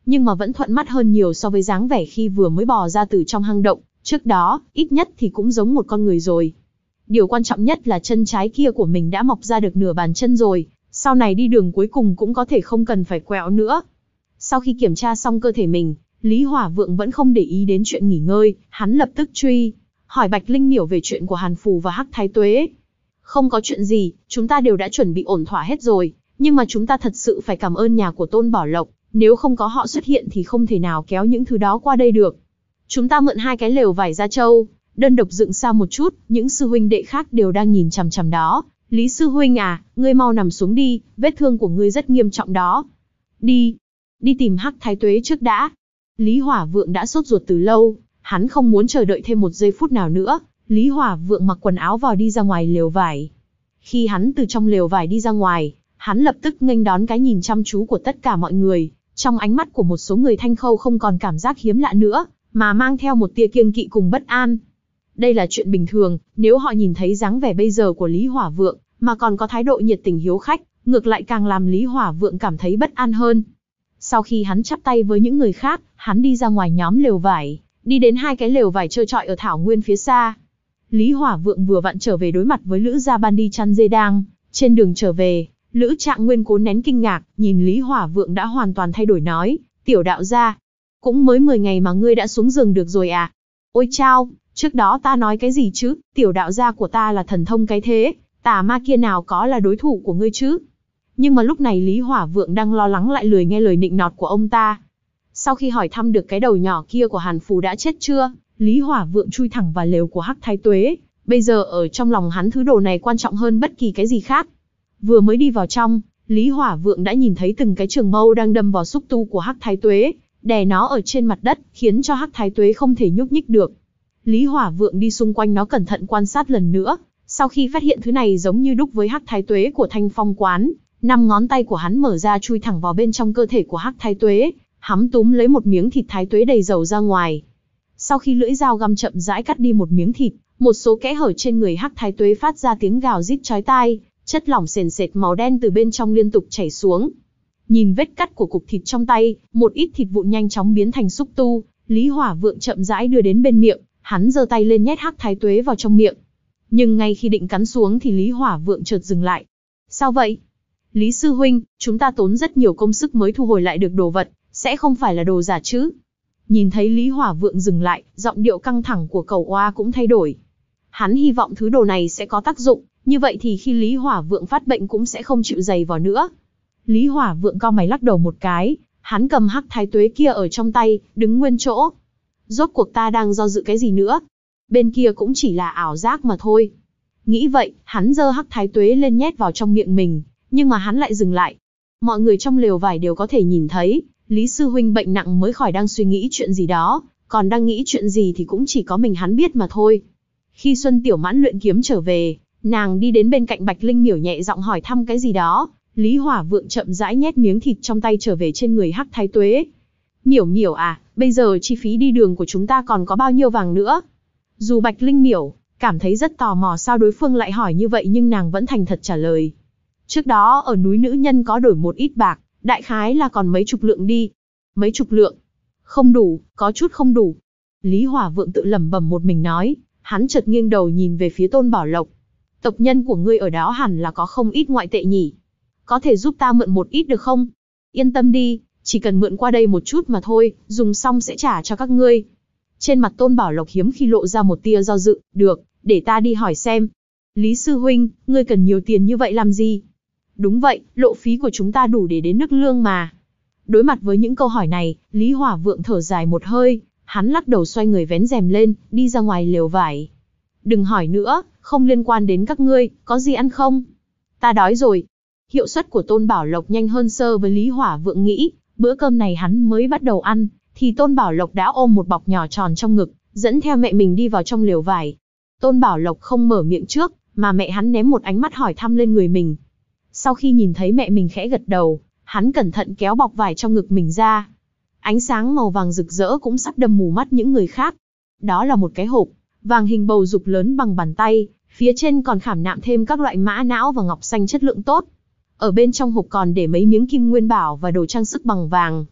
nhưng mà vẫn thuận mắt hơn nhiều so với dáng vẻ khi vừa mới bò ra từ trong hang động, trước đó, ít nhất thì cũng giống một con người rồi. Điều quan trọng nhất là chân trái kia của mình đã mọc ra được nửa bàn chân rồi, sau này đi đường cuối cùng cũng có thể không cần phải quẹo nữa. Sau khi kiểm tra xong cơ thể mình, Lý Hỏa Vượng vẫn không để ý đến chuyện nghỉ ngơi, hắn lập tức truy, hỏi Bạch Linh Miểu về chuyện của Hàn Phù và Hắc Thái Tuế. Không có chuyện gì, chúng ta đều đã chuẩn bị ổn thỏa hết rồi, nhưng mà chúng ta thật sự phải cảm ơn nhà của Tôn Bảo Lộc, nếu không có họ xuất hiện thì không thể nào kéo những thứ đó qua đây được. Chúng ta mượn hai cái lều vải Gia Châu, đơn độc dựng xa một chút, những sư huynh đệ khác đều đang nhìn chằm chằm đó. Lý sư huynh à, ngươi mau nằm xuống đi, vết thương của ngươi rất nghiêm trọng đó. Đi, đi tìm Hắc Thái Tuế trước đã. Lý Hỏa Vượng đã sốt ruột từ lâu, hắn không muốn chờ đợi thêm một giây phút nào nữa. Lý Hỏa Vượng mặc quần áo vào đi ra ngoài lều vải. Khi hắn từ trong lều vải đi ra ngoài, hắn lập tức nghênh đón cái nhìn chăm chú của tất cả mọi người. Trong ánh mắt của một số người Thanh Khâu không còn cảm giác hiếm lạ nữa, mà mang theo một tia kiêng kỵ cùng bất an. Đây là chuyện bình thường, nếu họ nhìn thấy dáng vẻ bây giờ của Lý Hỏa Vượng, mà còn có thái độ nhiệt tình hiếu khách, ngược lại càng làm Lý Hỏa Vượng cảm thấy bất an hơn. Sau khi hắn chắp tay với những người khác, hắn đi ra ngoài nhóm lều vải, đi đến hai cái lều vải trơ trọi ở thảo nguyên phía xa. Lý Hỏa Vượng vừa vặn trở về đối mặt với Lữ Gia Ban đi chăn dê đang. Trên đường trở về, Lữ Trạng Nguyên cố nén kinh ngạc, nhìn Lý Hỏa Vượng đã hoàn toàn thay đổi nói, tiểu đạo gia, cũng mới mười ngày mà ngươi đã xuống giường được rồi à? Ôi chao, trước đó ta nói cái gì chứ, tiểu đạo gia của ta là thần thông cái thế, tà ma kia nào có là đối thủ của ngươi chứ? Nhưng mà lúc này Lý Hỏa Vượng đang lo lắng lại lười nghe lời nịnh nọt của ông ta. Sau khi hỏi thăm được cái đầu nhỏ kia của Hàn Phù đã chết chưa, Lý Hỏa Vượng chui thẳng vào lều của Hắc Thái Tuế. Bây giờ ở trong lòng hắn thứ đồ này quan trọng hơn bất kỳ cái gì khác. Vừa mới đi vào trong, Lý Hỏa Vượng đã nhìn thấy từng cái trường mâu đang đâm vào xúc tu của Hắc Thái Tuế, đè nó ở trên mặt đất, khiến cho Hắc Thái Tuế không thể nhúc nhích được. Lý Hỏa Vượng đi xung quanh nó cẩn thận quan sát lần nữa, sau khi phát hiện thứ này giống như đúc với Hắc Thái Tuế của Thanh Phong quán, năm ngón tay của hắn mở ra chui thẳng vào bên trong cơ thể của Hắc Thái Tuế, hắm túm lấy một miếng thịt Thái Tuế đầy dầu ra ngoài. Sau khi lưỡi dao găm chậm rãi cắt đi một miếng thịt, một số kẽ hở trên người Hắc Thái Tuế phát ra tiếng gào rít chói tai, chất lỏng sền sệt màu đen từ bên trong liên tục chảy xuống. Nhìn vết cắt của cục thịt trong tay, một ít thịt vụn nhanh chóng biến thành xúc tu, Lý Hỏa Vượng chậm rãi đưa đến bên miệng, hắn giơ tay lên nhét Hắc Thái Tuế vào trong miệng. Nhưng ngay khi định cắn xuống thì Lý Hỏa Vượng chợt dừng lại. Sao vậy? Lý sư huynh, chúng ta tốn rất nhiều công sức mới thu hồi lại được đồ vật, sẽ không phải là đồ giả chứ? Nhìn thấy Lý Hỏa Vượng dừng lại, giọng điệu căng thẳng của Cẩu Oa cũng thay đổi. Hắn hy vọng thứ đồ này sẽ có tác dụng, như vậy thì khi Lý Hỏa Vượng phát bệnh cũng sẽ không chịu giày vò nữa. Lý Hỏa Vượng cau mày lắc đầu một cái, hắn cầm Hắc Thái Tuế kia ở trong tay, đứng nguyên chỗ. Rốt cuộc ta đang do dự cái gì nữa? Bên kia cũng chỉ là ảo giác mà thôi. Nghĩ vậy, hắn giơ Hắc Thái Tuế lên nhét vào trong miệng mình, nhưng mà hắn lại dừng lại. Mọi người trong lều vải đều có thể nhìn thấy, Lý sư huynh bệnh nặng mới khỏi đang suy nghĩ chuyện gì đó, còn đang nghĩ chuyện gì thì cũng chỉ có mình hắn biết mà thôi. Khi Xuân Tiểu Mãn luyện kiếm trở về, nàng đi đến bên cạnh Bạch Linh Miểu nhẹ giọng hỏi thăm cái gì đó, Lý Hỏa Vượng chậm rãi nhét miếng thịt trong tay trở về trên người Hắc Thái Tuế. Miểu Miểu à, bây giờ chi phí đi đường của chúng ta còn có bao nhiêu vàng nữa? Dù Bạch Linh Miểu cảm thấy rất tò mò sao đối phương lại hỏi như vậy nhưng nàng vẫn thành thật trả lời. Trước đó ở núi Nữ Nhân có đổi một ít bạc, đại khái là còn mấy chục lượng đi. Mấy chục lượng? Không đủ, có chút không đủ. Lý Hỏa Vượng tự lẩm bẩm một mình nói, hắn chợt nghiêng đầu nhìn về phía Tôn Bảo Lộc. Tộc nhân của ngươi ở đó hẳn là có không ít ngoại tệ nhỉ? Có thể giúp ta mượn một ít được không? Yên tâm đi, chỉ cần mượn qua đây một chút mà thôi, dùng xong sẽ trả cho các ngươi. Trên mặt Tôn Bảo Lộc hiếm khi lộ ra một tia do dự, được, để ta đi hỏi xem. Lý sư huynh, ngươi cần nhiều tiền như vậy làm gì? Đúng vậy, lộ phí của chúng ta đủ để đến nước lương mà. Đối mặt với những câu hỏi này, Lý Hỏa Vượng thở dài một hơi, hắn lắc đầu xoay người vén rèm lên, đi ra ngoài lều vải. Đừng hỏi nữa, không liên quan đến các ngươi, có gì ăn không? Ta đói rồi. Hiệu suất của Tôn Bảo Lộc nhanh hơn sơ với Lý Hỏa Vượng nghĩ, bữa cơm này hắn mới bắt đầu ăn, thì Tôn Bảo Lộc đã ôm một bọc nhỏ tròn trong ngực, dẫn theo mẹ mình đi vào trong lều vải. Tôn Bảo Lộc không mở miệng trước, mà mẹ hắn ném một ánh mắt hỏi thăm lên người mình. Sau khi nhìn thấy mẹ mình khẽ gật đầu, hắn cẩn thận kéo bọc vải trong ngực mình ra. Ánh sáng màu vàng rực rỡ cũng sắp đâm mù mắt những người khác. Đó là một cái hộp vàng hình bầu dục lớn bằng bàn tay, phía trên còn khảm nạm thêm các loại mã não và ngọc xanh chất lượng tốt. Ở bên trong hộp còn để mấy miếng kim nguyên bảo và đồ trang sức bằng vàng.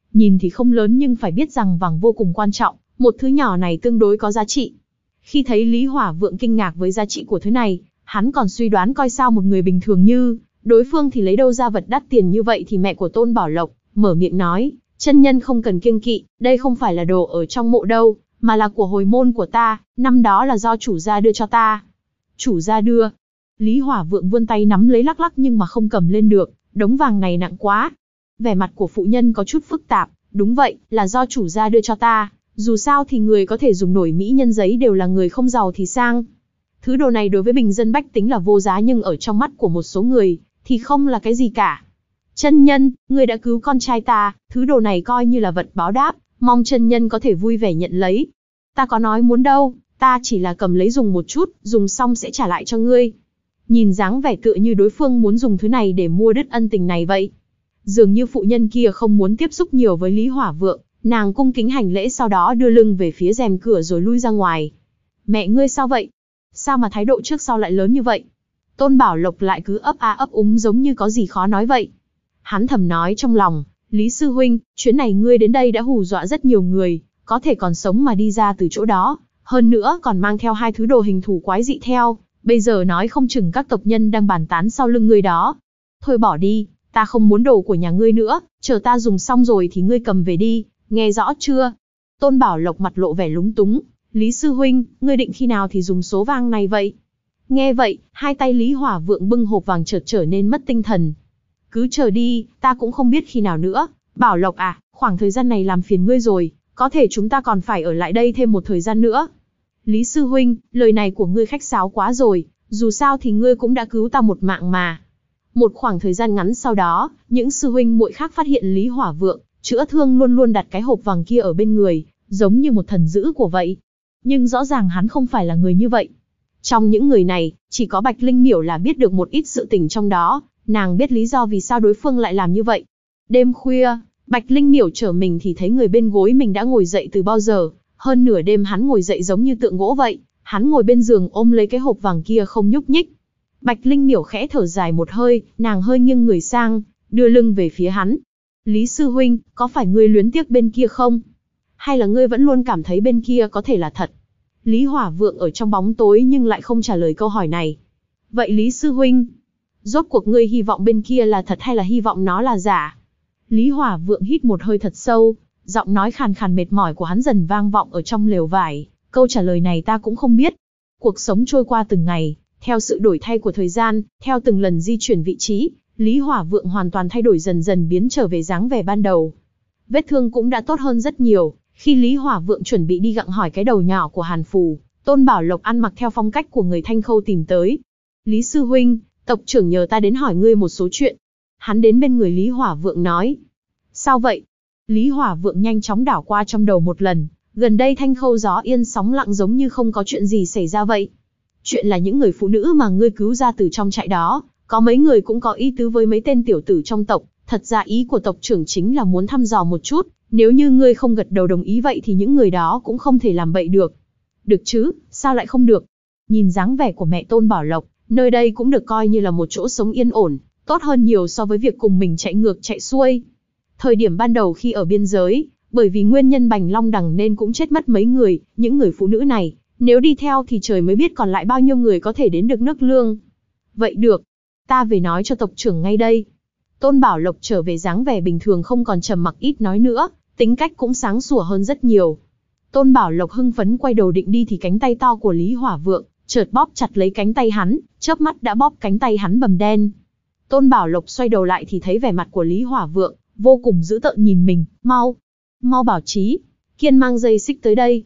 nhìn thì không lớn nhưng phải biết rằng vàng vô cùng quan trọng, một thứ nhỏ này tương đối có giá trị. Khi thấy Lý Hỏa Vượng kinh ngạc với giá trị của thứ này, hắn còn suy đoán coi sao một người bình thường như đối phương thì lấy đâu ra vật đắt tiền như vậy thì mẹ của Tôn Bảo Lộc mở miệng nói, chân nhân không cần kiêng kỵ, đây không phải là đồ ở trong mộ đâu, mà là của hồi môn của ta, năm đó là do chủ gia đưa cho ta. Chủ gia đưa? Lý Hỏa Vượng vươn tay nắm lấy lắc lắc nhưng mà không cầm lên được, đống vàng này nặng quá. Vẻ mặt của phụ nhân có chút phức tạp, đúng vậy, là do chủ gia đưa cho ta, dù sao thì người có thể dùng nổi mỹ nhân giấy đều là người không giàu thì sang. Thứ đồ này đối với bình dân bách tính là vô giá nhưng ở trong mắt của một số người, thì không là cái gì cả. Chân nhân, người đã cứu con trai ta, thứ đồ này coi như là vật báo đáp, mong chân nhân có thể vui vẻ nhận lấy. Ta có nói muốn đâu, ta chỉ là cầm lấy dùng một chút, dùng xong sẽ trả lại cho ngươi. Nhìn dáng vẻ tựa như đối phương muốn dùng thứ này để mua đứt ân tình này vậy. Dường như phụ nhân kia không muốn tiếp xúc nhiều với Lý Hỏa Vượng, nàng cung kính hành lễ sau đó đưa lưng về phía rèm cửa rồi lui ra ngoài. Mẹ ngươi sao vậy? Sao mà thái độ trước sau lại lớn như vậy? Tôn Bảo Lộc lại cứ ấp a ấp úng giống như có gì khó nói vậy. Hắn thầm nói trong lòng, Lý Sư Huynh, chuyến này ngươi đến đây đã hù dọa rất nhiều người, có thể còn sống mà đi ra từ chỗ đó, hơn nữa còn mang theo hai thứ đồ hình thù quái dị theo, bây giờ nói không chừng các tộc nhân đang bàn tán sau lưng ngươi đó. Thôi bỏ đi, ta không muốn đồ của nhà ngươi nữa, chờ ta dùng xong rồi thì ngươi cầm về đi, nghe rõ chưa? Tôn Bảo Lộc mặt lộ vẻ lúng túng, Lý Sư Huynh, ngươi định khi nào thì dùng số vàng này vậy? Nghe vậy, hai tay Lý Hỏa Vượng bưng hộp vàng chợt trở nên mất tinh thần. Cứ chờ đi, ta cũng không biết khi nào nữa. Bảo Lộc à, khoảng thời gian này làm phiền ngươi rồi, có thể chúng ta còn phải ở lại đây thêm một thời gian nữa. Lý Sư Huynh, lời này của ngươi khách sáo quá rồi, dù sao thì ngươi cũng đã cứu ta một mạng mà. Một khoảng thời gian ngắn sau đó, những sư huynh muội khác phát hiện Lý Hỏa Vượng chữa thương luôn luôn đặt cái hộp vàng kia ở bên người, giống như một thần dữ của vậy. Nhưng rõ ràng hắn không phải là người như vậy. Trong những người này, chỉ có Bạch Linh Miểu là biết được một ít sự tình trong đó, nàng biết lý do vì sao đối phương lại làm như vậy. Đêm khuya, Bạch Linh Miểu trở mình thì thấy người bên gối mình đã ngồi dậy từ bao giờ, hơn nửa đêm hắn ngồi dậy giống như tượng gỗ vậy, hắn ngồi bên giường ôm lấy cái hộp vàng kia không nhúc nhích. Bạch Linh Miểu khẽ thở dài một hơi, nàng hơi nghiêng người sang, đưa lưng về phía hắn. Lý Sư Huynh, có phải ngươi luyến tiếc bên kia không? Hay là ngươi vẫn luôn cảm thấy bên kia có thể là thật? Lý Hỏa Vượng ở trong bóng tối nhưng lại không trả lời câu hỏi này. Vậy Lý Sư Huynh, rốt cuộc ngươi hy vọng bên kia là thật hay là hy vọng nó là giả? Lý Hỏa Vượng hít một hơi thật sâu, giọng nói khàn khàn mệt mỏi của hắn dần vang vọng ở trong lều vải. Câu trả lời này ta cũng không biết. Cuộc sống trôi qua từng ngày, theo sự đổi thay của thời gian, theo từng lần di chuyển vị trí, Lý Hỏa Vượng hoàn toàn thay đổi dần dần biến trở về dáng vẻ ban đầu. Vết thương cũng đã tốt hơn rất nhiều. Khi Lý Hỏa Vượng chuẩn bị đi gặng hỏi cái đầu nhỏ của Hàn Phù, Tôn Bảo Lộc ăn mặc theo phong cách của người Thanh Khâu tìm tới. Lý Sư Huynh, tộc trưởng nhờ ta đến hỏi ngươi một số chuyện. Hắn đến bên người Lý Hỏa Vượng nói. Sao vậy? Lý Hỏa Vượng nhanh chóng đảo qua trong đầu một lần. Gần đây Thanh Khâu gió yên sóng lặng giống như không có chuyện gì xảy ra vậy. Chuyện là những người phụ nữ mà ngươi cứu ra từ trong trại đó, có mấy người cũng có ý tứ với mấy tên tiểu tử trong tộc. Thật ra ý của tộc trưởng chính là muốn thăm dò một chút. Nếu như ngươi không gật đầu đồng ý vậy thì những người đó cũng không thể làm bậy được. Được chứ, sao lại không được? Nhìn dáng vẻ của mẹ Tôn Bảo Lộc, nơi đây cũng được coi như là một chỗ sống yên ổn, tốt hơn nhiều so với việc cùng mình chạy ngược chạy xuôi. Thời điểm ban đầu khi ở biên giới, bởi vì nguyên nhân Bành Long Đằng nên cũng chết mất mấy người, những người phụ nữ này, nếu đi theo thì trời mới biết còn lại bao nhiêu người có thể đến được nước lương. Vậy được, ta về nói cho tộc trưởng ngay đây. Tôn Bảo Lộc trở về dáng vẻ bình thường không còn trầm mặc ít nói nữa, tính cách cũng sáng sủa hơn rất nhiều. Tôn Bảo Lộc hưng phấn quay đầu định đi thì cánh tay to của Lý Hỏa Vượng chợt bóp chặt lấy cánh tay hắn, chớp mắt đã bóp cánh tay hắn bầm đen. Tôn Bảo Lộc xoay đầu lại thì thấy vẻ mặt của Lý Hỏa Vượng vô cùng dữ tợn nhìn mình, mau, mau bảo Chí, Kiên mang dây xích tới đây.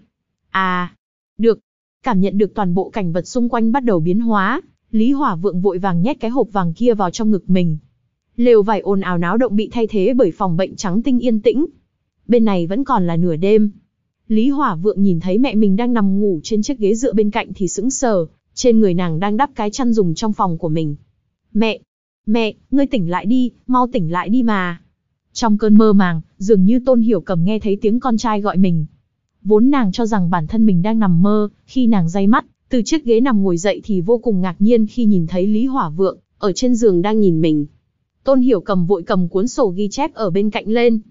À, được. Cảm nhận được toàn bộ cảnh vật xung quanh bắt đầu biến hóa, Lý Hỏa Vượng vội vàng nhét cái hộp vàng kia vào trong ngực mình. Lều vải ồn ào náo động bị thay thế bởi phòng bệnh trắng tinh yên tĩnh. Bên này vẫn còn là nửa đêm. Lý Hỏa Vượng nhìn thấy mẹ mình đang nằm ngủ trên chiếc ghế dựa bên cạnh thì sững sờ, trên người nàng đang đắp cái chăn dùng trong phòng của mình. Mẹ, mẹ, ngươi tỉnh lại đi, mau tỉnh lại đi mà. Trong cơn mơ màng, dường như Tôn Hiểu Cầm nghe thấy tiếng con trai gọi mình. Vốn nàng cho rằng bản thân mình đang nằm mơ, khi nàng day mắt, từ chiếc ghế nằm ngồi dậy thì vô cùng ngạc nhiên khi nhìn thấy Lý Hỏa Vượng ở trên giường đang nhìn mình. Tôn Hiểu Cầm vội cầm cuốn sổ ghi chép ở bên cạnh lên.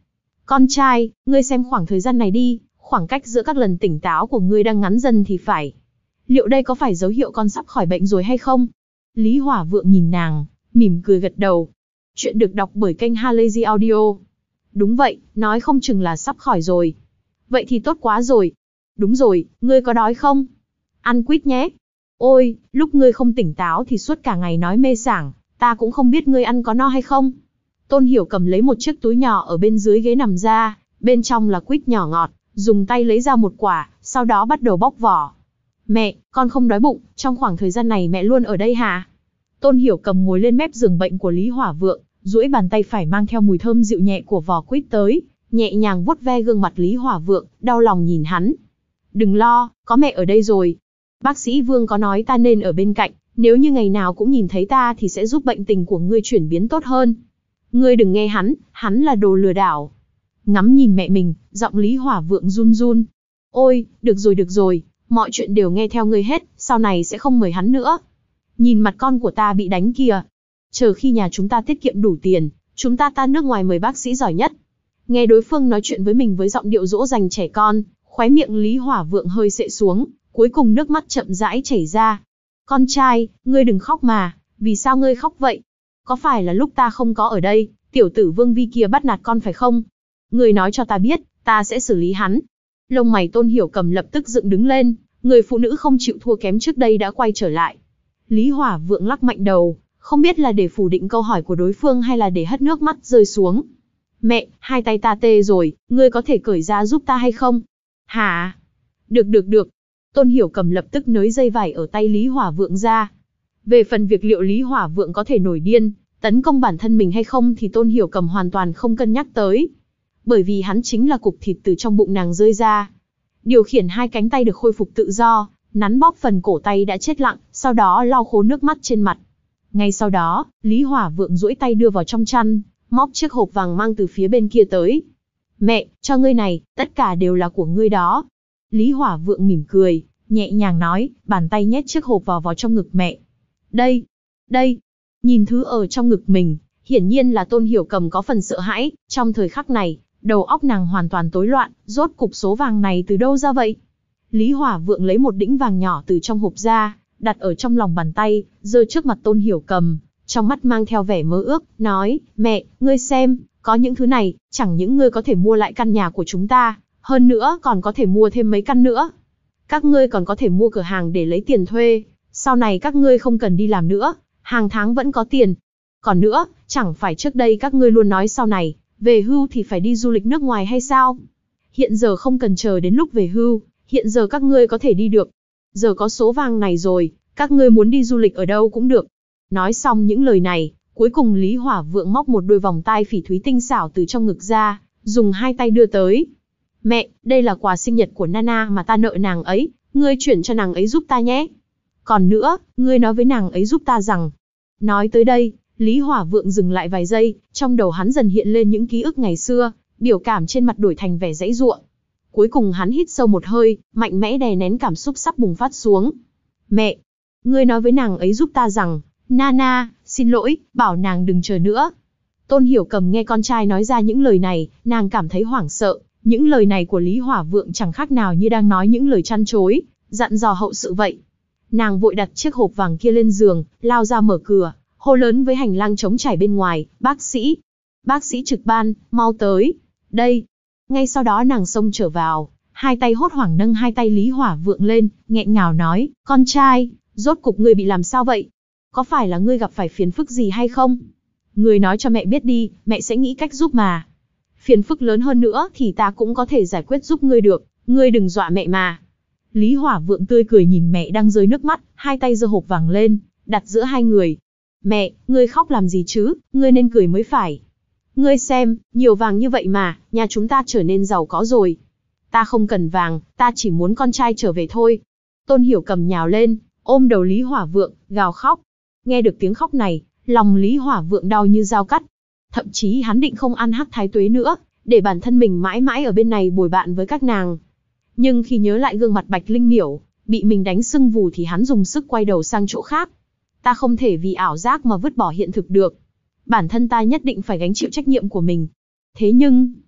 Con trai, ngươi xem khoảng thời gian này đi, khoảng cách giữa các lần tỉnh táo của ngươi đang ngắn dần thì phải. Liệu đây có phải dấu hiệu con sắp khỏi bệnh rồi hay không? Lý Hỏa Vượng nhìn nàng, mỉm cười gật đầu. Chuyện được đọc bởi kênh Halazy Audio. Đúng vậy, nói không chừng là sắp khỏi rồi. Vậy thì tốt quá rồi. Đúng rồi, ngươi có đói không? Ăn quýt nhé. Ôi, lúc ngươi không tỉnh táo thì suốt cả ngày nói mê sảng, ta cũng không biết ngươi ăn có no hay không. Tôn Hiểu cầm lấy một chiếc túi nhỏ ở bên dưới ghế nằm ra, bên trong là quýt nhỏ ngọt, dùng tay lấy ra một quả, sau đó bắt đầu bóc vỏ. Mẹ, con không đói bụng, trong khoảng thời gian này mẹ luôn ở đây hả? Tôn Hiểu cầm ngồi lên mép giường bệnh của Lý Hỏa Vượng, duỗi bàn tay phải mang theo mùi thơm dịu nhẹ của vỏ quýt tới, nhẹ nhàng vuốt ve gương mặt Lý Hỏa Vượng, đau lòng nhìn hắn. Đừng lo, có mẹ ở đây rồi. Bác sĩ Vương có nói ta nên ở bên cạnh, nếu như ngày nào cũng nhìn thấy ta thì sẽ giúp bệnh tình của ngươi chuyển biến tốt hơn. Ngươi đừng nghe hắn, hắn là đồ lừa đảo. Ngắm nhìn mẹ mình, giọng Lý Hỏa Vượng run run. Ôi, được rồi được rồi, mọi chuyện đều nghe theo ngươi hết, sau này sẽ không mời hắn nữa. Nhìn mặt con của ta bị đánh kìa. Chờ khi nhà chúng ta tiết kiệm đủ tiền, chúng ta ta nước ngoài mời bác sĩ giỏi nhất. Nghe đối phương nói chuyện với mình với giọng điệu dỗ dành trẻ con, khóe miệng Lý Hỏa Vượng hơi xệ xuống, cuối cùng nước mắt chậm rãi chảy ra. Con trai, ngươi đừng khóc mà, vì sao ngươi khóc vậy? Có phải là lúc ta không có ở đây, tiểu tử Vương Vi kia bắt nạt con phải không? Ngươi nói cho ta biết, ta sẽ xử lý hắn. Lông mày Tôn Hiểu cầm lập tức dựng đứng lên, người phụ nữ không chịu thua kém trước đây đã quay trở lại. Lý Hỏa Vượng lắc mạnh đầu, không biết là để phủ định câu hỏi của đối phương hay là để hất nước mắt rơi xuống. Mẹ, hai tay ta tê rồi, ngươi có thể cởi ra giúp ta hay không? Hả? Được được được. Tôn Hiểu cầm lập tức nới dây vải ở tay Lý Hỏa Vượng ra. Về phần việc liệu Lý Hỏa Vượng có thể nổi điên, tấn công bản thân mình hay không thì Tôn Hiểu cầm hoàn toàn không cân nhắc tới. Bởi vì hắn chính là cục thịt từ trong bụng nàng rơi ra. Điều khiển hai cánh tay được khôi phục tự do, nắn bóp phần cổ tay đã chết lặng, sau đó lau khô nước mắt trên mặt. Ngay sau đó, Lý Hỏa Vượng duỗi tay đưa vào trong chăn, móc chiếc hộp vàng mang từ phía bên kia tới. Mẹ, cho ngươi này, tất cả đều là của ngươi đó. Lý Hỏa Vượng mỉm cười, nhẹ nhàng nói, bàn tay nhét chiếc hộp vào vào trong ngực mẹ. Đây, đây, nhìn thứ ở trong ngực mình, hiển nhiên là Tôn Hiểu cầm có phần sợ hãi, trong thời khắc này, đầu óc nàng hoàn toàn tối loạn, rốt cục số vàng này từ đâu ra vậy? Lý Hỏa Vượng lấy một đĩnh vàng nhỏ từ trong hộp ra, đặt ở trong lòng bàn tay, giơ trước mặt Tôn Hiểu cầm, trong mắt mang theo vẻ mơ ước, nói, mẹ, ngươi xem, có những thứ này, chẳng những ngươi có thể mua lại căn nhà của chúng ta, hơn nữa còn có thể mua thêm mấy căn nữa. Các ngươi còn có thể mua cửa hàng để lấy tiền thuê, sau này các ngươi không cần đi làm nữa, hàng tháng vẫn có tiền. Còn nữa, chẳng phải trước đây các ngươi luôn nói sau này, về hưu thì phải đi du lịch nước ngoài hay sao? Hiện giờ không cần chờ đến lúc về hưu, hiện giờ các ngươi có thể đi được. Giờ có số vàng này rồi, các ngươi muốn đi du lịch ở đâu cũng được. Nói xong những lời này, cuối cùng Lý Hỏa Vượng móc một đôi vòng tai phỉ thúy tinh xảo từ trong ngực ra, dùng hai tay đưa tới. Mẹ, đây là quà sinh nhật của Nana mà ta nợ nàng ấy, ngươi chuyển cho nàng ấy giúp ta nhé. Còn nữa, ngươi nói với nàng ấy giúp ta rằng. Nói tới đây, Lý Hỏa Vượng dừng lại vài giây, trong đầu hắn dần hiện lên những ký ức ngày xưa, biểu cảm trên mặt đổi thành vẻ giãy giụa. Cuối cùng hắn hít sâu một hơi, mạnh mẽ đè nén cảm xúc sắp bùng phát xuống. Mẹ, ngươi nói với nàng ấy giúp ta rằng, Nana, xin lỗi, bảo nàng đừng chờ nữa. Tôn Hiểu cầm nghe con trai nói ra những lời này, nàng cảm thấy hoảng sợ. Những lời này của Lý Hỏa Vượng chẳng khác nào như đang nói những lời chăn chối, dặn dò hậu sự vậy. Nàng vội đặt chiếc hộp vàng kia lên giường, lao ra mở cửa, hô lớn với hành lang trống trải bên ngoài, bác sĩ, bác sĩ trực ban, mau tới, đây. Ngay sau đó nàng xông trở vào, hai tay hốt hoảng nâng hai tay Lý Hỏa Vượng lên, nghẹn ngào nói, con trai, rốt cục ngươi bị làm sao vậy? Có phải là ngươi gặp phải phiền phức gì hay không? Ngươi nói cho mẹ biết đi, mẹ sẽ nghĩ cách giúp mà. Phiền phức lớn hơn nữa thì ta cũng có thể giải quyết giúp ngươi được, ngươi đừng dọa mẹ mà. Lý Hỏa Vượng tươi cười nhìn mẹ đang rơi nước mắt, hai tay giơ hộp vàng lên, đặt giữa hai người. Mẹ, ngươi khóc làm gì chứ, ngươi nên cười mới phải. Ngươi xem, nhiều vàng như vậy mà, nhà chúng ta trở nên giàu có rồi. Ta không cần vàng, ta chỉ muốn con trai trở về thôi. Tôn Hiểu cầm nhào lên, ôm đầu Lý Hỏa Vượng, gào khóc. Nghe được tiếng khóc này, lòng Lý Hỏa Vượng đau như dao cắt. Thậm chí hắn định không ăn hắc thái tuế nữa, để bản thân mình mãi mãi ở bên này bồi bạn với các nàng. Nhưng khi nhớ lại gương mặt Bạch Linh Miểu, bị mình đánh sưng vù thì hắn dùng sức quay đầu sang chỗ khác. Ta không thể vì ảo giác mà vứt bỏ hiện thực được. Bản thân ta nhất định phải gánh chịu trách nhiệm của mình. Thế nhưng,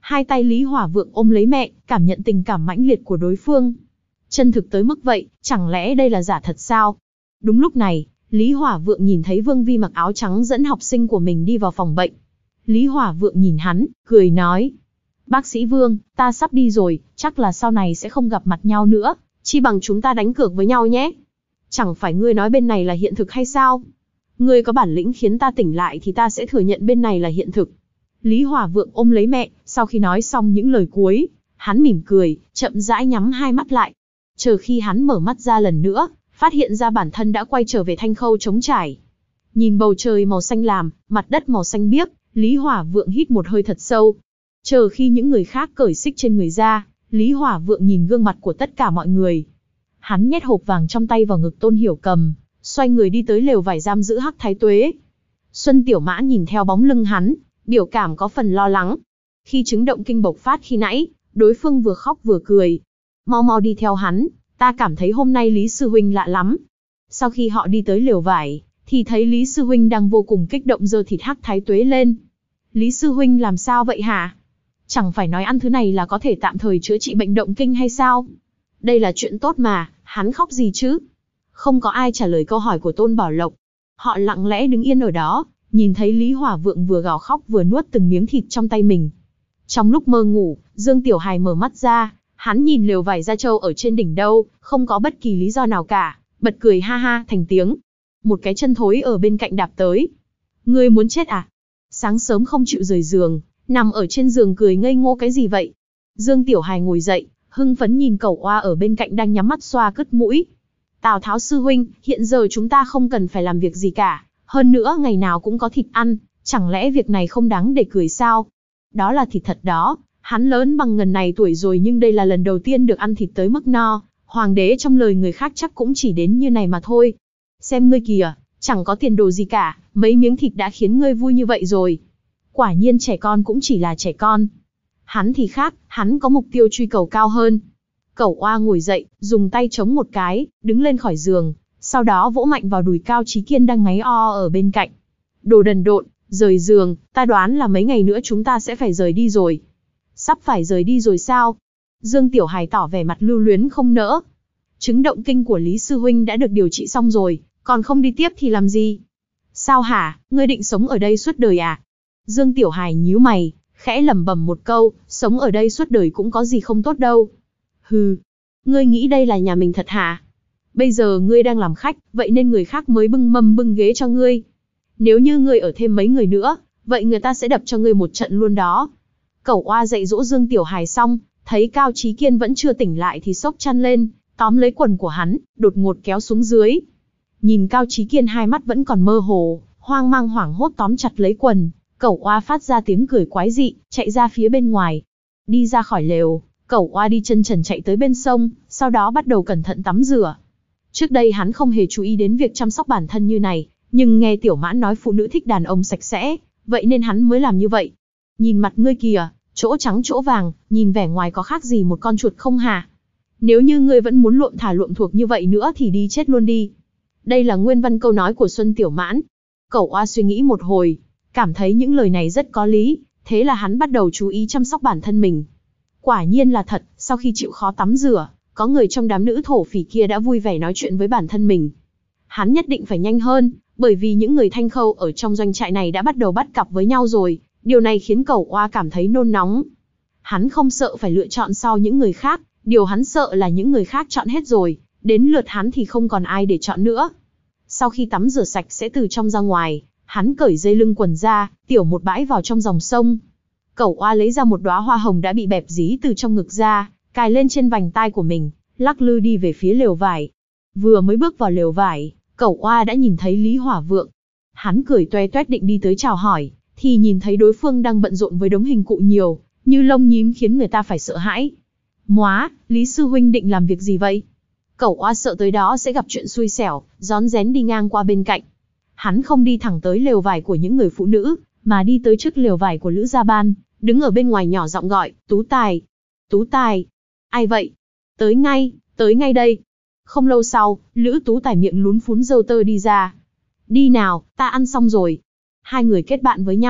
Hai tay Lý Hỏa Vượng ôm lấy mẹ, cảm nhận tình cảm mãnh liệt của đối phương. Chân thực tới mức vậy, chẳng lẽ đây là giả thật sao? Đúng lúc này, Lý Hỏa Vượng nhìn thấy Vương Vi mặc áo trắng dẫn học sinh của mình đi vào phòng bệnh. Lý Hỏa Vượng nhìn hắn, cười nói. Bác sĩ Vương, ta sắp đi rồi, chắc là sau này sẽ không gặp mặt nhau nữa, chi bằng chúng ta đánh cược với nhau nhé. Chẳng phải ngươi nói bên này là hiện thực hay sao? Ngươi có bản lĩnh khiến ta tỉnh lại thì ta sẽ thừa nhận bên này là hiện thực. Lý Hỏa Vượng ôm lấy mẹ, sau khi nói xong những lời cuối, hắn mỉm cười, chậm rãi nhắm hai mắt lại. Chờ khi hắn mở mắt ra lần nữa, phát hiện ra bản thân đã quay trở về thanh khâu trống trải. Nhìn bầu trời màu xanh lam, mặt đất màu xanh biếc, Lý Hỏa Vượng hít một hơi thật sâu. Chờ khi những người khác cởi xích trên người ra, Lý Hỏa Vượng nhìn gương mặt của tất cả mọi người. Hắn nhét hộp vàng trong tay vào ngực Tôn Hiểu Cầm, xoay người đi tới lều vải giam giữ Hắc Thái Tuế. Xuân Tiểu Mãn nhìn theo bóng lưng hắn, biểu cảm có phần lo lắng. Khi chứng động kinh bộc phát khi nãy, đối phương vừa khóc vừa cười. Mau mau đi theo hắn, ta cảm thấy hôm nay Lý Sư Huynh lạ lắm. Sau khi họ đi tới lều vải, thì thấy Lý Sư Huynh đang vô cùng kích động giơ thịt Hắc Thái Tuế lên. Lý Sư Huynh làm sao vậy hả? Chẳng phải nói ăn thứ này là có thể tạm thời chữa trị bệnh động kinh hay sao? Đây là chuyện tốt mà, hắn khóc gì chứ? Không có ai trả lời câu hỏi của Tôn Bảo Lộc. Họ lặng lẽ đứng yên ở đó, nhìn thấy Lý Hỏa Vượng vừa gào khóc vừa nuốt từng miếng thịt trong tay mình. Trong lúc mơ ngủ, Dương Tiểu Hài mở mắt ra, hắn nhìn lều vải da trâu ở trên đỉnh đâu, không có bất kỳ lý do nào cả, bật cười ha ha thành tiếng. Một cái chân thối ở bên cạnh đạp tới. Ngươi muốn chết à? Sáng sớm không chịu rời giường, nằm ở trên giường cười ngây ngô cái gì vậy? Dương Tiểu Hài ngồi dậy, hưng phấn nhìn Cẩu Oa ở bên cạnh đang nhắm mắt xoa cứt mũi. Tào Tháo sư huynh, hiện giờ chúng ta không cần phải làm việc gì cả, hơn nữa ngày nào cũng có thịt ăn, chẳng lẽ việc này không đáng để cười sao? Đó là thịt thật đó, hắn lớn bằng ngần này tuổi rồi nhưng đây là lần đầu tiên được ăn thịt tới mức no, hoàng đế trong lời người khác chắc cũng chỉ đến như này mà thôi. Xem ngươi kìa, chẳng có tiền đồ gì cả, mấy miếng thịt đã khiến ngươi vui như vậy rồi. Quả nhiên trẻ con cũng chỉ là trẻ con. Hắn thì khác, hắn có mục tiêu truy cầu cao hơn. Cẩu Oa ngồi dậy, dùng tay chống một cái, đứng lên khỏi giường, sau đó vỗ mạnh vào đùi Cao Chí Kiên đang ngáy o ở bên cạnh. Đồ đần độn, rời giường, ta đoán là mấy ngày nữa chúng ta sẽ phải rời đi rồi. Sắp phải rời đi rồi sao? Dương Tiểu Hài tỏ vẻ mặt lưu luyến không nỡ. Chứng động kinh của Lý Sư Huynh đã được điều trị xong rồi, còn không đi tiếp thì làm gì? Sao hả, ngươi định sống ở đây suốt đời à? Dương Tiểu Hài nhíu mày, khẽ lẩm bẩm một câu, sống ở đây suốt đời cũng có gì không tốt đâu. Hừ, ngươi nghĩ đây là nhà mình thật hả? Bây giờ ngươi đang làm khách, vậy nên người khác mới bưng mâm bưng ghế cho ngươi. Nếu như ngươi ở thêm mấy người nữa, vậy người ta sẽ đập cho ngươi một trận luôn đó. Cẩu Oa dạy dỗ Dương Tiểu Hài xong, thấy Cao Chí Kiên vẫn chưa tỉnh lại thì xốc chăn lên, tóm lấy quần của hắn, đột ngột kéo xuống dưới. Nhìn Cao Chí Kiên hai mắt vẫn còn mơ hồ, hoang mang hoảng hốt tóm chặt lấy quần, Cẩu Oa phát ra tiếng cười quái dị, chạy ra phía bên ngoài. Đi ra khỏi lều, Cẩu Oa đi chân trần chạy tới bên sông, sau đó bắt đầu cẩn thận tắm rửa. Trước đây hắn không hề chú ý đến việc chăm sóc bản thân như này, nhưng nghe Tiểu Mãn nói phụ nữ thích đàn ông sạch sẽ, vậy nên hắn mới làm như vậy. Nhìn mặt ngươi kìa, chỗ trắng chỗ vàng, nhìn vẻ ngoài có khác gì một con chuột không hả? Nếu như ngươi vẫn muốn luộm thả luộm thuộc như vậy nữa thì đi chết luôn đi. Đây là nguyên văn câu nói của Xuân Tiểu Mãn. Cẩu Oa suy nghĩ một hồi, cảm thấy những lời này rất có lý, thế là hắn bắt đầu chú ý chăm sóc bản thân mình. Quả nhiên là thật, sau khi chịu khó tắm rửa, có người trong đám nữ thổ phỉ kia đã vui vẻ nói chuyện với bản thân mình. Hắn nhất định phải nhanh hơn, bởi vì những người Thanh Khâu ở trong doanh trại này đã bắt đầu bắt cặp với nhau rồi, điều này khiến Cẩu Oa cảm thấy nôn nóng. Hắn không sợ phải lựa chọn sau những người khác, điều hắn sợ là những người khác chọn hết rồi, đến lượt hắn thì không còn ai để chọn nữa. Sau khi tắm rửa sạch sẽ từ trong ra ngoài, hắn cởi dây lưng quần ra, tiểu một bãi vào trong dòng sông. Cẩu Oa lấy ra một đóa hoa hồng đã bị bẹp dí từ trong ngực ra, cài lên trên vành tai của mình, lắc lư đi về phía lều vải. Vừa mới bước vào lều vải, Cẩu Oa đã nhìn thấy Lý Hỏa Vượng. Hắn cười toe toét định đi tới chào hỏi, thì nhìn thấy đối phương đang bận rộn với đống hình cụ nhiều, như lông nhím khiến người ta phải sợ hãi. Móa, Lý Sư Huynh định làm việc gì vậy? Cẩu Oa sợ tới đó sẽ gặp chuyện xui xẻo, rón rén đi ngang qua bên cạnh. Hắn không đi thẳng tới lều vải của những người phụ nữ, mà đi tới trước lều vải của Lữ Gia Ban, đứng ở bên ngoài nhỏ giọng gọi, Tú Tài, Tú Tài. Ai vậy? Tới ngay, tới ngay đây. Không lâu sau, Lữ Tú Tài miệng lún phún râu tơ đi ra. Đi nào, ta ăn xong rồi. Hai người kết bạn với nhau,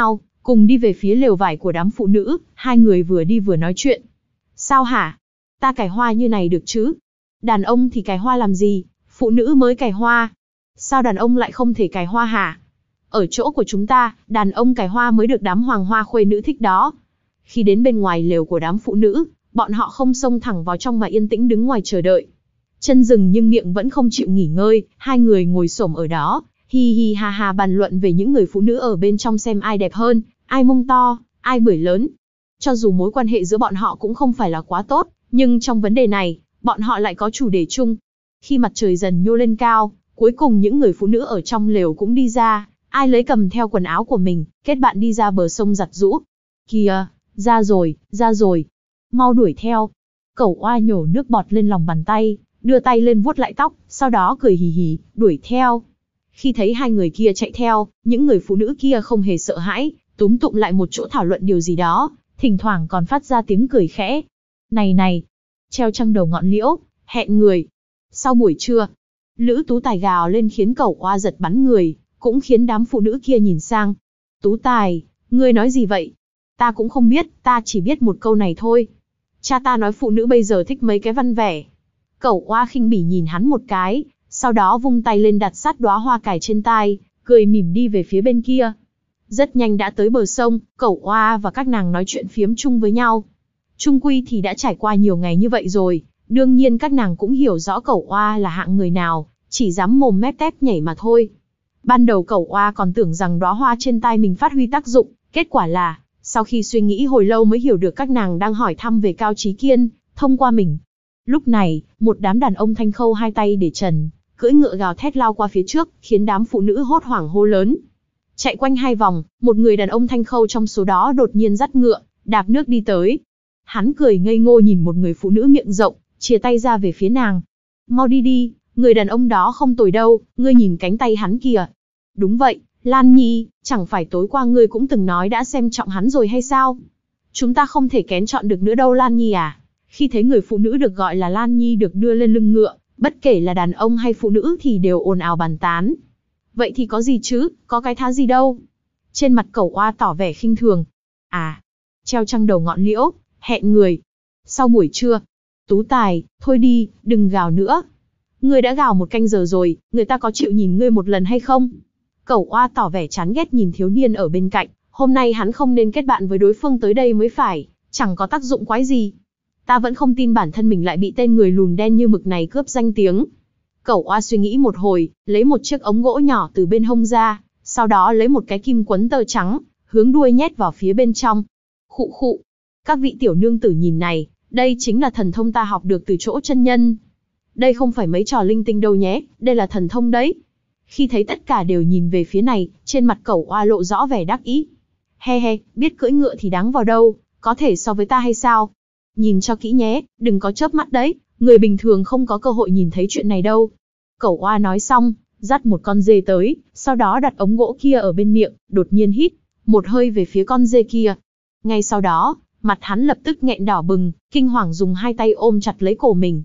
cùng đi về phía lều vải của đám phụ nữ, hai người vừa đi vừa nói chuyện. Sao hả? Ta cài hoa như này được chứ? Đàn ông thì cài hoa làm gì, phụ nữ mới cài hoa. Sao đàn ông lại không thể cài hoa hả? Ở chỗ của chúng ta, đàn ông cài hoa mới được đám hoàng hoa khuê nữ thích đó. Khi đến bên ngoài lều của đám phụ nữ, bọn họ không xông thẳng vào trong mà yên tĩnh đứng ngoài chờ đợi. Chân dừng nhưng miệng vẫn không chịu nghỉ ngơi, hai người ngồi xổm ở đó, hi hi ha ha bàn luận về những người phụ nữ ở bên trong xem ai đẹp hơn, ai mông to, ai bưởi lớn. Cho dù mối quan hệ giữa bọn họ cũng không phải là quá tốt, nhưng trong vấn đề này, bọn họ lại có chủ đề chung. Khi mặt trời dần nhô lên cao, cuối cùng những người phụ nữ ở trong lều cũng đi ra, ai lấy cầm theo quần áo của mình, kết bạn đi ra bờ sông giặt giũ. Kìa, ra rồi, ra rồi. Mau đuổi theo. Cẩu oa nhổ nước bọt lên lòng bàn tay, đưa tay lên vuốt lại tóc, sau đó cười hì hì, đuổi theo. Khi thấy hai người kia chạy theo, những người phụ nữ kia không hề sợ hãi, túm tụm lại một chỗ thảo luận điều gì đó, thỉnh thoảng còn phát ra tiếng cười khẽ. Này này, treo trăng đầu ngọn liễu, hẹn người. Sau buổi trưa, Lữ Tú Tài gào lên khiến cẩu oa giật bắn người, cũng khiến đám phụ nữ kia nhìn sang. Tú Tài, ngươi nói gì vậy? Ta cũng không biết, ta chỉ biết một câu này thôi. Cha ta nói phụ nữ bây giờ thích mấy cái văn vẻ. Cẩu oa khinh bỉ nhìn hắn một cái, sau đó vung tay lên đặt sát đóa hoa cải trên tai, cười mỉm đi về phía bên kia. Rất nhanh đã tới bờ sông, cẩu oa và các nàng nói chuyện phiếm chung với nhau. Chung quy thì đã trải qua nhiều ngày như vậy rồi, đương nhiên các nàng cũng hiểu rõ cẩu oa là hạng người nào, chỉ dám mồm mép tép nhảy mà thôi. Ban đầu cẩu oa còn tưởng rằng đóa hoa trên tai mình phát huy tác dụng, kết quả là, sau khi suy nghĩ hồi lâu mới hiểu được các nàng đang hỏi thăm về Cao Chí Kiên, thông qua mình. Lúc này, một đám đàn ông thanh khâu hai tay để trần, cưỡi ngựa gào thét lao qua phía trước, khiến đám phụ nữ hốt hoảng hô lớn. Chạy quanh hai vòng, một người đàn ông thanh khâu trong số đó đột nhiên dắt ngựa, đạp nước đi tới. Hắn cười ngây ngô nhìn một người phụ nữ miệng rộng, chìa tay ra về phía nàng. Mau đi đi, người đàn ông đó không tồi đâu, ngươi nhìn cánh tay hắn kìa. Đúng vậy, Lan Nhi, chẳng phải tối qua ngươi cũng từng nói đã xem trọng hắn rồi hay sao? Chúng ta không thể kén chọn được nữa đâu Lan Nhi à. Khi thấy người phụ nữ được gọi là Lan Nhi được đưa lên lưng ngựa, bất kể là đàn ông hay phụ nữ thì đều ồn ào bàn tán. Vậy thì có gì chứ, có cái thá gì đâu. Trên mặt cẩu oa tỏ vẻ khinh thường. À, treo trăng đầu ngọn liễu, hẹn người. Sau buổi trưa, Tú Tài, thôi đi, đừng gào nữa. Ngươi đã gào một canh giờ rồi, người ta có chịu nhìn ngươi một lần hay không? Cẩu oa tỏ vẻ chán ghét nhìn thiếu niên ở bên cạnh, hôm nay hắn không nên kết bạn với đối phương tới đây mới phải, chẳng có tác dụng quái gì. Ta vẫn không tin bản thân mình lại bị tên người lùn đen như mực này cướp danh tiếng. Cẩu oa suy nghĩ một hồi, lấy một chiếc ống gỗ nhỏ từ bên hông ra, sau đó lấy một cái kim quấn tơ trắng, hướng đuôi nhét vào phía bên trong. Khụ khụ, các vị tiểu nương tử nhìn này, đây chính là thần thông ta học được từ chỗ chân nhân. Đây không phải mấy trò linh tinh đâu nhé, đây là thần thông đấy. Khi thấy tất cả đều nhìn về phía này, trên mặt cẩu oa lộ rõ vẻ đắc ý. He he, biết cưỡi ngựa thì đáng vào đâu, có thể so với ta hay sao? Nhìn cho kỹ nhé, đừng có chớp mắt đấy, người bình thường không có cơ hội nhìn thấy chuyện này đâu. Cẩu oa nói xong, dắt một con dê tới, sau đó đặt ống gỗ kia ở bên miệng, đột nhiên hít một hơi về phía con dê kia. Ngay sau đó, mặt hắn lập tức nghẹn đỏ bừng, kinh hoàng dùng hai tay ôm chặt lấy cổ mình.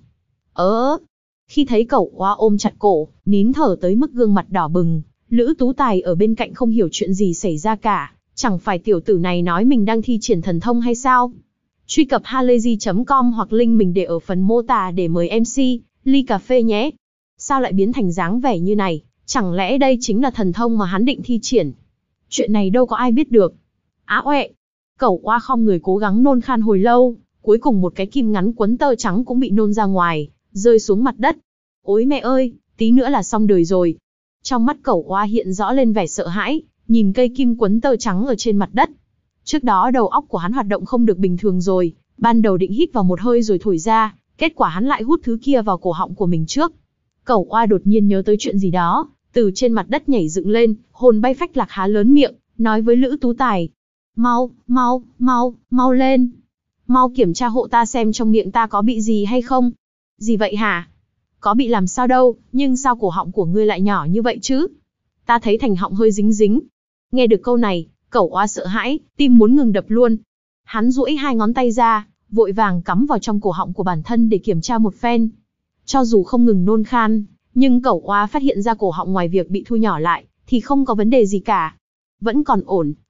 Ớ, khi thấy cẩu oa ôm chặt cổ, nín thở tới mức gương mặt đỏ bừng, Lữ Tú Tài ở bên cạnh không hiểu chuyện gì xảy ra cả, chẳng phải tiểu tử này nói mình đang thi triển thần thông hay sao? Truy cập halayzi chấm com hoặc link mình để ở phần mô tả để mời em xê, ly cà phê nhé. Sao lại biến thành dáng vẻ như này, chẳng lẽ đây chính là thần thông mà hắn định thi triển? Chuyện này đâu có ai biết được. Á oẹ, cẩu oa khom người cố gắng nôn khan hồi lâu, cuối cùng một cái kim ngắn quấn tơ trắng cũng bị nôn ra ngoài, rơi xuống mặt đất. Ôi mẹ ơi, tí nữa là xong đời rồi. Trong mắt cẩu oa hiện rõ lên vẻ sợ hãi, nhìn cây kim quấn tơ trắng ở trên mặt đất. Trước đó đầu óc của hắn hoạt động không được bình thường rồi, ban đầu định hít vào một hơi rồi thổi ra, kết quả hắn lại hút thứ kia vào cổ họng của mình trước. Cẩu oa đột nhiên nhớ tới chuyện gì đó, từ trên mặt đất nhảy dựng lên, hồn bay phách lạc há lớn miệng, nói với Lữ Tú Tài. Mau, mau, mau, mau lên. Mau kiểm tra hộ ta xem trong miệng ta có bị gì hay không. Gì vậy hả? Có bị làm sao đâu, nhưng sao cổ họng của ngươi lại nhỏ như vậy chứ? Ta thấy thành họng hơi dính dính. Nghe được câu này, cẩu oa sợ hãi, tim muốn ngừng đập luôn. Hắn duỗi hai ngón tay ra, vội vàng cắm vào trong cổ họng của bản thân để kiểm tra một phen. Cho dù không ngừng nôn khan, nhưng cẩu oa phát hiện ra cổ họng ngoài việc bị thu nhỏ lại, thì không có vấn đề gì cả. Vẫn còn ổn,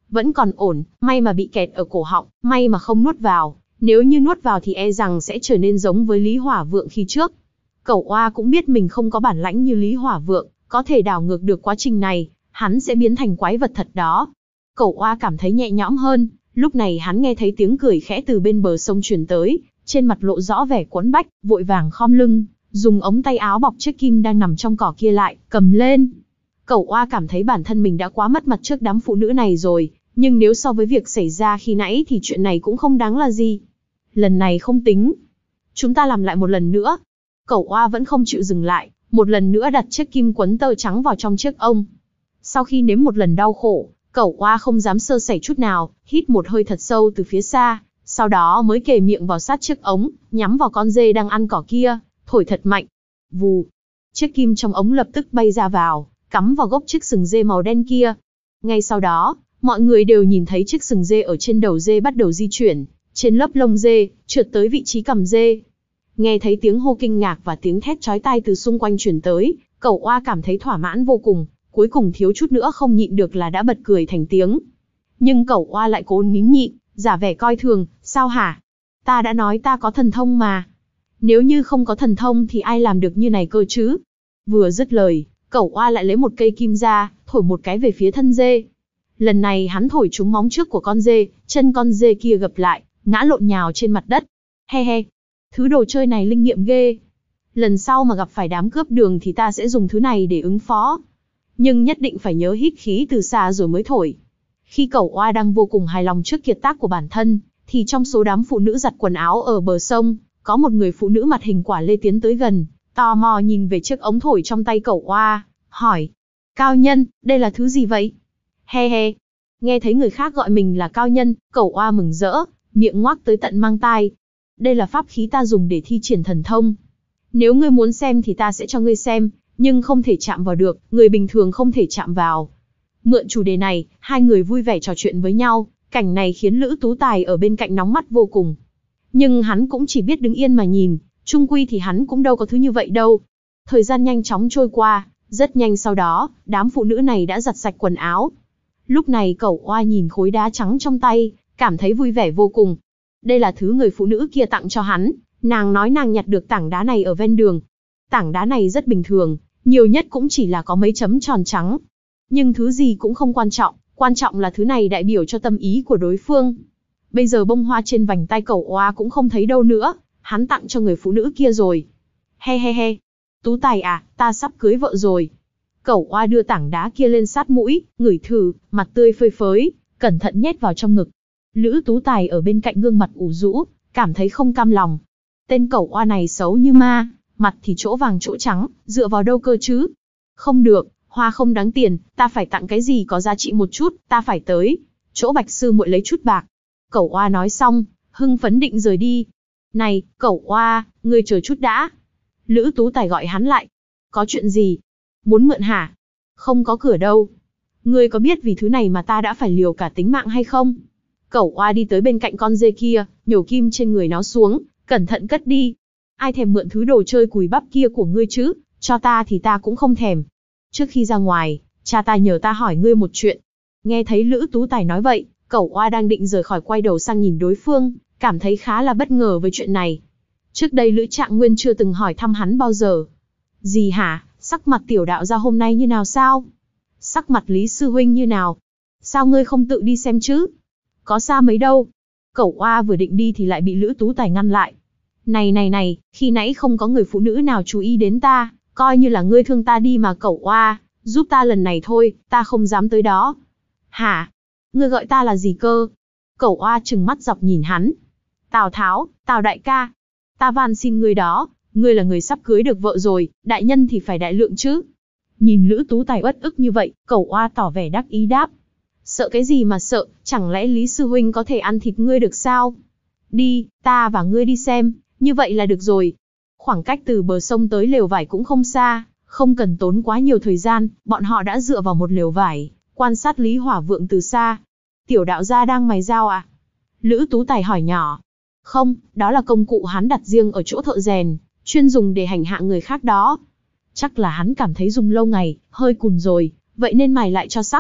Vẫn còn ổn, may mà bị kẹt ở cổ họng, may mà không nuốt vào. Nếu như nuốt vào thì e rằng sẽ trở nên giống với Lý Hỏa Vượng khi trước. Cẩu Oa cũng biết mình không có bản lãnh như Lý Hỏa Vượng, có thể đảo ngược được quá trình này, hắn sẽ biến thành quái vật thật đó. Cẩu Oa cảm thấy nhẹ nhõm hơn, lúc này hắn nghe thấy tiếng cười khẽ từ bên bờ sông truyền tới, trên mặt lộ rõ vẻ quẫn bách, vội vàng khom lưng, dùng ống tay áo bọc chiếc kim đang nằm trong cỏ kia lại, cầm lên. Cẩu Oa cảm thấy bản thân mình đã quá mất mặt trước đám phụ nữ này rồi, nhưng nếu so với việc xảy ra khi nãy thì chuyện này cũng không đáng là gì. Lần này không tính. Chúng ta làm lại một lần nữa. Cẩu Oa vẫn không chịu dừng lại, một lần nữa đặt chiếc kim quấn tơ trắng vào trong chiếc ông. Sau khi nếm một lần đau khổ, Cẩu Oa không dám sơ sẩy chút nào, hít một hơi thật sâu từ phía xa, sau đó mới kề miệng vào sát chiếc ống, nhắm vào con dê đang ăn cỏ kia, thổi thật mạnh. Vù. Chiếc kim trong ống lập tức bay ra vào, cắm vào gốc chiếc sừng dê màu đen kia. Ngay sau đó, mọi người đều nhìn thấy chiếc sừng dê ở trên đầu dê bắt đầu di chuyển, trên lớp lông dê, trượt tới vị trí cằm dê. Nghe thấy tiếng hô kinh ngạc và tiếng thét chói tai từ xung quanh truyền tới, Cẩu Oa cảm thấy thỏa mãn vô cùng, cuối cùng thiếu chút nữa không nhịn được là đã bật cười thành tiếng. Nhưng Cẩu Oa lại cố nín nhịn, giả vẻ coi thường, sao hả? Ta đã nói ta có thần thông mà. Nếu như không có thần thông thì ai làm được như này cơ chứ? Vừa dứt lời, Cẩu Oa lại lấy một cây kim ra, thổi một cái về phía thân dê. Lần này hắn thổi trúng móng trước của con dê, chân con dê kia gập lại, ngã lộn nhào trên mặt đất. He he, thứ đồ chơi này linh nghiệm ghê. Lần sau mà gặp phải đám cướp đường thì ta sẽ dùng thứ này để ứng phó. Nhưng nhất định phải nhớ hít khí từ xa rồi mới thổi. Khi Cẩu Oa đang vô cùng hài lòng trước kiệt tác của bản thân, thì trong số đám phụ nữ giặt quần áo ở bờ sông, có một người phụ nữ mặt hình quả lê tiến tới gần, tò mò nhìn về chiếc ống thổi trong tay Cẩu Oa, hỏi: Cao nhân, đây là thứ gì vậy? He he. Nghe thấy người khác gọi mình là cao nhân, Cẩu Oa mừng rỡ, miệng ngoác tới tận mang tai. Đây là pháp khí ta dùng để thi triển thần thông. Nếu ngươi muốn xem thì ta sẽ cho ngươi xem, nhưng không thể chạm vào được, người bình thường không thể chạm vào. Mượn chủ đề này, hai người vui vẻ trò chuyện với nhau, cảnh này khiến Lữ Tú Tài ở bên cạnh nóng mắt vô cùng. Nhưng hắn cũng chỉ biết đứng yên mà nhìn, chung quy thì hắn cũng đâu có thứ như vậy đâu. Thời gian nhanh chóng trôi qua, rất nhanh sau đó, đám phụ nữ này đã giặt sạch quần áo. Lúc này Cẩu Oa nhìn khối đá trắng trong tay, cảm thấy vui vẻ vô cùng. Đây là thứ người phụ nữ kia tặng cho hắn, nàng nói nàng nhặt được tảng đá này ở ven đường. Tảng đá này rất bình thường, nhiều nhất cũng chỉ là có mấy chấm tròn trắng. Nhưng thứ gì cũng không quan trọng, quan trọng là thứ này đại biểu cho tâm ý của đối phương. Bây giờ bông hoa trên vành tay Cẩu Oa cũng không thấy đâu nữa, hắn tặng cho người phụ nữ kia rồi. He he he, Tú Tài à, ta sắp cưới vợ rồi. Cẩu Oa đưa tảng đá kia lên sát mũi, ngửi thử, mặt tươi phơi phới, cẩn thận nhét vào trong ngực. Lữ Tú Tài ở bên cạnh gương mặt ủ rũ, cảm thấy không cam lòng. Tên Cẩu Oa này xấu như ma, mặt thì chỗ vàng chỗ trắng, dựa vào đâu cơ chứ? Không được, hoa không đáng tiền, ta phải tặng cái gì có giá trị một chút, ta phải tới chỗ Bạch sư muội lấy chút bạc. Cẩu Oa nói xong, hưng phấn định rời đi. Này, Cẩu Oa, ngươi chờ chút đã. Lữ Tú Tài gọi hắn lại. Có chuyện gì? Muốn mượn hả? Không có cửa đâu. Ngươi có biết vì thứ này mà ta đã phải liều cả tính mạng hay không? Cẩu Oa đi tới bên cạnh con dê kia, nhổ kim trên người nó xuống, cẩn thận cất đi. Ai thèm mượn thứ đồ chơi cùi bắp kia của ngươi chứ, cho ta thì ta cũng không thèm. Trước khi ra ngoài, cha ta nhờ ta hỏi ngươi một chuyện. Nghe thấy Lữ Tú Tài nói vậy, Cẩu Oa đang định rời khỏi quay đầu sang nhìn đối phương, cảm thấy khá là bất ngờ với chuyện này. Trước đây Lữ Trạng Nguyên chưa từng hỏi thăm hắn bao giờ. Gì hả, sắc mặt tiểu đạo gia hôm nay như nào sao? Sắc mặt Lý sư huynh như nào? Sao ngươi không tự đi xem chứ? Có xa mấy đâu? Cẩu Oa vừa định đi thì lại bị Lữ Tú Tài ngăn lại. Này này này, khi nãy không có người phụ nữ nào chú ý đến ta, coi như là ngươi thương ta đi mà Cẩu Oa, giúp ta lần này thôi, ta không dám tới đó. Hả? Ngươi gọi ta là gì cơ? Cẩu Oa trừng mắt dọc nhìn hắn. Tào Tháo, Tào đại ca, ta van xin ngươi đó, ngươi là người sắp cưới được vợ rồi, đại nhân thì phải đại lượng chứ. Nhìn Lữ Tú Tài uất ức như vậy, Cẩu Oa tỏ vẻ đắc ý đáp. Sợ cái gì mà sợ, chẳng lẽ Lý sư huynh có thể ăn thịt ngươi được sao? Đi, ta và ngươi đi xem, như vậy là được rồi. Khoảng cách từ bờ sông tới lều vải cũng không xa, không cần tốn quá nhiều thời gian, bọn họ đã dựa vào một lều vải, quan sát Lý Hỏa Vượng từ xa. Tiểu đạo gia đang mài dao à? Lữ Tú Tài hỏi nhỏ. Không, đó là công cụ hắn đặt riêng ở chỗ thợ rèn, chuyên dùng để hành hạ người khác đó. Chắc là hắn cảm thấy dùng lâu ngày, hơi cùn rồi, vậy nên mài lại cho sắc.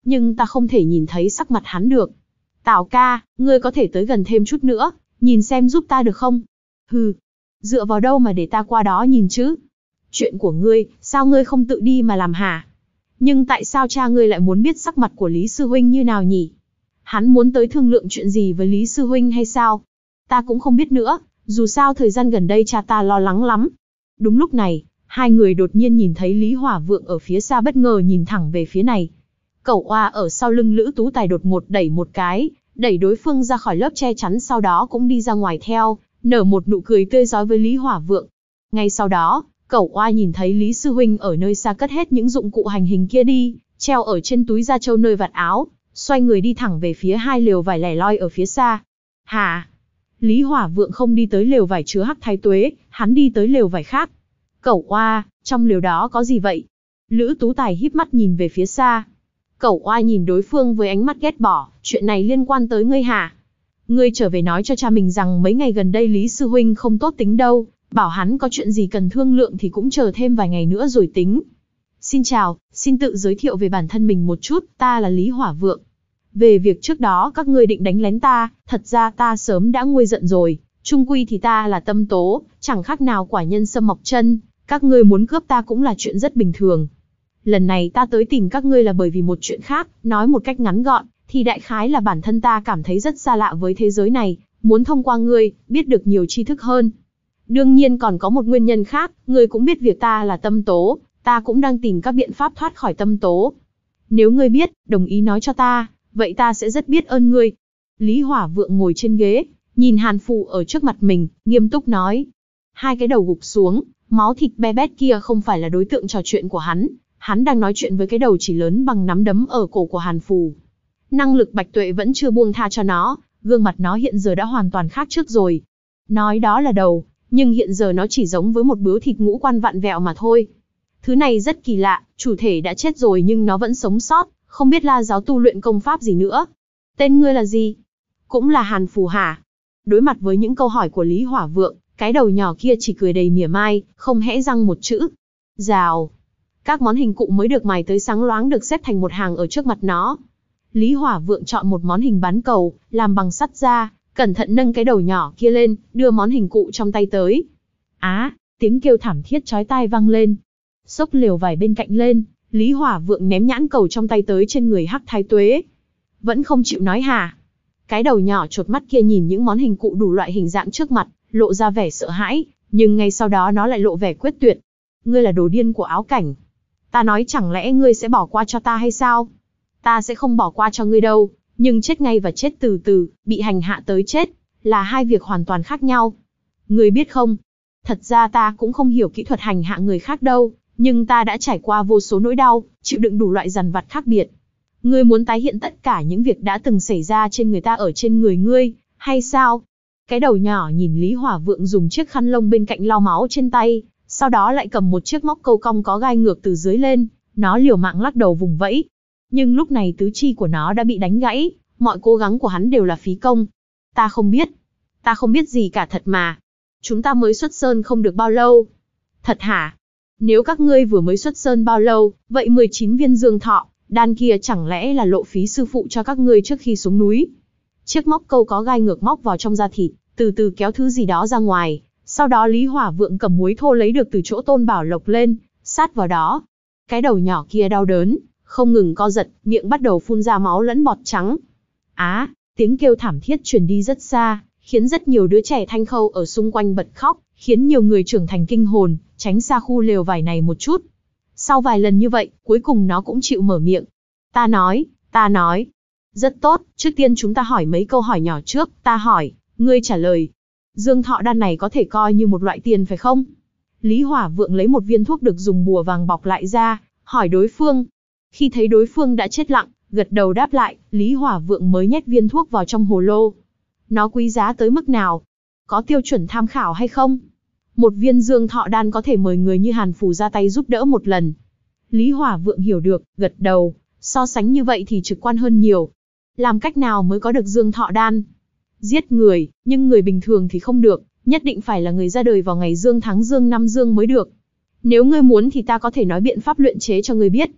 nhưng ta không thể nhìn thấy sắc mặt hắn được. Tào ca, ngươi có thể tới gần thêm chút nữa, nhìn xem giúp ta được không? Hừ, dựa vào đâu mà để ta qua đó nhìn chứ? Chuyện của ngươi, sao ngươi không tự đi mà làm hả? Nhưng tại sao cha ngươi lại muốn biết sắc mặt của Lý Sư Huynh như nào nhỉ? Hắn muốn tới thương lượng chuyện gì với Lý Sư Huynh hay sao? Ta cũng không biết nữa, dù sao thời gian gần đây cha ta lo lắng lắm. Đúng lúc này, hai người đột nhiên nhìn thấy Lý Hỏa Vượng ở phía xa bất ngờ nhìn thẳng về phía này. Cẩu oa ở sau lưng Lữ Tú Tài đột ngột đẩy một cái, đẩy đối phương ra khỏi lớp che chắn, sau đó cũng đi ra ngoài theo, nở một nụ cười tươi rói với Lý Hỏa Vượng. Ngay sau đó, Cẩu oa nhìn thấy Lý Sư Huynh ở nơi xa cất hết những dụng cụ hành hình kia đi, treo ở trên túi da trâu nơi vạt áo, xoay người đi thẳng về phía hai lều vải lẻ loi ở phía xa. Hả? Lý Hỏa Vượng không đi tới lều vải chứa Hắc Thái Tuế, hắn đi tới lều vải khác. Cẩu oa, trong lều đó có gì vậy? Lữ Tú Tài híp mắt nhìn về phía xa. Cẩu oa nhìn đối phương với ánh mắt ghét bỏ, chuyện này liên quan tới ngươi hả? Ngươi trở về nói cho cha mình rằng mấy ngày gần đây Lý Sư Huynh không tốt tính đâu, bảo hắn có chuyện gì cần thương lượng thì cũng chờ thêm vài ngày nữa rồi tính. Xin chào, xin tự giới thiệu về bản thân mình một chút, ta là Lý Hỏa Vượng. Về việc trước đó các ngươi định đánh lén ta, thật ra ta sớm đã nguôi giận rồi, chung quy thì ta là Tâm Tố, chẳng khác nào quả nhân sâm mọc chân, các ngươi muốn cướp ta cũng là chuyện rất bình thường. Lần này ta tới tìm các ngươi là bởi vì một chuyện khác, nói một cách ngắn gọn, thì đại khái là bản thân ta cảm thấy rất xa lạ với thế giới này, muốn thông qua ngươi, biết được nhiều tri thức hơn. Đương nhiên còn có một nguyên nhân khác, ngươi cũng biết việc ta là Tâm Tố, ta cũng đang tìm các biện pháp thoát khỏi Tâm Tố. Nếu ngươi biết, đồng ý nói cho ta, vậy ta sẽ rất biết ơn ngươi. Lý Hỏa Vượng ngồi trên ghế, nhìn Hàn Phù ở trước mặt mình, nghiêm túc nói. Hai cái đầu gục xuống, máu thịt be bét kia không phải là đối tượng trò chuyện của hắn, hắn đang nói chuyện với cái đầu chỉ lớn bằng nắm đấm ở cổ của Hàn Phù. Năng lực Bạch Tuệ vẫn chưa buông tha cho nó, gương mặt nó hiện giờ đã hoàn toàn khác trước rồi. Nói đó là đầu, nhưng hiện giờ nó chỉ giống với một bướu thịt ngũ quan vặn vẹo mà thôi. Thứ này rất kỳ lạ, chủ thể đã chết rồi nhưng nó vẫn sống sót, không biết La giáo tu luyện công pháp gì nữa. Tên ngươi là gì? Cũng là Hàn Phù hả? Đối mặt với những câu hỏi của Lý Hỏa Vượng, cái đầu nhỏ kia chỉ cười đầy mỉa mai, không hẽ răng một chữ. Rào. Các món hình cụ mới được mài tới sáng loáng được xếp thành một hàng ở trước mặt nó. Lý Hỏa Vượng chọn một món hình bán cầu, làm bằng sắt ra, cẩn thận nâng cái đầu nhỏ kia lên, đưa món hình cụ trong tay tới. Á, tiếng kêu thảm thiết chói tai vang lên. Xốc lều vải bên cạnh lên, Lý Hỏa Vượng ném nhãn cầu trong tay tới trên người Hắc Thái Tuế. Vẫn không chịu nói hả? Cái đầu nhỏ chột mắt kia nhìn những món hình cụ đủ loại hình dạng trước mặt, lộ ra vẻ sợ hãi, nhưng ngay sau đó nó lại lộ vẻ quyết tuyệt. Ngươi là đồ điên của áo cảnh. Ta nói chẳng lẽ ngươi sẽ bỏ qua cho ta hay sao? Ta sẽ không bỏ qua cho ngươi đâu, nhưng chết ngay và chết từ từ, bị hành hạ tới chết, là hai việc hoàn toàn khác nhau. Ngươi biết không? Thật ra ta cũng không hiểu kỹ thuật hành hạ người khác đâu, nhưng ta đã trải qua vô số nỗi đau, chịu đựng đủ loại dằn vặt khác biệt. Ngươi muốn tái hiện tất cả những việc đã từng xảy ra trên người ta ở trên người ngươi, hay sao? Cái đầu nhỏ nhìn Lý Hỏa Vượng dùng chiếc khăn lông bên cạnh lau máu trên tay, sau đó lại cầm một chiếc móc câu cong có gai ngược từ dưới lên, nó liều mạng lắc đầu vùng vẫy. Nhưng lúc này tứ chi của nó đã bị đánh gãy, mọi cố gắng của hắn đều là phí công. Ta không biết. Ta không biết gì cả thật mà. Chúng ta mới xuất sơn không được bao lâu. Thật hả? Nếu các ngươi vừa mới xuất sơn bao lâu, vậy mười chín viên dương thọ, đan kia chẳng lẽ là lộ phí sư phụ cho các ngươi trước khi xuống núi? Chiếc móc câu có gai ngược móc vào trong da thịt, từ từ kéo thứ gì đó ra ngoài. Sau đó Lý Hỏa Vượng cầm muối thô lấy được từ chỗ Tôn Bảo Lộc lên, sát vào đó. Cái đầu nhỏ kia đau đớn, không ngừng co giật, miệng bắt đầu phun ra máu lẫn bọt trắng. Á, tiếng kêu thảm thiết truyền đi rất xa, khiến rất nhiều đứa trẻ Thanh Khâu ở xung quanh bật khóc, khiến nhiều người trưởng thành kinh hồn, tránh xa khu lều vải này một chút. Sau vài lần như vậy, cuối cùng nó cũng chịu mở miệng. Ta nói, ta nói. Rất tốt, trước tiên chúng ta hỏi mấy câu hỏi nhỏ trước, ta hỏi, ngươi trả lời. Dương thọ đan này có thể coi như một loại tiền phải không? Lý Hỏa Vượng lấy một viên thuốc được dùng bùa vàng bọc lại ra, hỏi đối phương. Khi thấy đối phương đã chết lặng, gật đầu đáp lại, Lý Hỏa Vượng mới nhét viên thuốc vào trong hồ lô. Nó quý giá tới mức nào? Có tiêu chuẩn tham khảo hay không? Một viên dương thọ đan có thể mời người như Hàn Phù ra tay giúp đỡ một lần. Lý Hỏa Vượng hiểu được, gật đầu, so sánh như vậy thì trực quan hơn nhiều. Làm cách nào mới có được dương thọ đan? Giết người, nhưng người bình thường thì không được, nhất định phải là người ra đời vào ngày dương tháng dương năm dương mới được. Nếu ngươi muốn thì ta có thể nói biện pháp luyện chế cho ngươi biết.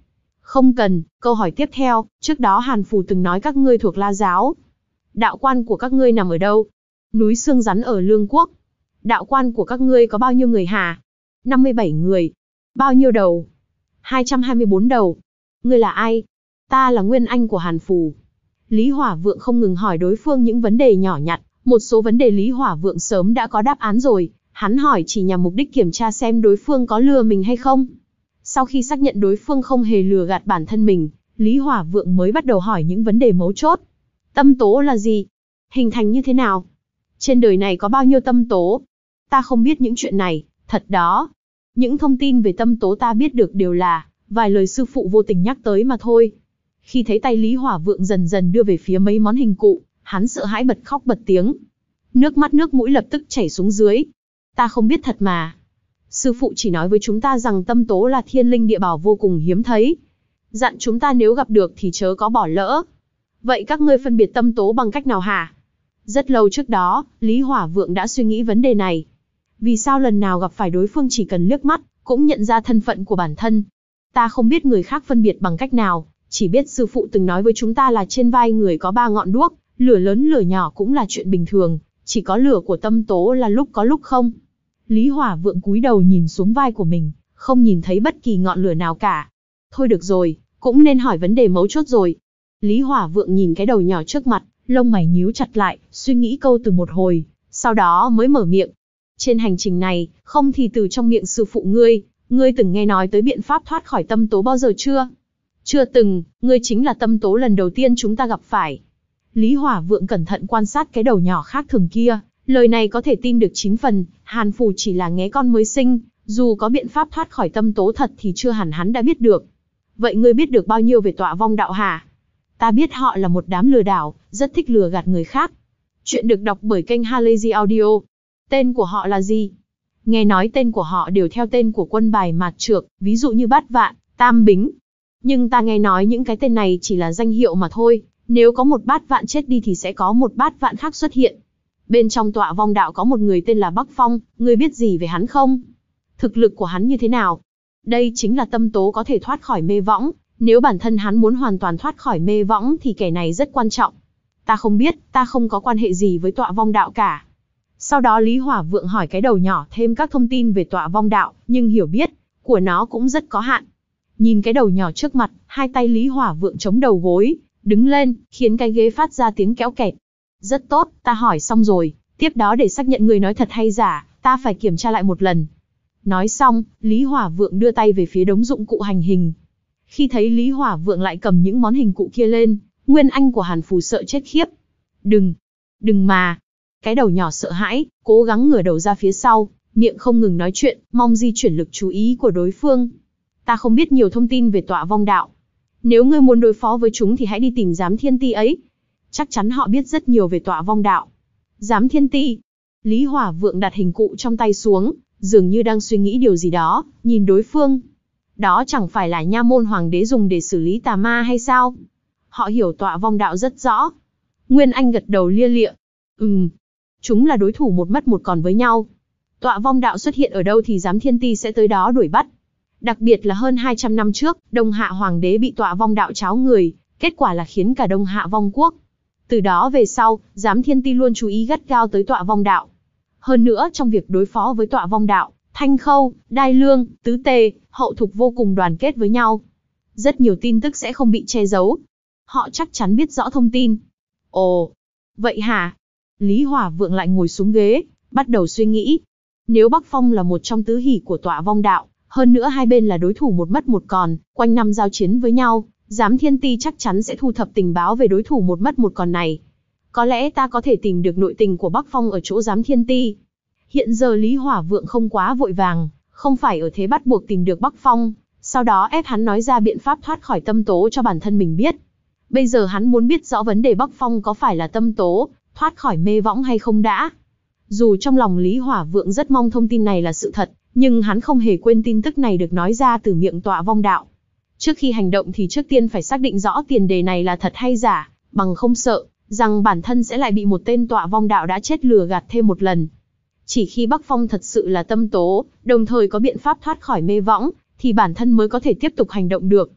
Không cần, câu hỏi tiếp theo, trước đó Hàn Phù từng nói các ngươi thuộc La giáo. Đạo quan của các ngươi nằm ở đâu? Núi Xương Rắn ở Lương Quốc. Đạo quan của các ngươi có bao nhiêu người hả? năm mươi bảy người. Bao nhiêu đầu? hai trăm hai mươi bốn đầu. Ngươi là ai? Ta là Nguyên Anh của Hàn Phù. Lý Hỏa Vượng không ngừng hỏi đối phương những vấn đề nhỏ nhặt, một số vấn đề Lý Hỏa Vượng sớm đã có đáp án rồi, hắn hỏi chỉ nhằm mục đích kiểm tra xem đối phương có lừa mình hay không. Sau khi xác nhận đối phương không hề lừa gạt bản thân mình, Lý Hỏa Vượng mới bắt đầu hỏi những vấn đề mấu chốt. Tâm tố là gì? Hình thành như thế nào? Trên đời này có bao nhiêu tâm tố? Ta không biết những chuyện này, thật đó. Những thông tin về tâm tố ta biết được đều là vài lời sư phụ vô tình nhắc tới mà thôi. Khi thấy tay Lý Hỏa Vượng dần dần đưa về phía mấy món hình cụ, hắn sợ hãi bật khóc bật tiếng. Nước mắt nước mũi lập tức chảy xuống dưới. Ta không biết thật mà. Sư phụ chỉ nói với chúng ta rằng tâm tố là thiên linh địa bảo vô cùng hiếm thấy. Dặn chúng ta nếu gặp được thì chớ có bỏ lỡ. Vậy các ngươi phân biệt tâm tố bằng cách nào hả? Rất lâu trước đó, Lý Hỏa Vượng đã suy nghĩ vấn đề này. Vì sao lần nào gặp phải đối phương chỉ cần liếc mắt, cũng nhận ra thân phận của bản thân? Ta không biết người khác phân biệt bằng cách nào, chỉ biết sư phụ từng nói với chúng ta là trên vai người có ba ngọn đuốc, lửa lớn lửa nhỏ cũng là chuyện bình thường, chỉ có lửa của tâm tố là lúc có lúc không. Lý Hỏa Vượng cúi đầu nhìn xuống vai của mình, không nhìn thấy bất kỳ ngọn lửa nào cả. Thôi được rồi, cũng nên hỏi vấn đề mấu chốt rồi. Lý Hỏa Vượng nhìn cái đầu nhỏ trước mặt, lông mày nhíu chặt lại, suy nghĩ câu từ một hồi, sau đó mới mở miệng. Trên hành trình này, không thì từ trong miệng sư phụ ngươi, ngươi từng nghe nói tới biện pháp thoát khỏi tâm tố bao giờ chưa? Chưa từng, ngươi chính là tâm tố lần đầu tiên chúng ta gặp phải. Lý Hỏa Vượng cẩn thận quan sát cái đầu nhỏ khác thường kia, lời này có thể tin được chín phần, Hàn Phù chỉ là nghé con mới sinh, dù có biện pháp thoát khỏi tâm tố thật thì chưa hẳn hắn đã biết được. Vậy ngươi biết được bao nhiêu về Tọa Vong đạo hả? Ta biết họ là một đám lừa đảo, rất thích lừa gạt người khác. Chuyện được đọc bởi kênh Halazy Audio. Tên của họ là gì? Nghe nói tên của họ đều theo tên của quân bài mạt trược, ví dụ như Bát Vạn, Tam Bính. Nhưng ta nghe nói những cái tên này chỉ là danh hiệu mà thôi, nếu có một Bát Vạn chết đi thì sẽ có một Bát Vạn khác xuất hiện. Bên trong Tọa Vong đạo có một người tên là Bắc Phong, ngươi biết gì về hắn không? Thực lực của hắn như thế nào? Đây chính là tâm tố có thể thoát khỏi mê võng, nếu bản thân hắn muốn hoàn toàn thoát khỏi mê võng thì kẻ này rất quan trọng. Ta không biết, ta không có quan hệ gì với Tọa Vong đạo cả. Sau đó Lý Hỏa Vượng hỏi cái đầu nhỏ thêm các thông tin về Tọa Vong đạo, nhưng hiểu biết của nó cũng rất có hạn. Nhìn cái đầu nhỏ trước mặt, hai tay Lý Hỏa Vượng chống đầu gối, đứng lên, khiến cái ghế phát ra tiếng kéo kẹt. Rất tốt, ta hỏi xong rồi, tiếp đó để xác nhận người nói thật hay giả, ta phải kiểm tra lại một lần. Nói xong, Lý Hỏa Vượng đưa tay về phía đống dụng cụ hành hình. Khi thấy Lý Hỏa Vượng lại cầm những món hình cụ kia lên, Nguyên Anh của Hàn Phù sợ chết khiếp. Đừng, đừng mà. Cái đầu nhỏ sợ hãi, cố gắng ngửa đầu ra phía sau, miệng không ngừng nói chuyện, mong di chuyển lực chú ý của đối phương. Ta không biết nhiều thông tin về Tọa Vong đạo. Nếu ngươi muốn đối phó với chúng thì hãy đi tìm Giám Thiên Ti ấy. Chắc chắn họ biết rất nhiều về Tọa Vong đạo. Giám Thiên Ti. Lý Hỏa Vượng đặt hình cụ trong tay xuống, dường như đang suy nghĩ điều gì đó, nhìn đối phương. Đó chẳng phải là nha môn hoàng đế dùng để xử lý tà ma hay sao? Họ hiểu Tọa Vong đạo rất rõ. Nguyên Anh gật đầu lia lịa. Ừm, chúng là đối thủ một mất một còn với nhau. Tọa Vong đạo xuất hiện ở đâu thì Giám Thiên Ti sẽ tới đó đuổi bắt. Đặc biệt là hơn hai trăm năm trước, Đông Hạ hoàng đế bị Tọa Vong đạo tráo người, kết quả là khiến cả Đông Hạ vong quốc. Từ đó về sau, Giám Thiên Ti luôn chú ý gắt gao tới Tọa Vong đạo. Hơn nữa trong việc đối phó với Tọa Vong đạo, Thanh Khâu, Đai Lương, Tứ Tề, Hậu Thục vô cùng đoàn kết với nhau. Rất nhiều tin tức sẽ không bị che giấu. Họ chắc chắn biết rõ thông tin. Ồ, vậy hả? Lý Hỏa Vượng lại ngồi xuống ghế, bắt đầu suy nghĩ. Nếu Bắc Phong là một trong tứ hỷ của Tọa Vong đạo, hơn nữa hai bên là đối thủ một mất một còn, quanh năm giao chiến với nhau, Giám Thiên Ti chắc chắn sẽ thu thập tình báo về đối thủ một mất một còn này. Có lẽ ta có thể tìm được nội tình của Bắc Phong ở chỗ Giám Thiên Ti. Hiện giờ Lý Hỏa Vượng không quá vội vàng, không phải ở thế bắt buộc tìm được Bắc Phong, sau đó ép hắn nói ra biện pháp thoát khỏi tâm tố cho bản thân mình biết. Bây giờ hắn muốn biết rõ vấn đề Bắc Phong có phải là tâm tố, thoát khỏi mê võng hay không đã. Dù trong lòng Lý Hỏa Vượng rất mong thông tin này là sự thật, nhưng hắn không hề quên tin tức này được nói ra từ miệng Tọa Vong đạo. Trước khi hành động thì trước tiên phải xác định rõ tiền đề này là thật hay giả, bằng không sợ rằng bản thân sẽ lại bị một tên Tọa Vong đạo đã chết lừa gạt thêm một lần. Chỉ khi Bắc Phong thật sự là tâm tố, đồng thời có biện pháp thoát khỏi mê võng, thì bản thân mới có thể tiếp tục hành động được.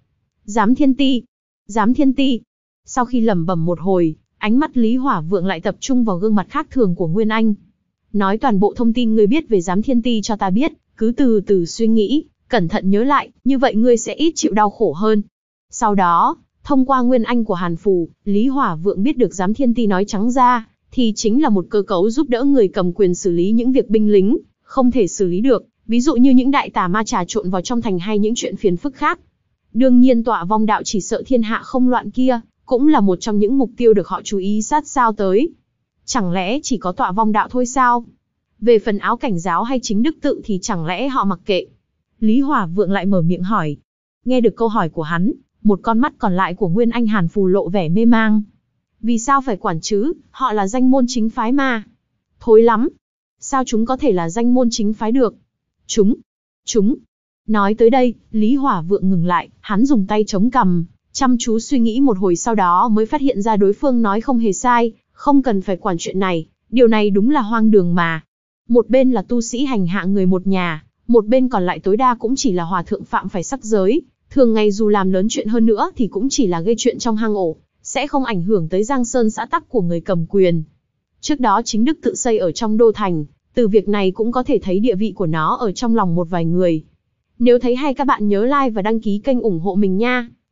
Giám Thiên Ti, Giám Thiên Ti. Sau khi lẩm bẩm một hồi, ánh mắt Lý Hỏa Vượng lại tập trung vào gương mặt khác thường của Nguyên Anh. Nói toàn bộ thông tin ngươi biết về Giám Thiên Ti cho ta biết, cứ từ từ suy nghĩ, cẩn thận nhớ lại, như vậy ngươi sẽ ít chịu đau khổ hơn. Sau đó, thông qua Nguyên Anh của Hàn Phù, Lý Hỏa Vượng biết được Giám Thiên Ti nói trắng ra, thì chính là một cơ cấu giúp đỡ người cầm quyền xử lý những việc binh lính không thể xử lý được, ví dụ như những đại tà ma trà trộn vào trong thành hay những chuyện phiền phức khác. Đương nhiên tọa vong đạo chỉ sợ thiên hạ không loạn kia, cũng là một trong những mục tiêu được họ chú ý sát sao tới. Chẳng lẽ chỉ có tọa vong đạo thôi sao? Về phần áo cảnh giáo hay chính đức tự thì chẳng lẽ họ mặc kệ? Lý Hỏa Vượng lại mở miệng hỏi. Nghe được câu hỏi của hắn, một con mắt còn lại của Nguyên Anh Hàn Phù lộ vẻ mê mang. Vì sao phải quản chứ, họ là danh môn chính phái mà. Thối lắm. Sao chúng có thể là danh môn chính phái được? Chúng, chúng. Nói tới đây, Lý Hỏa Vượng ngừng lại, hắn dùng tay chống cằm, chăm chú suy nghĩ một hồi sau đó mới phát hiện ra đối phương nói không hề sai, không cần phải quản chuyện này, điều này đúng là hoang đường mà. Một bên là tu sĩ hành hạ người một nhà, một bên còn lại tối đa cũng chỉ là hòa thượng phạm phải sắc giới, thường ngày dù làm lớn chuyện hơn nữa thì cũng chỉ là gây chuyện trong hang ổ, sẽ không ảnh hưởng tới giang sơn xã tắc của người cầm quyền. Trước đó chính đức tự xây ở trong đô thành, từ việc này cũng có thể thấy địa vị của nó ở trong lòng một vài người. Nếu thấy hay các bạn nhớ like và đăng ký kênh ủng hộ mình nha.